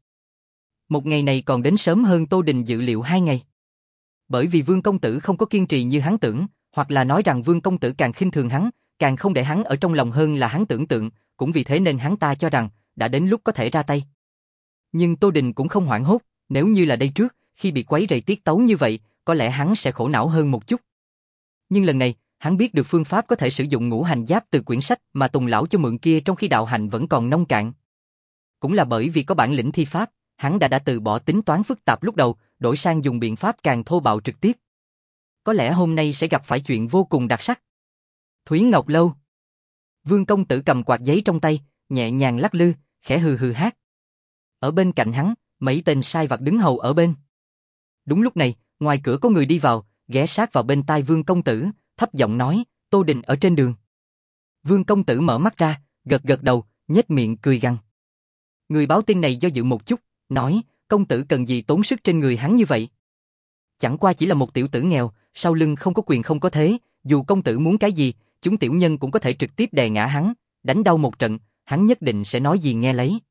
Một ngày này còn đến sớm hơn Tô Đình dự liệu hai ngày. Bởi vì Vương công tử không có kiên trì như hắn tưởng, hoặc là nói rằng Vương công tử càng khinh thường hắn, càng không để hắn ở trong lòng hơn là hắn tưởng tượng, cũng vì thế nên hắn ta cho rằng đã đến lúc có thể ra tay. Nhưng Tô Đình cũng không hoảng hốt, nếu như là đây trước, khi bị quấy rầy tiết tấu như vậy, có lẽ hắn sẽ khổ não hơn một chút. Nhưng lần này, hắn biết được phương pháp có thể sử dụng ngũ hành giáp từ quyển sách mà Tùng lão cho mượn kia trong khi đạo hành vẫn còn nông cạn. Cũng là bởi vì có bản lĩnh thi pháp, hắn đã đã từ bỏ tính toán phức tạp lúc đầu, đổi sang dùng biện pháp càng thô bạo trực tiếp. Có lẽ hôm nay sẽ gặp phải chuyện vô cùng đặc sắc. Thúy Ngọc Lâu. Vương công tử cầm quạt giấy trong tay, nhẹ nhàng lắc lư, khẽ hừ hừ hát. Ở bên cạnh hắn, mấy tên sai vặt đứng hầu ở bên. Đúng lúc này, ngoài cửa có người đi vào, ghé sát vào bên tai Vương công tử, thấp giọng nói, Tô Đình ở trên đường. Vương công tử mở mắt ra, gật gật đầu, nhếch miệng cười gằn. Người báo tin này do dự một chút, nói, công tử cần gì tốn sức trên người hắn như vậy? chẳng qua chỉ là một tiểu tử nghèo, sau lưng không có quyền không có thế, dù công tử muốn cái gì, chúng tiểu nhân cũng có thể trực tiếp đè ngã hắn, đánh đau một trận, hắn nhất định sẽ nói gì nghe lấy.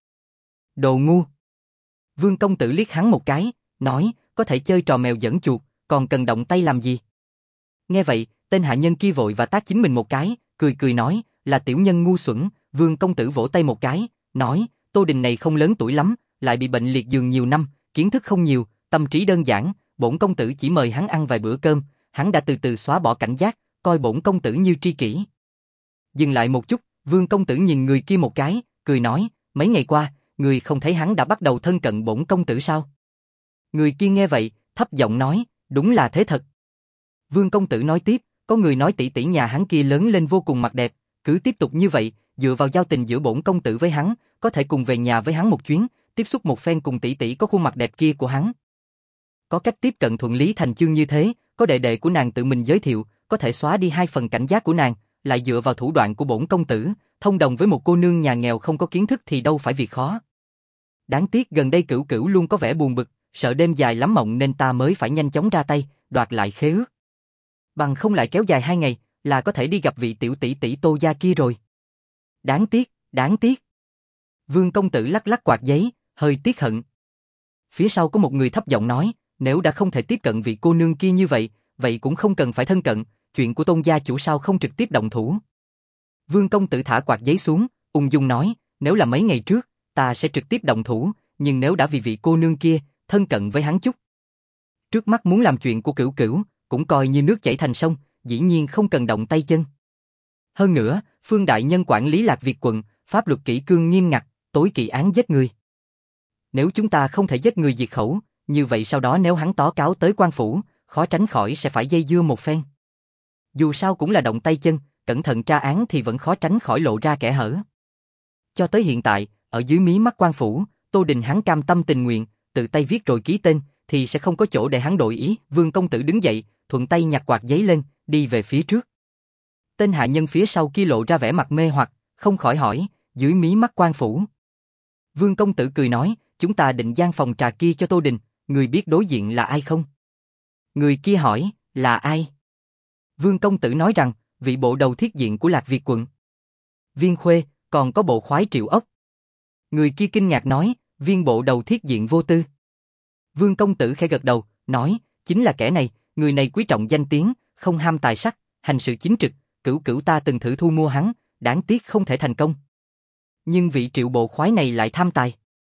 Đồ ngu! Vương công tử liếc hắn một cái, nói, có thể chơi trò mèo dẫn chuột, còn cần động tay làm gì? Nghe vậy, tên hạ nhân kia vội và tát chính mình một cái, cười cười nói, là tiểu nhân ngu xuẩn. Vương công tử vỗ tay một cái, nói, Tô Đình này không lớn tuổi lắm, lại bị bệnh liệt giường nhiều năm, kiến thức không nhiều, tâm trí đơn giản, bổn công tử chỉ mời hắn ăn vài bữa cơm, hắn đã từ từ xóa bỏ cảnh giác, coi bổn công tử như tri kỷ. Dừng lại một chút, Vương công tử nhìn người kia một cái, cười nói, mấy ngày qua, người không thấy hắn đã bắt đầu thân cận bổn công tử sao? Người kia nghe vậy, thấp giọng nói, đúng là thế thật. Vương công tử nói tiếp, có người nói tỷ tỷ nhà hắn kia lớn lên vô cùng mặt đẹp, cứ tiếp tục như vậy, dựa vào giao tình giữa bổn công tử với hắn, có thể cùng về nhà với hắn một chuyến, tiếp xúc một phen cùng tỷ tỷ có khuôn mặt đẹp kia của hắn. Có cách tiếp cận thuận lý thành chương như thế, có đệ đệ của nàng tự mình giới thiệu, có thể xóa đi hai phần cảnh giác của nàng, lại dựa vào thủ đoạn của bổn công tử, thông đồng với một cô nương nhà nghèo không có kiến thức thì đâu phải việc khó. Đáng tiếc gần đây Cửu Cửu luôn có vẻ buồn bực, sợ đêm dài lắm mộng nên ta mới phải nhanh chóng ra tay, đoạt lại khế ước. Bằng không lại kéo dài hai ngày, là có thể đi gặp vị tiểu tỷ tỷ Tô gia kia rồi. Đáng tiếc, đáng tiếc. Vương công tử lắc lắc quạt giấy, hơi tiếc hận. Phía sau có một người thấp giọng nói, nếu đã không thể tiếp cận vị cô nương kia như vậy, vậy cũng không cần phải thân cận, chuyện của Tôn gia chủ sao không trực tiếp động thủ. Vương công tử thả quạt giấy xuống, ung dung nói, nếu là mấy ngày trước, ta sẽ trực tiếp động thủ, nhưng nếu đã vì vị cô nương kia, thân cận với hắn chút. Trước mắt muốn làm chuyện của Cửu Cửu, cũng coi như nước chảy thành sông, dĩ nhiên không cần động tay chân. Hơn nữa, Phương đại nhân quản lý Lạc Việt quận, pháp luật kỷ cương nghiêm ngặt, tối kỵ án giết người. Nếu chúng ta không thể giết người diệt khẩu, như vậy sau đó nếu hắn tố cáo tới quan phủ, khó tránh khỏi sẽ phải dây dưa một phen. Dù sao cũng là động tay chân, cẩn thận tra án thì vẫn khó tránh khỏi lộ ra kẽ hở. Cho tới hiện tại, ở dưới mí mắt quan phủ, Tô Đình hắn cam tâm tình nguyện, tự tay viết rồi ký tên, thì sẽ không có chỗ để hắn đổi ý. Vương công tử đứng dậy, thuận tay nhặt quạt giấy lên, đi về phía trước. Tên hạ nhân phía sau kia lộ ra vẻ mặt mê hoặc, không khỏi hỏi, dưới mí mắt quan phủ. Vương công tử cười nói, chúng ta định gian phòng trà kia cho Tô Đình, người biết đối diện là ai không? Người kia hỏi, là ai? Vương công tử nói rằng, vị bộ đầu thiết diện của Lạc Việt quận. Viên Khuê, còn có bộ khoái Triệu Ốc. Người kia kinh ngạc nói, viên bộ đầu thiết diện Vô Tư. Vương công tử khẽ gật đầu, nói, chính là kẻ này, người này quý trọng danh tiếng, không ham tài sắc, hành sự chính trực, Cửu Cửu ta từng thử thu mua hắn, đáng tiếc không thể thành công. Nhưng vị Triệu bộ khoái này lại tham tài.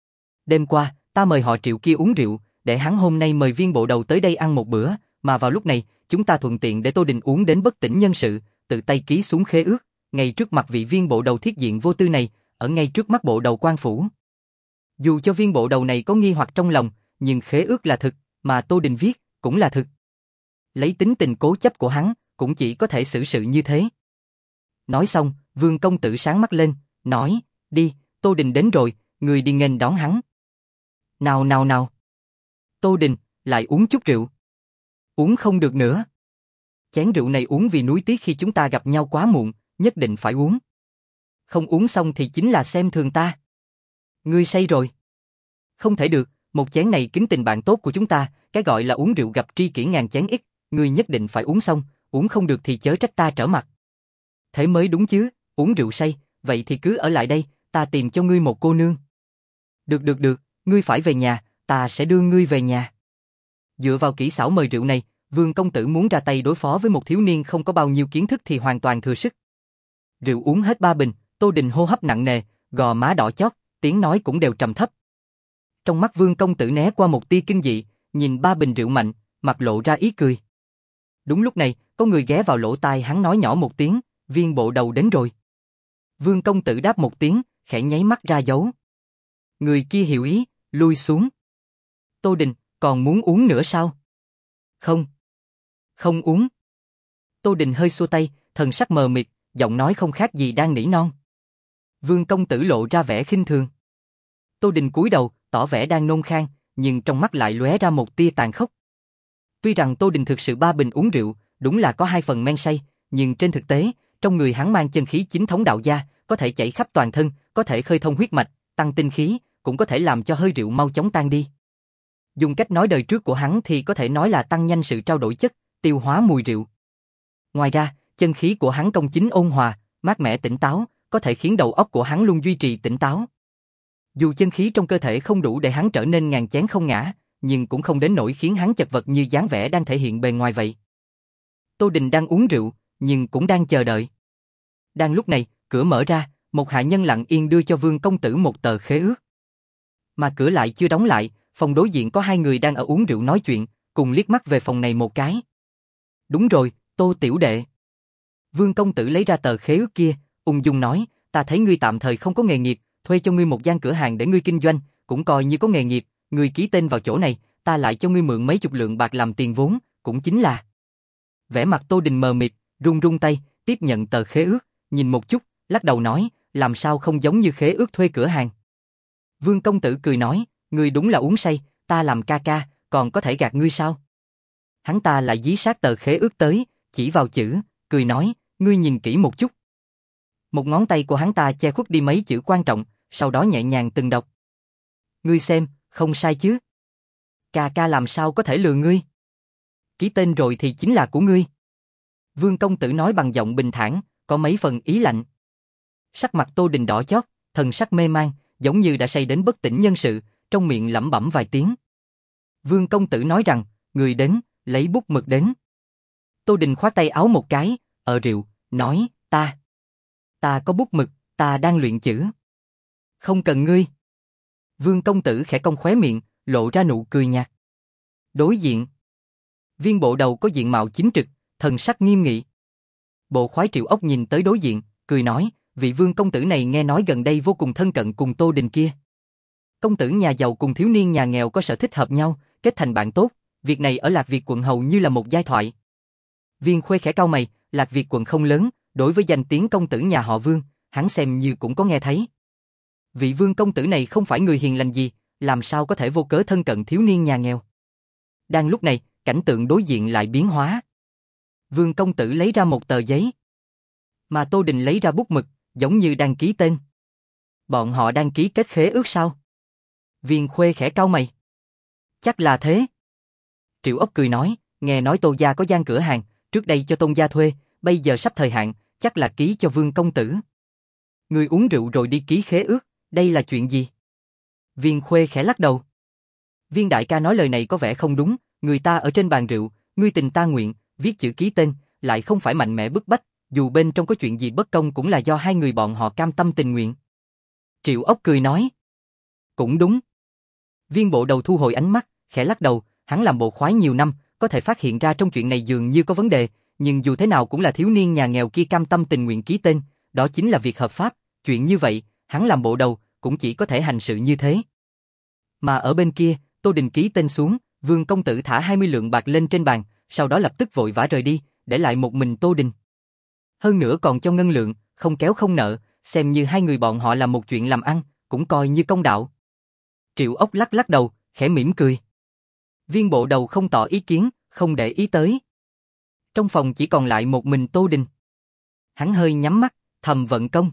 Đêm qua, ta mời họ Triệu kia uống rượu, để hắn hôm nay mời viên bộ đầu tới đây ăn một bữa, mà vào lúc này, chúng ta thuận tiện để Tô Đình uống đến bất tỉnh nhân sự, tự tay ký xuống khế ước, ngay trước mặt vị viên bộ đầu thiết diện Vô Tư này, ở ngay trước mắt bộ đầu quan phủ. Dù cho viên bộ đầu này có nghi hoặc trong lòng, nhưng khế ước là thực, mà Tô Đình viết cũng là thực. Lấy tính tình cố chấp của hắn, cũng chỉ có thể xử sự như thế. Nói xong, Vương công tử sáng mắt lên, nói, đi, Tô Đình đến rồi, người đi nghênh đón hắn. Nào nào nào. Tô Đình, lại uống chút rượu. Uống không được nữa. Chén rượu này uống vì nuối tiếc khi chúng ta gặp nhau quá muộn, nhất định phải uống. Không uống xong thì chính là xem thường ta. Ngươi say rồi. Không thể được, một chén này kính tình bạn tốt của chúng ta, cái gọi là uống rượu gặp tri kỷ ngàn chén ít, ngươi nhất định phải uống xong, uống không được thì chớ trách ta trở mặt. Thế mới đúng chứ, uống rượu say, vậy thì cứ ở lại đây, ta tìm cho ngươi một cô nương. Được được được, ngươi phải về nhà, ta sẽ đưa ngươi về nhà. Dựa vào kỹ xảo mời rượu này, Vương công tử muốn ra tay đối phó với một thiếu niên không có bao nhiêu kiến thức thì hoàn toàn thừa sức. Rượu uống hết ba bình, Tô Đình hô hấp nặng nề, gò má đỏ chót, tiếng nói cũng đều trầm thấp. Trong mắt Vương công tử né qua một tia kinh dị, nhìn ba bình rượu mạnh, mặt lộ ra ý cười. Đúng lúc này, có người ghé vào lỗ tai hắn nói nhỏ một tiếng, viên bộ đầu đến rồi. Vương công tử đáp một tiếng, khẽ nháy mắt ra dấu. Người kia hiểu ý, lui xuống. Tô Đình, còn muốn uống nữa sao? Không. Không uống. Tô Đình hơi xua tay, thần sắc mờ mịt, giọng nói không khác gì đang nỉ non. Vương công tử lộ ra vẻ khinh thường. Tô Đình cúi đầu, tỏ vẻ đang nôn khan, nhưng trong mắt lại lóe ra một tia tàn khốc. Tuy rằng Tô Đình thực sự ba bình uống rượu, đúng là có hai phần men say, nhưng trên thực tế, trong người hắn mang chân khí chính thống đạo gia, có thể chảy khắp toàn thân, có thể khơi thông huyết mạch, tăng tinh khí, cũng có thể làm cho hơi rượu mau chóng tan đi. Dùng cách nói đời trước của hắn thì có thể nói là tăng nhanh sự trao đổi chất, tiêu hóa mùi rượu. Ngoài ra, chân khí của hắn công chính ôn hòa, mát mẻ tỉnh táo, có thể khiến đầu óc của hắn luôn duy trì tỉnh táo. Dù chân khí trong cơ thể không đủ để hắn trở nên ngàn chén không ngã, nhưng cũng không đến nỗi khiến hắn chật vật như dáng vẻ đang thể hiện bề ngoài vậy. Tô Đình đang uống rượu, nhưng cũng đang chờ đợi. Đang lúc này, cửa mở ra, một hạ nhân lặng yên đưa cho Vương công tử một tờ khế ước. Mà cửa lại chưa đóng lại, phòng đối diện có hai người đang ở uống rượu nói chuyện, cùng liếc mắt về phòng này một cái. Đúng rồi, Tô tiểu đệ. Vương công tử lấy ra tờ khế ước kia, ung dung nói, ta thấy ngươi tạm thời không có nghề nghiệp, thuê cho ngươi một gian cửa hàng để ngươi kinh doanh, cũng coi như có nghề nghiệp, ngươi ký tên vào chỗ này, ta lại cho ngươi mượn mấy chục lượng bạc làm tiền vốn, cũng chính là. Vẻ mặt Tô Đình mờ mịt, run run tay, tiếp nhận tờ khế ước, nhìn một chút, lắc đầu nói, làm sao không giống như khế ước thuê cửa hàng. Vương công tử cười nói, ngươi đúng là uống say, ta làm ca ca, còn có thể gạt ngươi sao? Hắn ta lại dí sát tờ khế ước tới, chỉ vào chữ, cười nói, ngươi nhìn kỹ một chút. Một ngón tay của hắn ta che khuất đi mấy chữ quan trọng, sau đó nhẹ nhàng từng đọc. Ngươi xem, không sai chứ? Ca ca làm sao có thể lừa ngươi? Ký tên rồi thì chính là của ngươi. Vương công tử nói bằng giọng bình thản, có mấy phần ý lạnh. Sắc mặt Tô Đình đỏ chót, thần sắc mê man, giống như đã say đến bất tỉnh nhân sự, trong miệng lẩm bẩm vài tiếng. Vương công tử nói rằng, người đến, lấy bút mực đến. Tô Đình khoát tay áo một cái, ở rượu, nói, ta. Ta có bút mực, ta đang luyện chữ. Không cần ngươi. Vương công tử khẽ cong khóe miệng, lộ ra nụ cười nhạt. Đối diện. Viên bộ đầu có diện mạo chính trực, thần sắc nghiêm nghị. Bộ khoái Triệu Ốc nhìn tới đối diện, cười nói, vị vương công tử này nghe nói gần đây vô cùng thân cận cùng Tô Đình kia. Công tử nhà giàu cùng thiếu niên nhà nghèo có sở thích hợp nhau, kết thành bạn tốt, việc này ở Lạc Việt quận hầu như là một giai thoại. Viên Khuê khẽ cau mày, Lạc Việt quận không lớn, đối với danh tiếng công tử nhà họ Vương, hắn xem như cũng có nghe thấy. Vị vương công tử này không phải người hiền lành gì, làm sao có thể vô cớ thân cận thiếu niên nhà nghèo. Đang lúc này, cảnh tượng đối diện lại biến hóa. Vương công tử lấy ra một tờ giấy, mà Tô Đình lấy ra bút mực, giống như đang ký tên. Bọn họ đang ký kết khế ước sao? Viên Khuê khẽ cau mày. Chắc là thế. Triệu Ốc cười nói, nghe nói Tô gia có gian cửa hàng, trước đây cho Tôn gia thuê, bây giờ sắp thời hạn, chắc là ký cho Vương công tử. Người uống rượu rồi đi ký khế ước, đây là chuyện gì? Viên Khuê khẽ lắc đầu. Viên đại ca nói lời này có vẻ không đúng, người ta ở trên bàn rượu, ngươi tình ta nguyện, viết chữ ký tên, lại không phải mạnh mẽ bức bách, dù bên trong có chuyện gì bất công cũng là do hai người bọn họ cam tâm tình nguyện. Triệu Ốc cười nói. Cũng đúng. Viên bộ đầu thu hồi ánh mắt, khẽ lắc đầu, hắn làm bộ khoái nhiều năm, có thể phát hiện ra trong chuyện này dường như có vấn đề, nhưng dù thế nào cũng là thiếu niên nhà nghèo kia cam tâm tình nguyện ký tên, đó chính là việc hợp pháp, chuyện như vậy, hắn làm bộ đầu, cũng chỉ có thể hành sự như thế. Mà ở bên kia, Tô Đình ký tên xuống, Vương công tử thả hai mươi lượng bạc lên trên bàn, sau đó lập tức vội vã rời đi, để lại một mình Tô Đình. Hơn nữa còn cho ngân lượng, không kéo không nợ, xem như hai người bọn họ làm một chuyện làm ăn, cũng coi như công đạo. Triệu Ốc lắc lắc đầu, khẽ mỉm cười. Viên bộ đầu không tỏ ý kiến, không để ý tới. Trong phòng chỉ còn lại một mình Tô Đình. Hắn hơi nhắm mắt, thầm vận công.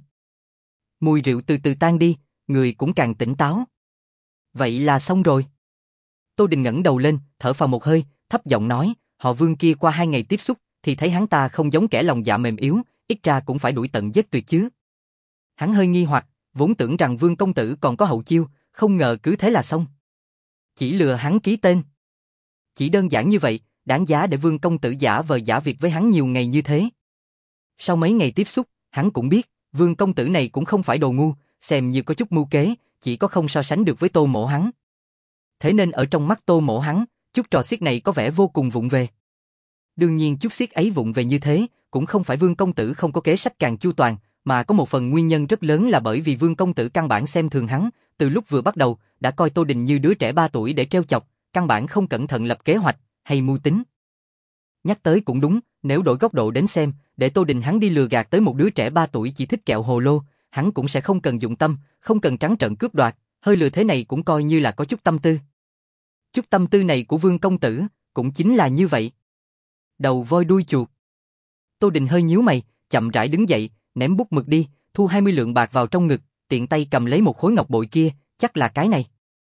Mùi rượu từ từ tan đi, người cũng càng tỉnh táo. Vậy là xong rồi. Tô Đình ngẩng đầu lên, thở phào một hơi, thấp giọng nói, họ Vương kia qua hai ngày tiếp xúc, thì thấy hắn ta không giống kẻ lòng dạ mềm yếu, ít ra cũng phải đuổi tận giết tuyệt chứ. Hắn hơi nghi hoặc, vốn tưởng rằng Vương công tử còn có hậu chiêu, không ngờ cứ thế là xong. Chỉ lừa hắn ký tên. Chỉ đơn giản như vậy, đáng giá để Vương công tử giả vờ giả việc với hắn nhiều ngày như thế. Sau mấy ngày tiếp xúc, hắn cũng biết, Vương công tử này cũng không phải đồ ngu, xem như có chút mưu kế, chỉ có không so sánh được với Tô Mỗ hắn. Thế nên ở trong mắt Tô Mỗ hắn, chút trò xiết này có vẻ vô cùng vụng về. Đương nhiên chút xiết ấy vụng về như thế, cũng không phải Vương công tử không có kế sách càng chu toàn, mà có một phần nguyên nhân rất lớn là bởi vì Vương công tử căn bản xem thường hắn, từ lúc vừa bắt đầu, đã coi Tô Đình như đứa trẻ ba tuổi để trêu chọc, căn bản không cẩn thận lập kế hoạch, hay mưu tính. Nhắc tới cũng đúng, nếu đổi góc độ đến xem, để Tô Đình hắn đi lừa gạt tới một đứa trẻ ba tuổi chỉ thích kẹo hồ lô, hắn cũng sẽ không cần dụng tâm, không cần trắng trợn cướp đoạt, hơi lừa thế này cũng coi như là có chút tâm tư. Chút tâm tư này của Vương công tử, cũng chính là như vậy. Đầu voi đuôi chuột. Tô Đình hơi nhíu mày, chậm rãi đứng dậy, ném bút mực đi, thu hai mươi lượng bạc vào trong ngực, tiện tay cầm lấy một khối ngọc bội kia, chắc là cái này.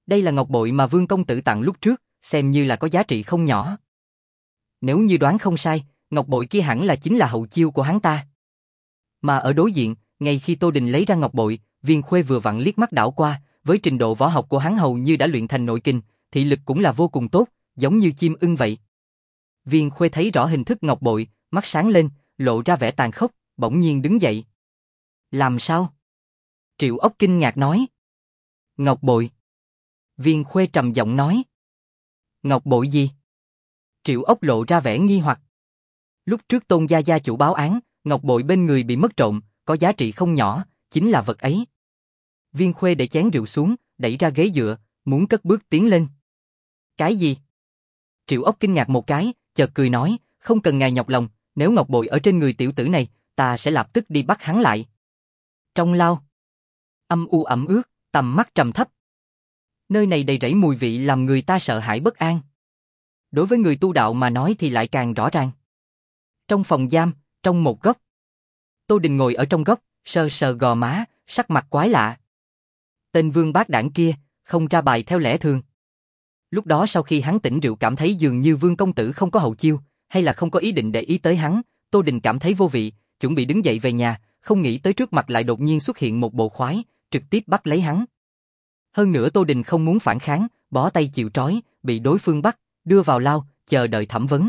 Đây là ngọc bội mà Vương công tử tặng lúc trước, xem như là có giá trị không nhỏ. Nếu như đoán không sai, ngọc bội kia hẳn là chính là hậu chiêu của hắn ta. Mà ở đối diện, ngay khi Tô Đình lấy ra ngọc bội, Viên Khuê vừa vặn liếc mắt đảo qua, với trình độ võ học của hắn hầu như đã luyện thành nội kình, thị lực cũng là vô cùng tốt, giống như chim ưng vậy. Viên Khuê thấy rõ hình thức ngọc bội, mắt sáng lên, lộ ra vẻ tàn khốc, bỗng nhiên đứng dậy. Làm sao? Triệu Ốc kinh ngạc nói. Ngọc bội. Viên Khuê trầm giọng nói. Ngọc bội gì? Triệu Ốc lộ ra vẻ nghi hoặc. Lúc trước Tôn gia gia chủ báo án, ngọc bội bên người bị mất trộm, có giá trị không nhỏ, chính là vật ấy. Viên Khuê để chén rượu xuống, đẩy ra ghế dựa, muốn cất bước tiến lên. Cái gì? Triệu Ốc kinh ngạc một cái, chợt cười nói, không cần ngài nhọc lòng, nếu ngọc bội ở trên người tiểu tử này, ta sẽ lập tức đi bắt hắn lại. Trong lao, âm u ẩm ướt, tầm mắt trầm thấp. Nơi này đầy rẫy mùi vị làm người ta sợ hãi bất an. Đối với người tu đạo mà nói thì lại càng rõ ràng. Trong phòng giam, trong một góc, Tô Đình ngồi ở trong góc, sờ sờ gò má, sắc mặt quái lạ. Tên Vương bác đảng kia, không ra bài theo lẽ thường. Lúc đó sau khi hắn tỉnh rượu cảm thấy dường như Vương công tử không có hậu chiêu, hay là không có ý định để ý tới hắn, Tô Đình cảm thấy vô vị, chuẩn bị đứng dậy về nhà, không nghĩ tới trước mặt lại đột nhiên xuất hiện một bộ khoái, trực tiếp bắt lấy hắn. Hơn nữa Tô Đình không muốn phản kháng, bó tay chịu trói, bị đối phương bắt, đưa vào lao, chờ đợi thẩm vấn.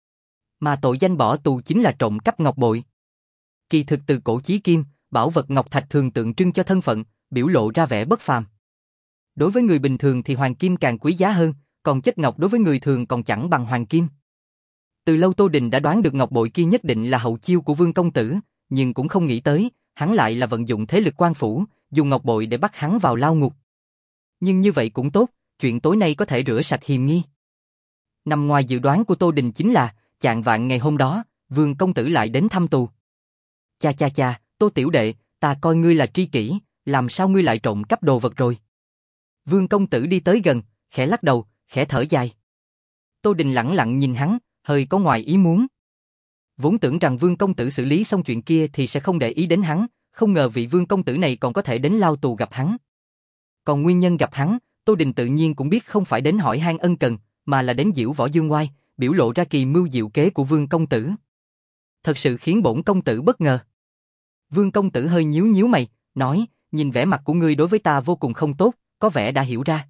Mà tội danh bỏ tù chính là trộm cắp ngọc bội. Kỳ thực từ cổ chí kim, bảo vật ngọc thạch thường tượng trưng cho thân phận, biểu lộ ra vẻ bất phàm. Đối với người bình thường thì hoàng kim càng quý giá hơn, còn chất ngọc đối với người thường còn chẳng bằng hoàng kim. Từ lâu Tô Đình đã đoán được ngọc bội kia nhất định là hậu chiêu của Vương công tử, nhưng cũng không nghĩ tới, hắn lại là vận dụng thế lực quan phủ, dùng ngọc bội để bắt hắn vào lao ngục. Nhưng như vậy cũng tốt, chuyện tối nay có thể rửa sạch hiềm nghi. Nằm ngoài dự đoán của Tô Đình chính là, chạng vạng ngày hôm đó, Vương công tử lại đến thăm tù. Cha cha cha, Tô tiểu đệ, ta coi ngươi là tri kỷ, làm sao ngươi lại trộm cắp đồ vật rồi? Vương công tử đi tới gần, khẽ lắc đầu, khẽ thở dài. Tô Đình lẳng lặng nhìn hắn, hơi có ngoài ý muốn. Vốn tưởng rằng Vương công tử xử lý xong chuyện kia thì sẽ không để ý đến hắn, không ngờ vị Vương công tử này còn có thể đến lao tù gặp hắn. Còn nguyên nhân gặp hắn, Tô Đình tự nhiên cũng biết không phải đến hỏi han ân cần, mà là đến giễu võ dương oai, biểu lộ ra kỳ mưu diệu kế của Vương công tử. Thật sự khiến bổn công tử bất ngờ. Vương công tử hơi nhíu nhíu mày, nói, nhìn vẻ mặt của ngươi đối với ta vô cùng không tốt, có vẻ đã hiểu ra.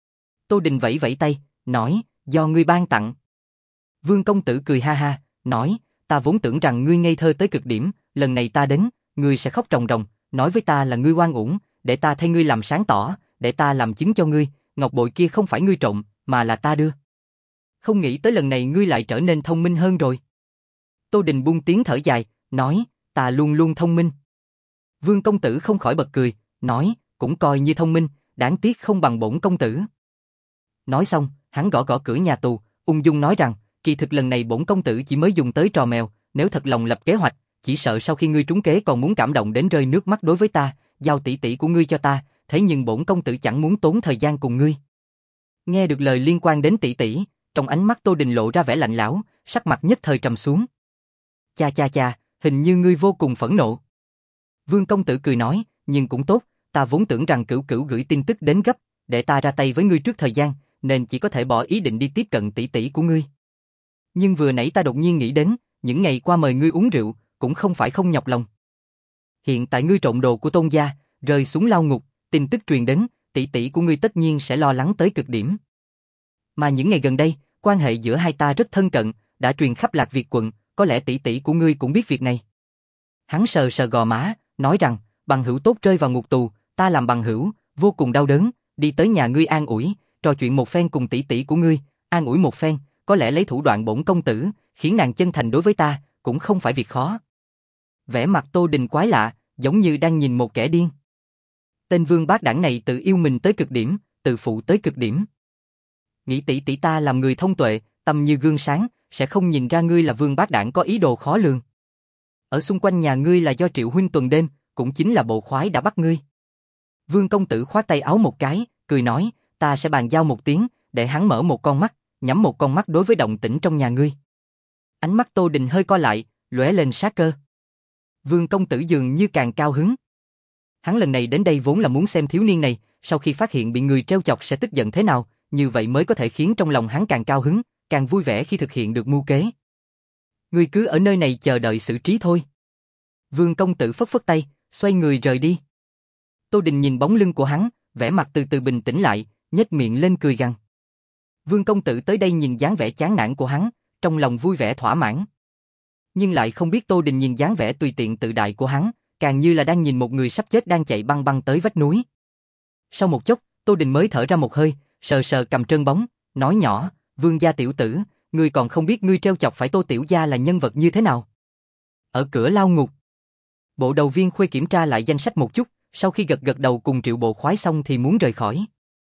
Tô Đình vẫy vẫy tay, nói, do ngươi ban tặng. Vương công tử cười ha ha, nói, ta vốn tưởng rằng ngươi ngây thơ tới cực điểm, lần này ta đến, ngươi sẽ khóc ròng ròng, nói với ta là ngươi oan uổng, để ta thay ngươi làm sáng tỏ, để ta làm chứng cho ngươi, ngọc bội kia không phải ngươi trộm, mà là ta đưa. Không nghĩ tới lần này ngươi lại trở nên thông minh hơn rồi. Tô Đình buông tiếng thở dài, nói, ta luôn luôn thông minh. Vương công tử không khỏi bật cười, nói, cũng coi như thông minh, đáng tiếc không bằng bổn công tử. Nói xong, hắn gõ gõ cửa nhà tù, ung dung nói rằng, kỳ thực lần này bổn công tử chỉ mới dùng tới trò mèo, nếu thật lòng lập kế hoạch, chỉ sợ sau khi ngươi trúng kế còn muốn cảm động đến rơi nước mắt đối với ta, giao tỷ tỷ của ngươi cho ta, thế nhưng bổn công tử chẳng muốn tốn thời gian cùng ngươi. Nghe được lời liên quan đến tỷ tỷ, trong ánh mắt Tô Đình lộ ra vẻ lạnh lẽo, sắc mặt nhất thời trầm xuống. Cha cha cha, hình như ngươi vô cùng phẫn nộ. Vương công tử cười nói, nhưng cũng tốt, ta vốn tưởng rằng Cửu Cửu gửi tin tức đến gấp, để ta ra tay với ngươi trước thời gian, nên chỉ có thể bỏ ý định đi tiếp cận tỷ tỷ của ngươi. Nhưng vừa nãy ta đột nhiên nghĩ đến, những ngày qua mời ngươi uống rượu, cũng không phải không nhọc lòng. Hiện tại ngươi trộm đồ của Tôn gia, rơi xuống lao ngục, tin tức truyền đến, tỷ tỷ của ngươi tất nhiên sẽ lo lắng tới cực điểm. Mà những ngày gần đây, quan hệ giữa hai ta rất thân cận, đã truyền khắp Lạc Việt quận, có lẽ tỷ tỷ của ngươi cũng biết việc này. Hắn sờ sờ gò má, nói rằng, bằng hữu tốt rơi vào ngục tù, ta làm bằng hữu, vô cùng đau đớn, đi tới nhà ngươi an ủi, trò chuyện một phen cùng tỷ tỷ của ngươi, an ủi một phen, có lẽ lấy thủ đoạn bổn công tử, khiến nàng chân thành đối với ta, cũng không phải việc khó. Vẻ mặt Tô Đình quái lạ, giống như đang nhìn một kẻ điên. Tên Vương bác đảng này tự yêu mình tới cực điểm, tự phụ tới cực điểm. Nghĩ tỷ tỷ ta làm người thông tuệ, tâm như gương sáng, sẽ không nhìn ra ngươi là Vương bác đảng có ý đồ khó lường. Ở xung quanh nhà ngươi là do Triệu huynh tuần đêm, cũng chính là bộ khoái đã bắt ngươi. Vương công tử khoát tay áo một cái, cười nói, ta sẽ bàn giao một tiếng, để hắn mở một con mắt, nhắm một con mắt đối với động tĩnh trong nhà ngươi. Ánh mắt Tô Đình hơi co lại, lóe lên sát cơ. Vương công tử dường như càng cao hứng. Hắn lần này đến đây vốn là muốn xem thiếu niên này, sau khi phát hiện bị người trêu chọc sẽ tức giận thế nào, như vậy mới có thể khiến trong lòng hắn càng cao hứng, càng vui vẻ khi thực hiện được mưu kế. Ngươi cứ ở nơi này chờ đợi xử trí thôi. Vương công tử phất phất tay, xoay người rời đi. Tô Đình nhìn bóng lưng của hắn, vẻ mặt từ từ bình tĩnh lại, nhếch miệng lên cười gằn. Vương công tử tới đây nhìn dáng vẻ chán nản của hắn, trong lòng vui vẻ thỏa mãn. Nhưng lại không biết Tô Đình nhìn dáng vẻ tùy tiện tự đại của hắn, càng như là đang nhìn một người sắp chết đang chạy băng băng tới vách núi. Sau một chốc, Tô Đình mới thở ra một hơi, sờ sờ cầm trơn bóng, nói nhỏ, Vương gia tiểu tử, ngươi còn không biết ngươi trêu chọc phải Tô tiểu gia là nhân vật như thế nào. Ở cửa lao ngục, bộ đầu Viên Khuê kiểm tra lại danh sách một chút, sau khi gật gật đầu cùng Triệu Bộ Khoái xong thì muốn rời khỏi.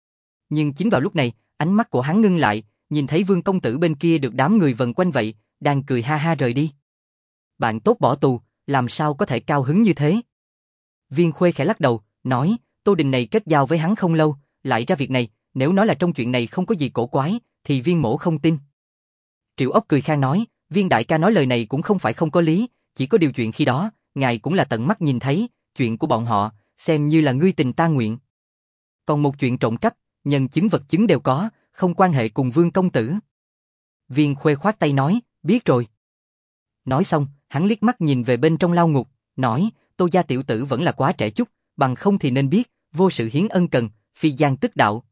Nhưng chính vào lúc này, ánh mắt của hắn ngưng lại, nhìn thấy Vương công tử bên kia được đám người vần quanh vậy, đang cười ha ha rời đi. Bạn tốt bỏ tù, làm sao có thể cao hứng như thế? Viên Khuê khẽ lắc đầu, nói, Tô Đình này kết giao với hắn không lâu, lại ra việc này, nếu nói là trong chuyện này không có gì cổ quái, thì Viên mỗ không tin. Triệu Ốc cười khang nói, Viên đại ca nói lời này cũng không phải không có lý, chỉ có điều chuyện khi đó, ngài cũng là tận mắt nhìn thấy, chuyện của bọn họ, xem như là ngươi tình ta nguyện. Còn một chuyện trộm cắp, nhân chứng vật chứng đều có, không quan hệ cùng Vương công tử. Viên Khuê khoát tay nói, biết rồi. Nói xong, hắn liếc mắt nhìn về bên trong lao ngục, nói, Tô gia tiểu tử vẫn là quá trẻ chút, bằng không thì nên biết, vô sự hiến ân cần, phi gian tức đạo.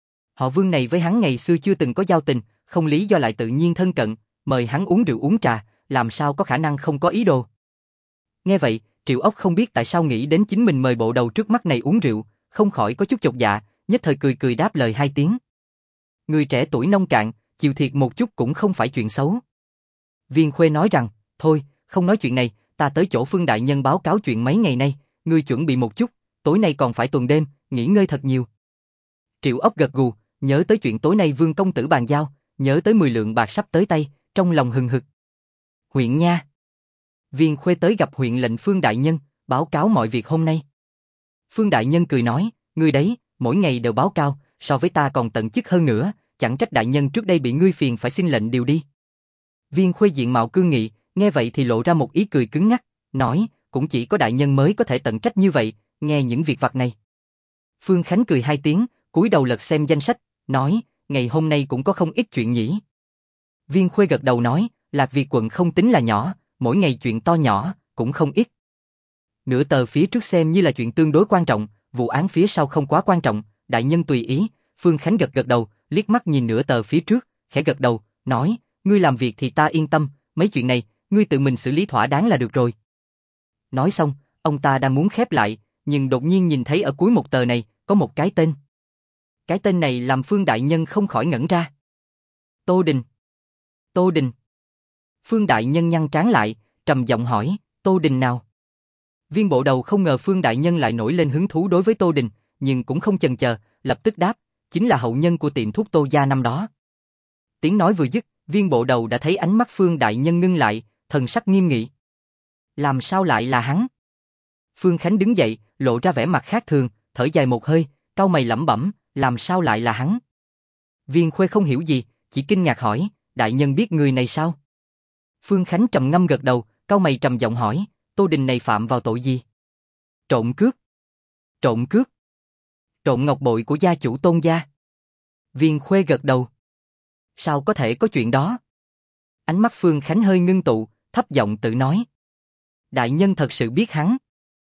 Họ Vương này với hắn ngày xưa chưa từng có giao tình, không lý do lại tự nhiên thân cận, mời hắn uống rượu uống trà, làm sao có khả năng không có ý đồ. Nghe vậy, Triệu Ốc không biết tại sao nghĩ đến chính mình mời bộ đầu trước mắt này uống rượu, không khỏi có chút chột dạ, nhất thời cười cười đáp lời hai tiếng. Người trẻ tuổi nông cạn, chịu thiệt một chút cũng không phải chuyện xấu. Viên Khuê nói rằng, thôi, không nói chuyện này, ta tới chỗ Phương đại nhân báo cáo chuyện mấy ngày nay, ngươi chuẩn bị một chút, tối nay còn phải tuần đêm, nghỉ ngơi thật nhiều. Triệu Ốc gật gù, nhớ tới chuyện tối nay Vương công tử bàn giao, nhớ tới mười lượng bạc sắp tới tay, trong lòng hừng hực. Huyện nha. Viên Khuê tới gặp huyện lệnh Phương đại nhân, báo cáo mọi việc hôm nay. Phương đại nhân cười nói, ngươi đấy, mỗi ngày đều báo cáo, so với ta còn tận chức hơn nữa, chẳng trách đại nhân trước đây bị ngươi phiền phải xin lệnh điều đi. Viên Khuê diện mạo cương nghị, nghe vậy thì lộ ra một ý cười cứng ngắc, nói, cũng chỉ có đại nhân mới có thể tận trách như vậy, nghe những việc vặt này. Phương Khánh cười hai tiếng, cúi đầu lật xem danh sách, nói, ngày hôm nay cũng có không ít chuyện nhỉ. Viên Khuê gật đầu nói, Lạc Việt quận không tính là nhỏ, mỗi ngày chuyện to nhỏ, cũng không ít. Nửa tờ phía trước xem như là chuyện tương đối quan trọng, vụ án phía sau không quá quan trọng, đại nhân tùy ý. Phương Khánh gật gật đầu, liếc mắt nhìn nửa tờ phía trước, khẽ gật đầu, nói, ngươi làm việc thì ta yên tâm, mấy chuyện này, ngươi tự mình xử lý thỏa đáng là được rồi. Nói xong, ông ta đang muốn khép lại, nhưng đột nhiên nhìn thấy ở cuối một tờ này, có một cái tên. Cái tên này làm Phương đại nhân không khỏi ngẩn ra. Tô Đình. Tô Đình. Phương đại nhân nhăn trán lại, trầm giọng hỏi, Tô Đình nào? Viên bộ đầu không ngờ Phương đại nhân lại nổi lên hứng thú đối với Tô Đình, nhưng cũng không chần chờ, lập tức đáp, chính là hậu nhân của tiệm thuốc Tô gia năm đó. Tiếng nói vừa dứt, viên bộ đầu đã thấy ánh mắt Phương đại nhân ngưng lại, thần sắc nghiêm nghị. Làm sao lại là hắn? Phương Khánh đứng dậy, lộ ra vẻ mặt khác thường, thở dài một hơi, cau mày lẩm bẩm, làm sao lại là hắn? Viên Khuê không hiểu gì, chỉ kinh ngạc hỏi, đại nhân biết người này sao? Phương Khánh trầm ngâm gật đầu, cau mày trầm giọng hỏi, Tô Đình này phạm vào tội gì? Trộm cướp. Trộm cướp. Trộm ngọc bội của gia chủ Tôn gia. Viên Khuê gật đầu. Sao có thể có chuyện đó? Ánh mắt Phương Khánh hơi ngưng tụ, thấp giọng tự nói. Đại nhân thật sự biết hắn.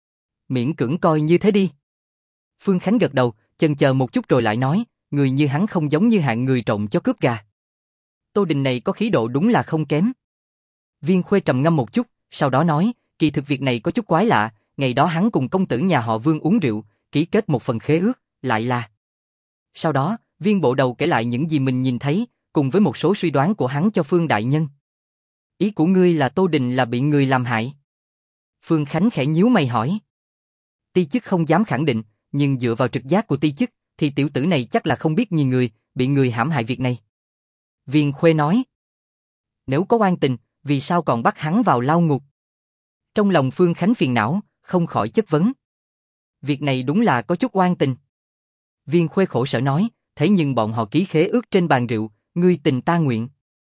Miễn cưỡng coi như thế đi. Phương Khánh gật đầu, chần chờ một chút rồi lại nói, người như hắn không giống như hạng người trộm chó cướp gà. Tô Đình này có khí độ đúng là không kém. Viên Khuê trầm ngâm một chút, sau đó nói, kỳ thực việc này có chút quái lạ, ngày đó hắn cùng công tử nhà họ Vương uống rượu, ký kết một phần khế ước, lại là. Sau đó, viên bộ đầu kể lại những gì mình nhìn thấy, cùng với một số suy đoán của hắn cho Phương đại nhân. Ý của ngươi là Tô Đình là bị người làm hại? Phương Khánh khẽ nhíu mày hỏi. Ti chức không dám khẳng định, nhưng dựa vào trực giác của ti chức, thì tiểu tử này chắc là không biết nhìn người, bị người hãm hại việc này. Viên Khuê nói. Nếu có oan tình, vì sao còn bắt hắn vào lao ngục? Trong lòng Phương Khánh phiền não, không khỏi chất vấn. Việc này đúng là có chút oan tình. Viên Khuê khổ sở nói, thế nhưng bọn họ ký khế ước trên bàn rượu, ngươi tình ta nguyện.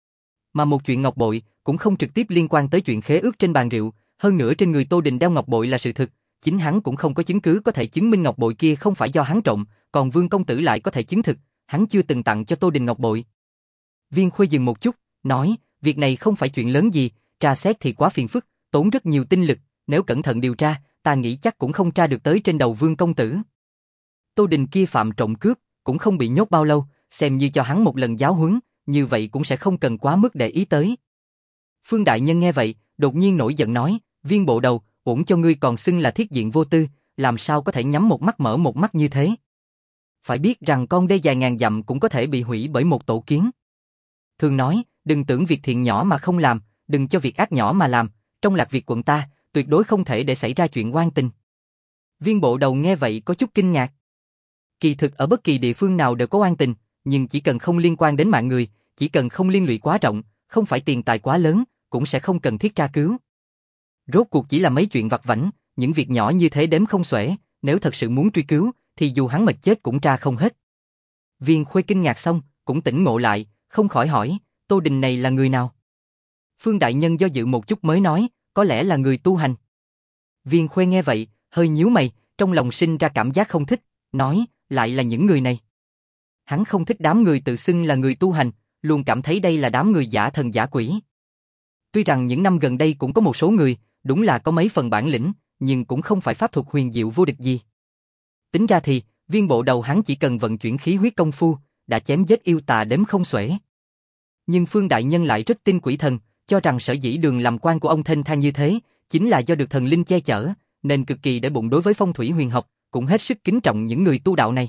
Mà một chuyện ngọc bội cũng không trực tiếp liên quan tới chuyện khế ước trên bàn rượu, hơn nữa trên người Tô Đình đeo ngọc bội là sự thực, chính hắn cũng không có chứng cứ có thể chứng minh ngọc bội kia không phải do hắn trộm, còn Vương công tử lại có thể chứng thực, hắn chưa từng tặng cho Tô Đình ngọc bội. Viên Khuê dừng một chút, nói, việc này không phải chuyện lớn gì, tra xét thì quá phiền phức, tốn rất nhiều tinh lực, nếu cẩn thận điều tra, ta nghĩ chắc cũng không tra được tới trên đầu Vương công tử. Tô Đình kia phạm trộm cướp, cũng không bị nhốt bao lâu, xem như cho hắn một lần giáo huấn, như vậy cũng sẽ không cần quá mức để ý tới. Phương đại nhân nghe vậy, đột nhiên nổi giận nói, Viên bộ đầu, uổng cho ngươi còn xưng là thiết diện vô tư, làm sao có thể nhắm một mắt mở một mắt như thế. Phải biết rằng con đê dài ngàn dặm cũng có thể bị hủy bởi một tổ kiến. Thường nói, đừng tưởng việc thiện nhỏ mà không làm, đừng cho việc ác nhỏ mà làm, trong Lạc Việt quận ta, tuyệt đối không thể để xảy ra chuyện oan tình. Viên bộ đầu nghe vậy có chút kinh ngạc. Kỳ thực ở bất kỳ địa phương nào đều có oan tình, nhưng chỉ cần không liên quan đến mạng người, chỉ cần không liên lụy quá rộng, không phải tiền tài quá lớn, cũng sẽ không cần thiết tra cứu. Rốt cuộc chỉ là mấy chuyện vặt vãnh, những việc nhỏ như thế đếm không xuể, nếu thật sự muốn truy cứu, thì dù hắn mệt chết cũng tra không hết. Viên Khuê kinh ngạc xong, cũng tỉnh ngộ lại, không khỏi hỏi, Tô Đình này là người nào? Phương đại nhân do dự một chút mới nói, có lẽ là người tu hành. Viên Khuê nghe vậy, hơi nhíu mày, trong lòng sinh ra cảm giác không thích, nói, lại là những người này. Hắn không thích đám người tự xưng là người tu hành, luôn cảm thấy đây là đám người giả thần giả quỷ. Tuy rằng những năm gần đây cũng có một số người, đúng là có mấy phần bản lĩnh, nhưng cũng không phải pháp thuật huyền diệu vô địch gì. Tính ra thì, Viên bộ đầu hắn chỉ cần vận chuyển khí huyết công phu, đã chém giết yêu tà đếm không xuể. Nhưng Phương đại nhân lại rất tin quỷ thần, cho rằng sở dĩ đường làm quan của ông thênh thang như thế, chính là do được thần linh che chở, nên cực kỳ để bụng đối với phong thủy huyền học, cũng hết sức kính trọng những người tu đạo này.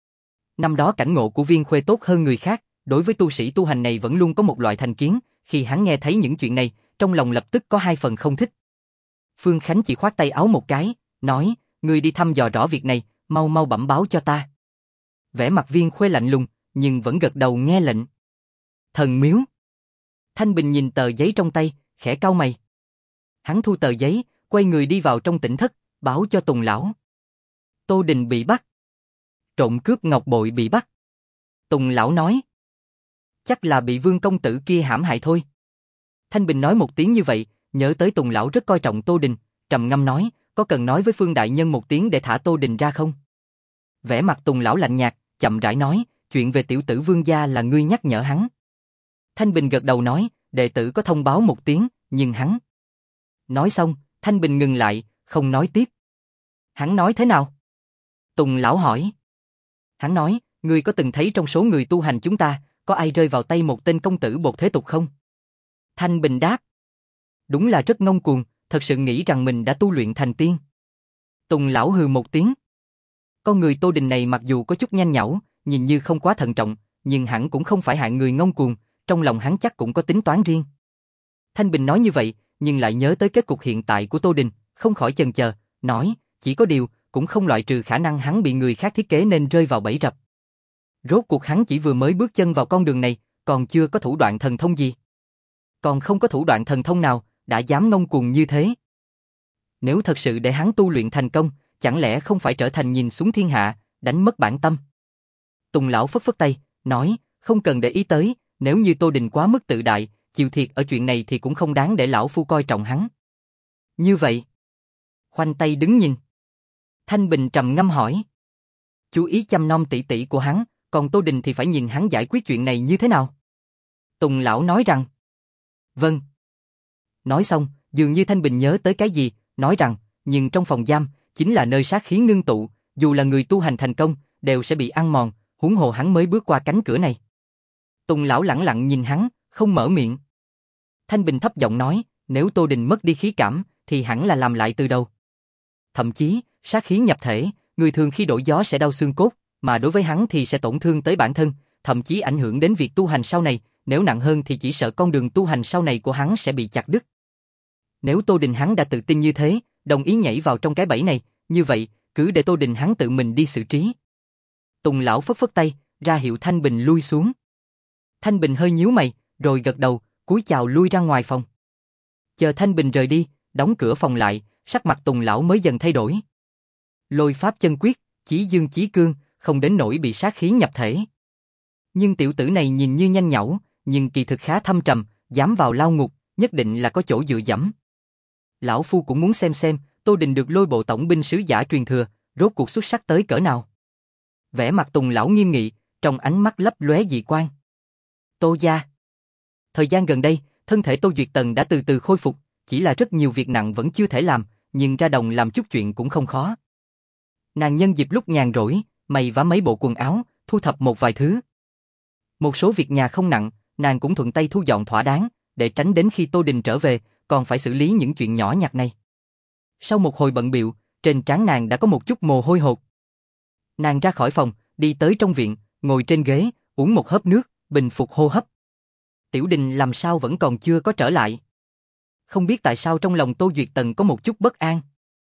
Năm đó cảnh ngộ của Viên Khuê tốt hơn người khác, đối với tu sĩ tu hành này vẫn luôn có một loại thành kiến, khi hắn nghe thấy những chuyện này, trong lòng lập tức có hai phần không thích. Phương Khánh chỉ khoát tay áo một cái, nói, ngươi đi thăm dò rõ việc này, mau mau bẩm báo cho ta. Vẻ mặt Viên Khuê lạnh lùng, nhưng vẫn gật đầu nghe lệnh. Thần miếu. Thanh Bình nhìn tờ giấy trong tay, khẽ cau mày. Hắn thu tờ giấy, quay người đi vào trong tỉnh thất, báo cho Tùng lão. Tô Đình bị bắt. Trộm cướp ngọc bội bị bắt. Tùng lão nói. Chắc là bị Vương công tử kia hãm hại thôi. Thanh Bình nói một tiếng như vậy, nhớ tới Tùng lão rất coi trọng Tô Đình, trầm ngâm nói, có cần nói với Phương đại nhân một tiếng để thả Tô Đình ra không? Vẻ mặt Tùng lão lạnh nhạt, chậm rãi nói, chuyện về tiểu tử Vương gia là ngươi nhắc nhở hắn. Thanh Bình gật đầu nói, đệ tử có thông báo một tiếng, nhưng hắn. Nói xong, Thanh Bình ngừng lại, không nói tiếp. Hắn nói thế nào? Tùng lão hỏi. Hắn nói, ngươi có từng thấy trong số người tu hành chúng ta, có ai rơi vào tay một tên công tử bột thế tục không? Thanh Bình đáp. Đúng là rất ngông cuồng, thật sự nghĩ rằng mình đã tu luyện thành tiên. Tùng lão hừ một tiếng. Con người Tô Đình này mặc dù có chút nhanh nhảu, nhìn như không quá thận trọng, nhưng hẳn cũng không phải hạng người ngông cuồng, trong lòng hắn chắc cũng có tính toán riêng. Thanh Bình nói như vậy, nhưng lại nhớ tới kết cục hiện tại của Tô Đình, không khỏi chần chờ, nói, chỉ có điều, cũng không loại trừ khả năng hắn bị người khác thiết kế nên rơi vào bẫy rập. Rốt cuộc hắn chỉ vừa mới bước chân vào con đường này, còn chưa có thủ đoạn thần thông gì. Còn không có thủ đoạn thần thông nào, đã dám ngông cuồng như thế. Nếu thật sự để hắn tu luyện thành công, chẳng lẽ không phải trở thành nhìn xuống thiên hạ, đánh mất bản tâm. Tùng lão phất phất tay, nói, không cần để ý tới, nếu như Tô Đình quá mức tự đại, chịu thiệt ở chuyện này thì cũng không đáng để lão phu coi trọng hắn. Như vậy, khoanh tay đứng nhìn. Thanh Bình trầm ngâm hỏi, chú ý chăm nom tỷ tỷ của hắn, còn Tô Đình thì phải nhìn hắn giải quyết chuyện này như thế nào. Tùng lão nói rằng, vâng. Nói xong, dường như Thanh Bình nhớ tới cái gì, nói rằng, nhưng trong phòng giam, chính là nơi sát khí ngưng tụ, dù là người tu hành thành công, đều sẽ bị ăn mòn, huống hồ hắn mới bước qua cánh cửa này. Tùng lão lẳng lặng nhìn hắn, không mở miệng. Thanh Bình thấp giọng nói, nếu Tô Đình mất đi khí cảm, thì hẳn là làm lại từ đầu. Thậm chí, sát khí nhập thể, người thường khi đổi gió sẽ đau xương cốt, mà đối với hắn thì sẽ tổn thương tới bản thân, thậm chí ảnh hưởng đến việc tu hành sau này, nếu nặng hơn thì chỉ sợ con đường tu hành sau này của hắn sẽ bị chặt đứt. Nếu Tô Đình hắn đã tự tin như thế, đồng ý nhảy vào trong cái bẫy này, như vậy, cứ để Tô Đình hắn tự mình đi xử trí. Tùng lão phất phất tay, ra hiệu Thanh Bình lui xuống. Thanh Bình hơi nhíu mày, rồi gật đầu, cúi chào lui ra ngoài phòng. Chờ Thanh Bình rời đi, đóng cửa phòng lại, sắc mặt Tùng lão mới dần thay đổi. Lôi pháp chân quyết, chí dương chí cương, không đến nỗi bị sát khí nhập thể. Nhưng tiểu tử này nhìn như nhanh nhảu, nhưng kỳ thực khá thâm trầm, dám vào lao ngục, nhất định là có chỗ dựa dẫm. Lão phu cũng muốn xem xem, Tô Đình được lôi bộ tổng binh sứ giả truyền thừa, rốt cuộc xuất sắc tới cỡ nào. Vẻ mặt Tùng lão nghiêm nghị, trong ánh mắt lấp lóe dị quang. Tô gia. Thời gian gần đây, thân thể Tô Duyệt Tần đã từ từ khôi phục, chỉ là rất nhiều việc nặng vẫn chưa thể làm, nhưng ra đồng làm chút chuyện cũng không khó. Nàng nhân dịp lúc nhàn rỗi, may vá mấy bộ quần áo, thu thập một vài thứ. Một số việc nhà không nặng, nàng cũng thuận tay thu dọn thỏa đáng, để tránh đến khi Tô Đình trở về, còn phải xử lý những chuyện nhỏ nhặt này. Sau một hồi bận bịu, trên trán nàng đã có một chút mồ hôi hột. Nàng ra khỏi phòng, đi tới trong viện, ngồi trên ghế, uống một hớp nước, bình phục hô hấp. Tiểu Đình làm sao vẫn còn chưa có trở lại. Không biết tại sao trong lòng Tô Duyệt Tần có một chút bất an.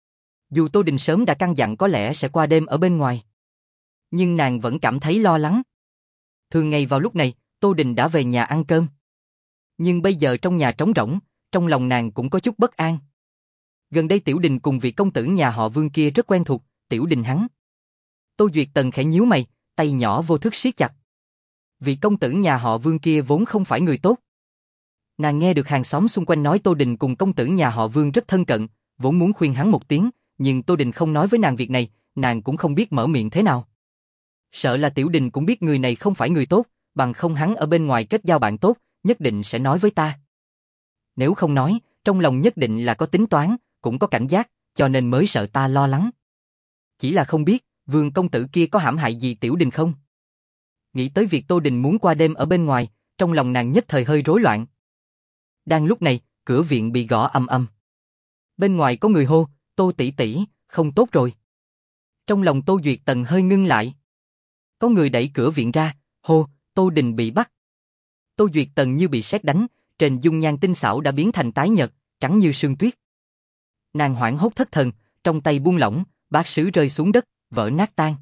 Dù Tô Đình sớm đã căn dặn có lẽ sẽ qua đêm ở bên ngoài, nhưng nàng vẫn cảm thấy lo lắng. Thường ngày vào lúc này, Tô Đình đã về nhà ăn cơm. Nhưng bây giờ trong nhà trống rỗng, trong lòng nàng cũng có chút bất an. Gần đây Tiểu Đình cùng vị công tử nhà họ Vương kia rất quen thuộc, Tiểu Đình hắn. Tô Duyệt Tần khẽ nhíu mày, tay nhỏ vô thức siết chặt. Vị công tử nhà họ Vương kia vốn không phải người tốt. Nàng nghe được hàng xóm xung quanh nói Tô Đình cùng công tử nhà họ Vương rất thân cận, vốn muốn khuyên hắn một tiếng, nhưng Tô Đình không nói với nàng việc này, nàng cũng không biết mở miệng thế nào. Sợ là Tiểu Đình cũng biết người này không phải người tốt, bằng không hắn ở bên ngoài kết giao bạn tốt, nhất định sẽ nói với ta. Nếu không nói, trong lòng nhất định là có tính toán, cũng có cảnh giác, cho nên mới sợ ta lo lắng. Chỉ là không biết, Vương công tử kia có hãm hại gì Tiểu Đình không? Nghĩ tới việc Tô Đình muốn qua đêm ở bên ngoài, trong lòng nàng nhất thời hơi rối loạn. Đang lúc này, cửa viện bị gõ ầm ầm. Bên ngoài có người hô, Tô tỷ tỷ, không tốt rồi. Trong lòng Tô Duyệt Tần hơi ngưng lại. Có người đẩy cửa viện ra, hô, Tô Đình bị bắt. Tô Duyệt Tần như bị sét đánh, trên dung nhan tinh xảo đã biến thành tái nhợt, trắng như sương tuyết. Nàng hoảng hốt thất thần, trong tay buông lỏng, bát sứ rơi xuống đất, vỡ nát tan.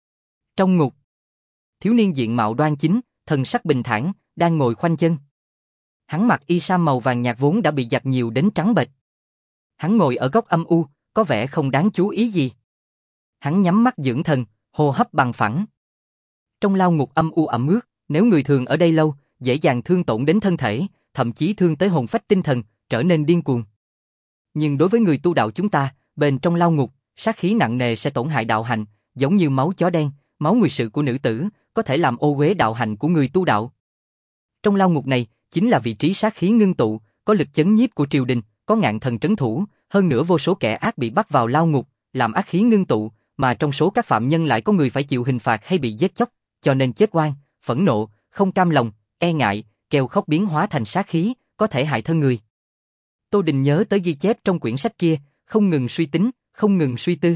Trong ngục, thiếu niên diện mạo đoan chính, thần sắc bình thản, đang ngồi khoanh chân. Hắn mặc y sam màu vàng nhạt vốn đã bị giặt nhiều đến trắng bệch. Hắn ngồi ở góc âm u, có vẻ không đáng chú ý gì. Hắn nhắm mắt dưỡng thần, hô hấp bằng phẳng. Trong lao ngục âm u ẩm ướt, nếu người thường ở đây lâu, dễ dàng thương tổn đến thân thể, thậm chí thương tới hồn phách tinh thần, trở nên điên cuồng. Nhưng đối với người tu đạo chúng ta, bên trong lao ngục, sát khí nặng nề sẽ tổn hại đạo hành, giống như máu chó đen, máu nguy sự của nữ tử, có thể làm ô uế đạo hành của người tu đạo. Trong lao ngục này, chính là vị trí sát khí ngưng tụ, có lực chấn nhiếp của triều đình, có ngạn thần trấn thủ, hơn nữa vô số kẻ ác bị bắt vào lao ngục, làm ác khí ngưng tụ, mà trong số các phạm nhân lại có người phải chịu hình phạt hay bị giết chóc, cho nên chết oan, phẫn nộ, không cam lòng, e ngại, kêu khóc biến hóa thành sát khí, có thể hại thân người. Tô Đình nhớ tới ghi chép trong quyển sách kia, không ngừng suy tính, không ngừng suy tư.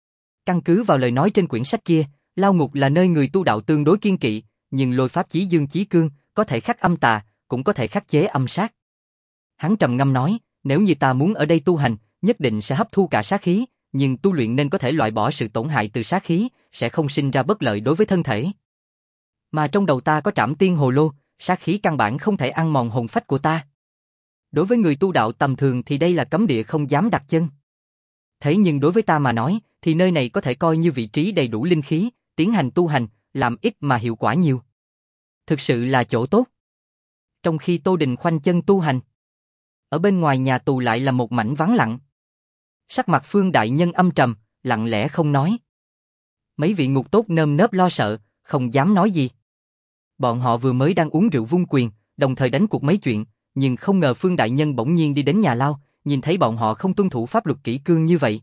Căn cứ vào lời nói trên quyển sách kia, lao ngục là nơi người tu đạo tương đối kiên kỵ, nhưng lôi pháp chí dương chí cương, có thể khắc âm tà, cũng có thể khắc chế âm sát. Hắn trầm ngâm nói, nếu như ta muốn ở đây tu hành, nhất định sẽ hấp thu cả sát khí, nhưng tu luyện nên có thể loại bỏ sự tổn hại từ sát khí, sẽ không sinh ra bất lợi đối với thân thể. Mà trong đầu ta có Trảm Tiên Hồ Lô, sát khí căn bản không thể ăn mòn hồn phách của ta. Đối với người tu đạo tầm thường thì đây là cấm địa không dám đặt chân. Thế nhưng đối với ta mà nói, thì nơi này có thể coi như vị trí đầy đủ linh khí, tiến hành tu hành, làm ít mà hiệu quả nhiều. Thực sự là chỗ tốt. Trong khi Tô Đình khoanh chân tu hành, ở bên ngoài nhà tù lại là một mảnh vắng lặng. Sắc mặt Phương đại nhân âm trầm, lặng lẽ không nói. Mấy vị ngục tốt nơm nớp lo sợ, không dám nói gì. Bọn họ vừa mới đang uống rượu vung quyền, đồng thời đánh cuộc mấy chuyện, nhưng không ngờ Phương đại nhân bỗng nhiên đi đến nhà lao, nhìn thấy bọn họ không tuân thủ pháp luật kỷ cương như vậy.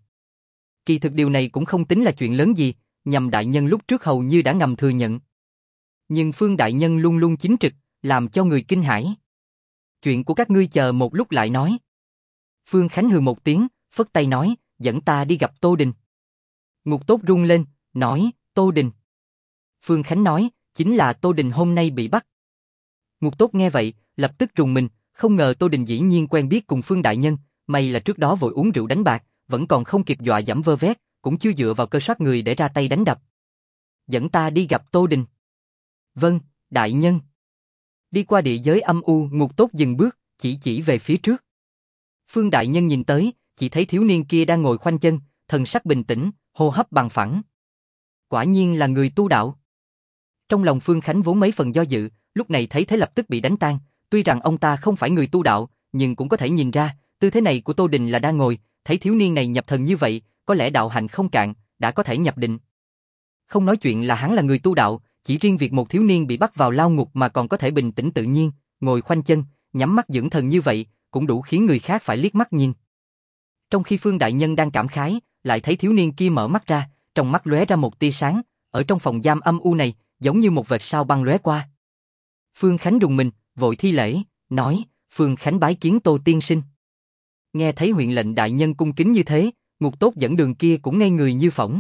Kỳ thực điều này cũng không tính là chuyện lớn gì, Nhậm đại nhân lúc trước hầu như đã ngầm thừa nhận. Nhưng Phương đại nhân luôn luôn chính trực, làm cho người kinh hãi. Chuyện của các ngươi chờ một lúc lại nói. Phương Khánh hừ một tiếng, phất tay nói, dẫn ta đi gặp Tô Đình. Ngục tốt run lên, nói, Tô Đình. Phương Khánh nói, chính là Tô Đình hôm nay bị bắt. Ngục tốt nghe vậy, lập tức rùng mình, không ngờ Tô Đình dĩ nhiên quen biết cùng Phương đại nhân, may là trước đó vội uống rượu đánh bạc, vẫn còn không kịp dọa dẫm vơ vét, cũng chưa dựa vào cơ soát người để ra tay đánh đập. Dẫn ta đi gặp Tô Đình. Vâng, đại nhân. Đi qua địa giới âm u, ngục tốt dừng bước, chỉ chỉ về phía trước. Phương đại nhân nhìn tới, chỉ thấy thiếu niên kia đang ngồi khoanh chân, thần sắc bình tĩnh, hô hấp bằng phẳng. Quả nhiên là người tu đạo. Trong lòng Phương Khánh vốn mấy phần do dự, lúc này thấy thế lập tức bị đánh tan, tuy rằng ông ta không phải người tu đạo, nhưng cũng có thể nhìn ra, tư thế này của Tô Đình là đang ngồi, thấy thiếu niên này nhập thần như vậy, có lẽ đạo hạnh không cạn, đã có thể nhập định. Không nói chuyện là hắn là người tu đạo, chỉ riêng việc một thiếu niên bị bắt vào lao ngục mà còn có thể bình tĩnh tự nhiên, ngồi khoanh chân, nhắm mắt dưỡng thần như vậy, cũng đủ khiến người khác phải liếc mắt nhìn. Trong khi Phương đại nhân đang cảm khái, lại thấy thiếu niên kia mở mắt ra, trong mắt lóe ra một tia sáng, ở trong phòng giam âm u này, giống như một vệt sao băng lóe qua. Phương Khánh rùng mình, vội thi lễ, nói, Phương Khánh bái kiến Tô tiên sinh. Nghe thấy huyện lệnh đại nhân cung kính như thế, Ngục Tốt dẫn đường kia cũng ngây người như phỏng.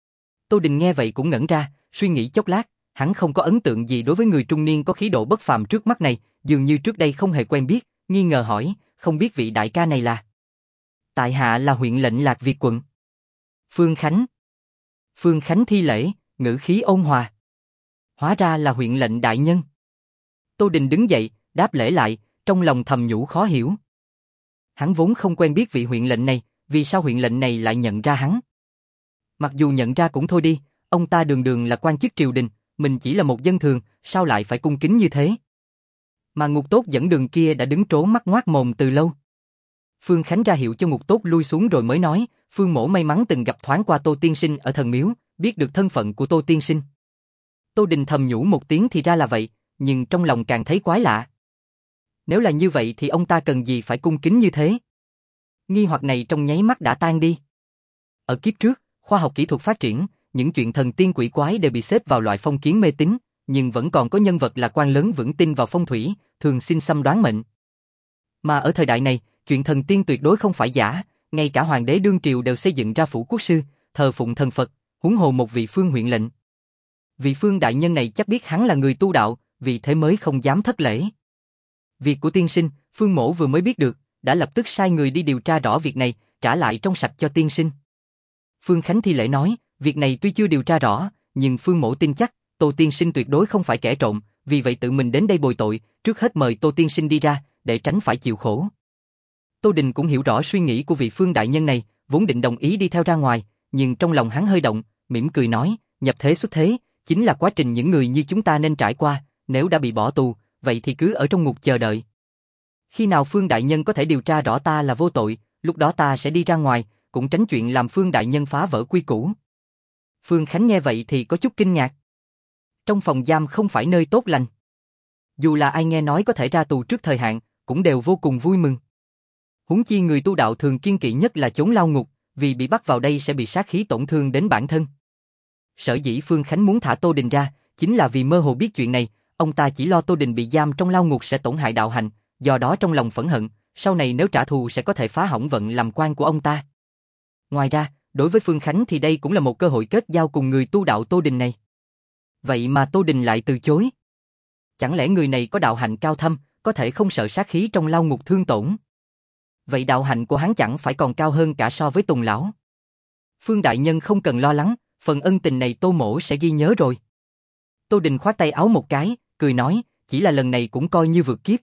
Tô Đình nghe vậy cũng ngẩn ra, suy nghĩ chốc lát, hắn không có ấn tượng gì đối với người trung niên có khí độ bất phàm trước mắt này, dường như trước đây không hề quen biết, nghi ngờ hỏi, không biết vị đại ca này là? Tại hạ là huyện lệnh Lạc Việt quận. Phương Khánh. Phương Khánh thi lễ, ngữ khí ôn hòa. Hóa ra là huyện lệnh đại nhân. Tô Đình đứng dậy, đáp lễ lại, trong lòng thầm nhủ khó hiểu. Hắn vốn không quen biết vị huyện lệnh này, vì sao huyện lệnh này lại nhận ra hắn? Mặc dù nhận ra cũng thôi đi, ông ta đường đường là quan chức triều đình, mình chỉ là một dân thường, sao lại phải cung kính như thế? Mà Ngục Tốt dẫn đường kia đã đứng trố mắt ngoác mồm từ lâu. Phương Khánh ra hiệu cho Ngục Tốt lui xuống rồi mới nói, Phương mỗ may mắn từng gặp thoáng qua Tô tiên sinh ở thần miếu, biết được thân phận của Tô tiên sinh. Tô Đình thầm nhủ một tiếng thì ra là vậy, nhưng trong lòng càng thấy quái lạ. Nếu là như vậy thì ông ta cần gì phải cung kính như thế? Nghi hoặc này trong nháy mắt đã tan đi. Ở kiếp trước, khoa học kỹ thuật phát triển, những chuyện thần tiên quỷ quái đều bị xếp vào loại phong kiến mê tín, nhưng vẫn còn có nhân vật là quan lớn vững tin vào phong thủy, thường xin xăm đoán mệnh. Mà ở thời đại này, chuyện thần tiên tuyệt đối không phải giả, ngay cả hoàng đế đương triều đều xây dựng ra phủ quốc sư, thờ phụng thần Phật, huống hồ một vị Phương huyện lệnh. Vị Phương đại nhân này chắc biết hắn là người tu đạo, vì thế mới không dám thất lễ. Việc của tiên sinh, Phương mỗ vừa mới biết được, đã lập tức sai người đi điều tra rõ việc này, trả lại trong sạch cho tiên sinh. Phương Khánh thi lễ nói, việc này tuy chưa điều tra rõ, nhưng Phương mỗ tin chắc, Tô tiên sinh tuyệt đối không phải kẻ trộm, vì vậy tự mình đến đây bồi tội, trước hết mời Tô tiên sinh đi ra, để tránh phải chịu khổ. Tô Đình cũng hiểu rõ suy nghĩ của vị Phương đại nhân này, vốn định đồng ý đi theo ra ngoài, nhưng trong lòng hắn hơi động, mỉm cười nói, nhập thế xuất thế, chính là quá trình những người như chúng ta nên trải qua, nếu đã bị bỏ tù, vậy thì cứ ở trong ngục chờ đợi. Khi nào Phương đại nhân có thể điều tra rõ ta là vô tội, lúc đó ta sẽ đi ra ngoài, cũng tránh chuyện làm Phương đại nhân phá vỡ quy củ. Phương Khánh nghe vậy thì có chút kinh ngạc. Trong phòng giam không phải nơi tốt lành. Dù là ai nghe nói có thể ra tù trước thời hạn, cũng đều vô cùng vui mừng. Huống chi người tu đạo thường kiêng kỵ nhất là chốn lao ngục, vì bị bắt vào đây sẽ bị sát khí tổn thương đến bản thân. Sở dĩ Phương Khánh muốn thả Tô Đình ra, chính là vì mơ hồ biết chuyện này, ông ta chỉ lo Tô Đình bị giam trong lao ngục sẽ tổn hại đạo hành, do đó trong lòng phẫn hận, sau này nếu trả thù sẽ có thể phá hỏng vận làm quan của ông ta. Ngoài ra, đối với Phương Khánh thì đây cũng là một cơ hội kết giao cùng người tu đạo Tô Đình này. Vậy mà Tô Đình lại từ chối. Chẳng lẽ người này có đạo hạnh cao thâm, có thể không sợ sát khí trong lao ngục thương tổn? Vậy đạo hạnh của hắn chẳng phải còn cao hơn cả so với Tùng lão? Phương đại nhân không cần lo lắng, phần ân tình này Tô mỗ sẽ ghi nhớ rồi. Tô Đình khoát tay áo một cái, cười nói, chỉ là lần này cũng coi như vượt kiếp.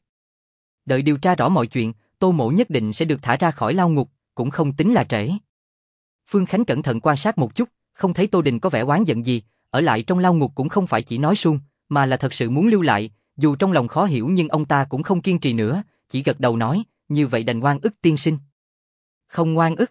Đợi điều tra rõ mọi chuyện, Tô mỗ nhất định sẽ được thả ra khỏi lao ngục, cũng không tính là trễ. Phương Khánh cẩn thận quan sát một chút, không thấy Tô Đình có vẻ oán giận gì, ở lại trong lao ngục cũng không phải chỉ nói suông, mà là thật sự muốn lưu lại, dù trong lòng khó hiểu nhưng ông ta cũng không kiên trì nữa, chỉ gật đầu nói, như vậy đành ngoan ức tiên sinh. Không ngoan ức.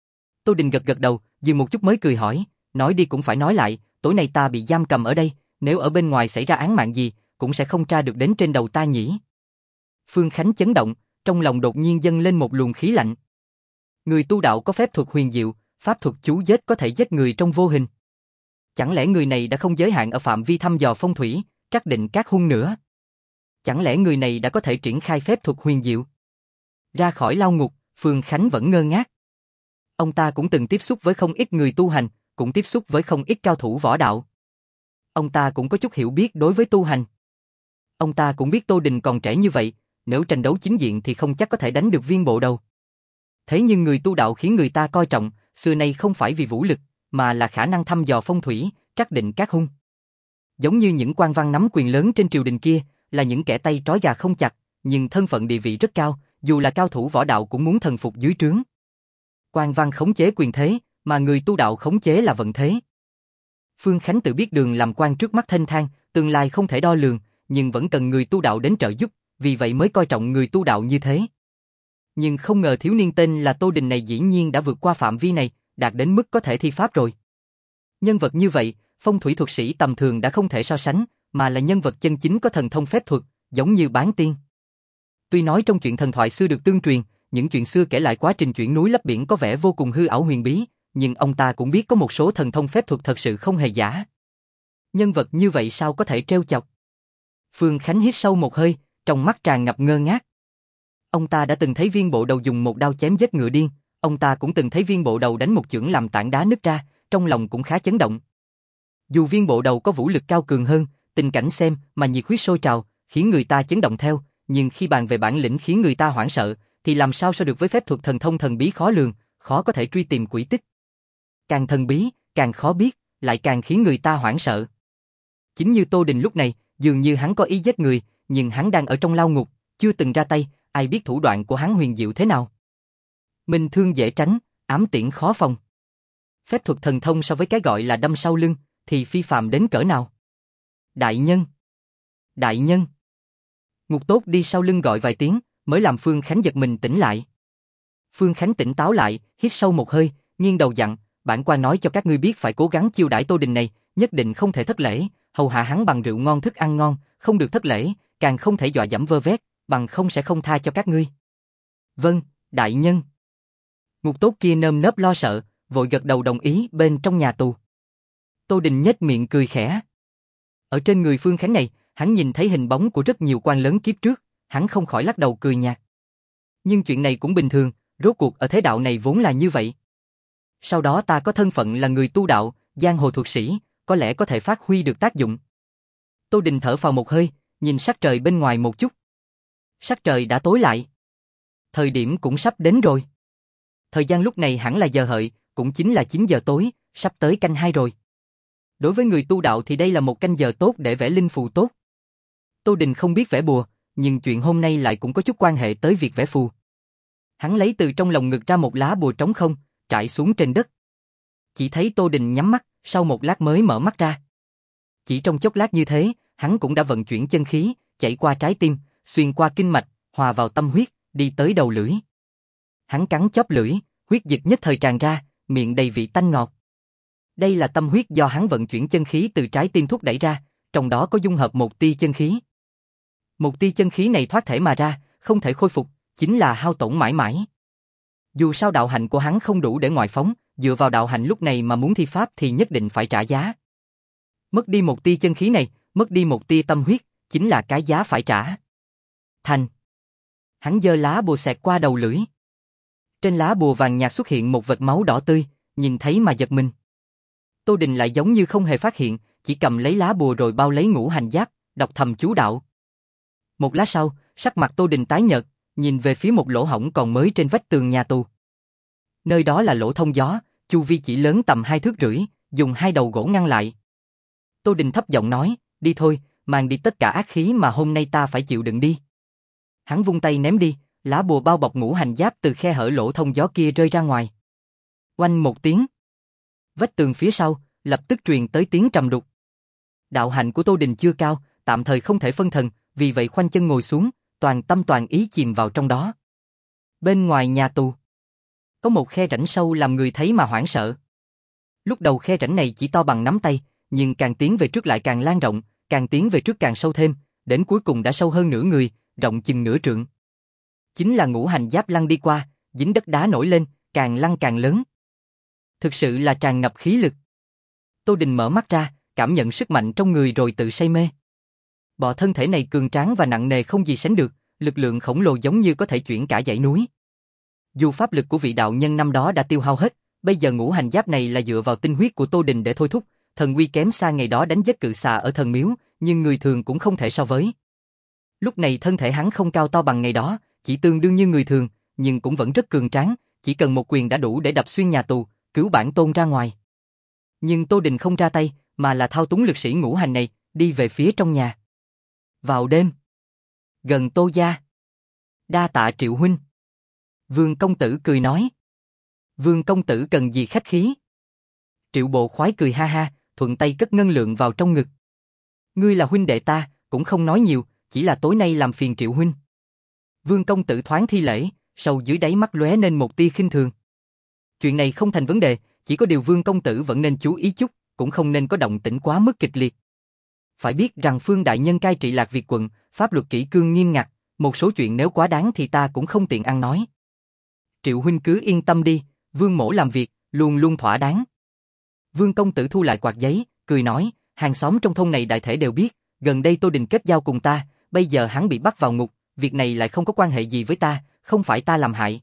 Tô Đình gật gật đầu, dừng một chút mới cười hỏi, nói đi cũng phải nói lại, tối nay ta bị giam cầm ở đây, nếu ở bên ngoài xảy ra án mạng gì, cũng sẽ không tra được đến trên đầu ta nhỉ. Phương Khánh chấn động, trong lòng đột nhiên dâng lên một luồng khí lạnh. Người tu đạo có phép thuật huyền diệu, pháp thuật chú giết có thể giết người trong vô hình. Chẳng lẽ người này đã không giới hạn ở phạm vi thăm dò phong thủy, trắc định các hung nữa? Chẳng lẽ người này đã có thể triển khai phép thuật huyền diệu? Ra khỏi lao ngục, Phương Khánh vẫn ngơ ngác. Ông ta cũng từng tiếp xúc với không ít người tu hành, cũng tiếp xúc với không ít cao thủ võ đạo. Ông ta cũng có chút hiểu biết đối với tu hành. Ông ta cũng biết Tô Đình còn trẻ như vậy, nếu tranh đấu chính diện thì không chắc có thể đánh được viên bộ đầu. Thế nhưng người tu đạo khiến người ta coi trọng, xưa nay không phải vì vũ lực, mà là khả năng thăm dò phong thủy, trắc định các hung. Giống như những quan văn nắm quyền lớn trên triều đình kia, là những kẻ tay trói gà không chặt, nhưng thân phận địa vị rất cao, dù là cao thủ võ đạo cũng muốn thần phục dưới trướng. Quan văn khống chế quyền thế, mà người tu đạo khống chế là vận thế. Phương Khánh tự biết đường làm quan trước mắt thênh thang, tương lai không thể đo lường, nhưng vẫn cần người tu đạo đến trợ giúp, vì vậy mới coi trọng người tu đạo như thế. Nhưng không ngờ thiếu niên tên là Tô Đình này dĩ nhiên đã vượt qua phạm vi này, đạt đến mức có thể thi pháp rồi. Nhân vật như vậy, phong thủy thuật sĩ tầm thường đã không thể so sánh, mà là nhân vật chân chính có thần thông phép thuật, giống như Bán Tiên. Tuy nói trong chuyện thần thoại xưa được tương truyền, những chuyện xưa kể lại quá trình chuyển núi lấp biển có vẻ vô cùng hư ảo huyền bí, nhưng ông ta cũng biết có một số thần thông phép thuật thật sự không hề giả. Nhân vật như vậy sao có thể trêu chọc? Phương Khánh hít sâu một hơi, trong mắt tràn ngập ngơ ngác. Ông ta đã từng thấy Viên Bộ Đầu dùng một đao chém giết ngựa điên, ông ta cũng từng thấy Viên Bộ Đầu đánh một chưởng làm tảng đá nứt ra, trong lòng cũng khá chấn động. Dù Viên Bộ Đầu có vũ lực cao cường hơn, tình cảnh xem mà nhiệt huyết sôi trào, khiến người ta chấn động theo, nhưng khi bàn về bản lĩnh khiến người ta hoảng sợ, thì làm sao so được với phép thuật thần thông thần bí khó lường, khó có thể truy tìm quỷ tích. Càng thần bí, càng khó biết, lại càng khiến người ta hoảng sợ. Chính như Tô Đình lúc này, dường như hắn có ý giết người, nhưng hắn đang ở trong lao ngục, chưa từng ra tay, ai biết thủ đoạn của hắn huyền diệu thế nào. Minh thương dễ tránh, ám tiễn khó phòng. Phép thuật thần thông so với cái gọi là đâm sau lưng, thì phi phàm đến cỡ nào. Đại nhân! Đại nhân! Ngục tốt đi sau lưng gọi vài tiếng, mới làm Phương Khánh giật mình tỉnh lại. Phương Khánh tỉnh táo lại, hít sâu một hơi, nghiêng đầu dặn, bản quan nói cho các ngươi biết phải cố gắng chiêu đãi Tô Đình này, nhất định không thể thất lễ, hầu hạ hắn bằng rượu ngon thức ăn ngon, không được thất lễ, càng không thể dọa dẫm vơ vét, bằng không sẽ không tha cho các ngươi. Vâng, đại nhân. Ngục tốt kia nơm nớp lo sợ, vội gật đầu đồng ý bên trong nhà tù. Tô Đình nhếch miệng cười khẽ. Ở trên người Phương Khánh này, hắn nhìn thấy hình bóng của rất nhiều quan lớn kiếp trước, hắn không khỏi lắc đầu cười nhạt. Nhưng chuyện này cũng bình thường, rốt cuộc ở thế đạo này vốn là như vậy. Sau đó ta có thân phận là người tu đạo, giang hồ thuật sĩ, có lẽ có thể phát huy được tác dụng. Tô Đình thở phào một hơi, nhìn sắc trời bên ngoài một chút. Sắc trời đã tối lại. Thời điểm cũng sắp đến rồi. Thời gian lúc này hẳn là giờ hợi, cũng chính là chín giờ tối, sắp tới canh hai rồi. Đối với người tu đạo thì đây là một canh giờ tốt để vẽ linh phù tốt. Tô Đình không biết vẽ bùa, nhưng chuyện hôm nay lại cũng có chút quan hệ tới việc vẽ phù. Hắn lấy từ trong lồng ngực ra một lá bùa trống không, trải xuống trên đất. Chỉ thấy Tô Đình nhắm mắt, sau một lát mới mở mắt ra. Chỉ trong chốc lát như thế, hắn cũng đã vận chuyển chân khí, chảy qua trái tim, xuyên qua kinh mạch, hòa vào tâm huyết, đi tới đầu lưỡi. Hắn cắn chóp lưỡi, huyết dịch nhất thời tràn ra, miệng đầy vị tanh ngọt. Đây là tâm huyết do hắn vận chuyển chân khí từ trái tim thúc đẩy ra, trong đó có dung hợp một tia chân khí. Một tia chân khí này thoát thể mà ra, không thể khôi phục, chính là hao tổn mãi mãi. Dù sao đạo hạnh của hắn không đủ để ngoại phóng, dựa vào đạo hạnh lúc này mà muốn thi pháp thì nhất định phải trả giá. Mất đi một tia chân khí này, mất đi một tia tâm huyết, chính là cái giá phải trả. Thành. Hắn giơ lá bùa xẹt qua đầu lưỡi. Trên lá bùa vàng nhạt xuất hiện một vệt máu đỏ tươi, nhìn thấy mà giật mình. Tô Đình lại giống như không hề phát hiện, chỉ cầm lấy lá bùa rồi bao lấy ngũ hành giáp, đọc thầm chú đạo. Một lát sau, sắc mặt Tô Đình tái nhợt, nhìn về phía một lỗ hổng còn mới trên vách tường nhà tù. Nơi đó là lỗ thông gió, chu vi chỉ lớn tầm hai thước rưỡi, dùng hai đầu gỗ ngăn lại. Tô Đình thấp giọng nói, đi thôi, mang đi tất cả ác khí mà hôm nay ta phải chịu đựng đi. Hắn vung tay ném đi, lá bùa bao bọc ngũ hành giáp từ khe hở lỗ thông gió kia rơi ra ngoài. Oanh một tiếng. Vách tường phía sau, lập tức truyền tới tiếng trầm đục. Đạo hạnh của Tô Đình chưa cao, tạm thời không thể phân thần, vì vậy khoanh chân ngồi xuống, toàn tâm toàn ý chìm vào trong đó. Bên ngoài nhà tù, có một khe rãnh sâu làm người thấy mà hoảng sợ. Lúc đầu khe rãnh này chỉ to bằng nắm tay, nhưng càng tiến về trước lại càng lan rộng, càng tiến về trước càng sâu thêm, đến cuối cùng đã sâu hơn nửa người, rộng chừng nửa trượng. Chính là ngũ hành giáp lăn đi qua, dính đất đá nổi lên, càng lăn càng lớn. Thực sự là tràn ngập khí lực. Tô Đình mở mắt ra, cảm nhận sức mạnh trong người rồi tự say mê. Bộ thân thể này cường tráng và nặng nề không gì sánh được, lực lượng khổng lồ giống như có thể chuyển cả dãy núi. Dù pháp lực của vị đạo nhân năm đó đã tiêu hao hết, bây giờ ngũ hành giáp này là dựa vào tinh huyết của Tô Đình để thôi thúc, thần uy kém xa ngày đó đánh giết cự xà ở thần miếu, nhưng người thường cũng không thể so với. Lúc này thân thể hắn không cao to bằng ngày đó, chỉ tương đương như người thường, nhưng cũng vẫn rất cường tráng, chỉ cần một quyền đã đủ để đập xuyên nhà tù, cứu bản tôn ra ngoài. Nhưng Tô Đình không ra tay, mà là thao túng lực sĩ ngũ hành này, đi về phía trong nhà. Vào đêm, gần Tô gia. Đa tạ Triệu huynh. Vương công tử cười nói. Vương công tử cần gì khách khí? Triệu Bộ khoái cười ha ha, thuận tay cất ngân lượng vào trong ngực. Ngươi là huynh đệ ta, cũng không nói nhiều, chỉ là tối nay làm phiền Triệu huynh. Vương công tử thoáng thi lễ, sâu dưới đáy mắt lóe lên một tia khinh thường. Chuyện này không thành vấn đề, chỉ có điều Vương công tử vẫn nên chú ý chút, cũng không nên có động tĩnh quá mức kịch liệt. Phải biết rằng Phương đại nhân cai trị Lạc Việt quận, pháp luật kỷ cương nghiêm ngặt, một số chuyện nếu quá đáng thì ta cũng không tiện ăn nói. Triệu huynh cứ yên tâm đi, Vương mỗ làm việc, luôn luôn thỏa đáng. Vương công tử thu lại quạt giấy, cười nói, hàng xóm trong thôn này đại thể đều biết, gần đây Tô Đình kết giao cùng ta, bây giờ hắn bị bắt vào ngục, việc này lại không có quan hệ gì với ta, không phải ta làm hại.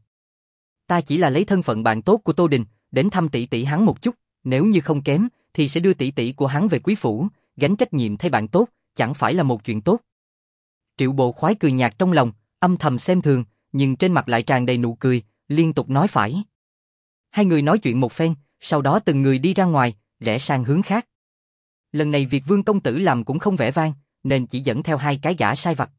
Ta chỉ là lấy thân phận bạn tốt của Tô Đình, đến thăm tỷ tỷ hắn một chút, nếu như không kém, thì sẽ đưa tỷ tỷ của hắn về quý phủ, gánh trách nhiệm thay bạn tốt, chẳng phải là một chuyện tốt. Triệu Bộ Khoái cười nhạt trong lòng, âm thầm xem thường, nhưng trên mặt lại tràn đầy nụ cười, liên tục nói phải. Hai người nói chuyện một phen, sau đó từng người đi ra ngoài, rẽ sang hướng khác. Lần này việc Vương công tử làm cũng không vẻ vang, nên chỉ dẫn theo hai cái gã sai vặt.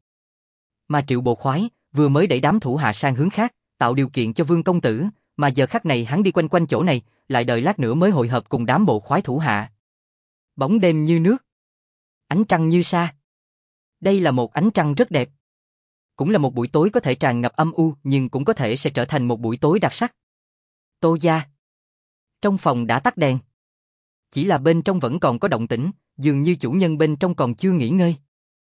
Mà Triệu Bộ Khoái vừa mới đẩy đám thủ hạ sang hướng khác, tạo điều kiện cho Vương công tử, mà giờ khắc này hắn đi quanh quanh chỗ này, lại đợi lát nữa mới hội hợp cùng đám bộ khoái thủ hạ. Bóng đêm như nước, ánh trăng như sa. Đây là một ánh trăng rất đẹp. Cũng là một buổi tối có thể tràn ngập âm u, nhưng cũng có thể sẽ trở thành một buổi tối đặc sắc. Tô gia. Trong phòng đã tắt đèn. Chỉ là bên trong vẫn còn có động tĩnh, dường như chủ nhân bên trong còn chưa nghỉ ngơi.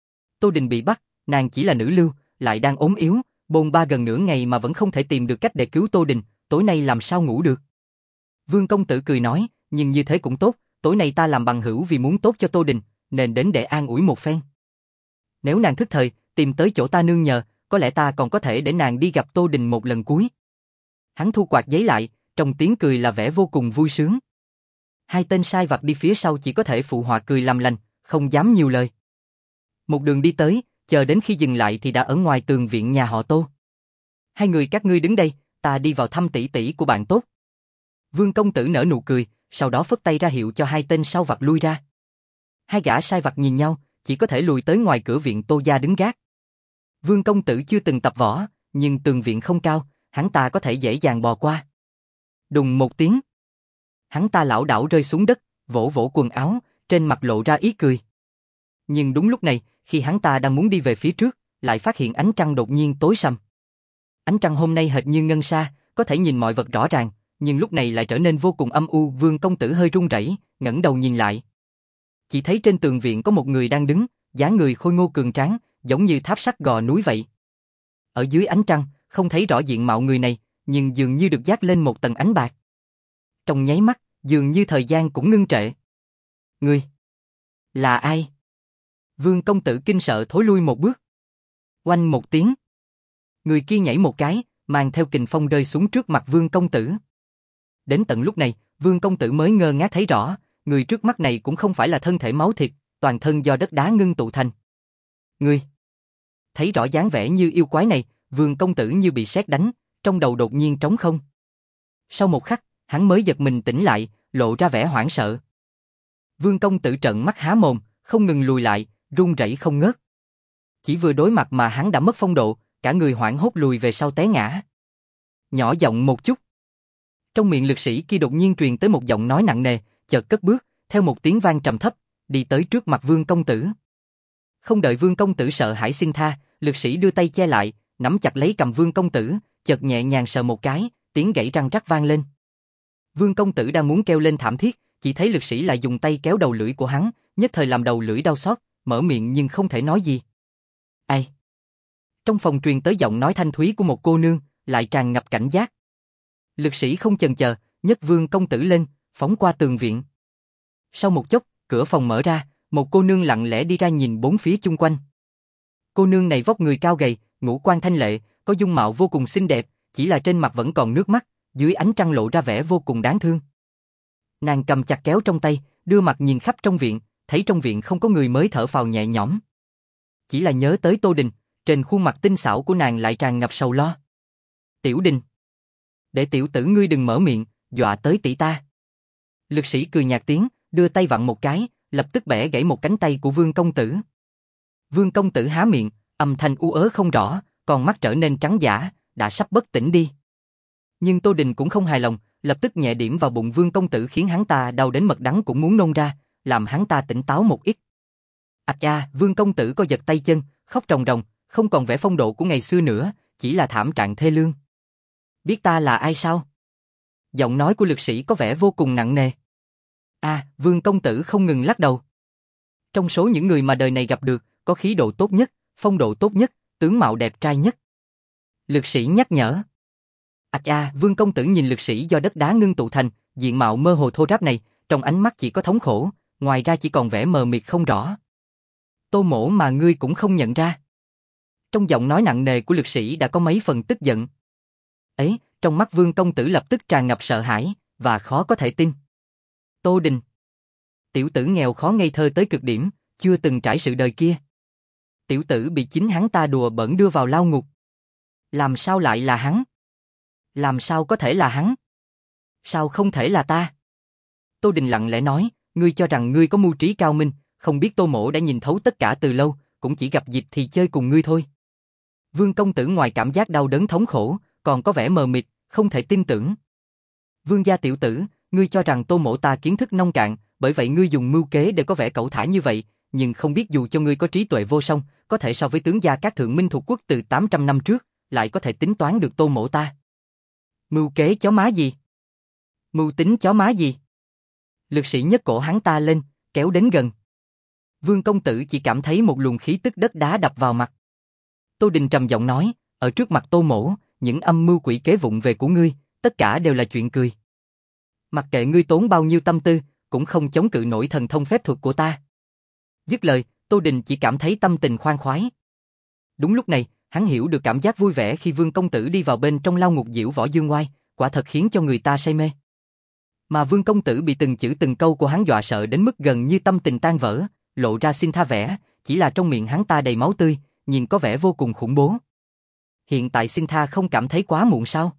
Tô Đình bị bắt, nàng chỉ là nữ lưu, lại đang ốm yếu, bôn ba gần nửa ngày mà vẫn không thể tìm được cách để cứu Tô Đình, tối nay làm sao ngủ được. Vương công tử cười nói, nhưng như thế cũng tốt, tối nay ta làm bằng hữu vì muốn tốt cho Tô Đình, nên đến để an ủi một phen. Nếu nàng thức thời, tìm tới chỗ ta nương nhờ, có lẽ ta còn có thể để nàng đi gặp Tô Đình một lần cuối. Hắn thu quạt giấy lại, trong tiếng cười là vẻ vô cùng vui sướng. Hai tên sai vặt đi phía sau chỉ có thể phụ họa cười làm lành, không dám nhiều lời. Một đường đi tới, chờ đến khi dừng lại thì đã ở ngoài tường viện nhà họ Tô. Hai người các ngươi đứng đây, ta đi vào thăm tỷ tỷ của bạn tốt. Vương công tử nở nụ cười, sau đó phất tay ra hiệu cho hai tên sau vặt lui ra. Hai gã sai vặt nhìn nhau, chỉ có thể lùi tới ngoài cửa viện Tô gia đứng gác. Vương công tử chưa từng tập võ, nhưng tường viện không cao, hắn ta có thể dễ dàng bò qua. Đùng một tiếng, hắn ta lảo đảo rơi xuống đất, vỗ vỗ quần áo, trên mặt lộ ra ý cười. Nhưng đúng lúc này, khi hắn ta đang muốn đi về phía trước, lại phát hiện ánh trăng đột nhiên tối sầm. Ánh trăng hôm nay hệt như ngân sa, có thể nhìn mọi vật rõ ràng, nhưng lúc này lại trở nên vô cùng âm u. Vương công tử hơi run rẩy, ngẩng đầu nhìn lại. Chỉ thấy trên tường viện có một người đang đứng, dáng người khôi ngô cường tráng, giống như tháp sắt gò núi vậy. Ở dưới ánh trăng, không thấy rõ diện mạo người này, nhưng dường như được dát lên một tầng ánh bạc. Trong nháy mắt, dường như thời gian cũng ngưng trệ. Người là ai? Vương công tử kinh sợ thối lui một bước. Oanh một tiếng, người kia nhảy một cái, mang theo kình phong rơi xuống trước mặt Vương công tử. Đến tận lúc này, Vương công tử mới ngơ ngác thấy rõ, người trước mắt này cũng không phải là thân thể máu thịt, toàn thân do đất đá ngưng tụ thành. Người thấy rõ dáng vẻ như yêu quái này, Vương công tử như bị sét đánh, trong đầu đột nhiên trống không. Sau một khắc, hắn mới giật mình tỉnh lại, lộ ra vẻ hoảng sợ. Vương công tử trợn mắt há mồm, không ngừng lùi lại, run rẩy không ngớt. Chỉ vừa đối mặt mà hắn đã mất phong độ, cả người hoảng hốt lùi về sau té ngã. Nhỏ giọng một chút. Trong miệng lực sĩ kia đột nhiên truyền tới một giọng nói nặng nề, chợt cất bước, theo một tiếng vang trầm thấp, đi tới trước mặt Vương công tử. Không đợi Vương công tử sợ hãi xin tha, lực sĩ đưa tay che lại, nắm chặt lấy cầm Vương công tử, chợt nhẹ nhàng sờ một cái, tiếng gãy răng rắc vang lên. Vương công tử đang muốn kêu lên thảm thiết, chỉ thấy lực sĩ lại dùng tay kéo đầu lưỡi của hắn, nhất thời làm đầu lưỡi đau xót, mở miệng nhưng không thể nói gì. Ai? Trong phòng truyền tới giọng nói thanh thúy của một cô nương, lại tràn ngập cảnh giác. Lực sĩ không chần chờ, nhấc Vương công tử lên, phóng qua tường viện. Sau một chốc, cửa phòng mở ra, một cô nương lặng lẽ đi ra nhìn bốn phía chung quanh. Cô nương này vóc người cao gầy, ngũ quan thanh lệ, có dung mạo vô cùng xinh đẹp, chỉ là trên mặt vẫn còn nước mắt, dưới ánh trăng lộ ra vẻ vô cùng đáng thương. Nàng cầm chặt kéo trong tay, đưa mặt nhìn khắp trong viện, thấy trong viện không có người mới thở phào nhẹ nhõm. Chỉ là nhớ tới Tô Đình, trên khuôn mặt tinh xảo của nàng lại tràn ngập sầu lo. Tiểu Đình, để tiểu tử ngươi đừng mở miệng, dọa tới tỷ ta. Lực sĩ cười nhạt tiếng, đưa tay vặn một cái, lập tức bẻ gãy một cánh tay của Vương công tử. Vương công tử há miệng, âm thanh u ớ không rõ, còn mắt trở nên trắng dã, đã sắp bất tỉnh đi. Nhưng Tô Đình cũng không hài lòng, lập tức nhẹ điểm vào bụng Vương công tử khiến hắn ta đau đến mật đắng cũng muốn nôn ra, làm hắn ta tỉnh táo một ít. Ạch da, Vương công tử co giật tay chân, khóc ròng ròng, không còn vẻ phong độ của ngày xưa nữa, chỉ là thảm trạng thê lương. Biết ta là ai sao? Giọng nói của lực sĩ có vẻ vô cùng nặng nề. À, Vương công tử không ngừng lắc đầu. Trong số những người mà đời này gặp được, có khí độ tốt nhất, phong độ tốt nhất, tướng mạo đẹp trai nhất. Lực sĩ nhắc nhở. Ạch a, Vương công tử nhìn lực sĩ do đất đá ngưng tụ thành, diện mạo mơ hồ thô ráp này, trong ánh mắt chỉ có thống khổ, ngoài ra chỉ còn vẻ mờ mịt không rõ. Tô Mỗ mà ngươi cũng không nhận ra. Trong giọng nói nặng nề của lực sĩ đã có mấy phần tức giận. Ấy, trong mắt Vương công tử lập tức tràn ngập sợ hãi, và khó có thể tin. Tô Đình. Tiểu tử nghèo khó ngây thơ tới cực điểm, chưa từng trải sự đời kia. Tiểu tử bị chính hắn ta đùa bỡn đưa vào lao ngục. Làm sao lại là hắn? Làm sao có thể là hắn? Sao không thể là ta? Tô Đình lặng lẽ nói, ngươi cho rằng ngươi có mưu trí cao minh, không biết Tô Mỗ đã nhìn thấu tất cả từ lâu, cũng chỉ gặp dịp thì chơi cùng ngươi thôi. Vương công tử ngoài cảm giác đau đớn thống khổ, còn có vẻ mờ mịt, không thể tin tưởng. Vương gia tiểu tử, ngươi cho rằng Tô Mỗ ta kiến thức nông cạn, bởi vậy ngươi dùng mưu kế để có vẻ cẩu thả như vậy, nhưng không biết dù cho ngươi có trí tuệ vô song, có thể so với tướng gia các thượng minh thuộc quốc từ tám trăm năm trước, lại có thể tính toán được Tô Mỗ ta. Mưu kế chó má gì? Mưu tính chó má gì? Lực sĩ nhấc cổ hắn ta lên, kéo đến gần. Vương công tử chỉ cảm thấy một luồng khí tức đất đá đập vào mặt. Tô Đình trầm giọng nói, ở trước mặt Tô Mỗ, những âm mưu quỷ kế vụng về của ngươi, tất cả đều là chuyện cười. Mặc kệ ngươi tốn bao nhiêu tâm tư, cũng không chống cự nổi thần thông phép thuật của ta. Dứt lời, Tô Đình chỉ cảm thấy tâm tình khoan khoái. Đúng lúc này, hắn hiểu được cảm giác vui vẻ khi Vương công tử đi vào bên trong lao ngục diễu võ dương oai, quả thật khiến cho người ta say mê. Mà Vương công tử bị từng chữ từng câu của hắn dọa sợ đến mức gần như tâm tình tan vỡ, lộ ra xin tha vẻ, chỉ là trong miệng hắn ta đầy máu tươi, nhìn có vẻ vô cùng khủng bố. Hiện tại xin tha không cảm thấy quá muộn sao?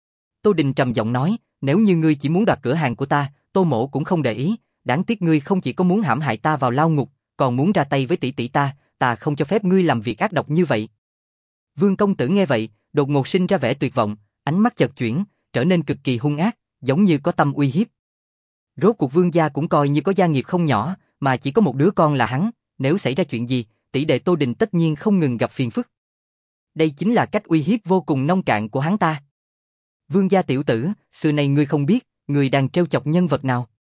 Tô Đình trầm giọng nói, nếu như ngươi chỉ muốn đoạt cửa hàng của ta, Tô Mỗ cũng không để ý, đáng tiếc ngươi không chỉ có muốn hãm hại ta vào lao ngục, còn muốn ra tay với tỷ tỷ ta, ta không cho phép ngươi làm việc ác độc như vậy. Vương công tử nghe vậy, đột ngột sinh ra vẻ tuyệt vọng, ánh mắt chợt chuyển, trở nên cực kỳ hung ác, giống như có tâm uy hiếp. Rốt cuộc Vương gia cũng coi như có gia nghiệp không nhỏ, mà chỉ có một đứa con là hắn, nếu xảy ra chuyện gì, tỷ đệ Tô Đình tất nhiên không ngừng gặp phiền phức. Đây chính là cách uy hiếp vô cùng nông cạn của hắn ta. Vương gia tiểu tử, xưa nay ngươi không biết, ngươi đang trêu chọc nhân vật nào.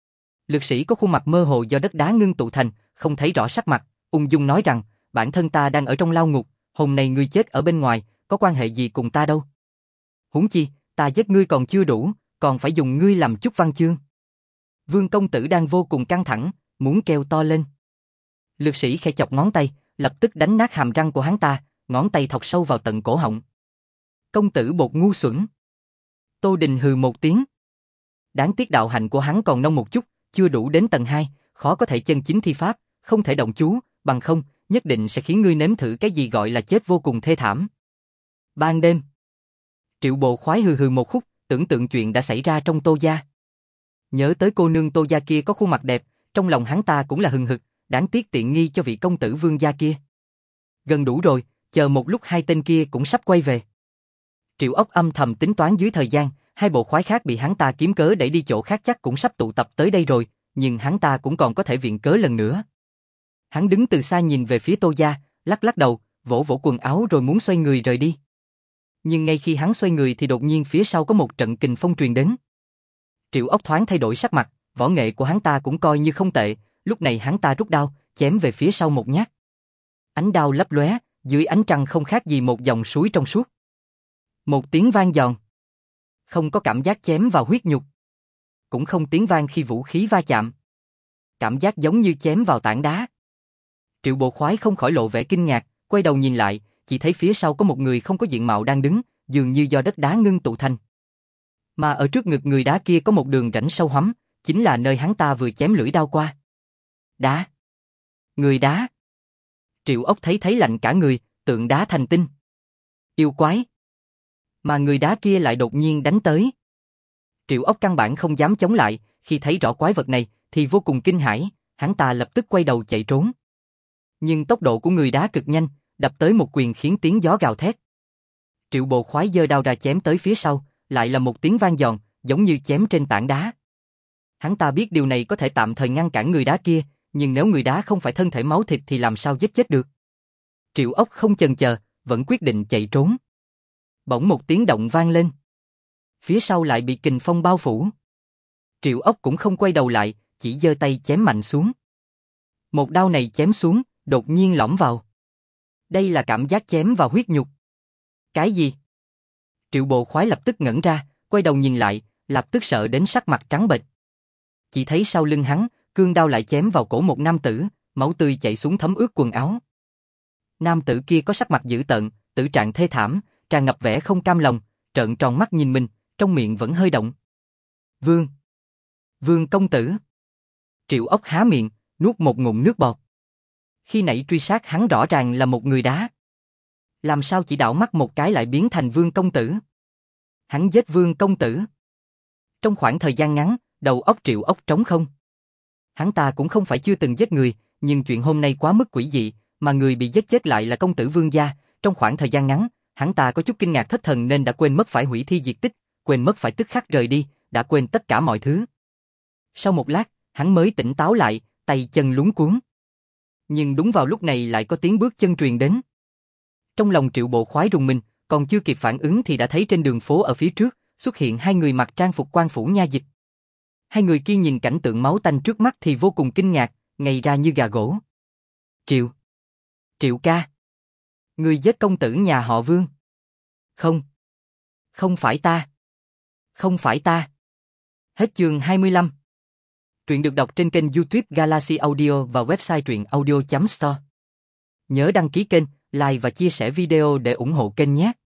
Lực sĩ có khuôn mặt mơ hồ do đất đá ngưng tụ thành, không thấy rõ sắc mặt, ung dung nói rằng, bản thân ta đang ở trong lao ngục, hôm nay ngươi chết ở bên ngoài, có quan hệ gì cùng ta đâu. Huống chi, ta giết ngươi còn chưa đủ, còn phải dùng ngươi làm chút văn chương. Vương công tử đang vô cùng căng thẳng, muốn kêu to lên. Lực sĩ khẽ chọc ngón tay, lập tức đánh nát hàm răng của hắn ta, ngón tay thọc sâu vào tận cổ họng. Công tử bột ngu xuẩn. Tô Đình hừ một tiếng. Đáng tiếc đạo hạnh của hắn còn nông một chút, chưa đủ đến tầng hai, khó có thể chân chính thi pháp, không thể động chú, bằng không, nhất định sẽ khiến ngươi nếm thử cái gì gọi là chết vô cùng thê thảm. Ban đêm, Triệu Bộ Khoái hừ hừ một khúc, tưởng tượng chuyện đã xảy ra trong Tô gia. Nhớ tới cô nương Tô gia kia có khuôn mặt đẹp, trong lòng hắn ta cũng là hừng hực, đáng tiếc tiện nghi cho vị công tử Vương gia kia. Gần đủ rồi, chờ một lúc hai tên kia cũng sắp quay về. Triệu Ốc âm thầm tính toán dưới thời gian, hai bộ khoái khác bị hắn ta kiếm cớ đẩy đi chỗ khác chắc cũng sắp tụ tập tới đây rồi, nhưng hắn ta cũng còn có thể viện cớ lần nữa. Hắn đứng từ xa nhìn về phía Tô gia, lắc lắc đầu, vỗ vỗ quần áo rồi muốn xoay người rời đi. Nhưng ngay khi hắn xoay người thì đột nhiên phía sau có một trận kình phong truyền đến. Triệu Ốc thoáng thay đổi sắc mặt, võ nghệ của hắn ta cũng coi như không tệ, lúc này hắn ta rút đao, chém về phía sau một nhát. Ánh đao lấp lóe, dưới ánh trăng không khác gì một dòng suối trong suốt. Một tiếng vang giòn. Không có cảm giác chém vào huyết nhục. Cũng không tiếng vang khi vũ khí va chạm. Cảm giác giống như chém vào tảng đá. Triệu Bộ Khoái không khỏi lộ vẻ kinh ngạc, quay đầu nhìn lại, chỉ thấy phía sau có một người không có diện mạo đang đứng, dường như do đất đá ngưng tụ thành. Mà ở trước ngực người đá kia có một đường rãnh sâu hoắm, chính là nơi hắn ta vừa chém lưỡi đao qua. Đá. Người đá. Triệu Ốc thấy thấy lạnh cả người, tượng đá thành tinh. Yêu quái. Mà người đá kia lại đột nhiên đánh tới. Triệu Ốc căn bản không dám chống lại, khi thấy rõ quái vật này thì vô cùng kinh hãi, hắn ta lập tức quay đầu chạy trốn. Nhưng tốc độ của người đá cực nhanh, đập tới một quyền khiến tiếng gió gào thét. Triệu Bộ Khoái giơ đao ra chém tới phía sau, lại là một tiếng vang giòn, giống như chém trên tảng đá. Hắn ta biết điều này có thể tạm thời ngăn cản người đá kia, nhưng nếu người đá không phải thân thể máu thịt thì làm sao giết chết được. Triệu Ốc không chần chờ, vẫn quyết định chạy trốn. Bỗng một tiếng động vang lên. Phía sau lại bị kình phong bao phủ. Triệu Ốc cũng không quay đầu lại, chỉ giơ tay chém mạnh xuống. Một đao này chém xuống, đột nhiên lõm vào. Đây là cảm giác chém vào huyết nhục. Cái gì? Triệu Bộ Khoái lập tức ngẩn ra, quay đầu nhìn lại, lập tức sợ đến sắc mặt trắng bệch. Chỉ thấy sau lưng hắn, cương đao lại chém vào cổ một nam tử, máu tươi chảy xuống thấm ướt quần áo. Nam tử kia có sắc mặt dữ tợn, tử trạng thê thảm, tràn ngập vẻ không cam lòng, trợn tròn mắt nhìn mình, trong miệng vẫn hơi động. Vương! Vương công tử! Triệu Ốc há miệng, nuốt một ngụm nước bọt. Khi nãy truy sát hắn rõ ràng là một người đá. Làm sao chỉ đảo mắt một cái lại biến thành Vương công tử? Hắn giết Vương công tử. Trong khoảng thời gian ngắn, đầu óc Triệu Ốc trống không. Hắn ta cũng không phải chưa từng giết người, nhưng chuyện hôm nay quá mức quỷ dị, mà người bị giết chết lại là công tử Vương gia. Trong khoảng thời gian ngắn, hắn ta có chút kinh ngạc thất thần nên đã quên mất phải hủy thi diệt tích, quên mất phải tức khắc rời đi, đã quên tất cả mọi thứ. Sau một lát, hắn mới tỉnh táo lại, tay chân luống cuống. Nhưng đúng vào lúc này lại có tiếng bước chân truyền đến. Trong lòng Triệu Bộ Khoái rùng mình, còn chưa kịp phản ứng thì đã thấy trên đường phố ở phía trước xuất hiện hai người mặc trang phục quan phủ nha dịch. Hai người kia nhìn cảnh tượng máu tanh trước mắt thì vô cùng kinh ngạc, ngây ra như gà gỗ. Triệu! Triệu ca! Ngươi giết công tử nhà họ Vương? Không! Không phải ta! Không phải ta! Hết chương hai mươi lăm. Truyện được đọc trên kênh YouTube Galaxy Audio và website truyện audio chấm store. Nhớ đăng ký kênh, like và chia sẻ video để ủng hộ kênh nhé.